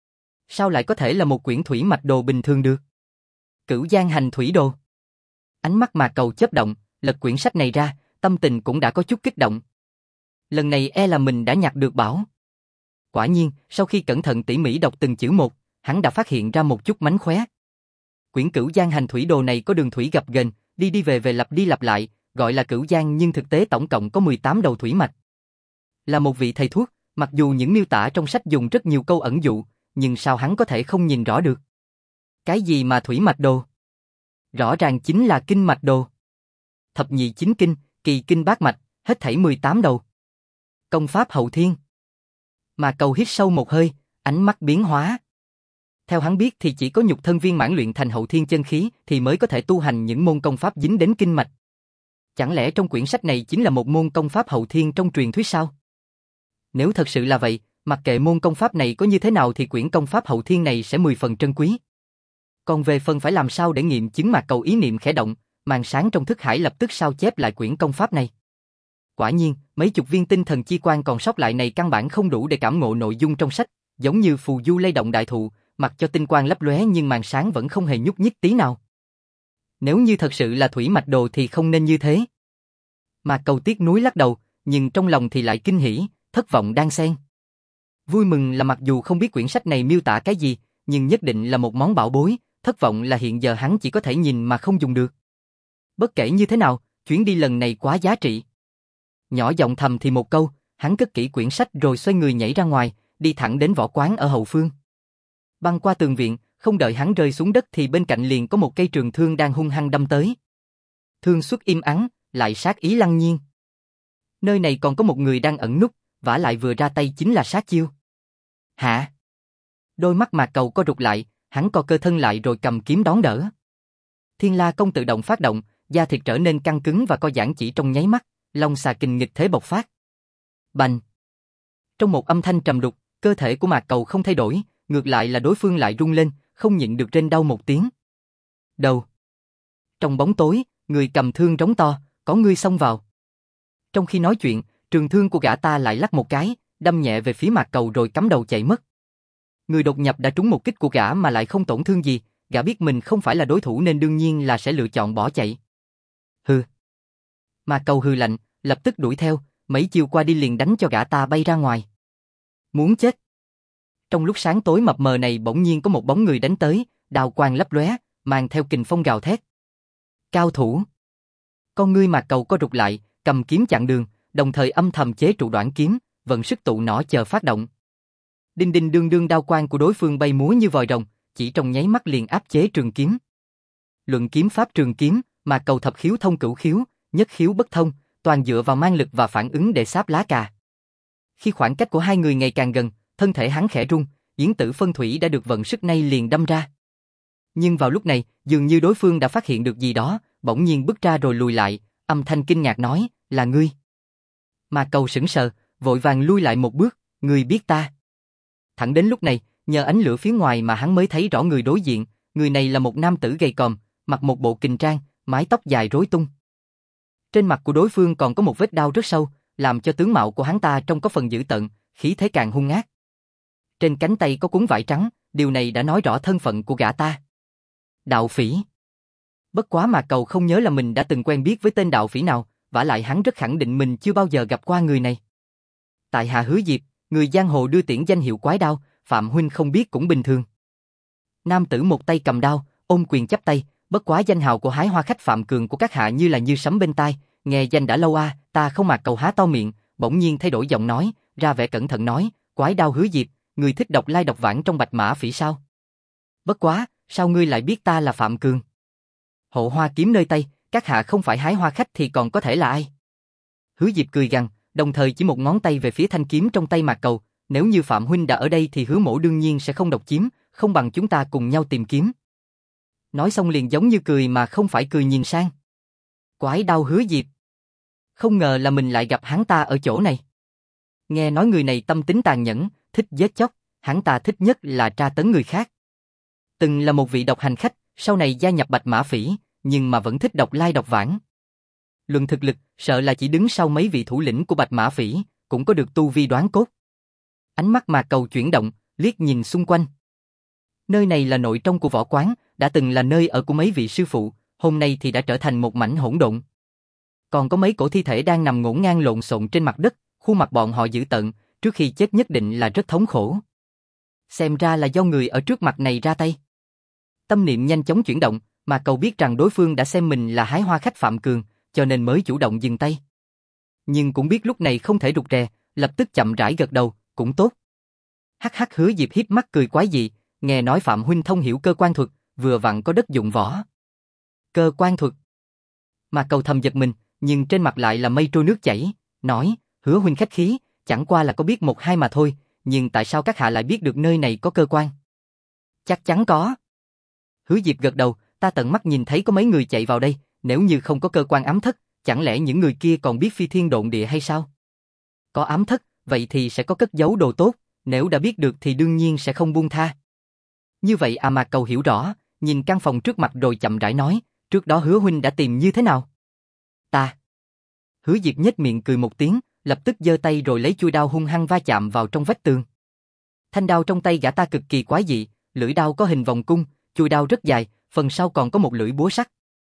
Speaker 1: Sao lại có thể là một quyển thủy mạch đồ bình thường được? Cửu Giang Hành Thủy Đồ. Ánh mắt Mạc Cầu chớp động, lật quyển sách này ra, tâm tình cũng đã có chút kích động. Lần này là mình đã nhặt được bảo. Quả nhiên, sau khi cẩn thận tỉ mỉ đọc từng chữ một, hắn đã phát hiện ra một chút mánh khóe. Quyển Cửu Giang Hành Thủy Đồ này có đường thủy gập ghềnh, đi về lặp đi lặp lại, gọi là Cửu Giang nhưng thực tế tổng cộng có 18 đầu thủy mạch. Là một vị thầy thuốc, mặc dù những miêu tả trong sách dùng rất nhiều câu ẩn dụ, nhưng sao hắn có thể không nhìn rõ được? Cái gì mà thủy mạch đồ? Rõ ràng chính là kinh mạch đồ. Thập nhị chính kinh, kỳ kinh bát mạch, hết thảy 18 đầu. Công pháp hậu thiên. Mà Cầu hít sâu một hơi, ánh mắt biến hóa. Theo hắn biết thì chỉ có nhục thân viên mãn luyện thành hậu thiên chân khí thì mới có thể tu hành những môn công pháp dính đến kinh mạch. Chẳng lẽ trong quyển sách này chính là một môn công pháp hậu thiên trong truyền thuyết sao? Nếu thật sự là vậy, mặc kệ môn công pháp này có như thế nào thì quyển công pháp hậu thiên này sẽ 10 phần trân quý. Còn về phần phải làm sao để nghiệm chứng, Mạc Cầu ý niệm khẽ động, màn sáng trong thức hải lập tức sao chép lại quyển công pháp này. Quả nhiên, mấy chục viên tinh thần chi quan còn sót lại này căn bản không đủ để cảm ngộ nội dung trong sách, giống như phù du lay động đại thụ, mặc cho tinh quang lấp lóe nhưng màn sáng vẫn không hề nhúc nhích tí nào. Nếu như thật sự là thủy mạch đồ thì không nên như thế. Mạc Cầu tiếc nuối lắc đầu, nhưng trong lòng thì lại kinh hỉ, thất vọng đan xen. Vui mừng là mặc dù không biết quyển sách này miêu tả cái gì, nhưng nhất định là một món bảo bối, thất vọng là hiện giờ hắn chỉ có thể nhìn mà không dùng được. Bất kể như thế nào, chuyến đi lần này quá giá trị. Nhỏ giọng thầm thì một câu, hắn cất kỹ quyển sách rồi xoay người nhảy ra ngoài, đi thẳng đến võ quán ở hậu phương. Băng qua tường viện, không đợi hắn rơi xuống đất thì bên cạnh liền có một cây trường thương đang hung hăng đâm tới. Thương xuất im ắng, lại sát ý lăng nhiên. Nơi này còn có một người đang ẩn núp, vả lại vừa ra tay chính là sát chiêu. Hả? Đôi mắt Mạc Cầu co rụt lại, hắn co cơ thân lại rồi cầm kiếm đón đỡ. Thiên La công tự động phát động, da thịt trở nên căng cứng và co giãn chỉ trong nháy mắt, long xà kình nghịch thế bộc phát. Bành! Trong một âm thanh trầm đục, cơ thể của Mạc Cầu không thay đổi, ngược lại là đối phương lại rung lên, không nhịn được rên đau một tiếng. Đầu! Trong bóng tối, người cầm thương rống to, có ngươi xông vào. Trong khi nói chuyện, trường thương của gã ta lại lắc một cái, đâm nhẹ về phía Mạc Cầu rồi cắm đầu chạy mất. Người đột nhập đã trúng một kích của gã mà lại không tổn thương gì, gã biết mình không phải là đối thủ nên đương nhiên là sẽ lựa chọn bỏ chạy. Hừ. Mạc Cầu hừ lạnh, lập tức đuổi theo, mấy chiêu qua đi liền đánh cho gã ta bay ra ngoài. Muốn chết. Trong lúc sáng tối mập mờ này bỗng nhiên có một bóng người đánh tới, đao quang lấp lóe, mang theo kình phong gào thét. Cao thủ. Con ngươi Mạc Cầu co rụt lại, cầm kiếm chặn đường, đồng thời âm thầm chế trụ đoạn kiếm, vận sức tụ nỏ chờ phát động. Đinh đinh đương đương, đao quang của đối phương bay múa như vòi rồng, chỉ trong nháy mắt liền áp chế trường kiếm. Luận kiếm pháp trường kiếm, Mạc Cầu thập khiếu thông cửu khiếu, nhất khiếu bất thông, toàn dựa vào mang lực và phản ứng để sáp lá cà. Khi khoảng cách của hai người ngày càng gần, thân thể hắn khẽ rung, yến tử phân thủy đã được vận sức nay liền đâm ra. Nhưng vào lúc này, dường như đối phương đã phát hiện được gì đó, bỗng nhiên bước ra rồi lùi lại, âm thanh kinh ngạc nói, là ngươi. Mạc Cầu sững sờ, vội vàng lui lại một bước, ngươi biết ta. Thẳng đến lúc này, nhờ ánh lửa phía ngoài mà hắn mới thấy rõ người đối diện, người này là một nam tử gầy còm, mặc một bộ kình trang, mái tóc dài rối tung. Trên mặt của đối phương còn có một vết đao rất sâu, làm cho tướng mạo của hắn ta trông có phần dữ tợn, khí thế càng hung ác. Trên cánh tay có cuốn vải trắng, điều này đã nói rõ thân phận của gã ta. Đạo phỉ. Bất quá Mạc Cầu không nhớ là mình đã từng quen biết với tên đạo phỉ nào, vả lại hắn rất khẳng định mình chưa bao giờ gặp qua người này. Tại hạ Hứa Diệp, người giang hồ đưa tiễn danh hiệu quái đao, Phạm huynh không biết cũng bình thường. Nam tử một tay cầm đao, ôm quyền chắp tay, bất quá danh hào của hái hoa khách Phạm Cường của các hạ như là như sấm bên tai, nghe danh đã lâu a. Ta không. Mạc Cầu há to miệng, bỗng nhiên thay đổi giọng nói, ra vẻ cẩn thận nói, quái đao Hứa Diệp, người thích độc lai độc vãng trong bạch mã phỉ sao? Bất quá, sao ngươi lại biết ta là Phạm Cường? Hộ hoa kiếm nơi tay, các hạ không phải hái hoa khách thì còn có thể là ai? Hứa Diệp cười gằn, đồng thời chỉ một ngón tay về phía thanh kiếm trong tay Mạc Cầu, nếu như Phạm huynh đã ở đây thì Hứa mỗ đương nhiên sẽ không độc chiếm, không bằng chúng ta cùng nhau tìm kiếm. Nói xong liền giống như cười mà không phải cười nhìn sang. Quái đao Hứa Diệp. Không ngờ là mình lại gặp hắn ta ở chỗ này. Nghe nói người này tâm tính tàn nhẫn, thích giết chóc, hắn ta thích nhất là tra tấn người khác. Từng là một vị độc hành khách, sau này gia nhập bạch mã phỉ, nhưng mà vẫn thích độc lai độc vãng. Luận thực lực, sợ là chỉ đứng sau mấy vị thủ lĩnh của bạch mã phỉ, cũng có được tu vi đoán cốt. Ánh mắt Mạc Cầu chuyển động, liếc nhìn xung quanh. Nơi này là nội trong của võ quán, đã từng là nơi ở của mấy vị sư phụ, hôm nay thì đã trở thành một mảnh hỗn độn. Còn có mấy cổ thi thể đang nằm ngổn ngang lộn xộn trên mặt đất, khuôn mặt bọn họ dữ tợn, trước khi chết nhất định là rất thống khổ. Xem ra là do người ở trước mặt này ra tay. Tâm niệm nhanh chóng chuyển động, mà Cầu biết rằng đối phương đã xem mình là hái hoa khách Phạm Cường, cho nên mới chủ động dừng tay. Nhưng cũng biết lúc này không thể rụt rè, lập tức chậm rãi gật đầu, cũng tốt. Hắc hắc. Hứa Diệp híp mắt cười quái dị, nghe nói Phạm huynh thông hiểu cơ quan thuật, vừa vặn có đất dụng võ. Cơ quan thuật. Mà Cầu thầm giật mình, nhưng trên mặt lại là mây trôi nước chảy, nói, Hứa huynh khách khí, chẳng qua là có biết một hai mà thôi, nhưng tại sao các hạ lại biết được nơi này có cơ quan? Chắc chắn có. Hứa Diệp gật đầu, ta tận mắt nhìn thấy có mấy người chạy vào đây, nếu như không có cơ quan ám thất, chẳng lẽ những người kia còn biết phi thiên độn địa hay sao? Có ám thất, vậy thì sẽ có cất giấu đồ tốt, nếu đã biết được thì đương nhiên sẽ không buông tha. Như vậy à. Mạc Cầu hiểu rõ, nhìn căn phòng trước mặt rồi chậm rãi nói, trước đó Hứa huynh đã tìm như thế nào? Ta. Hứa Diệp nhếch miệng cười một tiếng, lập tức giơ tay rồi lấy chuôi đao hung hăng va chạm vào trong vách tường. Thanh đao trong tay gã ta cực kỳ quái dị, lưỡi đao có hình vòng cung, chuôi đao rất dài, phần sau còn có một lưỡi búa sắt.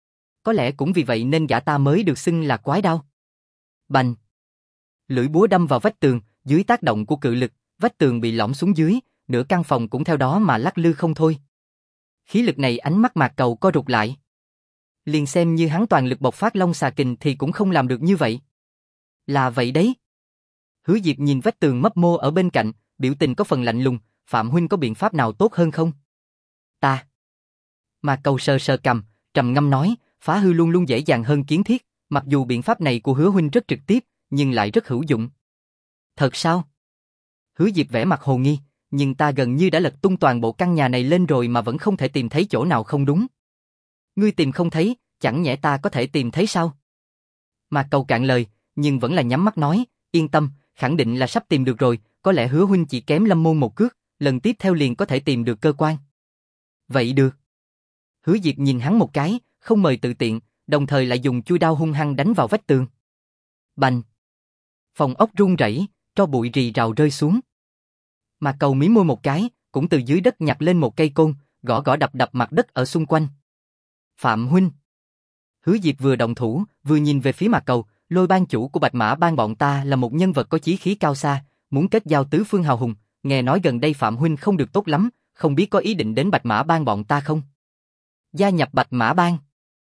Speaker 1: Có lẽ cũng vì vậy nên gã ta mới được xưng là quái đao. Bành! Lưỡi búa đâm vào vách tường, dưới tác động của cự lực, vách tường bị lõm xuống dưới, nửa căn phòng cũng theo đó mà lắc lư không thôi. Khí lực này ánh mắt Mạc Cầu co rụt lại. Liền xem như hắn toàn lực bộc phát long xà kình thì cũng không làm được như vậy. Là vậy đấy. Hứa Diệp nhìn vách tường mấp mô ở bên cạnh, biểu tình có phần lạnh lùng, Phạm huynh có biện pháp nào tốt hơn không? Ta. Mạc Cầu sờ sờ cằm, trầm ngâm nói, phá hư luôn luôn dễ dàng hơn kiến thiết, mặc dù biện pháp này của Hứa huynh rất trực tiếp, nhưng lại rất hữu dụng. Thật sao? Hứa Diệp vẻ mặt hồ nghi, nhưng ta gần như đã lật tung toàn bộ căn nhà này lên rồi mà vẫn không thể tìm thấy chỗ nào không đúng. Ngươi tìm không thấy, chẳng nhẽ ta có thể tìm thấy sao? Mạc Cầu cạn lời, nhưng vẫn là nhắm mắt nói, yên tâm, khẳng định là sắp tìm được rồi, có lẽ Hứa huynh chỉ kém Lâm môn một cước, lần tiếp theo liền có thể tìm được cơ quan. Vậy được. Hứa Diệp nhìn hắn một cái, không mời tự tiện, đồng thời lại dùng chuôi đao hung hăng đánh vào vách tường. Bành! Phòng ốc rung rẩy, tro bụi rì rào rơi xuống. Mạc Cầu mí môi một cái, cũng từ dưới đất nhặt lên một cây côn, gõ gõ đập đập mặt đất ở xung quanh. Phạm huynh! Hứa Diệp vừa động thủ, vừa nhìn về phía Mạc Cầu, Lôi ban chủ của Bạch Mã Bang bọn ta là một nhân vật có chí khí cao xa, muốn kết giao tứ phương hào hùng, nghe nói gần đây Phạm huynh không được tốt lắm, không biết có ý định đến Bạch Mã Bang bọn ta không? Gia nhập Bạch Mã Bang.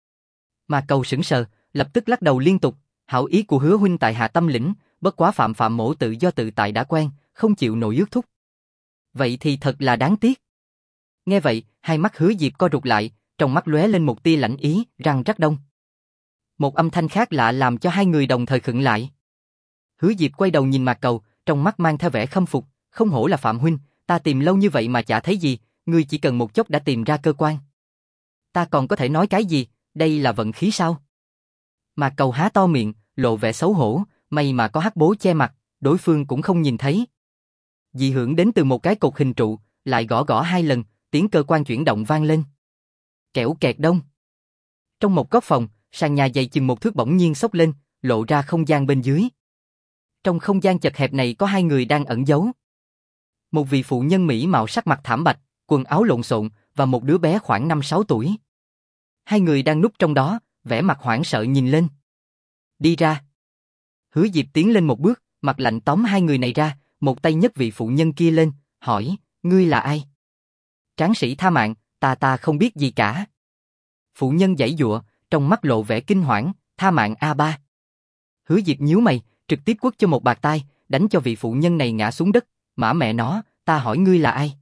Speaker 1: Mà Cầu sững sờ, lập tức lắc đầu liên tục, hảo ý của Hứa huynh tại hạ tâm lĩnh, bất quá Phạm mỗ tự do tự tại đã quen, không chịu nổi ước thúc. Vậy thì thật là đáng tiếc. Nghe vậy, hai mắt Hứa Diệp co rụt lại, trong mắt lóe lên một tia lãnh ý, răng rắc đông. Một âm thanh khác lạ làm cho hai người đồng thời khựng lại. Hứa Diệp quay đầu nhìn Mạc Cầu, trong mắt mang theo vẻ khâm phục, không hổ là Phạm huynh, ta tìm lâu như vậy mà chả thấy gì, ngươi chỉ cần một chốc đã tìm ra cơ quan. Ta còn có thể nói cái gì, đây là vận khí sao? Mạc Cầu há to miệng, lộ vẻ xấu hổ, may mà có hắc bố che mặt, đối phương cũng không nhìn thấy. Dị hưởng đến từ một cái cột hình trụ, lại gõ gõ hai lần, tiếng cơ quan chuyển động vang lên. Kẻo kẹt đông. Trong một góc phòng, sàn nhà dày chừng một thước bỗng nhiên xốc lên, lộ ra không gian bên dưới. Trong không gian chật hẹp này có hai người đang ẩn giấu. Một vị phụ nhân mỹ mạo sắc mặt thảm bạch, quần áo lộn xộn, và một đứa bé khoảng 5-6 tuổi. Hai người đang núp trong đó, vẻ mặt hoảng sợ nhìn lên. Đi ra. Hứa Diệp tiến lên một bước, mặt lạnh tóm hai người này ra, một tay nhấc vị phụ nhân kia lên, hỏi, ngươi là ai? Tráng sĩ tha mạng, ta không biết gì cả. Phụ nhân giãy giụa, trong mắt lộ vẻ kinh hoảng, tha mạng A3. Hứa Diệp nhíu mày, trực tiếp quất cho một bạt tai, đánh cho vị phụ nhân này ngã xuống đất, mã mẹ nó, ta hỏi ngươi là ai?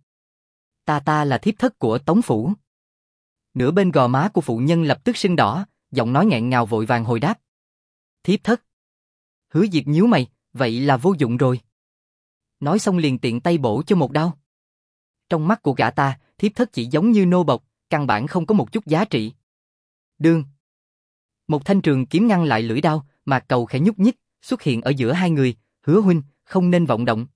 Speaker 1: Ta là thiếp thất của Tống phủ. Nửa bên gò má của phụ nhân lập tức sưng đỏ, giọng nói nghẹn ngào vội vàng hồi đáp. Thiếp thất. Hứa Diệp nhíu mày, vậy là vô dụng rồi. Nói xong liền tiện tay bổ cho một đao. Trong mắt của gã ta, thiếp thất chỉ giống như nô bộc, căn bản không có một chút giá trị. Đương. Một thanh trường kiếm ngăn lại lưỡi đao, Mạc Cầu khẽ nhúc nhích, xuất hiện ở giữa hai người, Hứa huynh, không nên vọng động.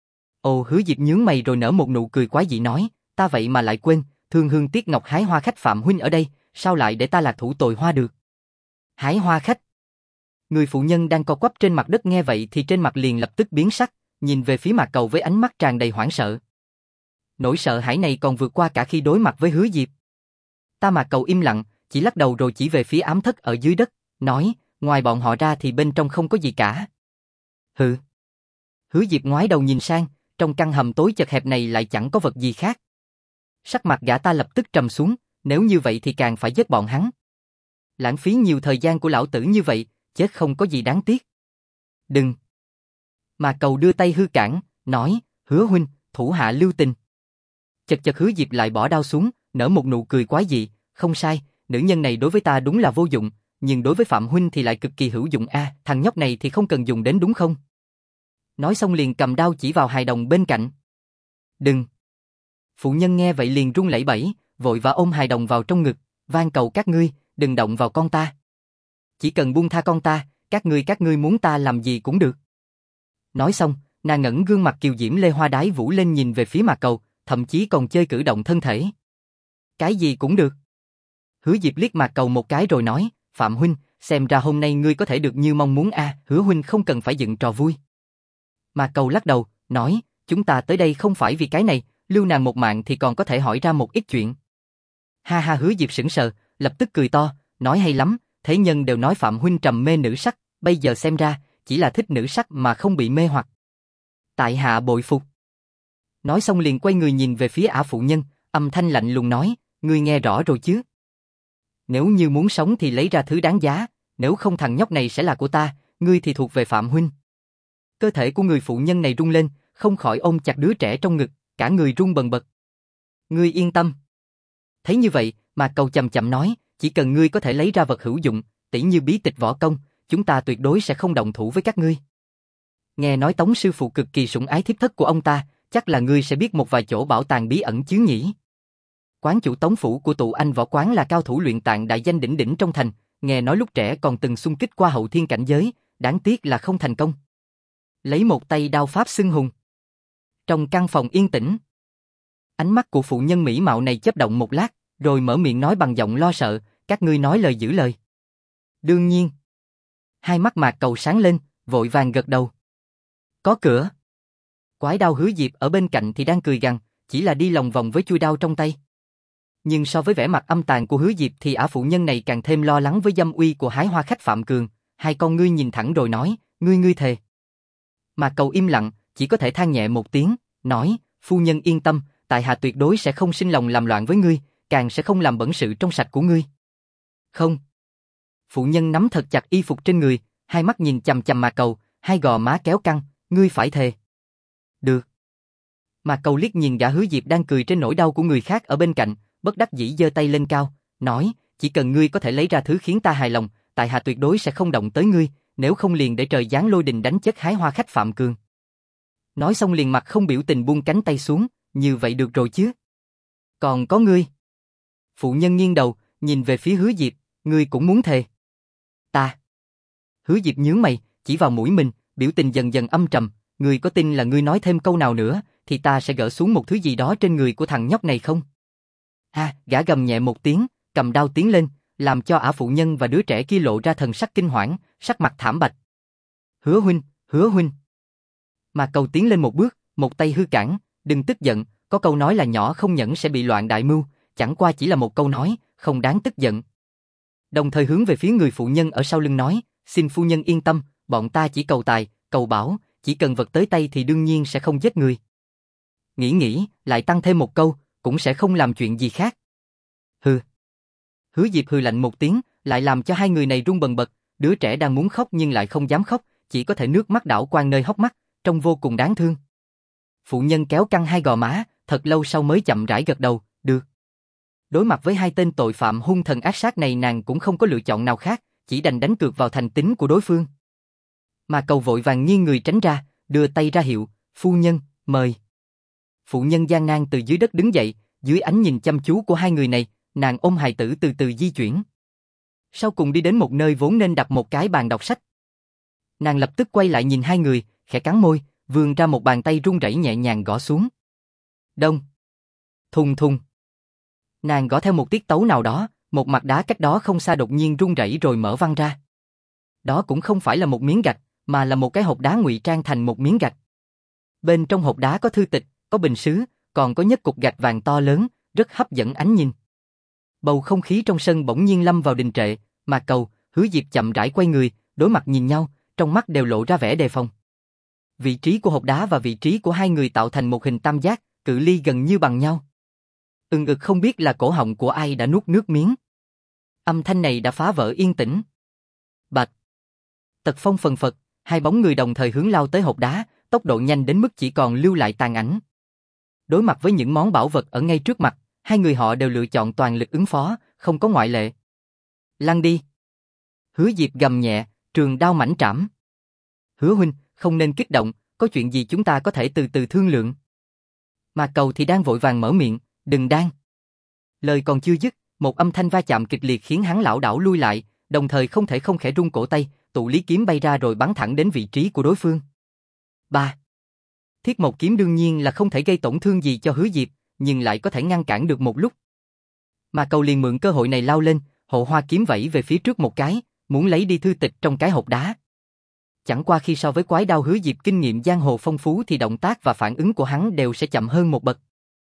Speaker 1: Ồ, Hứa Diệp nhướng mày rồi nở một nụ cười quái dị nói, ta vậy mà lại quên, thương hương tiếc ngọc hái hoa khách Phạm huynh ở đây, sao lại để ta lạc thủ tồi hoa được? Hái hoa khách. Người phụ nhân đang co quắp trên mặt đất nghe vậy thì trên mặt liền lập tức biến sắc, nhìn về phía Mạc Cầu với ánh mắt tràn đầy hoảng sợ. Nỗi sợ hãi này còn vượt qua cả khi đối mặt với Hứa Diệp. Mạc Cầu im lặng, chỉ lắc đầu rồi chỉ về phía ám thất ở dưới đất, nói, ngoài bọn họ ra thì bên trong không có gì cả. Hừ. Hứa Diệp ngoái đầu nhìn sang, trong căn hầm tối chật hẹp này lại chẳng có vật gì khác. Sắc mặt gã ta lập tức trầm xuống, nếu như vậy thì càng phải giết bọn hắn. Lãng phí nhiều thời gian của lão tử như vậy, chết không có gì đáng tiếc. Đừng. Mạc Cầu đưa tay hư cản, nói, Hứa huynh, thủ hạ lưu tình. Chật Hứa Diệp lại bỏ đao xuống, nở một nụ cười quái dị, không sai, nữ nhân này đối với ta đúng là vô dụng, nhưng đối với Phạm huynh thì lại cực kỳ hữu dụng a, thằng nhóc này thì không cần dùng đến đúng không? Nói xong liền cầm đao chỉ vào hài đồng bên cạnh. Đừng. Phụ nhân nghe vậy liền run lẩy bẩy, vội vã ôm hài đồng vào trong ngực, van cầu các ngươi, đừng động vào con ta. Chỉ cần buông tha con ta, các ngươi muốn ta làm gì cũng được. Nói xong, nàng ngẩng gương mặt kiều diễm lê hoa đái vũ lên nhìn về phía Mạc Cầu, thậm chí còn chơi cử động thân thể. Cái gì cũng được. Hứa Diệp liếc Mạc Cầu một cái rồi nói, Phạm huynh, xem ra hôm nay ngươi có thể được như mong muốn a, Hứa huynh không cần phải dựng trò vui. Mạc Cầu lắc đầu, nói, chúng ta tới đây không phải vì cái này, lưu nàng một mạng thì còn có thể hỏi ra một ít chuyện. Ha ha, Hứa Diệp sững sờ, lập tức cười to, nói hay lắm, thế nhân đều nói Phạm huynh trầm mê nữ sắc, bây giờ xem ra, chỉ là thích nữ sắc mà không bị mê hoặc. Tại hạ bội phục. Nói xong liền quay người nhìn về phía ả phụ nhân, âm thanh lạnh lùng nói, ngươi nghe rõ rồi chứ? Nếu như muốn sống thì lấy ra thứ đáng giá, nếu không thằng nhóc này sẽ là của ta, ngươi thì thuộc về Phạm huynh. Cơ thể của người phụ nhân này rung lên, không khỏi ôm chặt đứa trẻ trong ngực, cả người run bần bật. Ngươi yên tâm. Thấy như vậy, Mạc Cầu chậm chậm nói, chỉ cần ngươi có thể lấy ra vật hữu dụng, tỉ như bí tịch võ công, chúng ta tuyệt đối sẽ không động thủ với các ngươi. Nghe nói Tống sư phụ cực kỳ sủng ái thiếp thất của ông ta, chắc là ngươi sẽ biết một vài chỗ bảo tàng bí ẩn chứ nhỉ? Quán chủ Tống phủ của tụ anh võ quán là cao thủ luyện tạng đại danh đỉnh đỉnh trong thành, nghe nói lúc trẻ còn từng xung kích qua hậu thiên cảnh giới, đáng tiếc là không thành công. Lấy một tay đao pháp xưng hùng. Trong căn phòng yên tĩnh, ánh mắt của phụ nhân mỹ mạo này chớp động một lát, rồi mở miệng nói bằng giọng lo sợ, các ngươi nói lời giữ lời. Đương nhiên. Hai mắt Mạc Cầu sáng lên, vội vàng gật đầu. Có cửa. Quái đao Hứa Diệp ở bên cạnh thì đang cười gằn, chỉ là đi lòng vòng với chuôi đao trong tay. Nhưng so với vẻ mặt âm tàn của Hứa Diệp thì ả phụ nhân này càng thêm lo lắng với dâm uy của hái hoa khách Phạm Cường, hai con ngươi nhìn thẳng rồi nói, ngươi thề. Mạc Cầu im lặng, chỉ có thể than nhẹ một tiếng, nói, phu nhân yên tâm, tại hạ tuyệt đối sẽ không sinh lòng làm loạn với ngươi, càng sẽ không làm bẩn sự trong sạch của ngươi. Không. Phụ nhân nắm thật chặt y phục trên người, hai mắt nhìn chằm chằm Mạc Cầu, hai gò má kéo căng, ngươi phải thề. Được. Mạc Cầu liếc nhìn gã Hứa Diệp đang cười trên nỗi đau của người khác ở bên cạnh, bất đắc dĩ giơ tay lên cao, nói, chỉ cần ngươi có thể lấy ra thứ khiến ta hài lòng, tại hạ tuyệt đối sẽ không động tới ngươi, nếu không liền để trời giáng lôi đình đánh chết Hái Hoa khách Phạm Cường. Nói xong liền mặt không biểu tình buông cánh tay xuống, như vậy được rồi chứ. Còn có ngươi. Phụ nhân nghiêng đầu, nhìn về phía Hứa Diệp, ngươi cũng muốn thề. Ta. Hứa Diệp nhướng mày, chỉ vào mũi mình, biểu tình dần dần âm trầm, ngươi có tin là ngươi nói thêm câu nào nữa, thì ta sẽ gỡ xuống một thứ gì đó trên người của thằng nhóc này không? Ha, gã gầm nhẹ một tiếng, cầm đao tiến lên, làm cho ả phụ nhân và đứa trẻ kia lộ ra thần sắc kinh hoảng, sắc mặt thảm bạch. Hứa huynh, Hứa huynh. Mạc Cầu tiến lên một bước, một tay hư cản, đừng tức giận, có câu nói là nhỏ không nhẫn sẽ bị loạn đại mưu, chẳng qua chỉ là một câu nói, không đáng tức giận. Đồng thời hướng về phía người phụ nhân ở sau lưng nói, xin phu nhân yên tâm, bọn ta chỉ cầu tài, cầu bảo, chỉ cần vật tới tay thì đương nhiên sẽ không giết người. Nghĩ, lại tăng thêm một câu, cũng sẽ không làm chuyện gì khác. Hừ. Hứa Diệp hừ lạnh một tiếng, lại làm cho hai người này run bần bật, đứa trẻ đang muốn khóc nhưng lại không dám khóc, chỉ có thể nước mắt đảo quang nơi hốc mắt, trông vô cùng đáng thương. Phụ nhân kéo căng hai gò má, thật lâu sau mới chậm rãi gật đầu, được. Đối mặt với hai tên tội phạm hung thần ác sát này nàng cũng không có lựa chọn nào khác, chỉ đành đánh cược vào thành tín của đối phương. Mà Cầu vội vàng nghiêng người tránh ra, đưa tay ra hiệu, phu nhân, mời. Phụ nhân gian nan từ dưới đất đứng dậy, dưới ánh nhìn chăm chú của hai người này, nàng ôm hài tử từ từ di chuyển. Sau cùng đi đến một nơi vốn nên đặt một cái bàn đọc sách. Nàng lập tức quay lại nhìn hai người, khẽ cắn môi, vươn ra một bàn tay run rẩy nhẹ nhàng gõ xuống. Đông. Thùng thùng. Nàng gõ theo một tiết tấu nào đó, một mặt đá cách đó không xa đột nhiên rung rẩy rồi mở văng ra. Đó cũng không phải là một miếng gạch, mà là một cái hộp đá ngụy trang thành một miếng gạch. Bên trong hộp đá có thư tịch, có bình sứ, còn có nhất cục gạch vàng to lớn, rất hấp dẫn ánh nhìn. Bầu không khí trong sân bỗng nhiên lâm vào đình trệ, Mạc Cầu, Hứa Diệp chậm rãi quay người, đối mặt nhìn nhau, trong mắt đều lộ ra vẻ đề phòng. Vị trí của hộp đá và vị trí của hai người tạo thành một hình tam giác, cự ly gần như bằng nhau. Ực không biết là cổ họng của ai đã nuốt nước miếng. Âm thanh này đã phá vỡ yên tĩnh. Bạch. Tật phong phần phật, hai bóng người đồng thời hướng lao tới hộp đá, tốc độ nhanh đến mức chỉ còn lưu lại tàn ảnh. Đối mặt với những món bảo vật ở ngay trước mặt, hai người họ đều lựa chọn toàn lực ứng phó, không có ngoại lệ. Lăn đi. Hứa Diệp gầm nhẹ, trường đao mãnh trảm. Hứa huynh, không nên kích động, có chuyện gì chúng ta có thể từ từ thương lượng. Mà Cầu thì đang vội vàng mở miệng, đừng đang. Lời còn chưa dứt, một âm thanh va chạm kịch liệt khiến hắn lảo đảo lui lại, đồng thời không thể không khẽ rung cổ tay, tụ lý kiếm bay ra rồi bắn thẳng đến vị trí của đối phương. 3. Thiết Mộc kiếm đương nhiên là không thể gây tổn thương gì cho Hứa Diệp, nhưng lại có thể ngăn cản được một lúc. Mà Cầu liền mượn cơ hội này lao lên, hộ hoa kiếm vẫy về phía trước một cái, muốn lấy đi thư tịch trong cái hộp đá. Chẳng qua khi so với quái đao Hứa Diệp kinh nghiệm giang hồ phong phú thì động tác và phản ứng của hắn đều sẽ chậm hơn một bậc.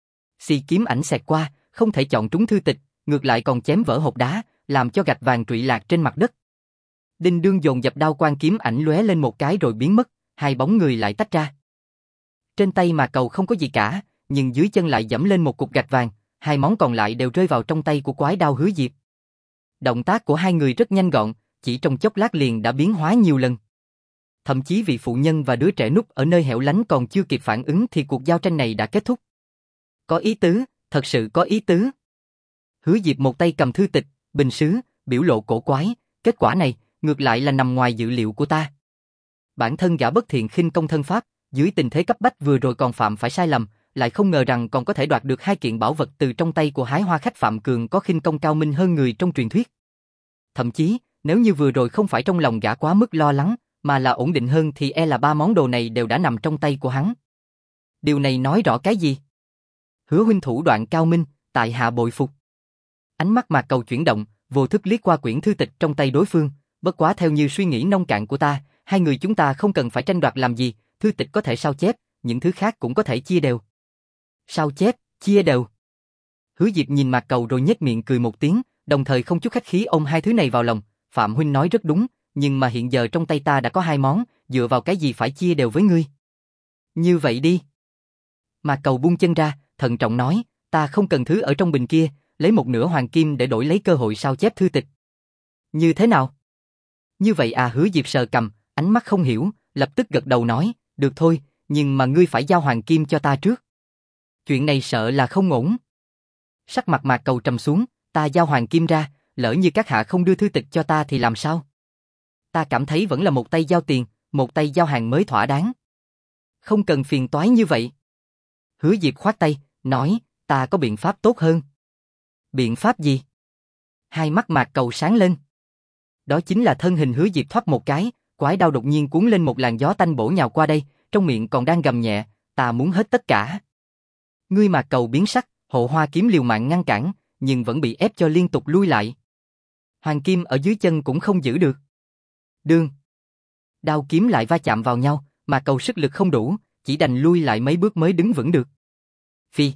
Speaker 1: Xì kiếm ảnh xẹt qua, không thể chọn trúng thư tịch, ngược lại còn chém vỡ hộp đá, làm cho gạch vàng trụy lạc trên mặt đất. Đinh đương dồn dập đao quang kiếm ảnh lóe lên một cái rồi biến mất, hai bóng người lại tách ra. Trên tay Mà Cầu không có gì cả, nhưng dưới chân lại giẫm lên một cục gạch vàng, hai món còn lại đều rơi vào trong tay của quái đao Hứa Diệp. Động tác của hai người rất nhanh gọn, chỉ trong chốc lát liền đã biến hóa nhiều lần. Thậm chí vị phụ nhân và đứa trẻ núp ở nơi hẻo lánh còn chưa kịp phản ứng thì cuộc giao tranh này đã kết thúc. Có ý tứ, thật sự có ý tứ. Hứa Diệp một tay cầm thư tịch, bình sứ, biểu lộ cổ quái, kết quả này, ngược lại là nằm ngoài dự liệu của ta. Bản thân gã bất thiện khinh công thân pháp, dưới tình thế cấp bách vừa rồi còn phạm phải sai lầm, lại không ngờ rằng còn có thể đoạt được hai kiện bảo vật từ trong tay của Hái Hoa khách Phạm Cường có khinh công cao minh hơn người trong truyền thuyết. Thậm chí, nếu như vừa rồi không phải trong lòng gã quá mức lo lắng, mà là ổn định hơn thì e là ba món đồ này đều đã nằm trong tay của hắn. Điều này nói rõ cái gì? Hứa huynh thủ đoạn cao minh, tại hạ bội phục. Ánh mắt Mạc Cầu chuyển động, vô thức liếc qua quyển thư tịch trong tay đối phương, bất quá theo như suy nghĩ nông cạn của ta, hai người chúng ta không cần phải tranh đoạt làm gì, thư tịch có thể sao chép, những thứ khác cũng có thể chia đều. Sao chép, chia đều. Hứa Diệp nhìn Mạc Cầu rồi nhếch miệng cười một tiếng, đồng thời không chút khách khí ôm hai thứ này vào lòng, Phạm huynh nói rất đúng, nhưng mà hiện giờ trong tay ta đã có hai món, dựa vào cái gì phải chia đều với ngươi. Như vậy đi. Mạc Cầu buông chân ra, thận trọng nói, ta không cần thứ ở trong bình kia, lấy một nửa hoàng kim để đổi lấy cơ hội sao chép thư tịch. Như thế nào? Như vậy à? Hứa Diệp sờ cằm, ánh mắt không hiểu, lập tức gật đầu nói, được thôi, nhưng mà ngươi phải giao hoàng kim cho ta trước. Chuyện này sợ là không ổn. Sắc mặt Mạc Cầu trầm xuống, ta giao hoàng kim ra, lỡ như các hạ không đưa thư tịch cho ta thì làm sao? Ta cảm thấy vẫn là một tay giao tiền, một tay giao hàng mới thỏa đáng. Không cần phiền toái như vậy. Hứa Diệp khoát tay, nói, ta có biện pháp tốt hơn. Biện pháp gì? Hai mắt Mạc Cầu sáng lên. Đó chính là thân hình Hứa Diệp thoát một cái, quái đao đột nhiên cuốn lên một làn gió tanh bổ nhào qua đây, trong miệng còn đang gầm nhẹ, ta muốn hết tất cả. Ngươi Mạc Cầu biến sắc, Hộ Hoa kiếm liều mạng ngăn cản, nhưng vẫn bị ép cho liên tục lui lại. Hoàng kim ở dưới chân cũng không giữ được. Đương. Đao kiếm lại va chạm vào nhau, Mạc Cầu sức lực không đủ, chỉ đành lui lại mấy bước mới đứng vững được. Phi.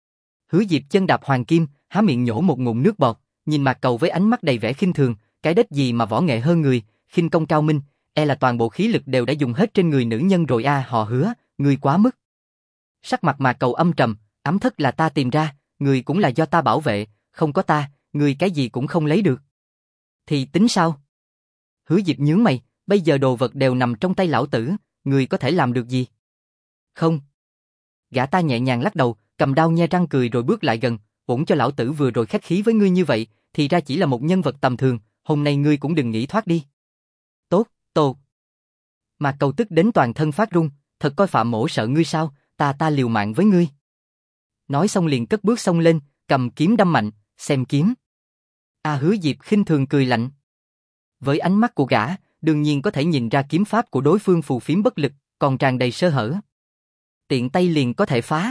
Speaker 1: Hứa Diệp chân đạp hoàng kim, há miệng nhổ một ngụm nước bọt, nhìn Mạc Cầu với ánh mắt đầy vẻ khinh thường, cái đếch gì mà võ nghệ hơn người, khinh công cao minh, e là toàn bộ khí lực đều đã dùng hết trên người nữ nhân rồi a. Họ Hứa, ngươi quá mức. Sắc mặt Mạc Cầu âm trầm, ám thất là ta tìm ra, người cũng là do ta bảo vệ, không có ta, người cái gì cũng không lấy được. Thì tính sao? Hứa Diệp nhướng mày, bây giờ đồ vật đều nằm trong tay lão tử, người có thể làm được gì? Không. Gã ta nhẹ nhàng lắc đầu, cầm đao nhe răng cười rồi bước lại gần, ổn cho lão tử vừa rồi khách khí với ngươi như vậy, thì ra chỉ là một nhân vật tầm thường, hôm nay ngươi cũng đừng nghĩ thoát đi. Tốt, tốt. Mạc Cầu tức đến toàn thân phát run, thật coi Phạm Mỗ sợ ngươi sao, ta liều mạng với ngươi. Nói xong liền cất bước xông lên, cầm kiếm đâm mạnh, xem kiếm. Hứa Diệp khinh thường cười lạnh. Với ánh mắt của gã, đương nhiên có thể nhìn ra kiếm pháp của đối phương phù phiếm bất lực, còn tràn đầy sơ hở. Tiện tay liền có thể phá.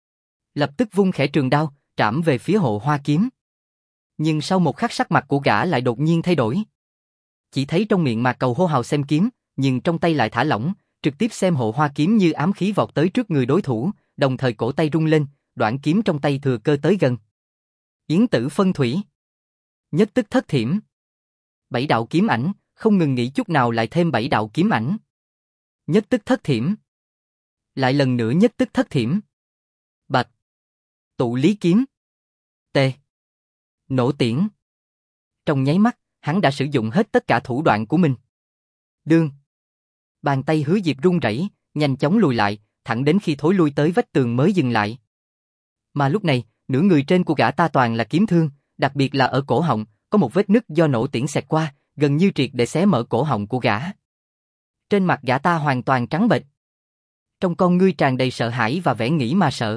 Speaker 1: Lập tức vung khẽ trường đao, trảm về phía Hộ Hoa kiếm. Nhưng sau một khắc sắc mặt của gã lại đột nhiên thay đổi. Chỉ thấy trong miệng Mạc Cầu hô hào xem kiếm, nhưng trong tay lại thả lỏng, trực tiếp xem Hộ Hoa kiếm như ám khí vọt tới trước người đối thủ, đồng thời cổ tay rung lên, đoạn kiếm trong tay thừa cơ tới gần. Yến tử phân thủy. Nhất tức thất thiểm. 7 đạo kiếm ảnh, không ngừng nghỉ chút nào lại thêm 7 đạo kiếm ảnh. Nhất tức thất thiểm. Lại lần nữa nhất tức thất thiểm. Bạch. Tụ lý kiếm. Tê. Nổ tiễn. Trong nháy mắt, hắn đã sử dụng hết tất cả thủ đoạn của mình. Đương. Bàn tay Hứa Diệp run rẩy, nhanh chóng lùi lại, thẳng đến khi thối lui tới vách tường mới dừng lại. Mà lúc này, nửa người trên của gã ta toàn là kiếm thương, đặc biệt là ở cổ họng, có một vết nứt do nổ tiễn xẹt qua, gần như triệt để xé mở cổ họng của gã. Trên mặt gã ta hoàn toàn trắng bệch. Trong con ngươi tràn đầy sợ hãi và vẻ nghĩ mà sợ.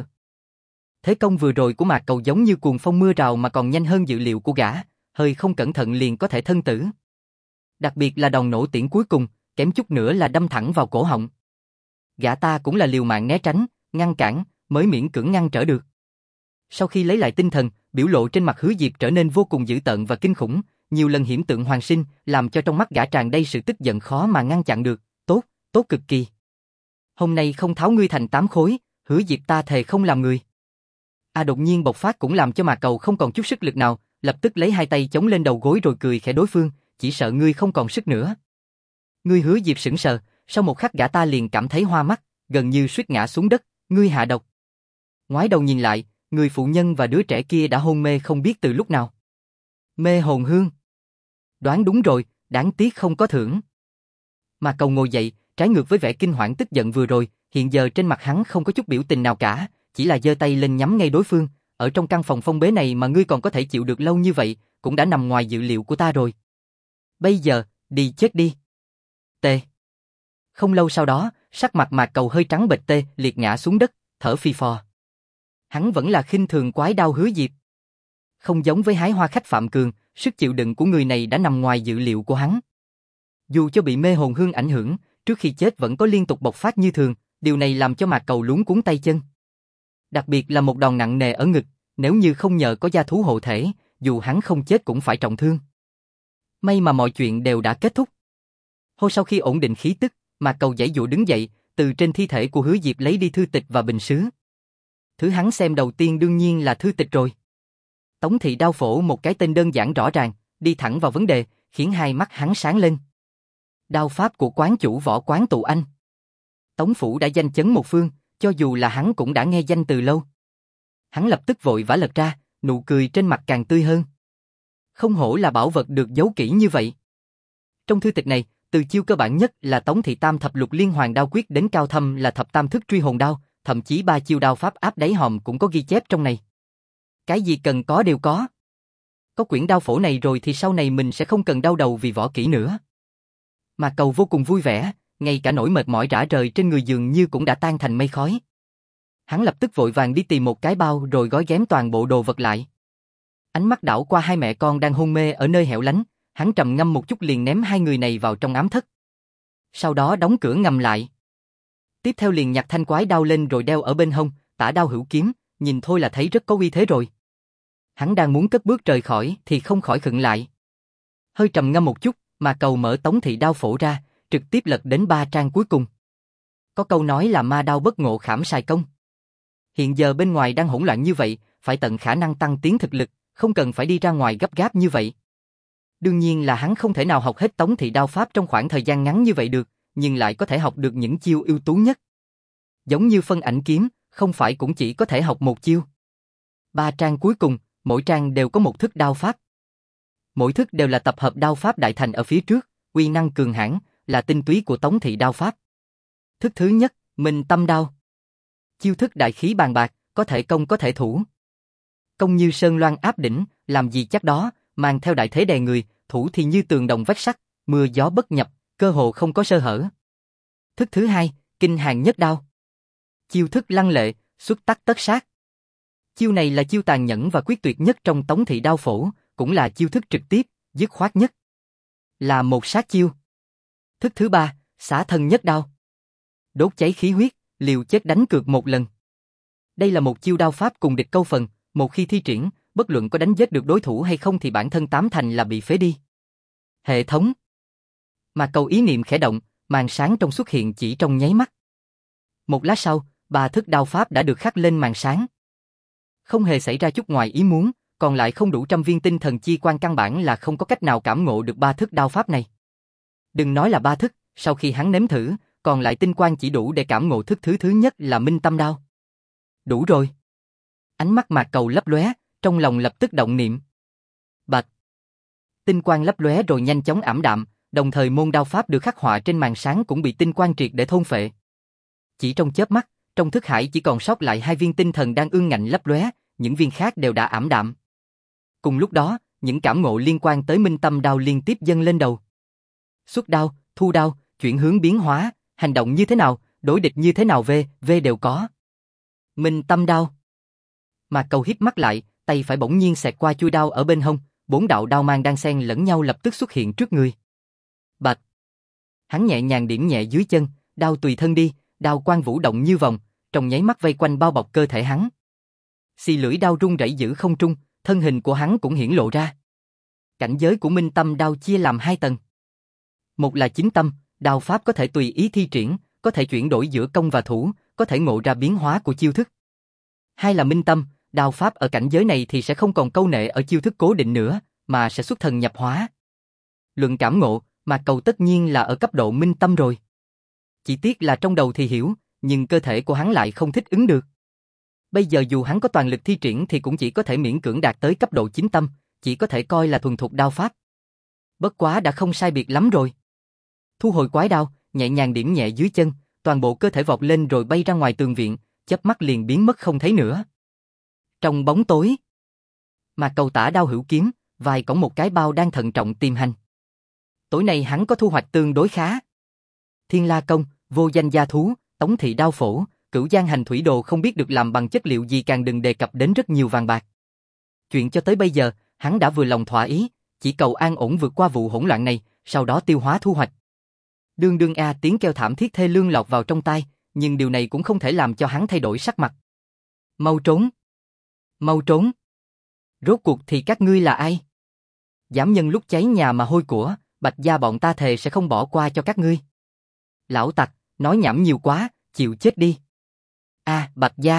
Speaker 1: Thế công vừa rồi của Mạc Cầu giống như cuồng phong mưa rào mà còn nhanh hơn dự liệu của gã, hơi không cẩn thận liền có thể thân tử. Đặc biệt là đòn nổ tiễn cuối cùng, kém chút nữa là đâm thẳng vào cổ họng. Gã ta cũng là liều mạng né tránh, ngăn cản, mới miễn cưỡng ngăn trở được. Sau khi lấy lại tinh thần, biểu lộ trên mặt Hứa Diệp trở nên vô cùng dữ tợn và kinh khủng, nhiều lần hiểm tượng hoàn sinh, làm cho trong mắt gã tràn đầy sự tức giận khó mà ngăn chặn được. Tốt, tốt cực kỳ. Hôm nay không tháo ngươi thành 8 khối, Hứa Diệp ta thề không làm người. Đột nhiên bộc phát cũng làm cho Mạc Cầu không còn chút sức lực nào, lập tức lấy hai tay chống lên đầu gối rồi cười khẽ đối phương, chỉ sợ ngươi không còn sức nữa. Ngươi Hứa Diệp sững sờ, sau một khắc gã ta liền cảm thấy hoa mắt, gần như suýt ngã xuống đất, ngươi hạ độc. Ngoái đầu nhìn lại, người phụ nhân và đứa trẻ kia đã hôn mê không biết từ lúc nào. Mê hồn hương. Đoán đúng rồi, đáng tiếc không có thưởng. Mạc Cầu ngồi dậy, trái ngược với vẻ kinh hoảng tức giận vừa rồi, hiện giờ trên mặt hắn không có chút biểu tình nào cả, chỉ là giơ tay lên nhắm ngay đối phương. Ở trong căn phòng phong bế này mà ngươi còn có thể chịu được lâu như vậy, cũng đã nằm ngoài dự liệu của ta rồi. Bây giờ, đi chết đi. Tê. Không lâu sau đó, sắc mặt Mạc Cầu hơi trắng bệch tê, liệt ngã xuống đất, thở phì phò. Hắn vẫn là khinh thường quái đao Hứa Diệp. Không giống với hái hoa khách Phạm Cường, sức chịu đựng của người này đã nằm ngoài dự liệu của hắn. Dù cho bị mê hồn hương ảnh hưởng, trước khi chết vẫn có liên tục bộc phát như thường, điều này làm cho Mạc Cầu luống cuống tay chân. Đặc biệt là một đòn nặng nề ở ngực, nếu như không nhờ có gia thú hộ thể, dù hắn không chết cũng phải trọng thương. May mà mọi chuyện đều đã kết thúc. Sau khi ổn định khí tức, Mạc Cầu giãy giụa đứng dậy, từ trên thi thể của Hứa Diệp lấy đi thư tịch và bình sứ. Thứ hắn xem đầu tiên đương nhiên là thư tịch rồi. Tống thị đao phổ một cái tên đơn giản rõ ràng, đi thẳng vào vấn đề, khiến hai mắt hắn sáng lên. Đao pháp của quán chủ Võ Quán Tụ Anh. Tống phủ đã danh chấn một phương, cho dù là hắn cũng đã nghe danh từ lâu. Hắn lập tức vội vã lật ra, nụ cười trên mặt càng tươi hơn. Không hổ là bảo vật được giấu kỹ như vậy. Trong thư tịch này, từ chiêu cơ bản nhất là Tống Thị Tam thập lục liên hoàn đao quyết đến cao thâm là thập tam thức truy hồn đao, thậm chí 3 chiêu đao pháp áp đáy hòm cũng có ghi chép trong này. Cái gì cần có đều có. Có quyển đao phổ này rồi thì sau này mình sẽ không cần đau đầu vì võ kỹ nữa. Mà Cầu vô cùng vui vẻ, ngay cả nỗi mệt mỏi rã rời trên người dường như cũng đã tan thành mây khói. Hắn lập tức vội vàng đi tìm một cái bao rồi gói ghém toàn bộ đồ vật lại. Ánh mắt đảo qua hai mẹ con đang hôn mê ở nơi hẻo lánh, hắn trầm ngâm một chút liền ném hai người này vào trong ám thất. Sau đó đóng cửa ngầm lại. Tiếp theo liền nhặt thanh quái đao lên rồi đeo ở bên hông, tả đao hữu kiếm, nhìn thôi là thấy rất có uy thế rồi. Hắn đang muốn cất bước rời khỏi thì không khỏi khựng lại. Hơi trầm ngâm một chút, mà Cầu mở Tống Thị đao phổ ra, trực tiếp lật đến 3 trang cuối cùng. Có câu nói là ma đao bất ngộ khảm sai công. Hiện giờ bên ngoài đang hỗn loạn như vậy, phải tận khả năng tăng tiến thực lực, không cần phải đi ra ngoài gấp gáp như vậy. Đương nhiên là hắn không thể nào học hết Tống Thị đao pháp trong khoảng thời gian ngắn như vậy được, nhưng lại có thể học được những chiêu ưu tú nhất. Giống như phân ảnh kiếm, không phải cũng chỉ có thể học một chiêu. 3 trang cuối cùng, mỗi trang đều có một thức đao pháp. Mỗi thức đều là tập hợp đao pháp đại thành ở phía trước, uy năng cường hãn, là tinh túy của Tống Thị đao pháp. Thức thứ nhất, Minh Tâm đao. Chiêu thức đại khí bàn bạc, có thể công có thể thủ. Công như sơn loan áp đỉnh, làm gì chắc đó, mang theo đại thế đè người, thủ thì như tường đồng vách sắt, mưa gió bất nhập, cơ hồ không có sơ hở. Thức thứ hai, Kinh Hàng nhất đao. Chiêu thức lăng lệ, xuất tắc tất sát. Chiêu này là chiêu tàn nhẫn và quyết tuyệt nhất trong Tống Thị đao phổ, cũng là chiêu thức trực tiếp, dứt khoát nhất. Là một sát chiêu. Thức thứ ba, Xả thân nhất đao. Đốt cháy khí huyết, liều chết đánh cược một lần. Đây là một chiêu đao pháp cùng địch câu phần, một khi thi triển, bất luận có đánh giết được đối thủ hay không thì bản thân tám thành là bị phế đi. Hệ thống. Mà Cầu ý niệm khẽ động, màn sáng trong xuất hiện chỉ trong nháy mắt. Một lát sau, 3 thức đao pháp đã được khắc lên màn sáng. Không hề xảy ra chút ngoài ý muốn, còn lại không đủ 100 viên tinh thần chi quan căn bản là không có cách nào cảm ngộ được 3 thức đao pháp này. Đừng nói là 3 thức, sau khi hắn nếm thử, còn lại tinh quan chỉ đủ để cảm ngộ thức thứ nhất là Minh Tâm đao. Đủ rồi. Ánh mắt Mạc Cầu lấp lóe, trong lòng lập tức động niệm. Bạch. Tinh quang lấp lóe rồi nhanh chóng ảm đạm, đồng thời môn đao pháp được khắc họa trên màn sáng cũng bị tinh quang triệt để thôn phệ. Chỉ trong chớp mắt, trong thức hải chỉ còn sót lại 2 viên tinh thần đang ương ngạnh lấp lóe, những viên khác đều đã ảm đạm. Cùng lúc đó, những cảm ngộ liên quan tới Minh Tâm đao liên tiếp dâng lên đầu. Xuất đao, thu đao, chuyển hướng biến hóa, hành động như thế nào, đối địch như thế nào v đều có. Minh Tâm đao. Mà Cầu híp mắt lại, tay phải bỗng nhiên xẹt qua chuôi đao ở bên hông, 4 đạo đao mang đang xen lẫn nhau lập tức xuất hiện trước người. Bạch. Hắn nhẹ nhàng điểm nhẹ dưới chân, đao tùy thân đi, đao quang vũ động như vòng, trong nháy mắt vây quanh bao bọc cơ thể hắn. Xì lưỡi đao rung rẩy giữa không trung, thân hình của hắn cũng hiển lộ ra. Cảnh giới của Minh Tâm đao chia làm 2 tầng. Một là chính tâm, đao pháp có thể tùy ý thi triển, có thể chuyển đổi giữa công và thủ, có thể ngộ ra biến hóa của chiêu thức. Hai là minh tâm, đao pháp ở cảnh giới này thì sẽ không còn câu nệ ở chiêu thức cố định nữa, mà sẽ xuất thần nhập hóa. Luận cảm ngộ, Mạc Cầu tất nhiên là ở cấp độ minh tâm rồi. Chỉ tiếc là trong đầu thì hiểu, nhưng cơ thể của hắn lại không thích ứng được. Bây giờ dù hắn có toàn lực thi triển thì cũng chỉ có thể miễn cưỡng đạt tới cấp độ chính tâm, chỉ có thể coi là thuần thục đao pháp. Bất quá đã không sai biệt lắm rồi. Thu hồi quái đao, nhẹ nhàng điểm nhẹ dưới chân, toàn bộ cơ thể vọt lên rồi bay ra ngoài tường viện, chớp mắt liền biến mất không thấy nữa. Trong bóng tối, Mạc Cầu tả đao hữu kiếm, vai cõng một cái bao đang thận trọng tìm hành. Tối nay hắn có thu hoạch tương đối khá. Thiên La Công, vô danh gia thú, Tống Thị đao phổ, Cửu Giang hành thủy đồ không biết được làm bằng chất liệu gì, càng đừng đề cập đến rất nhiều vàng bạc. Chuyện cho tới bây giờ, hắn đã vừa lòng thỏa ý, chỉ cầu an ổn vượt qua vụ hỗn loạn này, sau đó tiêu hóa thu hoạch. Đương đương a, tiếng kêu thảm thiết thê lương lọt vào trong tai, nhưng điều này cũng không thể làm cho hắn thay đổi sắc mặt. Mau trốn! Mau trốn! Rốt cuộc thì các ngươi là ai? Dám nhân lúc cháy nhà mà hôi của, Bạch gia bọn ta thề sẽ không bỏ qua cho các ngươi. Lão tặc, nói nhảm nhiều quá, chịu chết đi. A, Bạch gia.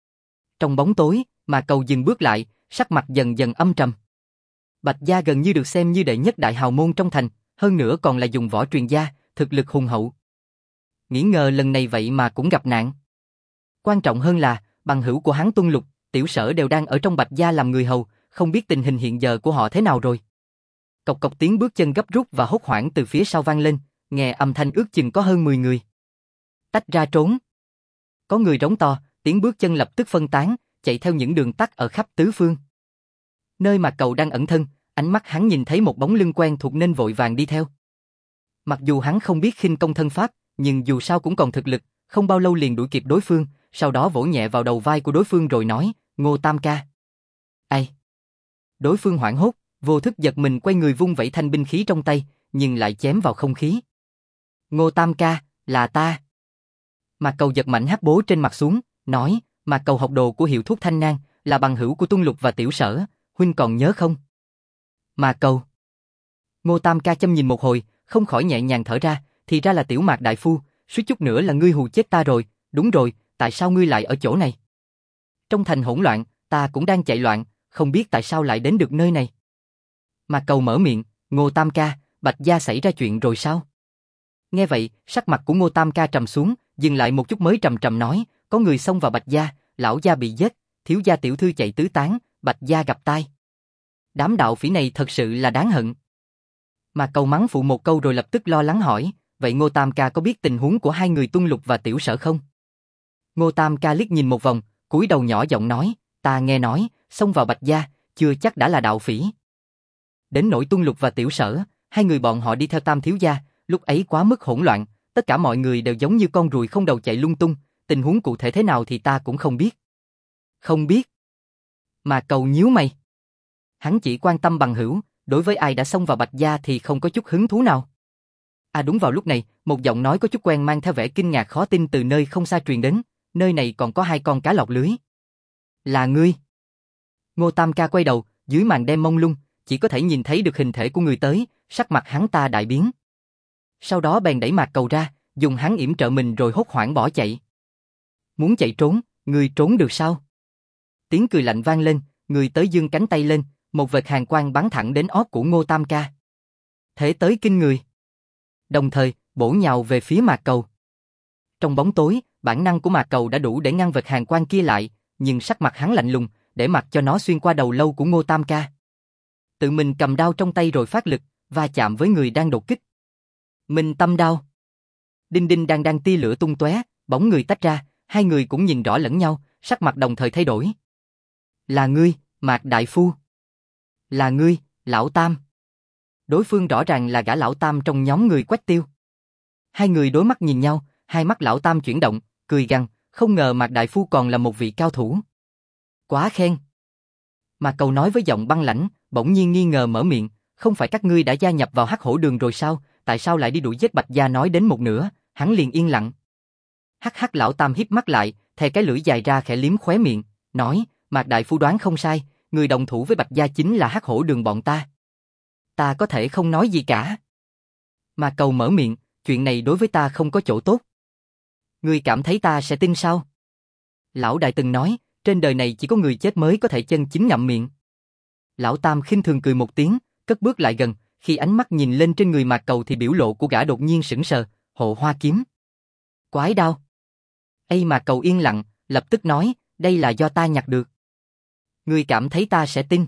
Speaker 1: Trong bóng tối, Mà Cầu dừng bước lại, sắc mặt dần dần âm trầm. Bạch gia gần như được xem như đệ nhất đại hào môn trong thành, hơn nữa còn là dùng võ truyền gia, thực lực hùng hậu. Nghĩ ngờ lần này vậy mà cũng gặp nạn. Quan trọng hơn là, bằng hữu của hắn Tuân Lục, Tiểu Sở đều đang ở trong Bạch gia làm người hầu, không biết tình hình hiện giờ của họ thế nào rồi. Cộc cộc tiếng bước chân gấp rút và hốt hoảng từ phía sau vang lên, nghe âm thanh ước chừng có hơn 10 người. Tách ra trốn. Có người rống to, tiếng bước chân lập tức phân tán, chạy theo những đường tắt ở khắp tứ phương. Nơi mà cậu đang ẩn thân, ánh mắt hắn nhìn thấy một bóng lưng quen thuộc nên vội vàng đi theo. Mặc dù hắn không biết khinh công thân pháp, nhưng dù sao cũng còn thực lực, không bao lâu liền đuổi kịp đối phương, sau đó vỗ nhẹ vào đầu vai của đối phương rồi nói, Ngô Tam ca. Ai? Đối phương hoảng hốt, vô thức giật mình quay người vung vẩy thanh binh khí trong tay, nhưng lại chém vào không khí. Ngô Tam ca, là ta. Mạc Cầu giật mạnh hắc bố trên mặt xuống, nói, Mạc Cầu học đồ của hiệu thuốc Thanh Nang, là bằng hữu của Tuân Lục và Tiểu Sở, huynh còn nhớ không? Mạc Cầu. Ngô Tam ca chăm nhìn một hồi, không khỏi nhẹ nhàng thở ra, thì ra là Tiểu Mạc đại phu, suýt chút nữa là ngươi hù chết ta rồi, đúng rồi, tại sao ngươi lại ở chỗ này? Trong thành hỗn loạn, ta cũng đang chạy loạn, không biết tại sao lại đến được nơi này. Mạc Cầu mở miệng, Ngô Tam ca, Bạch gia xảy ra chuyện rồi sao? Nghe vậy, sắc mặt của Ngô Tam ca trầm xuống, dừng lại một chút mới trầm trầm nói, có người xông vào Bạch gia, lão gia bị giết, thiếu gia tiểu thư chạy tứ tán, Bạch gia gặp tai. Đám đạo phỉ này thật sự là đáng hận. Mạc Cầu mắng phụ một câu rồi lập tức lo lắng hỏi, vậy Ngô Tam ca có biết tình huống của hai người Tuân Lục và Tiểu Sở không? Ngô Tam ca liếc nhìn một vòng, cúi đầu nhỏ giọng nói, ta nghe nói, xông vào Bạch gia, chưa chắc đã là đạo phỉ. Đến nỗi Tuân Lục và Tiểu Sở, hai người bọn họ đi theo Tam thiếu gia, lúc ấy quá mức hỗn loạn, tất cả mọi người đều giống như con ruồi không đầu chạy lung tung, tình huống cụ thể thế nào thì ta cũng không biết. Không biết? Mà Cầu nhíu mày. Hắn chỉ quan tâm bằng hữu, đối với ai đã xông vào Bạch gia thì không có chút hứng thú nào. À đúng vào lúc này, một giọng nói có chút quen mang theo vẻ kinh ngạc khó tin từ nơi không xa truyền đến, nơi này còn có hai con cá lọt lưới. Là ngươi? Ngô Tam ca quay đầu, dưới màn đêm mông lung, chỉ có thể nhìn thấy được hình thể của người tới, sắc mặt hắn ta đại biến. Sau đó bèn đẩy Mạc Cầu ra, dùng hắn yểm trợ mình rồi hốt hoảng bỏ chạy. Muốn chạy trốn, người trốn được sao? Tiếng cười lạnh vang lên, người tới giương cánh tay lên, một vệt hàn quang bắn thẳng đến ót của Ngô Tam ca. Thế tới kinh người. Đồng thời, bổ nhào về phía Mạc Cầu. Trong bóng tối, bản năng của Mạc Cầu đã đủ để ngăn vệt hàn quang kia lại, nhưng sắc mặt hắn lạnh lùng, để mặc cho nó xuyên qua đầu lâu của Ngô Tam ca. Tự mình cầm đao trong tay rồi phát lực, va chạm với người đang đột kích. Minh tâm đao. Đinh đinh đang tia lửa tung tóe, bóng người tách ra, hai người cũng nhìn rõ lẫn nhau, sắc mặt đồng thời thay đổi. Là ngươi, Mạc đại phu. Là ngươi, lão Tam. Đối phương rõ ràng là gã lão Tam trong nhóm người Quách Tiêu. Hai người đối mắt nhìn nhau, hai mắt lão Tam chuyển động, cười gằn, không ngờ Mạc đại phu còn là một vị cao thủ. Quá khen. Mạc Cầu nói với giọng băng lãnh, bỗng nhiên nghi ngờ mở miệng, không phải các ngươi đã gia nhập vào Hắc Hổ Đường rồi sao, tại sao lại đi đuổi giết Bạch gia? Nói đến một nửa, hắn liền yên lặng. Hắc hắc lão Tam híp mắt lại, thè cái lưỡi dài ra khẽ liếm khóe miệng, nói, Mạc đại phu đoán không sai, người đồng thủ với Bạch gia chính là Hắc Hổ Đường bọn ta. Ta có thể không nói gì cả. Mạc Cầu mở miệng, chuyện này đối với ta không có chỗ tốt. Ngươi cảm thấy ta sẽ tin sao? Lão đại từng nói, trên đời này chỉ có người chết mới có thể chân chính ngậm miệng. Lão Tam khinh thường cười một tiếng, cất bước lại gần, khi ánh mắt nhìn lên trên người Mạc Cầu thì biểu lộ của gã đột nhiên sững sờ, Hộ Hoa kiếm. Quái đao. Ây Mạc Cầu yên lặng, lập tức nói, đây là do ta nhặt được. Ngươi cảm thấy ta sẽ tin?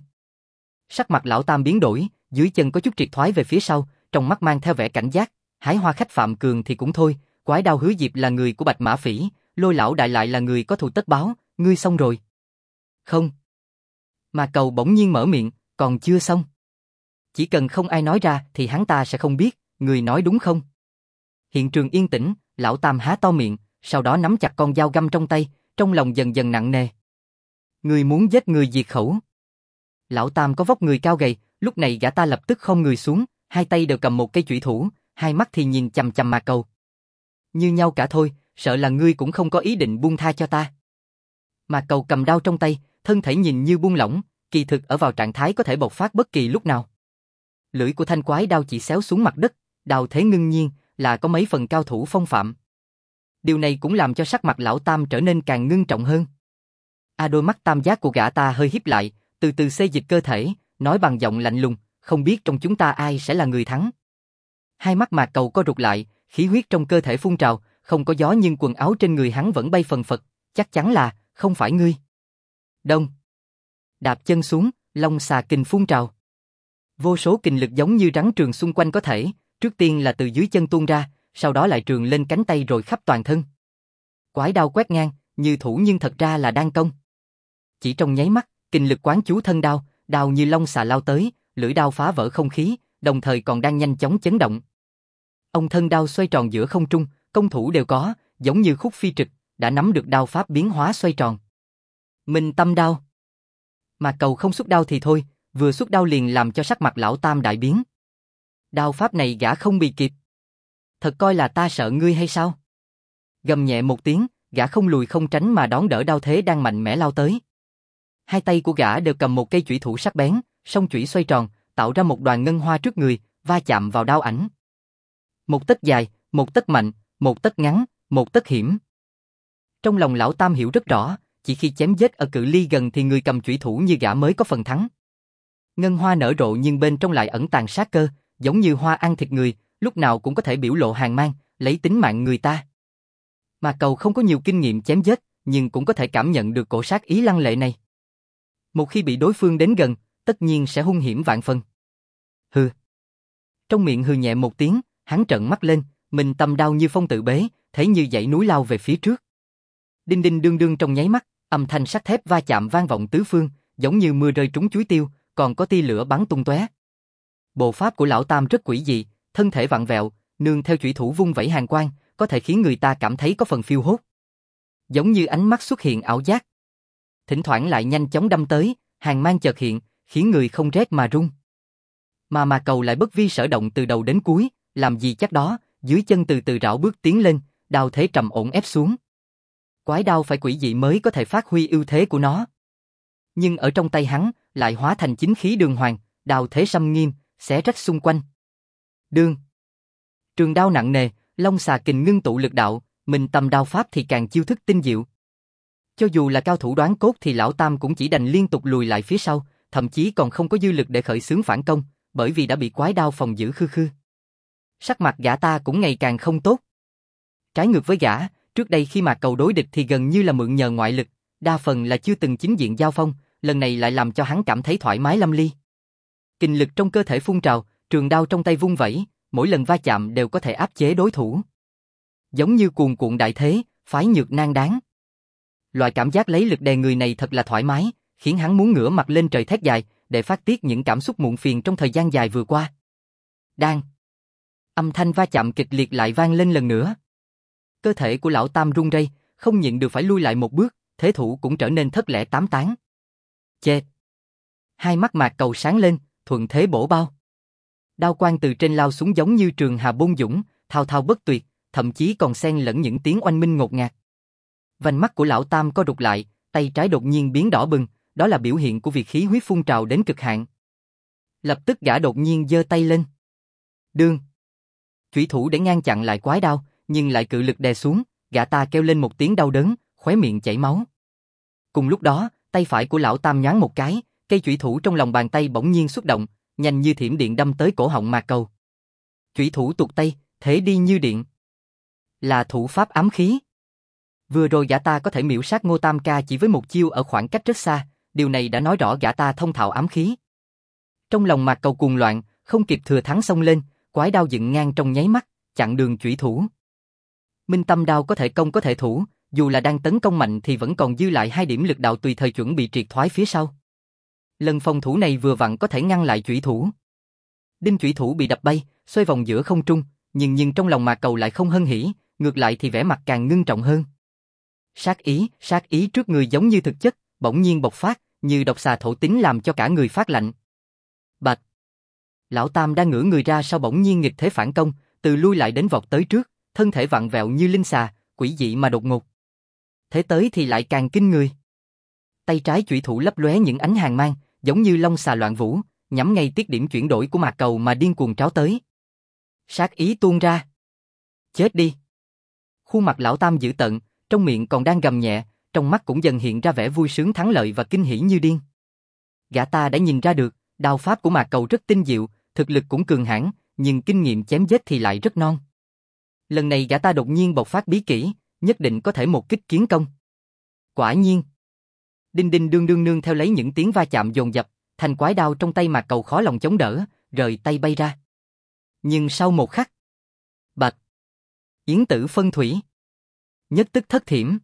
Speaker 1: Sắc mặt lão Tam biến đổi, dưới chân có chút triệt thoái về phía sau, trong mắt mang theo vẻ cảnh giác, hái hoa khách Phạm Cường thì cũng thôi, quái đao Hứa Diệp là người của Bạch Mã Phỉ, Lôi lão đại lại là người có thù tất báo, ngươi xong rồi. Không. Mạc Cầu bỗng nhiên mở miệng, còn chưa xong. Chỉ cần không ai nói ra thì hắn ta sẽ không biết, người nói đúng không? Hiện trường yên tĩnh, lão Tam há to miệng, sau đó nắm chặt con dao găm trong tay, trong lòng dần dần nặng nề. Người muốn giết người diệt khẩu. Lão Tam có vóc người cao gầy, lúc này gã ta lập tức khom người xuống, hai tay đều cầm một cây chủy thủ, hai mắt thì nhìn chằm chằm Mạc Cầu. Như nhau cả thôi, sợ là ngươi cũng không có ý định buông tha cho ta. Mạc Cầu cầm đao trong tay, thân thể nhìn như buông lỏng, kỳ thực ở vào trạng thái có thể bộc phát bất kỳ lúc nào. Lưỡi của thanh quái đao chỉ xéo xuống mặt đất, đao thế ngưng nhiên, là có mấy phần cao thủ phong phạm. Điều này cũng làm cho sắc mặt lão Tam trở nên càng ngưng trọng hơn. Đôi mắt tam giác của gã ta hơi híp lại, từ từ xê dịch cơ thể, nói bằng giọng lạnh lùng, không biết trong chúng ta ai sẽ là người thắng. Hai mắt Mạc Cầu co rụt lại, khí huyết trong cơ thể phun trào, không có gió nhưng quần áo trên người hắn vẫn bay phần phật, chắc chắn là, không phải ngươi. Đông. Đạp chân xuống, long xà kình phun trào. Vô số kình lực giống như rắn trường xung quanh có thể, trước tiên là từ dưới chân tuôn ra, sau đó lại trường lên cánh tay rồi khắp toàn thân. Quái đao quét ngang, như thủ nhưng thật ra là đang công. Chỉ trong nháy mắt, kình lực quán chú thân đao, đao như long xà lao tới, lưỡi đao phá vỡ không khí, đồng thời còn đang nhanh chóng chấn động. Ông thân đao xoay tròn giữa không trung, công thủ đều có, giống như khúc phi trực, đã nắm được đao pháp biến hóa xoay tròn. Minh tâm đao. Mà Cầu không xuất đao thì thôi, vừa xuất đao liền làm cho sắc mặt lão tam đại biến. Đao pháp này gã không bị kịp. Thật coi là ta sợ ngươi hay sao? Gầm nhẹ một tiếng, gã không lùi không tránh mà đón đỡ đao thế đang mạnh mẽ lao tới. Hai tay của gã đều cầm một cây chủy thủ sắc bén, song chủy xoay tròn, tạo ra một đoàn ngân hoa trước người, va chạm vào đao ảnh. Một tấc dài, một tấc mạnh, một tấc ngắn, một tấc hiểm. Trong lòng lão tam hiểu rất rõ, chỉ khi chém giết ở cự ly gần thì người cầm chủy thủ như gã mới có phần thắng. Ngân hoa nở rộ nhưng bên trong lại ẩn tàng sát cơ, giống như hoa ăn thịt người, lúc nào cũng có thể biểu lộ hàn mang, lấy tính mạng người ta. Mà Cầu không có nhiều kinh nghiệm chém giết, nhưng cũng có thể cảm nhận được cổ sát ý lăng lệ này. Một khi bị đối phương đến gần, tất nhiên sẽ hung hiểm vạn phần. Hừ. Trong miệng hừ nhẹ một tiếng, hắn trợn mắt lên, mình tâm đao như phong tự bế, thấy như dãy núi lao về phía trước. Đinh đinh đương đương trong nháy mắt, âm thanh sắt thép va chạm vang vọng tứ phương, giống như mưa rơi trúng chuối tiêu, còn có tia lửa bắn tung tóe. Bộ pháp của lão tam rất quỷ dị, thân thể vặn vẹo, nương theo chủy thủ vung vẩy hàn quang, có thể khiến người ta cảm thấy có phần phiêu hốt. Giống như ánh mắt xuất hiện ảo giác. Thỉnh thoảng lại nhanh chóng đâm tới, hàn mang chợt hiện, khiến người không rét mà run. Mà Cầu lại bất vi sở động từ đầu đến cuối, làm gì chắc đó, dưới chân từ từ rảo bước tiến lên, đao thế trầm ổn ép xuống. Quái đao phải quỷ dị mới có thể phát huy ưu thế của nó. Nhưng ở trong tay hắn, lại hóa thành chính khí đường hoàng, đao thế xâm nghiêm, xé rách xung quanh. Đương. Trường đao nặng nề, long xà kình ngưng tụ lực đạo, mình tầm đao pháp thì càng chiêu thức tinh diệu. Cho dù là cao thủ đoán cốt thì lão tam cũng chỉ đành liên tục lùi lại phía sau, thậm chí còn không có dư lực để khởi xướng phản công, bởi vì đã bị quái đao phòng giữ khư khư. Sắc mặt gã ta cũng ngày càng không tốt. Trái ngược với gã, trước đây khi mà Cầu đối địch thì gần như là mượn nhờ ngoại lực, đa phần là chưa từng chính diện giao phong, lần này lại làm cho hắn cảm thấy thoải mái lâm ly. Kình lực trong cơ thể phun trào, trường đao trong tay vung vẩy, mỗi lần va chạm đều có thể áp chế đối thủ. Giống như cuồn cuộn đại thế, phái nhược nan đáng. Loại cảm giác lấy lực đè người này thật là thoải mái, khiến hắn muốn ngửa mặt lên trời thét dài, để phát tiết những cảm xúc muộn phiền trong thời gian dài vừa qua. Đang. Âm thanh va chạm kịch liệt lại vang lên lần nữa. Cơ thể của lão tam run rẩy, không nhịn được phải lui lại một bước, thế thủ cũng trở nên thất lễ tám tán. Chệt. Hai mắt Mạc Cầu sáng lên, thuận thế bổ bao. Đao quang từ trên lao xuống giống như trường hà bôn dũng, thao thao bất tuyệt, thậm chí còn xen lẫn những tiếng oanh minh ngột ngạt. Vành mắt của lão tam co rụt lại, tay trái đột nhiên biến đỏ bừng, đó là biểu hiện của việc khí huyết phun trào đến cực hạn. Lập tức gã đột nhiên giơ tay lên. Đương. Chủy thủ để ngăn chặn lại quái đao, nhưng lại cự lực đè xuống, gã ta kêu lên một tiếng đau đớn, khóe miệng chảy máu. Cùng lúc đó, tay phải của lão tam nhoáng một cái, cây chủy thủ trong lòng bàn tay bỗng nhiên xuất động, nhanh như thiểm điện đâm tới cổ họng Mạc Cầu. Chủy thủ tuột tay, thế đi như điện. Là thủ pháp ám khí. Vừa rồi gã ta có thể miểu sát Ngô Tam Ca chỉ với một chiêu ở khoảng cách rất xa, điều này đã nói rõ gã ta thông thạo ám khí. Trong lòng Mạc Cầu cuồng loạn, không kịp thừa thắng xông lên, quái đao dựng ngang trong nháy mắt, chặn đường chủy thủ. Minh tâm đao có thể công có thể thủ, dù là đang tấn công mạnh thì vẫn còn dư lại 2 điểm lực đạo tùy thời chuẩn bị triệt thoái phía sau. Lần phòng thủ này vừa vặn có thể ngăn lại chủy thủ. Đinh chủy thủ bị đập bay, xoay vòng giữa không trung, nhưng trong lòng Mạc Cầu lại không hân hỉ, ngược lại thì vẻ mặt càng ngưng trọng hơn. Sát ý trước người giống như thực chất, bỗng nhiên bộc phát, như độc xà thổ tính làm cho cả người phát lạnh. Bạch. Lão Tam đang ngửa người ra sau bỗng nhiên nghịch thế phản công, từ lui lại đến vọt tới trước, thân thể vặn vẹo như linh xà, quỷ dị mà đột ngột. Thế tới thì lại càng kinh người. Tay trái chủy thủ lấp lóe những ánh hàn mang, giống như long xà loạn vũ, nhắm ngay tiết điểm chuyển đổi của Mạc Cầu mà điên cuồng tráo tới. Sát ý tuôn ra. Chết đi. Khuôn mặt lão Tam dữ tợn, trong miệng còn đang gầm nhẹ, trong mắt cũng dần hiện ra vẻ vui sướng thắng lợi và kinh hỉ như điên. Gã ta đã nhìn ra được, đao pháp của Mạc Cầu rất tinh diệu, thực lực cũng cường hãn, nhưng kinh nghiệm chém giết thì lại rất non. Lần này gã ta đột nhiên bộc phát bí kỹ, nhất định có thể một kích kiến công. Quả nhiên. đinh đinh đương đương nương theo lấy những tiếng va chạm dồn dập, thanh quái đao trong tay Mạc Cầu khó lòng chống đỡ, rời tay bay ra. Nhưng sau một khắc, bạch, yến tử phân thủy, nhất tức thất thiểm.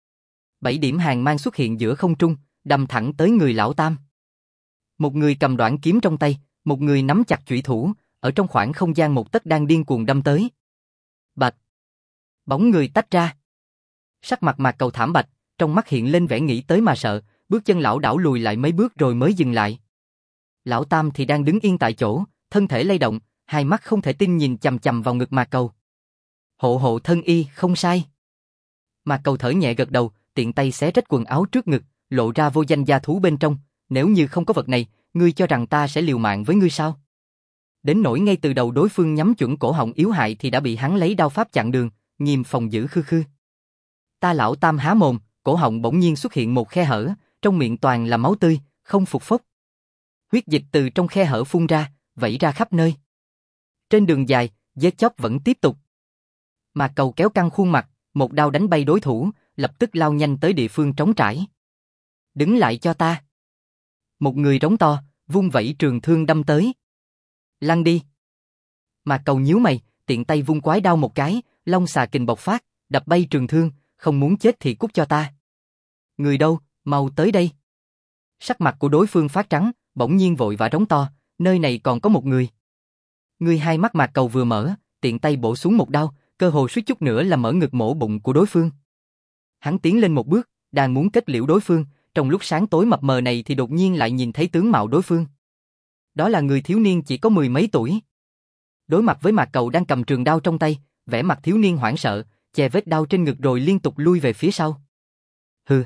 Speaker 1: 7 điểm hàng mang xuất hiện giữa không trung, đâm thẳng tới người lão tam. Một người cầm đoạn kiếm trong tay, một người nắm chặt chủy thủ, ở trong khoảng không gian một tấc đang điên cuồng đâm tới. Bạch, bóng người tách ra. Sắc mặt Mạc Cầu thảm bạch, trong mắt hiện lên vẻ nghĩ tới mà sợ, bước chân lão đảo lùi lại mấy bước rồi mới dừng lại. Lão tam thì đang đứng yên tại chỗ, thân thể lay động, hai mắt không thể tin nhìn chằm chằm vào ngực Mạc Cầu. Hộ hộ thân y, không sai. Mạc Cầu thở nhẹ gật đầu, tiện tay xé rách quần áo trước ngực, lộ ra vô danh gia thú bên trong. Nếu như không có vật này, ngươi cho rằng ta sẽ liều mạng với ngươi sao? Đến nỗi ngay từ đầu đối phương nhắm chuẩn cổ họng yếu hại thì đã bị hắn lấy đao pháp chặn đường, nghiêm phòng giữ khư khư. Ta lão tam há mồm, cổ họng bỗng nhiên xuất hiện một khe hở, trong miệng toàn là máu tươi, không phục phốc. Huyết dịch từ trong khe hở phun ra, vẩy ra khắp nơi. Trên đường dài, giết chóc vẫn tiếp tục. Mạc Cầu kéo căng khuôn mặt, một đao đánh bay đối thủ, lập tức lao nhanh tới địa phương trống trải. Đứng lại cho ta. Một người rống to, vung vẩy trường thương đâm tới. Lăn đi. Mạc Cầu nhíu mày, tiện tay vung quái đao một cái, long xà kình bộc phát, đập bay trường thương, không muốn chết thì cút cho ta. Người đâu, mau tới đây. Sắc mặt của đối phương phát trắng, bỗng nhiên vội vã rống to, nơi này còn có một người. Người hai mắt Mạc Cầu vừa mở, tiện tay bổ xuống một đao, cơ hồ suýt chút nữa là mở ngực mổ bụng của đối phương. Hắn tiến lên một bước, đang muốn kết liễu đối phương, trong lúc sáng tối mập mờ này thì đột nhiên lại nhìn thấy tướng mạo đối phương. Đó là người thiếu niên chỉ có 10 mấy tuổi. Đối mặt với Mạc Cầu đang cầm trường đao trong tay, vẻ mặt thiếu niên hoảng sợ, che vết đao trên ngực rồi liên tục lui về phía sau. Hừ.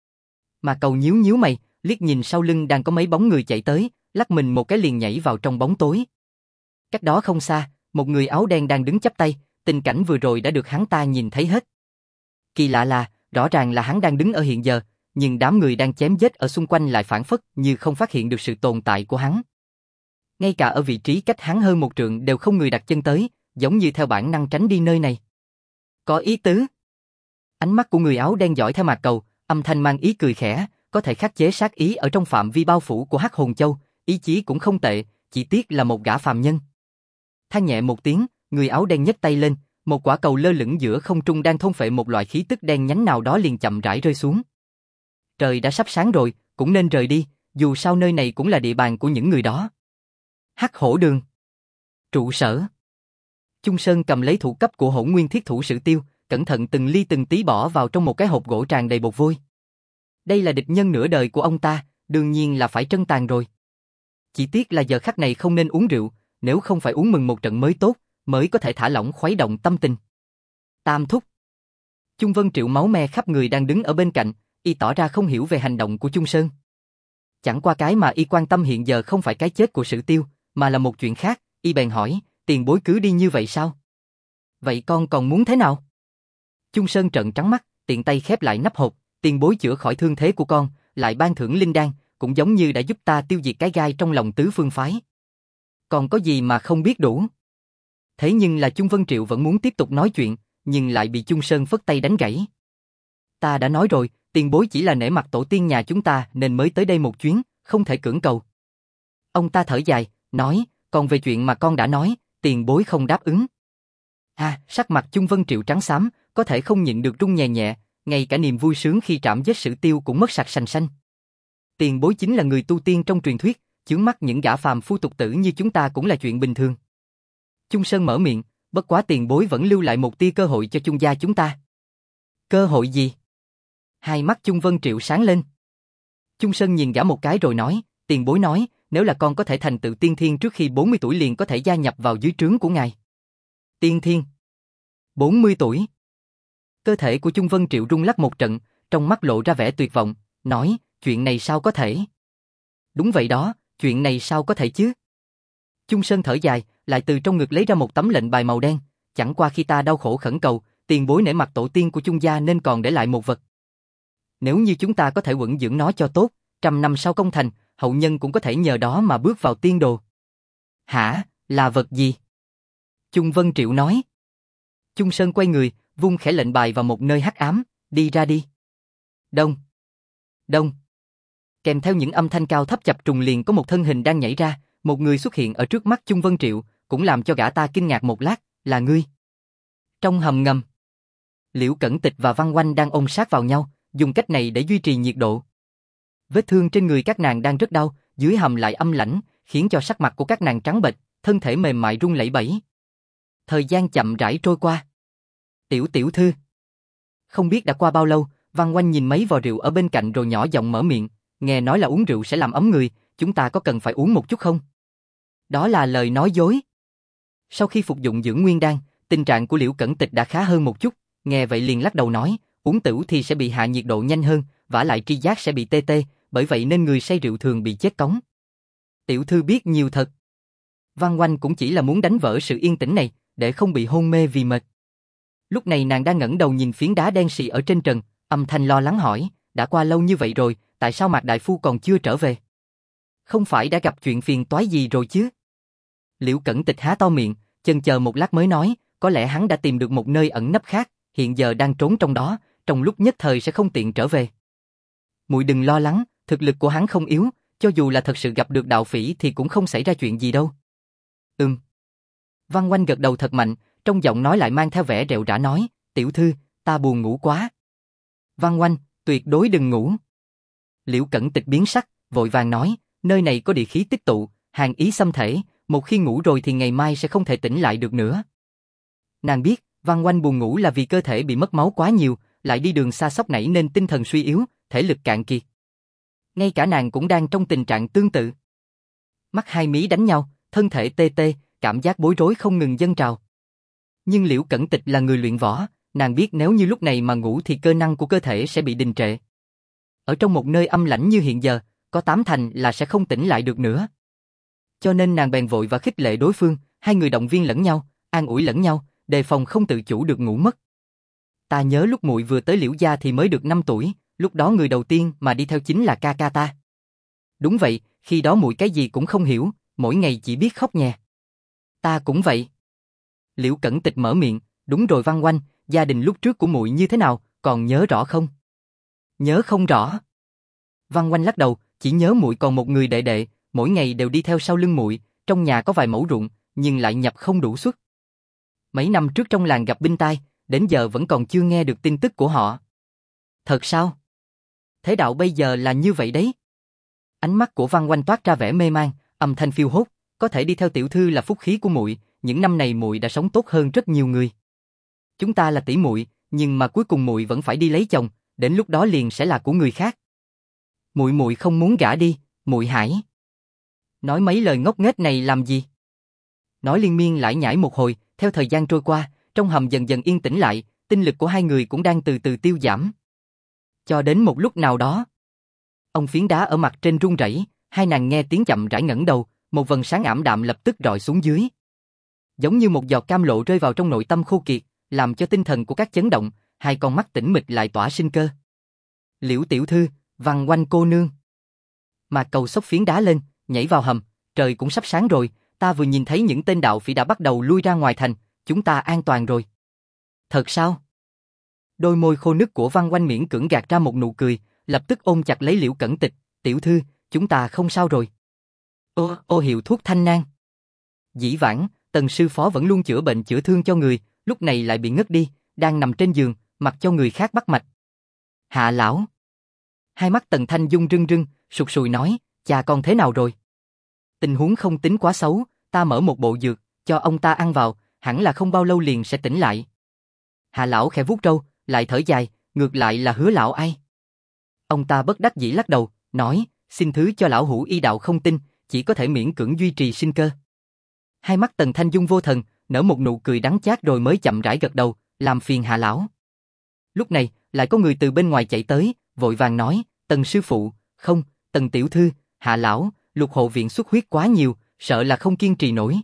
Speaker 1: Mạc Cầu nhíu nhíu mày, liếc nhìn sau lưng đang có mấy bóng người chạy tới, lắc mình một cái liền nhảy vào trong bóng tối. Cách đó không xa, một người áo đen đang đứng chắp tay, tình cảnh vừa rồi đã được hắn ta nhìn thấy hết. Kỳ lạ là, rõ ràng là hắn đang đứng ở hiện giờ, nhưng đám người đang chém giết ở xung quanh lại phảng phất như không phát hiện được sự tồn tại của hắn. Ngay cả ở vị trí cách hắn hơn một trượng đều không người đặt chân tới, giống như theo bản năng tránh đi nơi này. Có ý tứ. Ánh mắt của người áo đen dõi theo Mạc Cầu, âm thanh mang ý cười khẽ, có thể khắc chế sát ý ở trong phạm vi bao phủ của Hắc Hồn Châu, ý chí cũng không tệ, chỉ tiếc là một gã phàm nhân. Than nhẹ một tiếng, người áo đen nhấc tay lên, một quả cầu lơ lửng giữa không trung đang thôn phệ một loại khí tức đen nhánh nào đó liền chậm rãi rơi xuống. Trời đã sắp sáng rồi, cũng nên rời đi, dù sao nơi này cũng là địa bàn của những người đó. Hắc Hổ Đường. Trụ sở. Chung Sơn cầm lấy thủ cấp của Hỗn Nguyên Thiết Thủ Sử Tiêu, cẩn thận từng ly từng tí bỏ vào trong một cái hộp gỗ tràn đầy bột vôi. Đây là địch nhân nửa đời của ông ta, đương nhiên là phải trân tàn rồi. Chỉ tiếc là giờ khắc này không nên uống rượu, nếu không phải uống mừng một trận mới tốt, mới có thể thả lỏng khuấy động tâm tình. Tam thúc. Chung Vân Triệu máu me khắp người đang đứng ở bên cạnh, y tỏ ra không hiểu về hành động của Chung Sơn. Chẳng qua cái mà y quan tâm hiện giờ không phải cái chết của Sử Tiêu, mà là một chuyện khác, y bèn hỏi, tiền bối cứ đi như vậy sao? Vậy con còn muốn thế nào? Chung Sơn trợn trắng mắt, tiện tay khép lại nắp hộp, tiền bối chữa khỏi thương thế của con, lại ban thưởng linh đan, cũng giống như đã giúp ta tiêu diệt cái gai trong lòng tứ phương phái. Còn có gì mà không biết đủ? Thế nhưng là Chung Vân Triệu vẫn muốn tiếp tục nói chuyện, nhưng lại bị Chung Sơn phất tay đánh gãy. Ta đã nói rồi, tiền bối chỉ là nể mặt tổ tiên nhà chúng ta nên mới tới đây một chuyến, không thể cưỡng cầu. Ông ta thở dài, nói, còn về chuyện mà con đã nói, tiền bối không đáp ứng. Sắc mặt Chung Vân Triệu trắng xám, có thể không nhịn được run nhẹ nhẹ, ngay cả niềm vui sướng khi trảm giết Sử Tiêu cũng mất sạch sành sanh. Tiền bối chính là người tu tiên trong truyền thuyết, chướng mắt những gã phàm phu tục tử như chúng ta cũng là chuyện bình thường. Chung Sơn mở miệng, bất quá tiền bối vẫn lưu lại một tia cơ hội cho Chung gia chúng ta. Cơ hội gì? Hai mắt Chung Vân Triệu sáng lên. Chung Sơn nhìn gã một cái rồi nói, tiền bối nói, nếu là con có thể thành tựu tiên thiên trước khi 40 tuổi liền có thể gia nhập vào dưới trướng của ngài. Tiên thiên? 40 tuổi? Cơ thể của Chung Vân Triệu rung lắc một trận, trong mắt lộ ra vẻ tuyệt vọng, nói, chuyện này sao có thể? Đúng vậy đó, chuyện này sao có thể chứ? Chung Sơn thở dài, lại từ trong ngực lấy ra một tấm lệnh bài màu đen, chẳng qua khi ta đau khổ khẩn cầu, tiền bối nể mặt tổ tiên của Chung gia nên còn để lại một vật. Nếu như chúng ta có thể quẩn dưỡng nó cho tốt, 100 năm sau công thành, hậu nhân cũng có thể nhờ đó mà bước vào tiên đồ. Hả, là vật gì? Chung Vân Triệu nói. Chung Sơn quay người, vung khẽ lệnh bài vào một nơi hắc ám, đi ra đi. Đông. Đông. Kèm theo những âm thanh cao thấp chập trùng liền có một thân hình đang nhảy ra, một người xuất hiện ở trước mắt Chung Vân Triệu, cũng làm cho gã ta kinh ngạc một lát, là ngươi. Trong hầm ngầm, Liễu Cẩn Tịch và Văn Oanh đang ôm sát vào nhau, dùng cách này để duy trì nhiệt độ. Vết thương trên người các nàng đang rất đau, dưới hầm lại âm lãnh, khiến cho sắc mặt của các nàng trắng bệch, thân thể mềm mại run lẩy bẩy. Thời gian chậm rãi trôi qua. Tiểu thư. Không biết đã qua bao lâu, Văn Oanh nhìn mấy vò rượu ở bên cạnh rồi nhỏ giọng mở miệng, nghe nói là uống rượu sẽ làm ấm người, chúng ta có cần phải uống một chút không? Đó là lời nói dối. Sau khi phục dụng dưỡng nguyên đan, tình trạng của Liễu Cẩn Tịch đã khá hơn một chút, nghe vậy liền lắc đầu nói, uống tửu thì sẽ bị hạ nhiệt độ nhanh hơn, vả lại tri giác sẽ bị tê tê, bởi vậy nên người say rượu thường bị chết cóng. Tiểu thư biết nhiều thật. Văn Oanh cũng chỉ là muốn đánh vỡ sự yên tĩnh này, để không bị hôn mê vì mệt. Lúc này nàng đang ngẩng đầu nhìn phiến đá đen sì ở trên trần, âm thanh lo lắng hỏi, đã qua lâu như vậy rồi, tại sao Mạc đại phu còn chưa trở về? Không phải đã gặp chuyện phiền toái gì rồi chứ? Liễu Cẩn Tịch há to miệng, chần chờ một lát mới nói, có lẽ hắn đã tìm được một nơi ẩn nấp khác, hiện giờ đang trốn trong đó, trong lúc nhất thời sẽ không tiện trở về. Muội đừng lo lắng, thực lực của hắn không yếu, cho dù là thật sự gặp được đạo phỉ thì cũng không xảy ra chuyện gì đâu. Văn Oanh gật đầu thật mạnh, trong giọng nói lại mang theo vẻ rệu rã nói, tiểu thư, ta buồn ngủ quá. Văn Oanh, tuyệt đối đừng ngủ. Liễu Cẩn Tịch biến sắc, vội vàng nói, nơi này có địa khí tích tụ, hàn ý xâm thể, một khi ngủ rồi thì ngày mai sẽ không thể tỉnh lại được nữa. Nàng biết, Văn Oanh buồn ngủ là vì cơ thể bị mất máu quá nhiều, lại đi đường xa sóc nảy nên tinh thần suy yếu, thể lực cạn kiệt. Ngay cả nàng cũng đang trong tình trạng tương tự. Mắt hai mí đánh nhau, thân thể tê tê, cảm giác bối rối không ngừng dâng trào. Nhưng Liễu Cẩn Tịch là người luyện võ, nàng biết nếu như lúc này mà ngủ thì cơ năng của cơ thể sẽ bị đình trệ. Ở trong một nơi âm lãnh như hiện giờ, có 8 thành là sẽ không tỉnh lại được nữa. Cho nên nàng bèn vội và khích lệ đối phương, hai người động viên lẫn nhau, an ủi lẫn nhau, đề phòng không tự chủ được ngủ mất. Ta nhớ lúc muội vừa tới Liễu gia thì mới được 5 tuổi, lúc đó người đầu tiên mà đi theo chính là ca ca ta. Đúng vậy, khi đó muội cái gì cũng không hiểu, mỗi ngày chỉ biết khóc nhè. Ta cũng vậy. Liễu Cẩn Tịch mở miệng, đúng rồi Văn Oanh, gia đình lúc trước của muội như thế nào, còn nhớ rõ không? Nhớ không rõ. Văn Oanh lắc đầu, chỉ nhớ muội còn một người đệ đệ, mỗi ngày đều đi theo sau lưng muội, trong nhà có vài mẫu ruộng, nhưng lại nhập không đủ suất. Mấy năm trước trong làng gặp binh tai, đến giờ vẫn còn chưa nghe được tin tức của họ. Thật sao? Thế đạo bây giờ là như vậy đấy. Ánh mắt của Văn Oanh toát ra vẻ mê man, âm thanh phiêu hốt, có thể đi theo tiểu thư là phúc khí của muội, những năm này muội đã sống tốt hơn rất nhiều người. Chúng ta là tỷ muội, nhưng mà cuối cùng muội vẫn phải đi lấy chồng, đến lúc đó liền sẽ là của người khác. Muội không muốn gả đi, muội hãy. Nói mấy lời ngốc nghếch này làm gì? Nói liên miên lải nhải một hồi, theo thời gian trôi qua, trong hầm dần dần yên tĩnh lại, tinh lực của hai người cũng đang từ từ tiêu giảm. Cho đến một lúc nào đó, ông phiến đá ở mặt trên rung rẩy, hai nàng nghe tiếng chậm rãi ngẩng đầu, một vầng sáng ảm đạm lập tức rọi xuống dưới. Giống như một giọt cam lộ rơi vào trong nội tâm khô kiệt, làm cho tinh thần của các chấn động, hai con mắt tĩnh mịch lại tỏa sinh cơ. Liễu tiểu thư, Văn Oanh cô nương. Mạc Cầu xốc phiến đá lên, nhảy vào hầm, trời cũng sắp sáng rồi, ta vừa nhìn thấy những tên đạo phỉ đã bắt đầu lui ra ngoài thành, chúng ta an toàn rồi. Thật sao? Đôi môi khô nứt của Văn Oanh miễn cưỡng gạt ra một nụ cười, lập tức ôm chặt lấy Liễu Cẩn Tịch, tiểu thư, chúng ta không sao rồi. Ô hiệu thuốc thanh nang. Dĩ vãng, Tần sư phó vẫn luôn chữa bệnh chữa thương cho người, lúc này lại bị ngất đi, đang nằm trên giường, mặc cho người khác bắt mạch. Hạ lão. Hai mắt Tần Thanh Dung rưng rưng, sụt sùi nói, cha con thế nào rồi? Tình huống không tính quá xấu, ta mở một bộ dược, cho ông ta ăn vào, hẳn là không bao lâu liền sẽ tỉnh lại. Hạ lão khẽ vuốt râu, lại thở dài, ngược lại là Hứa lão ai? Ông ta bất đắc dĩ lắc đầu, nói, xin thứ cho lão hữu y đạo không tin, chỉ có thể miễn cưỡng duy trì sinh cơ. Hai mắt Tần Thanh Dung vô thần, nở một nụ cười đắng chát rồi mới chậm rãi gật đầu, làm phiền Hạ lão. Lúc này, lại có người từ bên ngoài chạy tới, vội vàng nói, Tần sư phụ, không, Tần tiểu thư, Hạ lão, Lục hộ viện xuất huyết quá nhiều, sợ là không kiên trì nổi.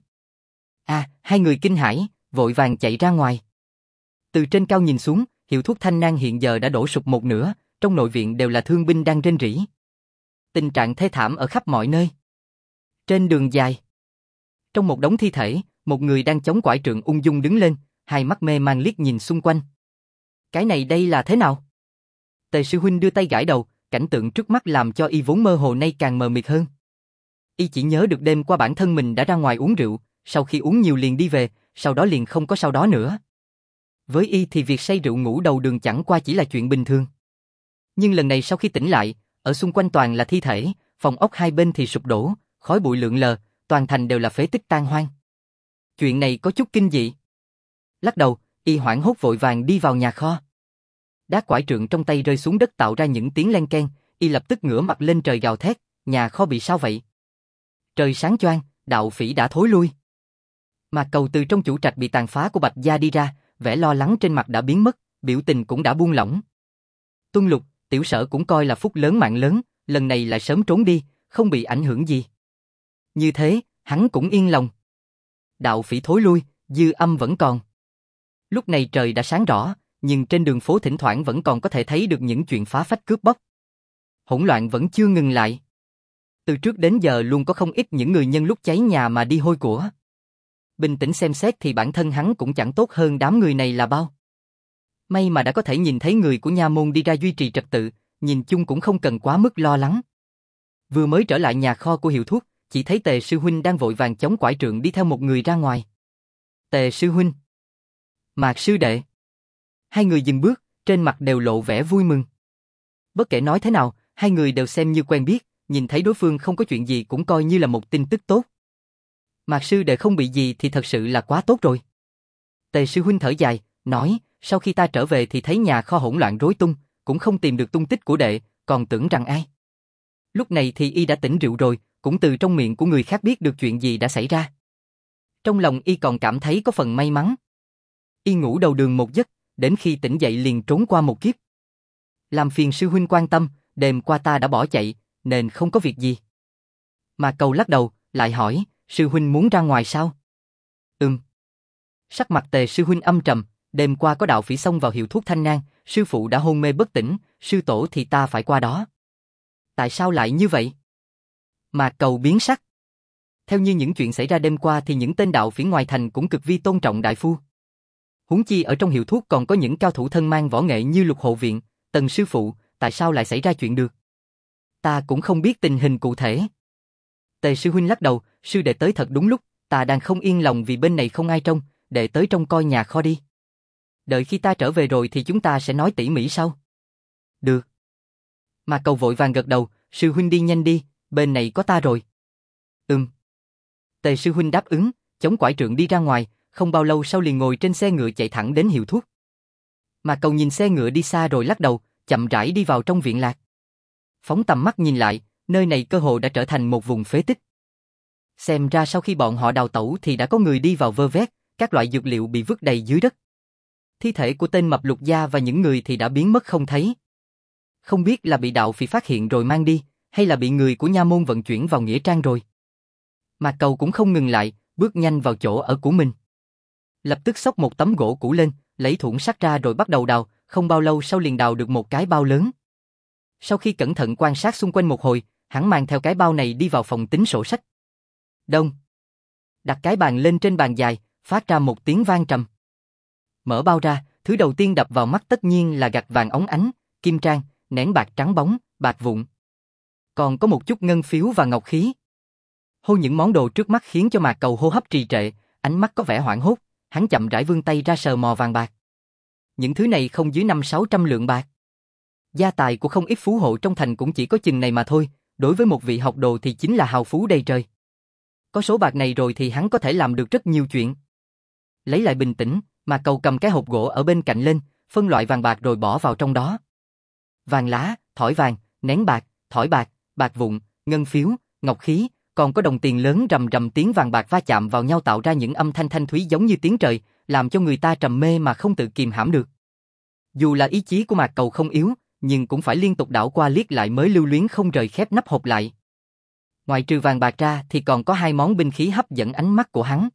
Speaker 1: Hai người kinh hãi, vội vàng chạy ra ngoài. Từ trên cao nhìn xuống, hiệu thuốc thanh nang hiện giờ đã đổ sụp một nửa, trong nội viện đều là thương binh đang rên rỉ. Tình trạng thê thảm ở khắp mọi nơi. Trên đường dài, trong một đống thi thể, một người đang chống quải trượng ung dung đứng lên, hai mắt mê man liếc nhìn xung quanh. Cái này đây là thế nào? Tề sư huynh đưa tay gãi đầu, cảnh tượng trước mắt làm cho y vốn mơ hồ nay càng mờ mịt hơn. Y chỉ nhớ được đêm qua bản thân mình đã ra ngoài uống rượu, sau khi uống nhiều liền đi về, sau đó liền không có sau đó nữa. Với y thì việc say rượu ngủ đầu đường chẳng qua chỉ là chuyện bình thường. Nhưng lần này sau khi tỉnh lại, ở xung quanh toàn là thi thể, phòng ốc hai bên thì sụp đổ, khói bụi lượn lờ, toàn thành đều là phế tích tan hoang. Chuyện này có chút kinh dị. Lắc đầu, y hoảng hốt vội vàng đi vào nhà kho. Đá quải trượng trong tay rơi xuống đất tạo ra những tiếng len keng, y lập tức ngửa mặt lên trời gào thét, nhà kho bị sao vậy? Trời sáng choang, đạo phỉ đã thối lui. Mà Cầu từ trong chủ trạch bị tàn phá của Bạch gia đi ra, vẻ lo lắng trên mặt đã biến mất, biểu tình cũng đã buông lỏng. Tuân Lục, tiểu sở cũng coi là phúc lớn mạng lớn, lần này lại sớm trốn đi, không bị ảnh hưởng gì. Như thế, hắn cũng yên lòng. Đạo phỉ thối lui, dư âm vẫn còn. Lúc này trời đã sáng rõ, nhưng trên đường phố thỉnh thoảng vẫn còn có thể thấy được những chuyện phá phách cướp bóc. Hỗn loạn vẫn chưa ngừng lại. Từ trước đến giờ luôn có không ít những người nhân lúc cháy nhà mà đi hôi của. Bình tĩnh xem xét thì bản thân hắn cũng chẳng tốt hơn đám người này là bao. May mà đã có thể nhìn thấy người của nha môn đi ra duy trì trật tự, nhìn chung cũng không cần quá mức lo lắng. Vừa mới trở lại nhà kho của hiệu thuốc, chỉ thấy Tề sư huynh đang vội vàng chống quải trượng đi theo một người ra ngoài. Tề sư huynh, Mạc sư đệ. Hai người dừng bước, trên mặt đều lộ vẻ vui mừng. Bất kể nói thế nào, hai người đều xem như quen biết, nhìn thấy đối phương không có chuyện gì cũng coi như là một tin tức tốt. Mạc sư đệ không bị gì thì thật sự là quá tốt rồi. Tề sư huynh thở dài, nói, sau khi ta trở về thì thấy nhà kho hỗn loạn rối tung, cũng không tìm được tung tích của đệ, còn tưởng rằng ai. Lúc này thì y đã tỉnh rượu rồi, cũng từ trong miệng của người khác biết được chuyện gì đã xảy ra. Trong lòng y còn cảm thấy có phần may mắn. Y ngủ đầu đường một giấc, đến khi tỉnh dậy liền trốn qua một kiếp. Làm phiền sư huynh quan tâm, đêm qua ta đã bỏ chạy, nên không có việc gì. Mà Cầu lắc đầu, lại hỏi, sư huynh muốn ra ngoài sao? Sắc mặt Tề sư huynh âm trầm, đêm qua có đạo phỉ xông vào hiệu thuốc Thanh Nang, sư phụ đã hôn mê bất tỉnh, sư tổ thì ta phải qua đó. Tại sao lại như vậy? Mà Cầu biến sắc. Theo như những chuyện xảy ra đêm qua thì những tên đạo phỉ ngoài thành cũng cực vi tôn trọng đại phu. Huống chi ở trong hiệu thuốc còn có những cao thủ thân mang võ nghệ như Lục hộ viện, Tần sư phụ, tại sao lại xảy ra chuyện được? Ta cũng không biết tình hình cụ thể. Tề sư huynh lắc đầu, sư đệ tới thật đúng lúc, ta đang không yên lòng vì bên này không ai trông, đệ tới trông coi nhà kho đi. Đợi khi ta trở về rồi thì chúng ta sẽ nói tỉ mỉ sau. Được. Mà Cầu vội vàng gật đầu, sư huynh đi nhanh đi, bên này có ta rồi. Tề sư huynh đáp ứng, chống quải trượng đi ra ngoài, không bao lâu sau liền ngồi trên xe ngựa chạy thẳng đến hiệu thuốc. Mà Cầu nhìn xe ngựa đi xa rồi lắc đầu, chậm rãi đi vào trong viện lạc. Phóng tầm mắt nhìn lại, nơi này cơ hồ đã trở thành một vùng phế tích. Xem ra sau khi bọn họ đào tẩu thì đã có người đi vào vơ vét, các loại dược liệu bị vứt đầy dưới đất. Thi thể của tên mập Lục gia và những người thì đã biến mất không thấy. Không biết là bị đạo phỉ phát hiện rồi mang đi, hay là bị người của nha môn vận chuyển vào nghĩa trang rồi. Mà Cầu cũng không ngừng lại, bước nhanh vào chỗ ở của mình. Lập tức xốc một tấm gỗ cũ lên, lấy thủng sắt ra rồi bắt đầu đào, không bao lâu sau liền đào được một cái bao lớn. Sau khi cẩn thận quan sát xung quanh một hồi, hắn mang theo cái bao này đi vào phòng tính sổ sách. Đông. Đặt cái bàn lên trên bàn dài, phát ra một tiếng vang trầm. Mở bao ra, thứ đầu tiên đập vào mắt tất nhiên là gạch vàng óng ánh, kim trang, nén bạc trắng bóng, bạc vụn. Còn có một chút ngân phiếu và ngọc khí. Hô những món đồ trước mắt khiến cho Mạc Cầu hô hấp trì trệ, ánh mắt có vẻ hoảng hốt, hắn chậm rãi vươn tay ra sờ mò vàng bạc. Những thứ này không dưới 500-600 lượng bạc. Gia tài của không ít phú hộ trong thành cũng chỉ có chừng này mà thôi, đối với một vị học đồ thì chính là hào phú đầy trời. Có số bạc này rồi thì hắn có thể làm được rất nhiều chuyện. Lấy lại bình tĩnh, Mạc Cầu cầm cái hộp gỗ ở bên cạnh lên, phân loại vàng bạc rồi bỏ vào trong đó. Vàng lá, thỏi vàng, nén bạc, thỏi bạc, bạc vụn, ngân phiếu, ngọc khí, còn có đồng tiền lớn rầm rầm tiếng vàng bạc va chạm vào nhau tạo ra những âm thanh thanh thúy giống như tiếng trời, làm cho người ta trầm mê mà không tự kìm hãm được. Dù là ý chí của Mạc Cầu không yếu, nhưng cũng phải liên tục đảo qua liếc lại mới lưu luyến không rời khép nắp hộp lại. Ngoài trừ vàng bạc ra thì còn có hai món binh khí hấp dẫn ánh mắt của hắn.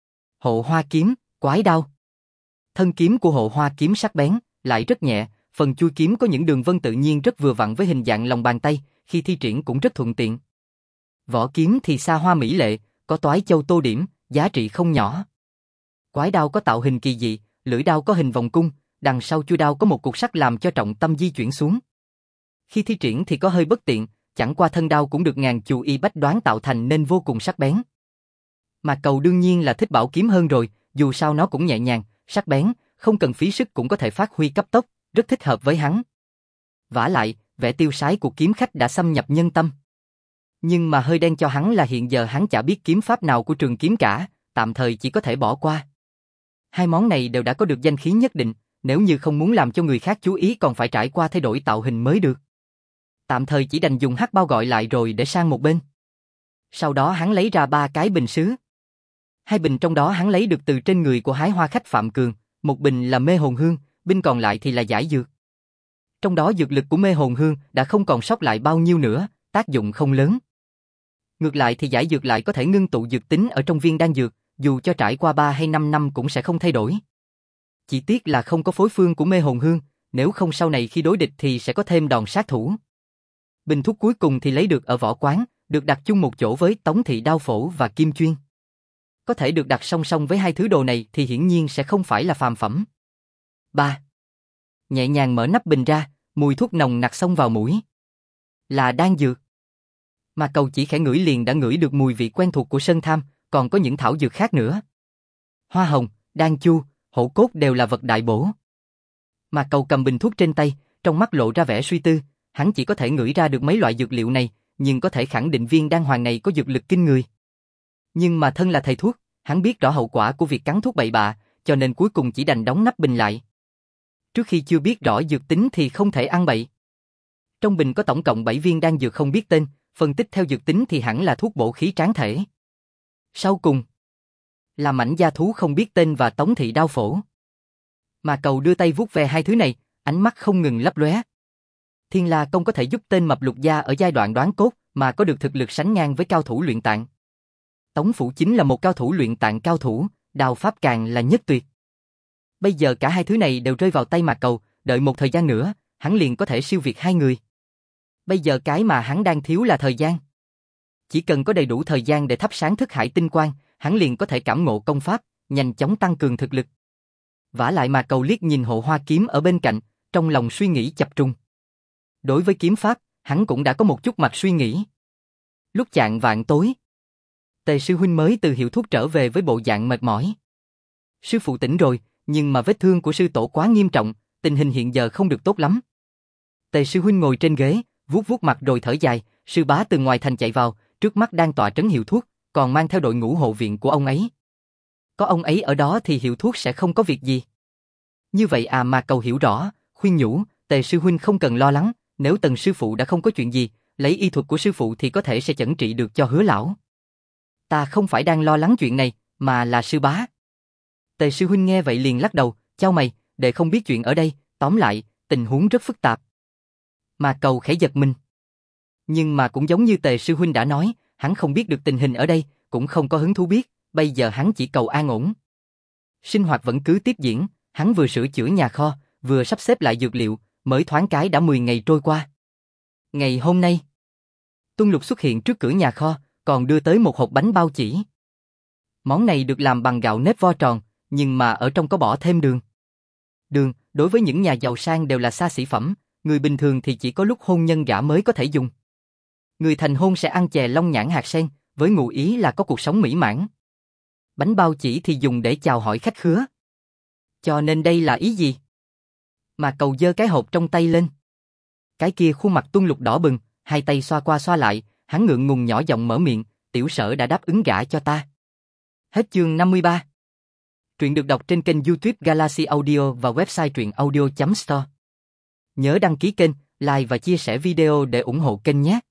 Speaker 1: Hộ hoa kiếm, quái đao. Thân kiếm của hộ hoa kiếm sắc bén, lại rất nhẹ, phần chui kiếm có những đường vân tự nhiên rất vừa vặn với hình dạng lòng bàn tay, khi thi triển cũng rất thuận tiện. Vỏ kiếm thì xa hoa mỹ lệ, có toái châu tô điểm, giá trị không nhỏ. Quái đao có tạo hình kỳ dị, lưỡi đao có hình vòng cung, đằng sau chui đao có một cục sắt làm cho trọng tâm di chuyển xuống. Khi thi triển thì có hơi bất tiện, chẳng qua thân đao cũng được ngàn chù y bách đoán tạo thành nên vô cùng sắc bén. Mà Cầu đương nhiên là thích bảo kiếm hơn rồi, dù sao nó cũng nhẹ nhàng, sắc bén, không cần phí sức cũng có thể phát huy cấp tốc, rất thích hợp với hắn. Vả lại, vẻ tiêu sái của kiếm khách đã xâm nhập nhân tâm. Nhưng mà hơi đen cho hắn là hiện giờ hắn chả biết kiếm pháp nào của Trường Kiếm cả, tạm thời chỉ có thể bỏ qua. Hai món này đều đã có được danh khí nhất định, nếu như không muốn làm cho người khác chú ý còn phải trải qua thay đổi tạo hình mới được. Tạm thời chỉ đành dùng hắc bao gọi lại rồi để sang một bên. Sau đó hắn lấy ra 3 cái bình sứ. 2 bình trong đó hắn lấy được từ trên người của hái hoa khách Phạm Cường, một bình là mê hồn hương, bình còn lại thì là giải dược. Trong đó dược lực của mê hồn hương đã không còn sót lại bao nhiêu nữa, tác dụng không lớn. Ngược lại thì giải dược lại có thể ngưng tụ dược tính ở trong viên đan dược, dù cho trải qua 3 hay 5 năm cũng sẽ không thay đổi. Chỉ tiếc là không có phối phương của mê hồn hương, nếu không sau này khi đối địch thì sẽ có thêm đòn sát thủ. Bình thuốc cuối cùng thì lấy được ở võ quán, được đặt chung một chỗ với Tống Thị Đao Phổ và Kim Chuyên. Có thể được đặt song song với hai thứ đồ này thì hiển nhiên sẽ không phải là phàm phẩm. 3. Nhẹ nhàng mở nắp bình ra, mùi thuốc nồng nặc xông vào mũi. Là đan dược. Mà Cầu chỉ khẽ ngửi liền đã ngửi được mùi vị quen thuộc của sơn tham, còn có những thảo dược khác nữa. Hoa hồng, đan chu, hổ cốt đều là vật đại bổ. Mà Cầu cầm bình thuốc trên tay, trong mắt lộ ra vẻ suy tư, hắn chỉ có thể ngửi ra được mấy loại dược liệu này, nhưng có thể khẳng định viên đan hoàng này có dược lực kinh người. Nhưng mà thân là thầy thuốc, hắn biết rõ hậu quả của việc cắn thuốc bậy bạ, cho nên cuối cùng chỉ đành đóng nắp bình lại. Trước khi chưa biết rõ dược tính thì không thể ăn bậy. Trong bình có tổng cộng 7 viên đan dược không biết tên, phân tích theo dược tính thì hẳn là thuốc bổ khí tráng thể. Sau cùng là mảnh da thú không biết tên và Tống Thị Đao Phổ. Mà Cầu đưa tay vuốt về hai thứ này, ánh mắt không ngừng lấp lóe. Thiên La Công có thể giúp tên mập lục gia ở giai đoạn đoán cốt mà có được thực lực sánh ngang với cao thủ luyện tạng. Tống Phủ chính là một cao thủ luyện tạng cao thủ, đao pháp càng là nhất tuyệt. Bây giờ cả hai thứ này đều rơi vào tay Mạc Cầu, đợi một thời gian nữa, hắn liền có thể siêu việt hai người. Bây giờ cái mà hắn đang thiếu là thời gian. Chỉ cần có đầy đủ thời gian để thắp sáng thức hải tinh quang, hắn liền có thể cảm ngộ công pháp, nhanh chóng tăng cường thực lực. Vả lại Mạc Cầu liếc nhìn hộ hoa kiếm ở bên cạnh, trong lòng suy nghĩ chập trùng. Đối với kiếm pháp, hắn cũng đã có một chút mạch suy nghĩ. Lúc chạng vạng tối, Tề sư huynh mới từ hiệu thuốc trở về với bộ dạng mệt mỏi. Sư phụ tỉnh rồi, nhưng mà vết thương của sư tổ quá nghiêm trọng, tình hình hiện giờ không được tốt lắm. Tề sư huynh ngồi trên ghế, vuốt vuốt mặt rồi thở dài, sư bá từ ngoài thành chạy vào, trước mắt đang tọa trấn hiệu thuốc, còn mang theo đội ngũ hộ viện của ông ấy. Có ông ấy ở đó thì hiệu thuốc sẽ không có việc gì. Như vậy à, mà Cầu hiểu rõ, khuyên nhủ, Tề sư huynh không cần lo lắng, nếu Tần sư phụ đã không có chuyện gì, lấy y thuật của sư phụ thì có thể sẽ chẩn trị được cho Hứa lão. Ta không phải đang lo lắng chuyện này, mà là sư bá. Tề sư huynh nghe vậy liền lắc đầu, chau mày, đệ không biết chuyện ở đây, tóm lại, tình huống rất phức tạp. Mà Cầu khẽ giật mình. Nhưng mà cũng giống như Tề sư huynh đã nói, hắn không biết được tình hình ở đây, cũng không có hứng thú biết, bây giờ hắn chỉ cầu an ổn. Sinh hoạt vẫn cứ tiếp diễn, hắn vừa sửa chữa nhà kho, vừa sắp xếp lại dược liệu, mới thoáng cái đã 10 ngày trôi qua. Ngày hôm nay, Tuân Lục xuất hiện trước cửa nhà kho, còn đưa tới một hộp bánh bao chỉ. Món này được làm bằng gạo nếp vo tròn, nhưng mà ở trong có bỏ thêm đường. Đường, đối với những nhà giàu sang đều là xa xỉ phẩm, người bình thường thì chỉ có lúc hôn nhân gả mới có thể dùng. Người thành hôn sẽ ăn chè long nhãn hạt sen, với ngụ ý là có cuộc sống mỹ mãn. Bánh bao chỉ thì dùng để chào hỏi khách khứa. Cho nên đây là ý gì? Mà Cầu giơ cái hộp trong tay lên. Cái kia khuôn mặt Tuân Lục đỏ bừng, hai tay xoa qua xoa lại, hắn ngượng ngùng nhỏ giọng mở miệng, tiểu Sở đã đáp ứng gả cho ta. Hết chương 53. Truyện được đọc trên kênh YouTube Galaxy Audio và website truyệnaudio.store. Nhớ đăng ký kênh, like và chia sẻ video để ủng hộ kênh nhé.